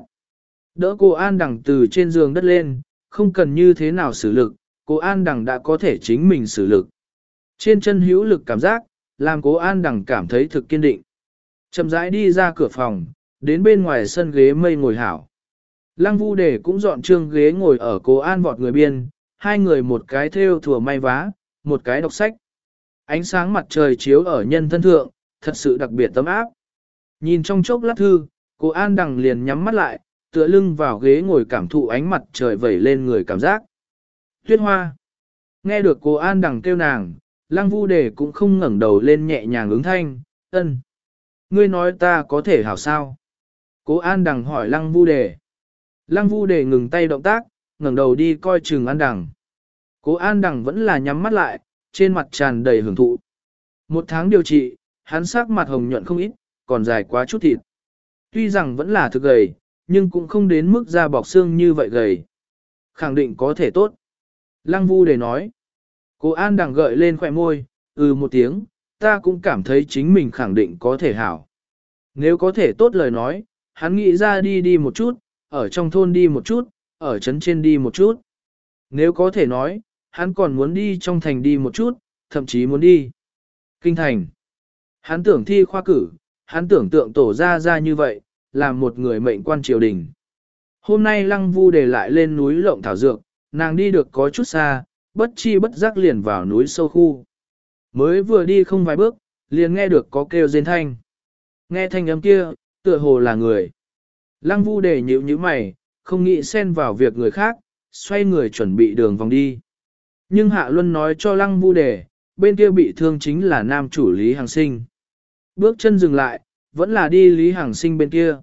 Đỡ cô an đằng từ trên giường đất lên, không cần như thế nào xử lực, cô an đằng đã có thể chính mình xử lực. Trên chân hữu lực cảm giác, làm cố an đằng cảm thấy thực kiên định. Chậm rãi đi ra cửa phòng, đến bên ngoài sân ghế mây ngồi hảo. Lăng vu đề cũng dọn trương ghế ngồi ở cố an vọt người biên, hai người một cái thêu thùa may vá, một cái đọc sách. Ánh sáng mặt trời chiếu ở nhân thân thượng, thật sự đặc biệt tấm áp. Nhìn trong chốc lát thư, cố an đằng liền nhắm mắt lại, tựa lưng vào ghế ngồi cảm thụ ánh mặt trời vẩy lên người cảm giác. Tuyết hoa. Nghe được cố an đằng kêu nàng, lăng vu đề cũng không ngẩng đầu lên nhẹ nhàng ứng thanh, ân. Ngươi nói ta có thể hảo sao? Cố an đằng hỏi lăng vu đề. Lăng vu đề ngừng tay động tác, ngẩng đầu đi coi chừng an đằng. Cố an đằng vẫn là nhắm mắt lại, trên mặt tràn đầy hưởng thụ. Một tháng điều trị, hắn sắc mặt hồng nhuận không ít, còn dài quá chút thịt. Tuy rằng vẫn là thực gầy, nhưng cũng không đến mức da bọc xương như vậy gầy. Khẳng định có thể tốt. Lăng vu đề nói. Cố an đằng gợi lên khỏe môi, ừ một tiếng, ta cũng cảm thấy chính mình khẳng định có thể hảo. Nếu có thể tốt lời nói, hắn nghĩ ra đi đi một chút, ở trong thôn đi một chút, ở trấn trên đi một chút. Nếu có thể nói, hắn còn muốn đi trong thành đi một chút, thậm chí muốn đi kinh thành. Hắn tưởng thi khoa cử, hắn tưởng tượng tổ ra ra như vậy, làm một người mệnh quan triều đình. Hôm nay lăng vu đề lại lên núi lộng thảo dược, nàng đi được có chút xa, bất chi bất giác liền vào núi sâu khu. Mới vừa đi không vài bước, liền nghe được có kêu rên thanh. Nghe thanh âm kia, tựa hồ là người. Lăng vu đề nhíu nhíu mày, không nghĩ xen vào việc người khác, xoay người chuẩn bị đường vòng đi. Nhưng Hạ Luân nói cho lăng vu đề, bên kia bị thương chính là nam chủ Lý Hằng Sinh. Bước chân dừng lại, vẫn là đi Lý Hằng Sinh bên kia.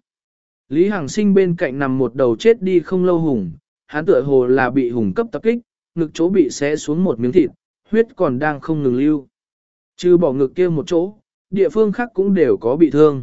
Lý Hằng Sinh bên cạnh nằm một đầu chết đi không lâu hùng, hắn tựa hồ là bị hùng cấp tập kích, ngực chỗ bị xé xuống một miếng thịt, huyết còn đang không ngừng lưu. Trừ bỏ ngực kia một chỗ, địa phương khác cũng đều có bị thương.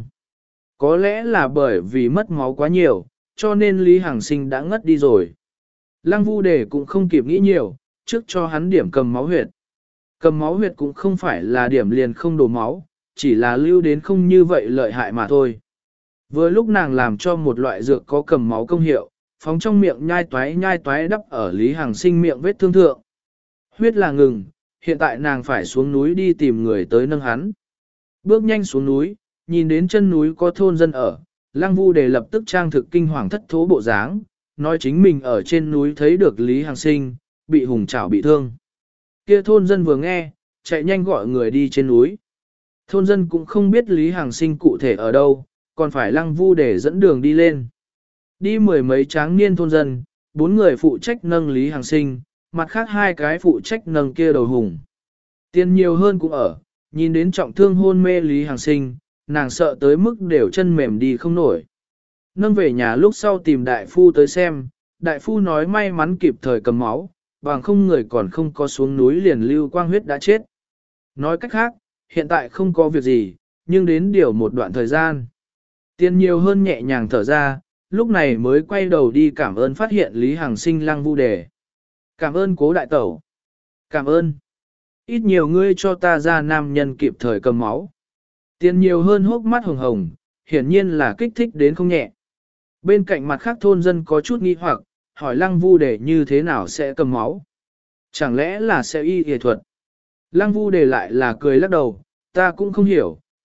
Có lẽ là bởi vì mất máu quá nhiều, cho nên Lý Hằng Sinh đã ngất đi rồi. Lăng vu đề cũng không kịp nghĩ nhiều, trước cho hắn điểm cầm máu huyệt. Cầm máu huyệt cũng không phải là điểm liền không đổ máu, chỉ là lưu đến không như vậy lợi hại mà thôi. Vừa lúc nàng làm cho một loại dược có cầm máu công hiệu, phóng trong miệng nhai toái nhai toái đắp ở Lý Hằng Sinh miệng vết thương thượng. Huyết là ngừng, hiện tại nàng phải xuống núi đi tìm người tới nâng hắn. Bước nhanh xuống núi, nhìn đến chân núi có thôn dân ở, Lăng vu đề lập tức trang thực kinh hoàng thất thố bộ dáng, nói chính mình ở trên núi thấy được Lý Hằng Sinh, bị hùng chảo bị thương. Kia thôn dân vừa nghe, chạy nhanh gọi người đi trên núi. Thôn dân cũng không biết Lý Hằng Sinh cụ thể ở đâu, còn phải Lăng vu đề dẫn đường đi lên. Đi mười mấy tráng niên thôn dân, bốn người phụ trách nâng Lý Hằng Sinh, mặt khác hai cái phụ trách nâng kia đầu hùng. Tiền nhiều hơn cũng ở, nhìn đến trọng thương hôn mê Lý Hằng Sinh, nàng sợ tới mức đều chân mềm đi không nổi. Nâng về nhà lúc sau tìm đại phu tới xem, đại phu nói may mắn kịp thời cầm máu, bằng không người còn không có xuống núi liền lưu quang huyết đã chết. Nói cách khác, hiện tại không có việc gì, nhưng đến điều một đoạn thời gian. Tiền nhiều hơn nhẹ nhàng thở ra, lúc này mới quay đầu đi cảm ơn phát hiện Lý Hằng Sinh Lăng vu đề. Cảm ơn cố đại tẩu. Cảm ơn. Ít nhiều ngươi cho ta ra nam nhân kịp thời cầm máu. Tiền nhiều hơn hốc mắt hồng hồng, hiển nhiên là kích thích đến không nhẹ. Bên cạnh mặt khác thôn dân có chút nghi hoặc, hỏi Lăng vu đề như thế nào sẽ cầm máu. Chẳng lẽ là sẽ y y thuật. Lăng vu đề lại là cười lắc đầu, ta cũng không hiểu,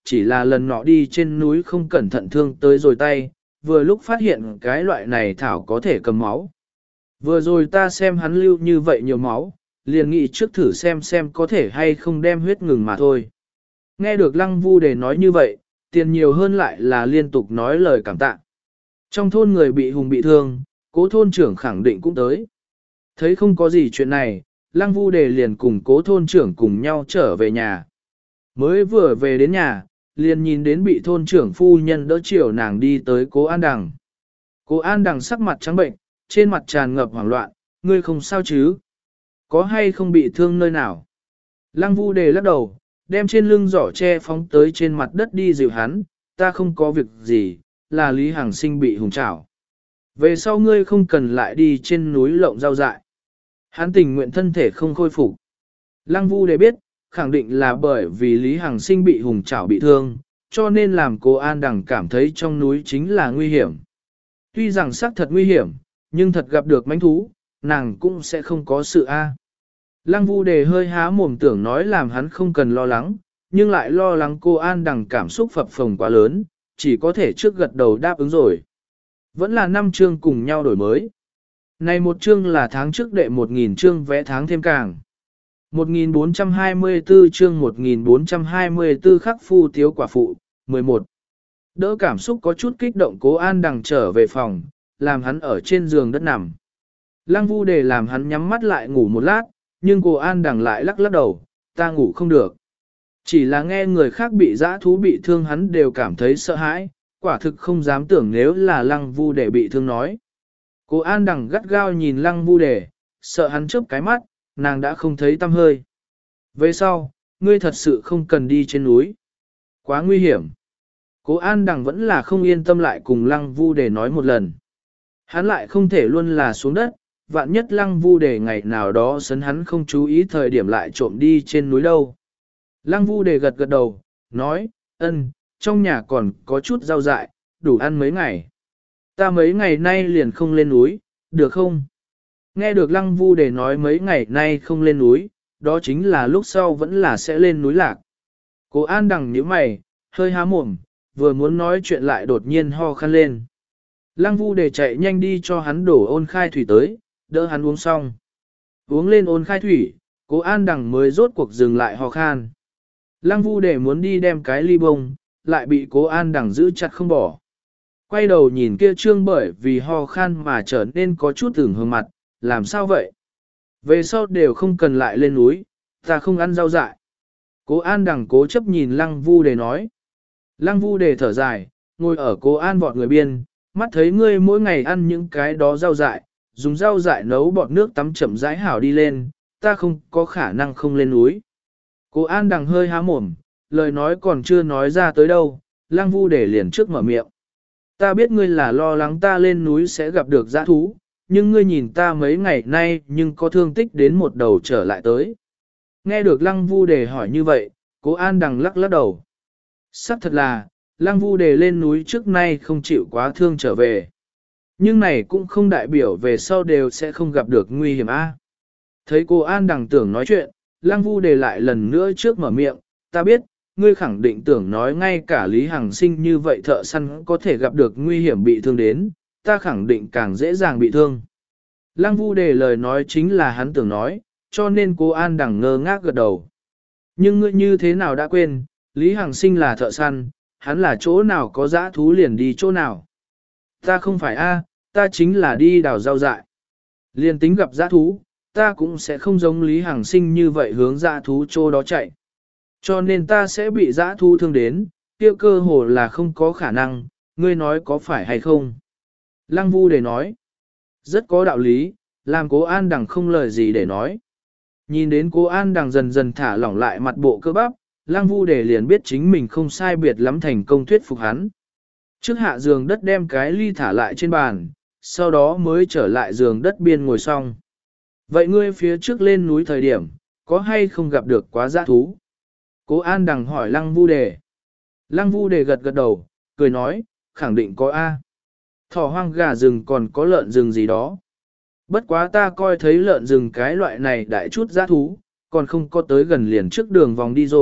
chỉ là lần nọ đi trên núi không cẩn thận thương tới rồi tay, vừa lúc phát hiện cái loại này thảo có thể cầm máu. Vừa rồi ta xem hắn lưu như vậy nhiều máu, liền nghĩ trước thử xem xem có thể hay không đem huyết ngừng mà thôi. Nghe được Lăng Vu Đề nói như vậy, tiền nhiều hơn lại là liên tục nói lời cảm tạ. Trong thôn người bị hùng bị thương, cố thôn trưởng khẳng định cũng tới. Thấy không có gì chuyện này, Lăng Vu Đề liền cùng cố thôn trưởng cùng nhau trở về nhà. Mới vừa về đến nhà, liền nhìn đến bị thôn trưởng phu nhân đỡ chiều nàng đi tới cố An Đằng. Cố An Đằng sắc mặt trắng bệnh, trên mặt tràn ngập hoảng loạn, ngươi không sao chứ? Có hay không bị thương nơi nào? Lăng Vu Đề lắc đầu, đem trên lưng giỏ tre phóng tới trên mặt đất đi dịu hắn, ta không có việc gì, là Lý Hằng Sinh bị hùng trảo. Về sau ngươi không cần lại đi trên núi lộng rau dại. Hắn tình nguyện thân thể không khôi phục. Lăng Vu Đề biết, khẳng định là bởi vì Lý Hằng Sinh bị hùng trảo bị thương, cho nên làm cô An Đằng cảm thấy trong núi chính là nguy hiểm. Tuy rằng xác thật nguy hiểm, nhưng thật gặp được mãnh thú, nàng cũng sẽ không có sự a. Lăng Vu Đề hơi há mồm tưởng nói làm hắn không cần lo lắng, nhưng lại lo lắng cô An Đằng cảm xúc phập phồng quá lớn, chỉ có thể trước gật đầu đáp ứng rồi. Vẫn là năm chương cùng nhau đổi mới. Này một chương là tháng trước đệ một nghìn chương vẽ tháng thêm càng. một nghìn bốn trăm hai mươi tư chương một nghìn bốn trăm hai mươi tư khắc phu tiếu quả phụ, mười một. Đỡ cảm xúc có chút kích động cố An Đằng trở về phòng, làm hắn ở trên giường đất nằm. Lăng Vu Đề làm hắn nhắm mắt lại ngủ một lát, nhưng cô An Đằng lại lắc lắc đầu, ta ngủ không được. Chỉ là nghe người khác bị dã thú bị thương hắn đều cảm thấy sợ hãi, quả thực không dám tưởng nếu là Lăng Vu Đề bị thương nói. Cô An Đằng gắt gao nhìn Lăng Vu Đề, sợ hắn chớp cái mắt, nàng đã không thấy tăm hơi. Về sau, ngươi thật sự không cần đi trên núi. Quá nguy hiểm. Cố An Đằng vẫn là không yên tâm lại cùng Lăng Vu Đề nói một lần. Hắn lại không thể luôn là xuống đất, vạn nhất Lăng Vu Đề ngày nào đó sấn hắn không chú ý thời điểm lại trộm đi trên núi đâu. Lăng Vu Đề gật gật đầu, nói, ân, trong nhà còn có chút rau dại, đủ ăn mấy ngày. Ta mấy ngày nay liền không lên núi, được không? Nghe được Lăng Vu Đề nói mấy ngày nay không lên núi, đó chính là lúc sau vẫn là sẽ lên núi lạc. Cố An Đằng nhíu mày, hơi há mồm, vừa muốn nói chuyện lại đột nhiên ho khan lên. Lăng Vu Đề chạy nhanh đi cho hắn đổ ôn khai thủy tới, đỡ hắn uống xong. Uống lên ôn khai thủy, Cố An Đằng mới rốt cuộc dừng lại ho khan. Lăng Vu Đề muốn đi đem cái ly bông, lại bị Cố An Đằng giữ chặt không bỏ. Quay đầu nhìn kia trương bởi vì ho khan mà trở nên có chút ửng hồng mặt, làm sao vậy? Về sau đều không cần lại lên núi, ta không ăn rau dại. Cố An Đằng cố chấp nhìn Lăng Vu Đề nói. Lăng Vu Đề thở dài, ngồi ở Cố An vọt người biên, mắt thấy ngươi mỗi ngày ăn những cái đó rau dại, dùng rau dại nấu bọt nước tắm chậm rãi hảo đi lên, ta không có khả năng không lên núi. Cố An Đằng hơi há mồm, lời nói còn chưa nói ra tới đâu, Lăng Vu Đề liền trước mở miệng. Ta biết ngươi là lo lắng ta lên núi sẽ gặp được dã thú, nhưng ngươi nhìn ta mấy ngày nay nhưng có thương tích đến một đầu trở lại tới. Nghe được Lăng Vu Đề hỏi như vậy, Cố An Đằng lắc lắc đầu. Sắc thật là, Lăng Vu Đề lên núi trước nay không chịu quá thương trở về. Nhưng này cũng không đại biểu về sau đều sẽ không gặp được nguy hiểm a. Thấy Cố An Đằng tưởng nói chuyện, Lăng Vu Đề lại lần nữa trước mở miệng, ta biết, ngươi khẳng định tưởng nói ngay cả Lý Hằng Sinh như vậy thợ săn có thể gặp được nguy hiểm bị thương đến, ta khẳng định càng dễ dàng bị thương. Lăng Vu Đề lời nói chính là hắn tưởng nói, cho nên Cố An Đằng ngơ ngác gật đầu. Nhưng ngươi như thế nào đã quên, Lý Hằng Sinh là thợ săn, hắn là chỗ nào có dã thú liền đi chỗ nào. Ta không phải a, ta chính là đi đào rau dại. Liền tính gặp dã thú, ta cũng sẽ không giống Lý Hằng Sinh như vậy hướng dã thú chỗ đó chạy. Cho nên ta sẽ bị dã thú thương đến, kia cơ hồ là không có khả năng, ngươi nói có phải hay không? Lăng Vu Đề nói, rất có đạo lý, làm Cố An Đằng không lời gì để nói. Nhìn đến Cố An Đằng dần dần thả lỏng lại mặt bộ cơ bắp, Lăng Vu Đề liền biết chính mình không sai biệt lắm thành công thuyết phục hắn. Trước hạ giường đất đem cái ly thả lại trên bàn, sau đó mới trở lại giường đất biên ngồi xong. Vậy ngươi phía trước lên núi thời điểm, có hay không gặp được quá dã thú? Cố An Đằng hỏi Lăng Vu Đề. Lăng Vu Đề gật gật đầu, cười nói, khẳng định có A. Thỏ hoang gà rừng còn có lợn rừng gì đó. Bất quá ta coi thấy lợn rừng cái loại này đại chút dã thú, còn không có tới gần liền trước đường vòng đi rồi,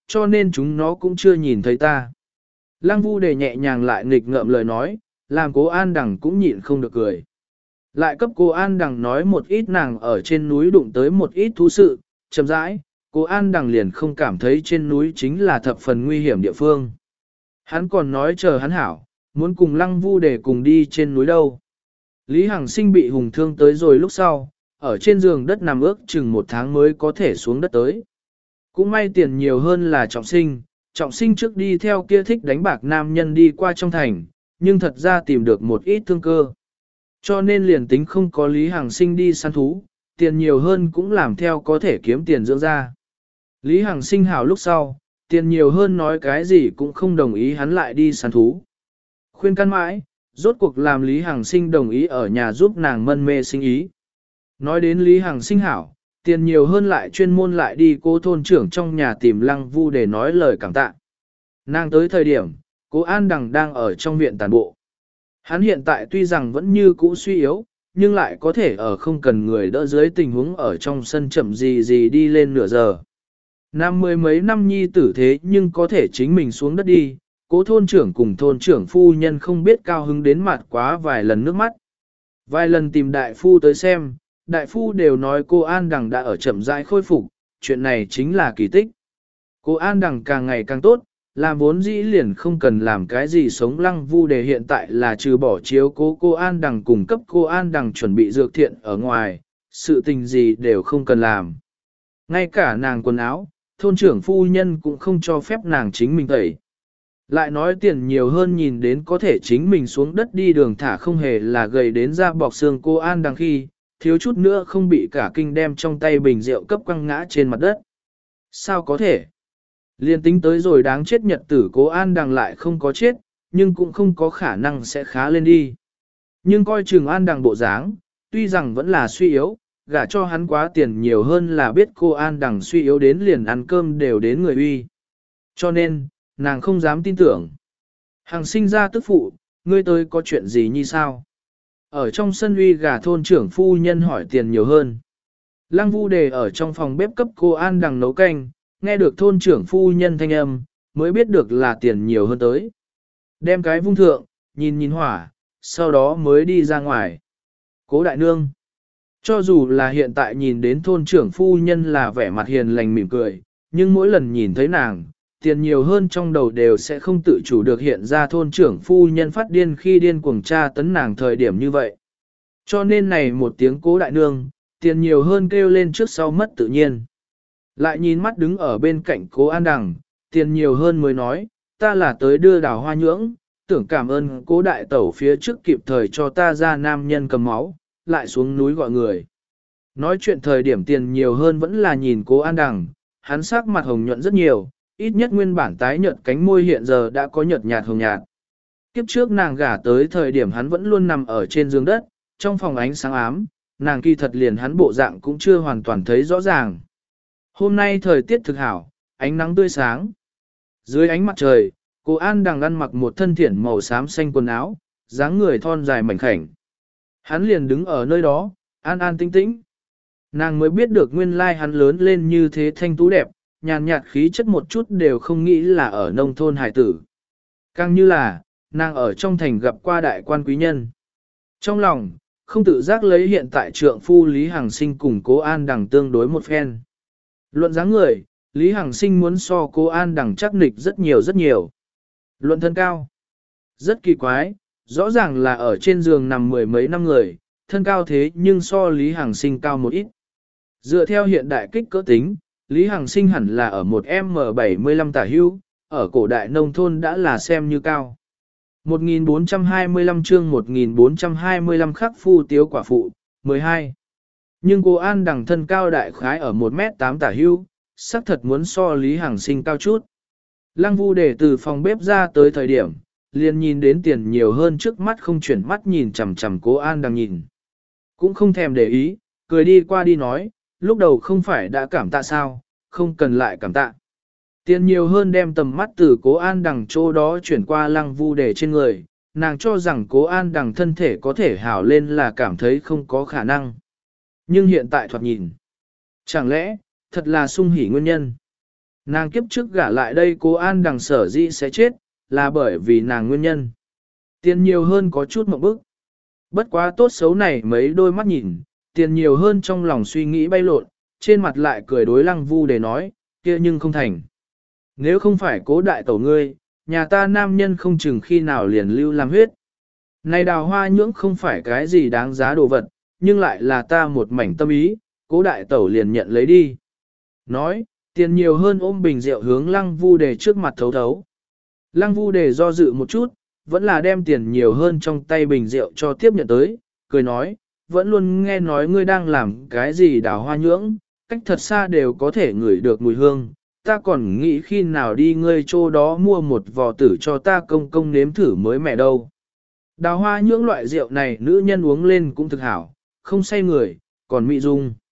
cho nên chúng nó cũng chưa nhìn thấy ta. Lăng Vu Đề nhẹ nhàng lại nghịch ngợm lời nói, làm Cố An Đằng cũng nhịn không được cười. Lại cấp Cố An Đằng nói một ít nàng ở trên núi đụng tới một ít thú sự, chậm rãi, Cố An Đằng liền không cảm thấy trên núi chính là thập phần nguy hiểm địa phương. Hắn còn nói chờ hắn hảo, muốn cùng Lăng Vu Đề cùng đi trên núi đâu. Lý Hằng Sinh bị hùng thương tới rồi lúc sau, ở trên giường đất nằm ước chừng một tháng mới có thể xuống đất tới. Cũng may tiền nhiều hơn là trọng sinh, trọng sinh trước đi theo kia thích đánh bạc nam nhân đi qua trong thành, nhưng thật ra tìm được một ít thương cơ. Cho nên liền tính không có Lý Hằng Sinh đi săn thú, tiền nhiều hơn cũng làm theo có thể kiếm tiền dưỡng ra. Lý Hằng Sinh hảo lúc sau, tiền nhiều hơn nói cái gì cũng không đồng ý hắn lại đi săn thú. Khuyên can mãi, rốt cuộc làm Lý Hằng Sinh đồng ý ở nhà giúp nàng mân mê sinh ý. Nói đến Lý Hằng Sinh hảo, tiền nhiều hơn lại chuyên môn lại đi cô thôn trưởng trong nhà tìm Lăng Vu để nói lời cảm tạ. Nàng tới thời điểm, Cố An Đằng đang ở trong viện tàn bộ. Hắn hiện tại tuy rằng vẫn như cũ suy yếu, nhưng lại có thể ở không cần người đỡ dưới tình huống ở trong sân chậm gì gì đi lên nửa giờ. Năm mười mấy năm nhi tử thế nhưng có thể chính mình xuống đất đi, Cố thôn trưởng cùng thôn trưởng phu nhân không biết cao hứng đến mặt quá vài lần nước mắt. Vài lần tìm đại phu tới xem, đại phu đều nói cô An Đằng đã ở chậm rãi khôi phục, chuyện này chính là kỳ tích. Cô An Đằng càng ngày càng tốt, làm vốn dĩ liền không cần làm cái gì sống Lăng Vu Đề hiện tại là trừ bỏ chiếu cố cô An Đằng cùng cấp cô An Đằng chuẩn bị dược thiện ở ngoài, sự tình gì đều không cần làm. Ngay cả nàng quần áo, thôn trưởng phu nhân cũng không cho phép nàng chính mình tẩy. Lại nói tiền nhiều hơn nhìn đến có thể chính mình xuống đất đi đường thả không hề là gầy đến da bọc xương cô An Đằng khi, thiếu chút nữa không bị cả kinh đem trong tay bình rượu cấp quăng ngã trên mặt đất. Sao có thể? Liên tính tới rồi đáng chết nhật tử Cố An Đằng lại không có chết, nhưng cũng không có khả năng sẽ khá lên đi. Nhưng coi chừng An Đằng bộ dáng, tuy rằng vẫn là suy yếu, gả cho hắn quá tiền nhiều hơn là biết cô An Đằng suy yếu đến liền ăn cơm đều đến người uy. Cho nên, nàng không dám tin tưởng. Hằng sinh ra tức phụ, ngươi tới có chuyện gì như sao? Ở trong sân uy gà thôn trưởng phu nhân hỏi tiền nhiều hơn. Lăng Vu Đề ở trong phòng bếp cấp cô An Đằng nấu canh, nghe được thôn trưởng phu nhân thanh âm, mới biết được là tiền nhiều hơn tới. Đem cái vung thượng, nhìn nhìn hỏa, sau đó mới đi ra ngoài. Cố đại nương. Cho dù là hiện tại nhìn đến thôn trưởng phu nhân là vẻ mặt hiền lành mỉm cười, nhưng mỗi lần nhìn thấy nàng, tiền nhiều hơn trong đầu đều sẽ không tự chủ được hiện ra thôn trưởng phu nhân phát điên khi điên cuồng tra tấn nàng thời điểm như vậy. Cho nên này một tiếng cố đại nương, tiền nhiều hơn kêu lên trước sau mất tự nhiên. Lại nhìn mắt đứng ở bên cạnh cố An Đằng, tiền nhiều hơn mới nói, ta là tới đưa đào hoa nhưỡng, tưởng cảm ơn cố đại tẩu phía trước kịp thời cho ta ra nam nhân cầm máu, lại xuống núi gọi người. Nói chuyện thời điểm tiền nhiều hơn vẫn là nhìn cố An Đằng, hắn sắc mặt hồng nhuận rất nhiều, ít nhất nguyên bản tái nhợt cánh môi hiện giờ đã có nhợt nhạt hồng nhạt. Kiếp trước nàng gả tới thời điểm hắn vẫn luôn nằm ở trên giường đất, trong phòng ánh sáng ám, nàng kỳ thật liền hắn bộ dạng cũng chưa hoàn toàn thấy rõ ràng. Hôm nay thời tiết thực hảo, ánh nắng tươi sáng. Dưới ánh mặt trời, cô An Đằng ăn mặc một thân thiển màu xám xanh quần áo, dáng người thon dài mảnh khảnh. Hắn liền đứng ở nơi đó, an an tĩnh tĩnh. Nàng mới biết được nguyên lai hắn lớn lên như thế thanh tú đẹp, nhàn nhạt khí chất một chút đều không nghĩ là ở nông thôn hải tử. Càng như là, nàng ở trong thành gặp qua đại quan quý nhân. Trong lòng, không tự giác lấy hiện tại trượng phu Lý Hằng Sinh cùng cố An Đằng tương đối một phen. Luận dáng người, Lý Hằng Sinh muốn so cố An Đằng chắc nịch rất nhiều rất nhiều. Luận thân cao, rất kỳ quái, rõ ràng là ở trên giường nằm mười mấy năm người, thân cao thế nhưng so Lý Hằng Sinh cao một ít. Dựa theo hiện đại kích cỡ tính, Lý Hằng Sinh hẳn là ở một M bảy mươi lăm tả hưu, ở cổ đại nông thôn đã là xem như cao. một nghìn bốn trăm hai mươi lăm chương một nghìn bốn trăm hai mươi lăm khắc phu tiếu quả phụ, mười hai. Nhưng cô An Đằng thân cao đại khái ở một mét tám tả hưu, xác thật muốn so Lý Hằng Sinh cao chút. Lăng Vu Đề từ phòng bếp ra tới thời điểm, liền nhìn đến tiền nhiều hơn trước mắt không chuyển mắt nhìn chằm chằm cố An Đằng nhìn. Cũng không thèm để ý, cười đi qua đi nói, lúc đầu không phải đã cảm tạ sao, không cần lại cảm tạ. Tiền nhiều hơn đem tầm mắt từ cố An Đằng chỗ đó chuyển qua Lăng Vu Đề trên người, nàng cho rằng cố An Đằng thân thể có thể hảo lên là cảm thấy không có khả năng. Nhưng hiện tại thoạt nhìn, chẳng lẽ, thật là sung hỉ nguyên nhân. Nàng kiếp trước gả lại đây cố an đằng sở dĩ sẽ chết, là bởi vì nàng nguyên nhân. Tiền nhiều hơn có chút một bức. Bất quá tốt xấu này mấy đôi mắt nhìn, tiền nhiều hơn trong lòng suy nghĩ bay lộn, trên mặt lại cười đối lăng vu để nói, kia nhưng không thành. Nếu không phải cố đại tẩu ngươi, nhà ta nam nhân không chừng khi nào liền lưu làm huyết. Này đào hoa nhưỡng không phải cái gì đáng giá đồ vật, nhưng lại là ta một mảnh tâm ý, cố đại tẩu liền nhận lấy đi. Nói, tiền nhiều hơn ôm bình rượu hướng lăng vu đề trước mặt thấu thấu. Lăng vu đề do dự một chút, vẫn là đem tiền nhiều hơn trong tay bình rượu cho tiếp nhận tới, cười nói, vẫn luôn nghe nói ngươi đang làm cái gì đào hoa nhưỡng, cách thật xa đều có thể ngửi được mùi hương, ta còn nghĩ khi nào đi ngươi chỗ đó mua một vò tử cho ta công công nếm thử mới mẹ đâu. Đào hoa nhưỡng loại rượu này nữ nhân uống lên cũng thực hảo, không say người, còn mị dung.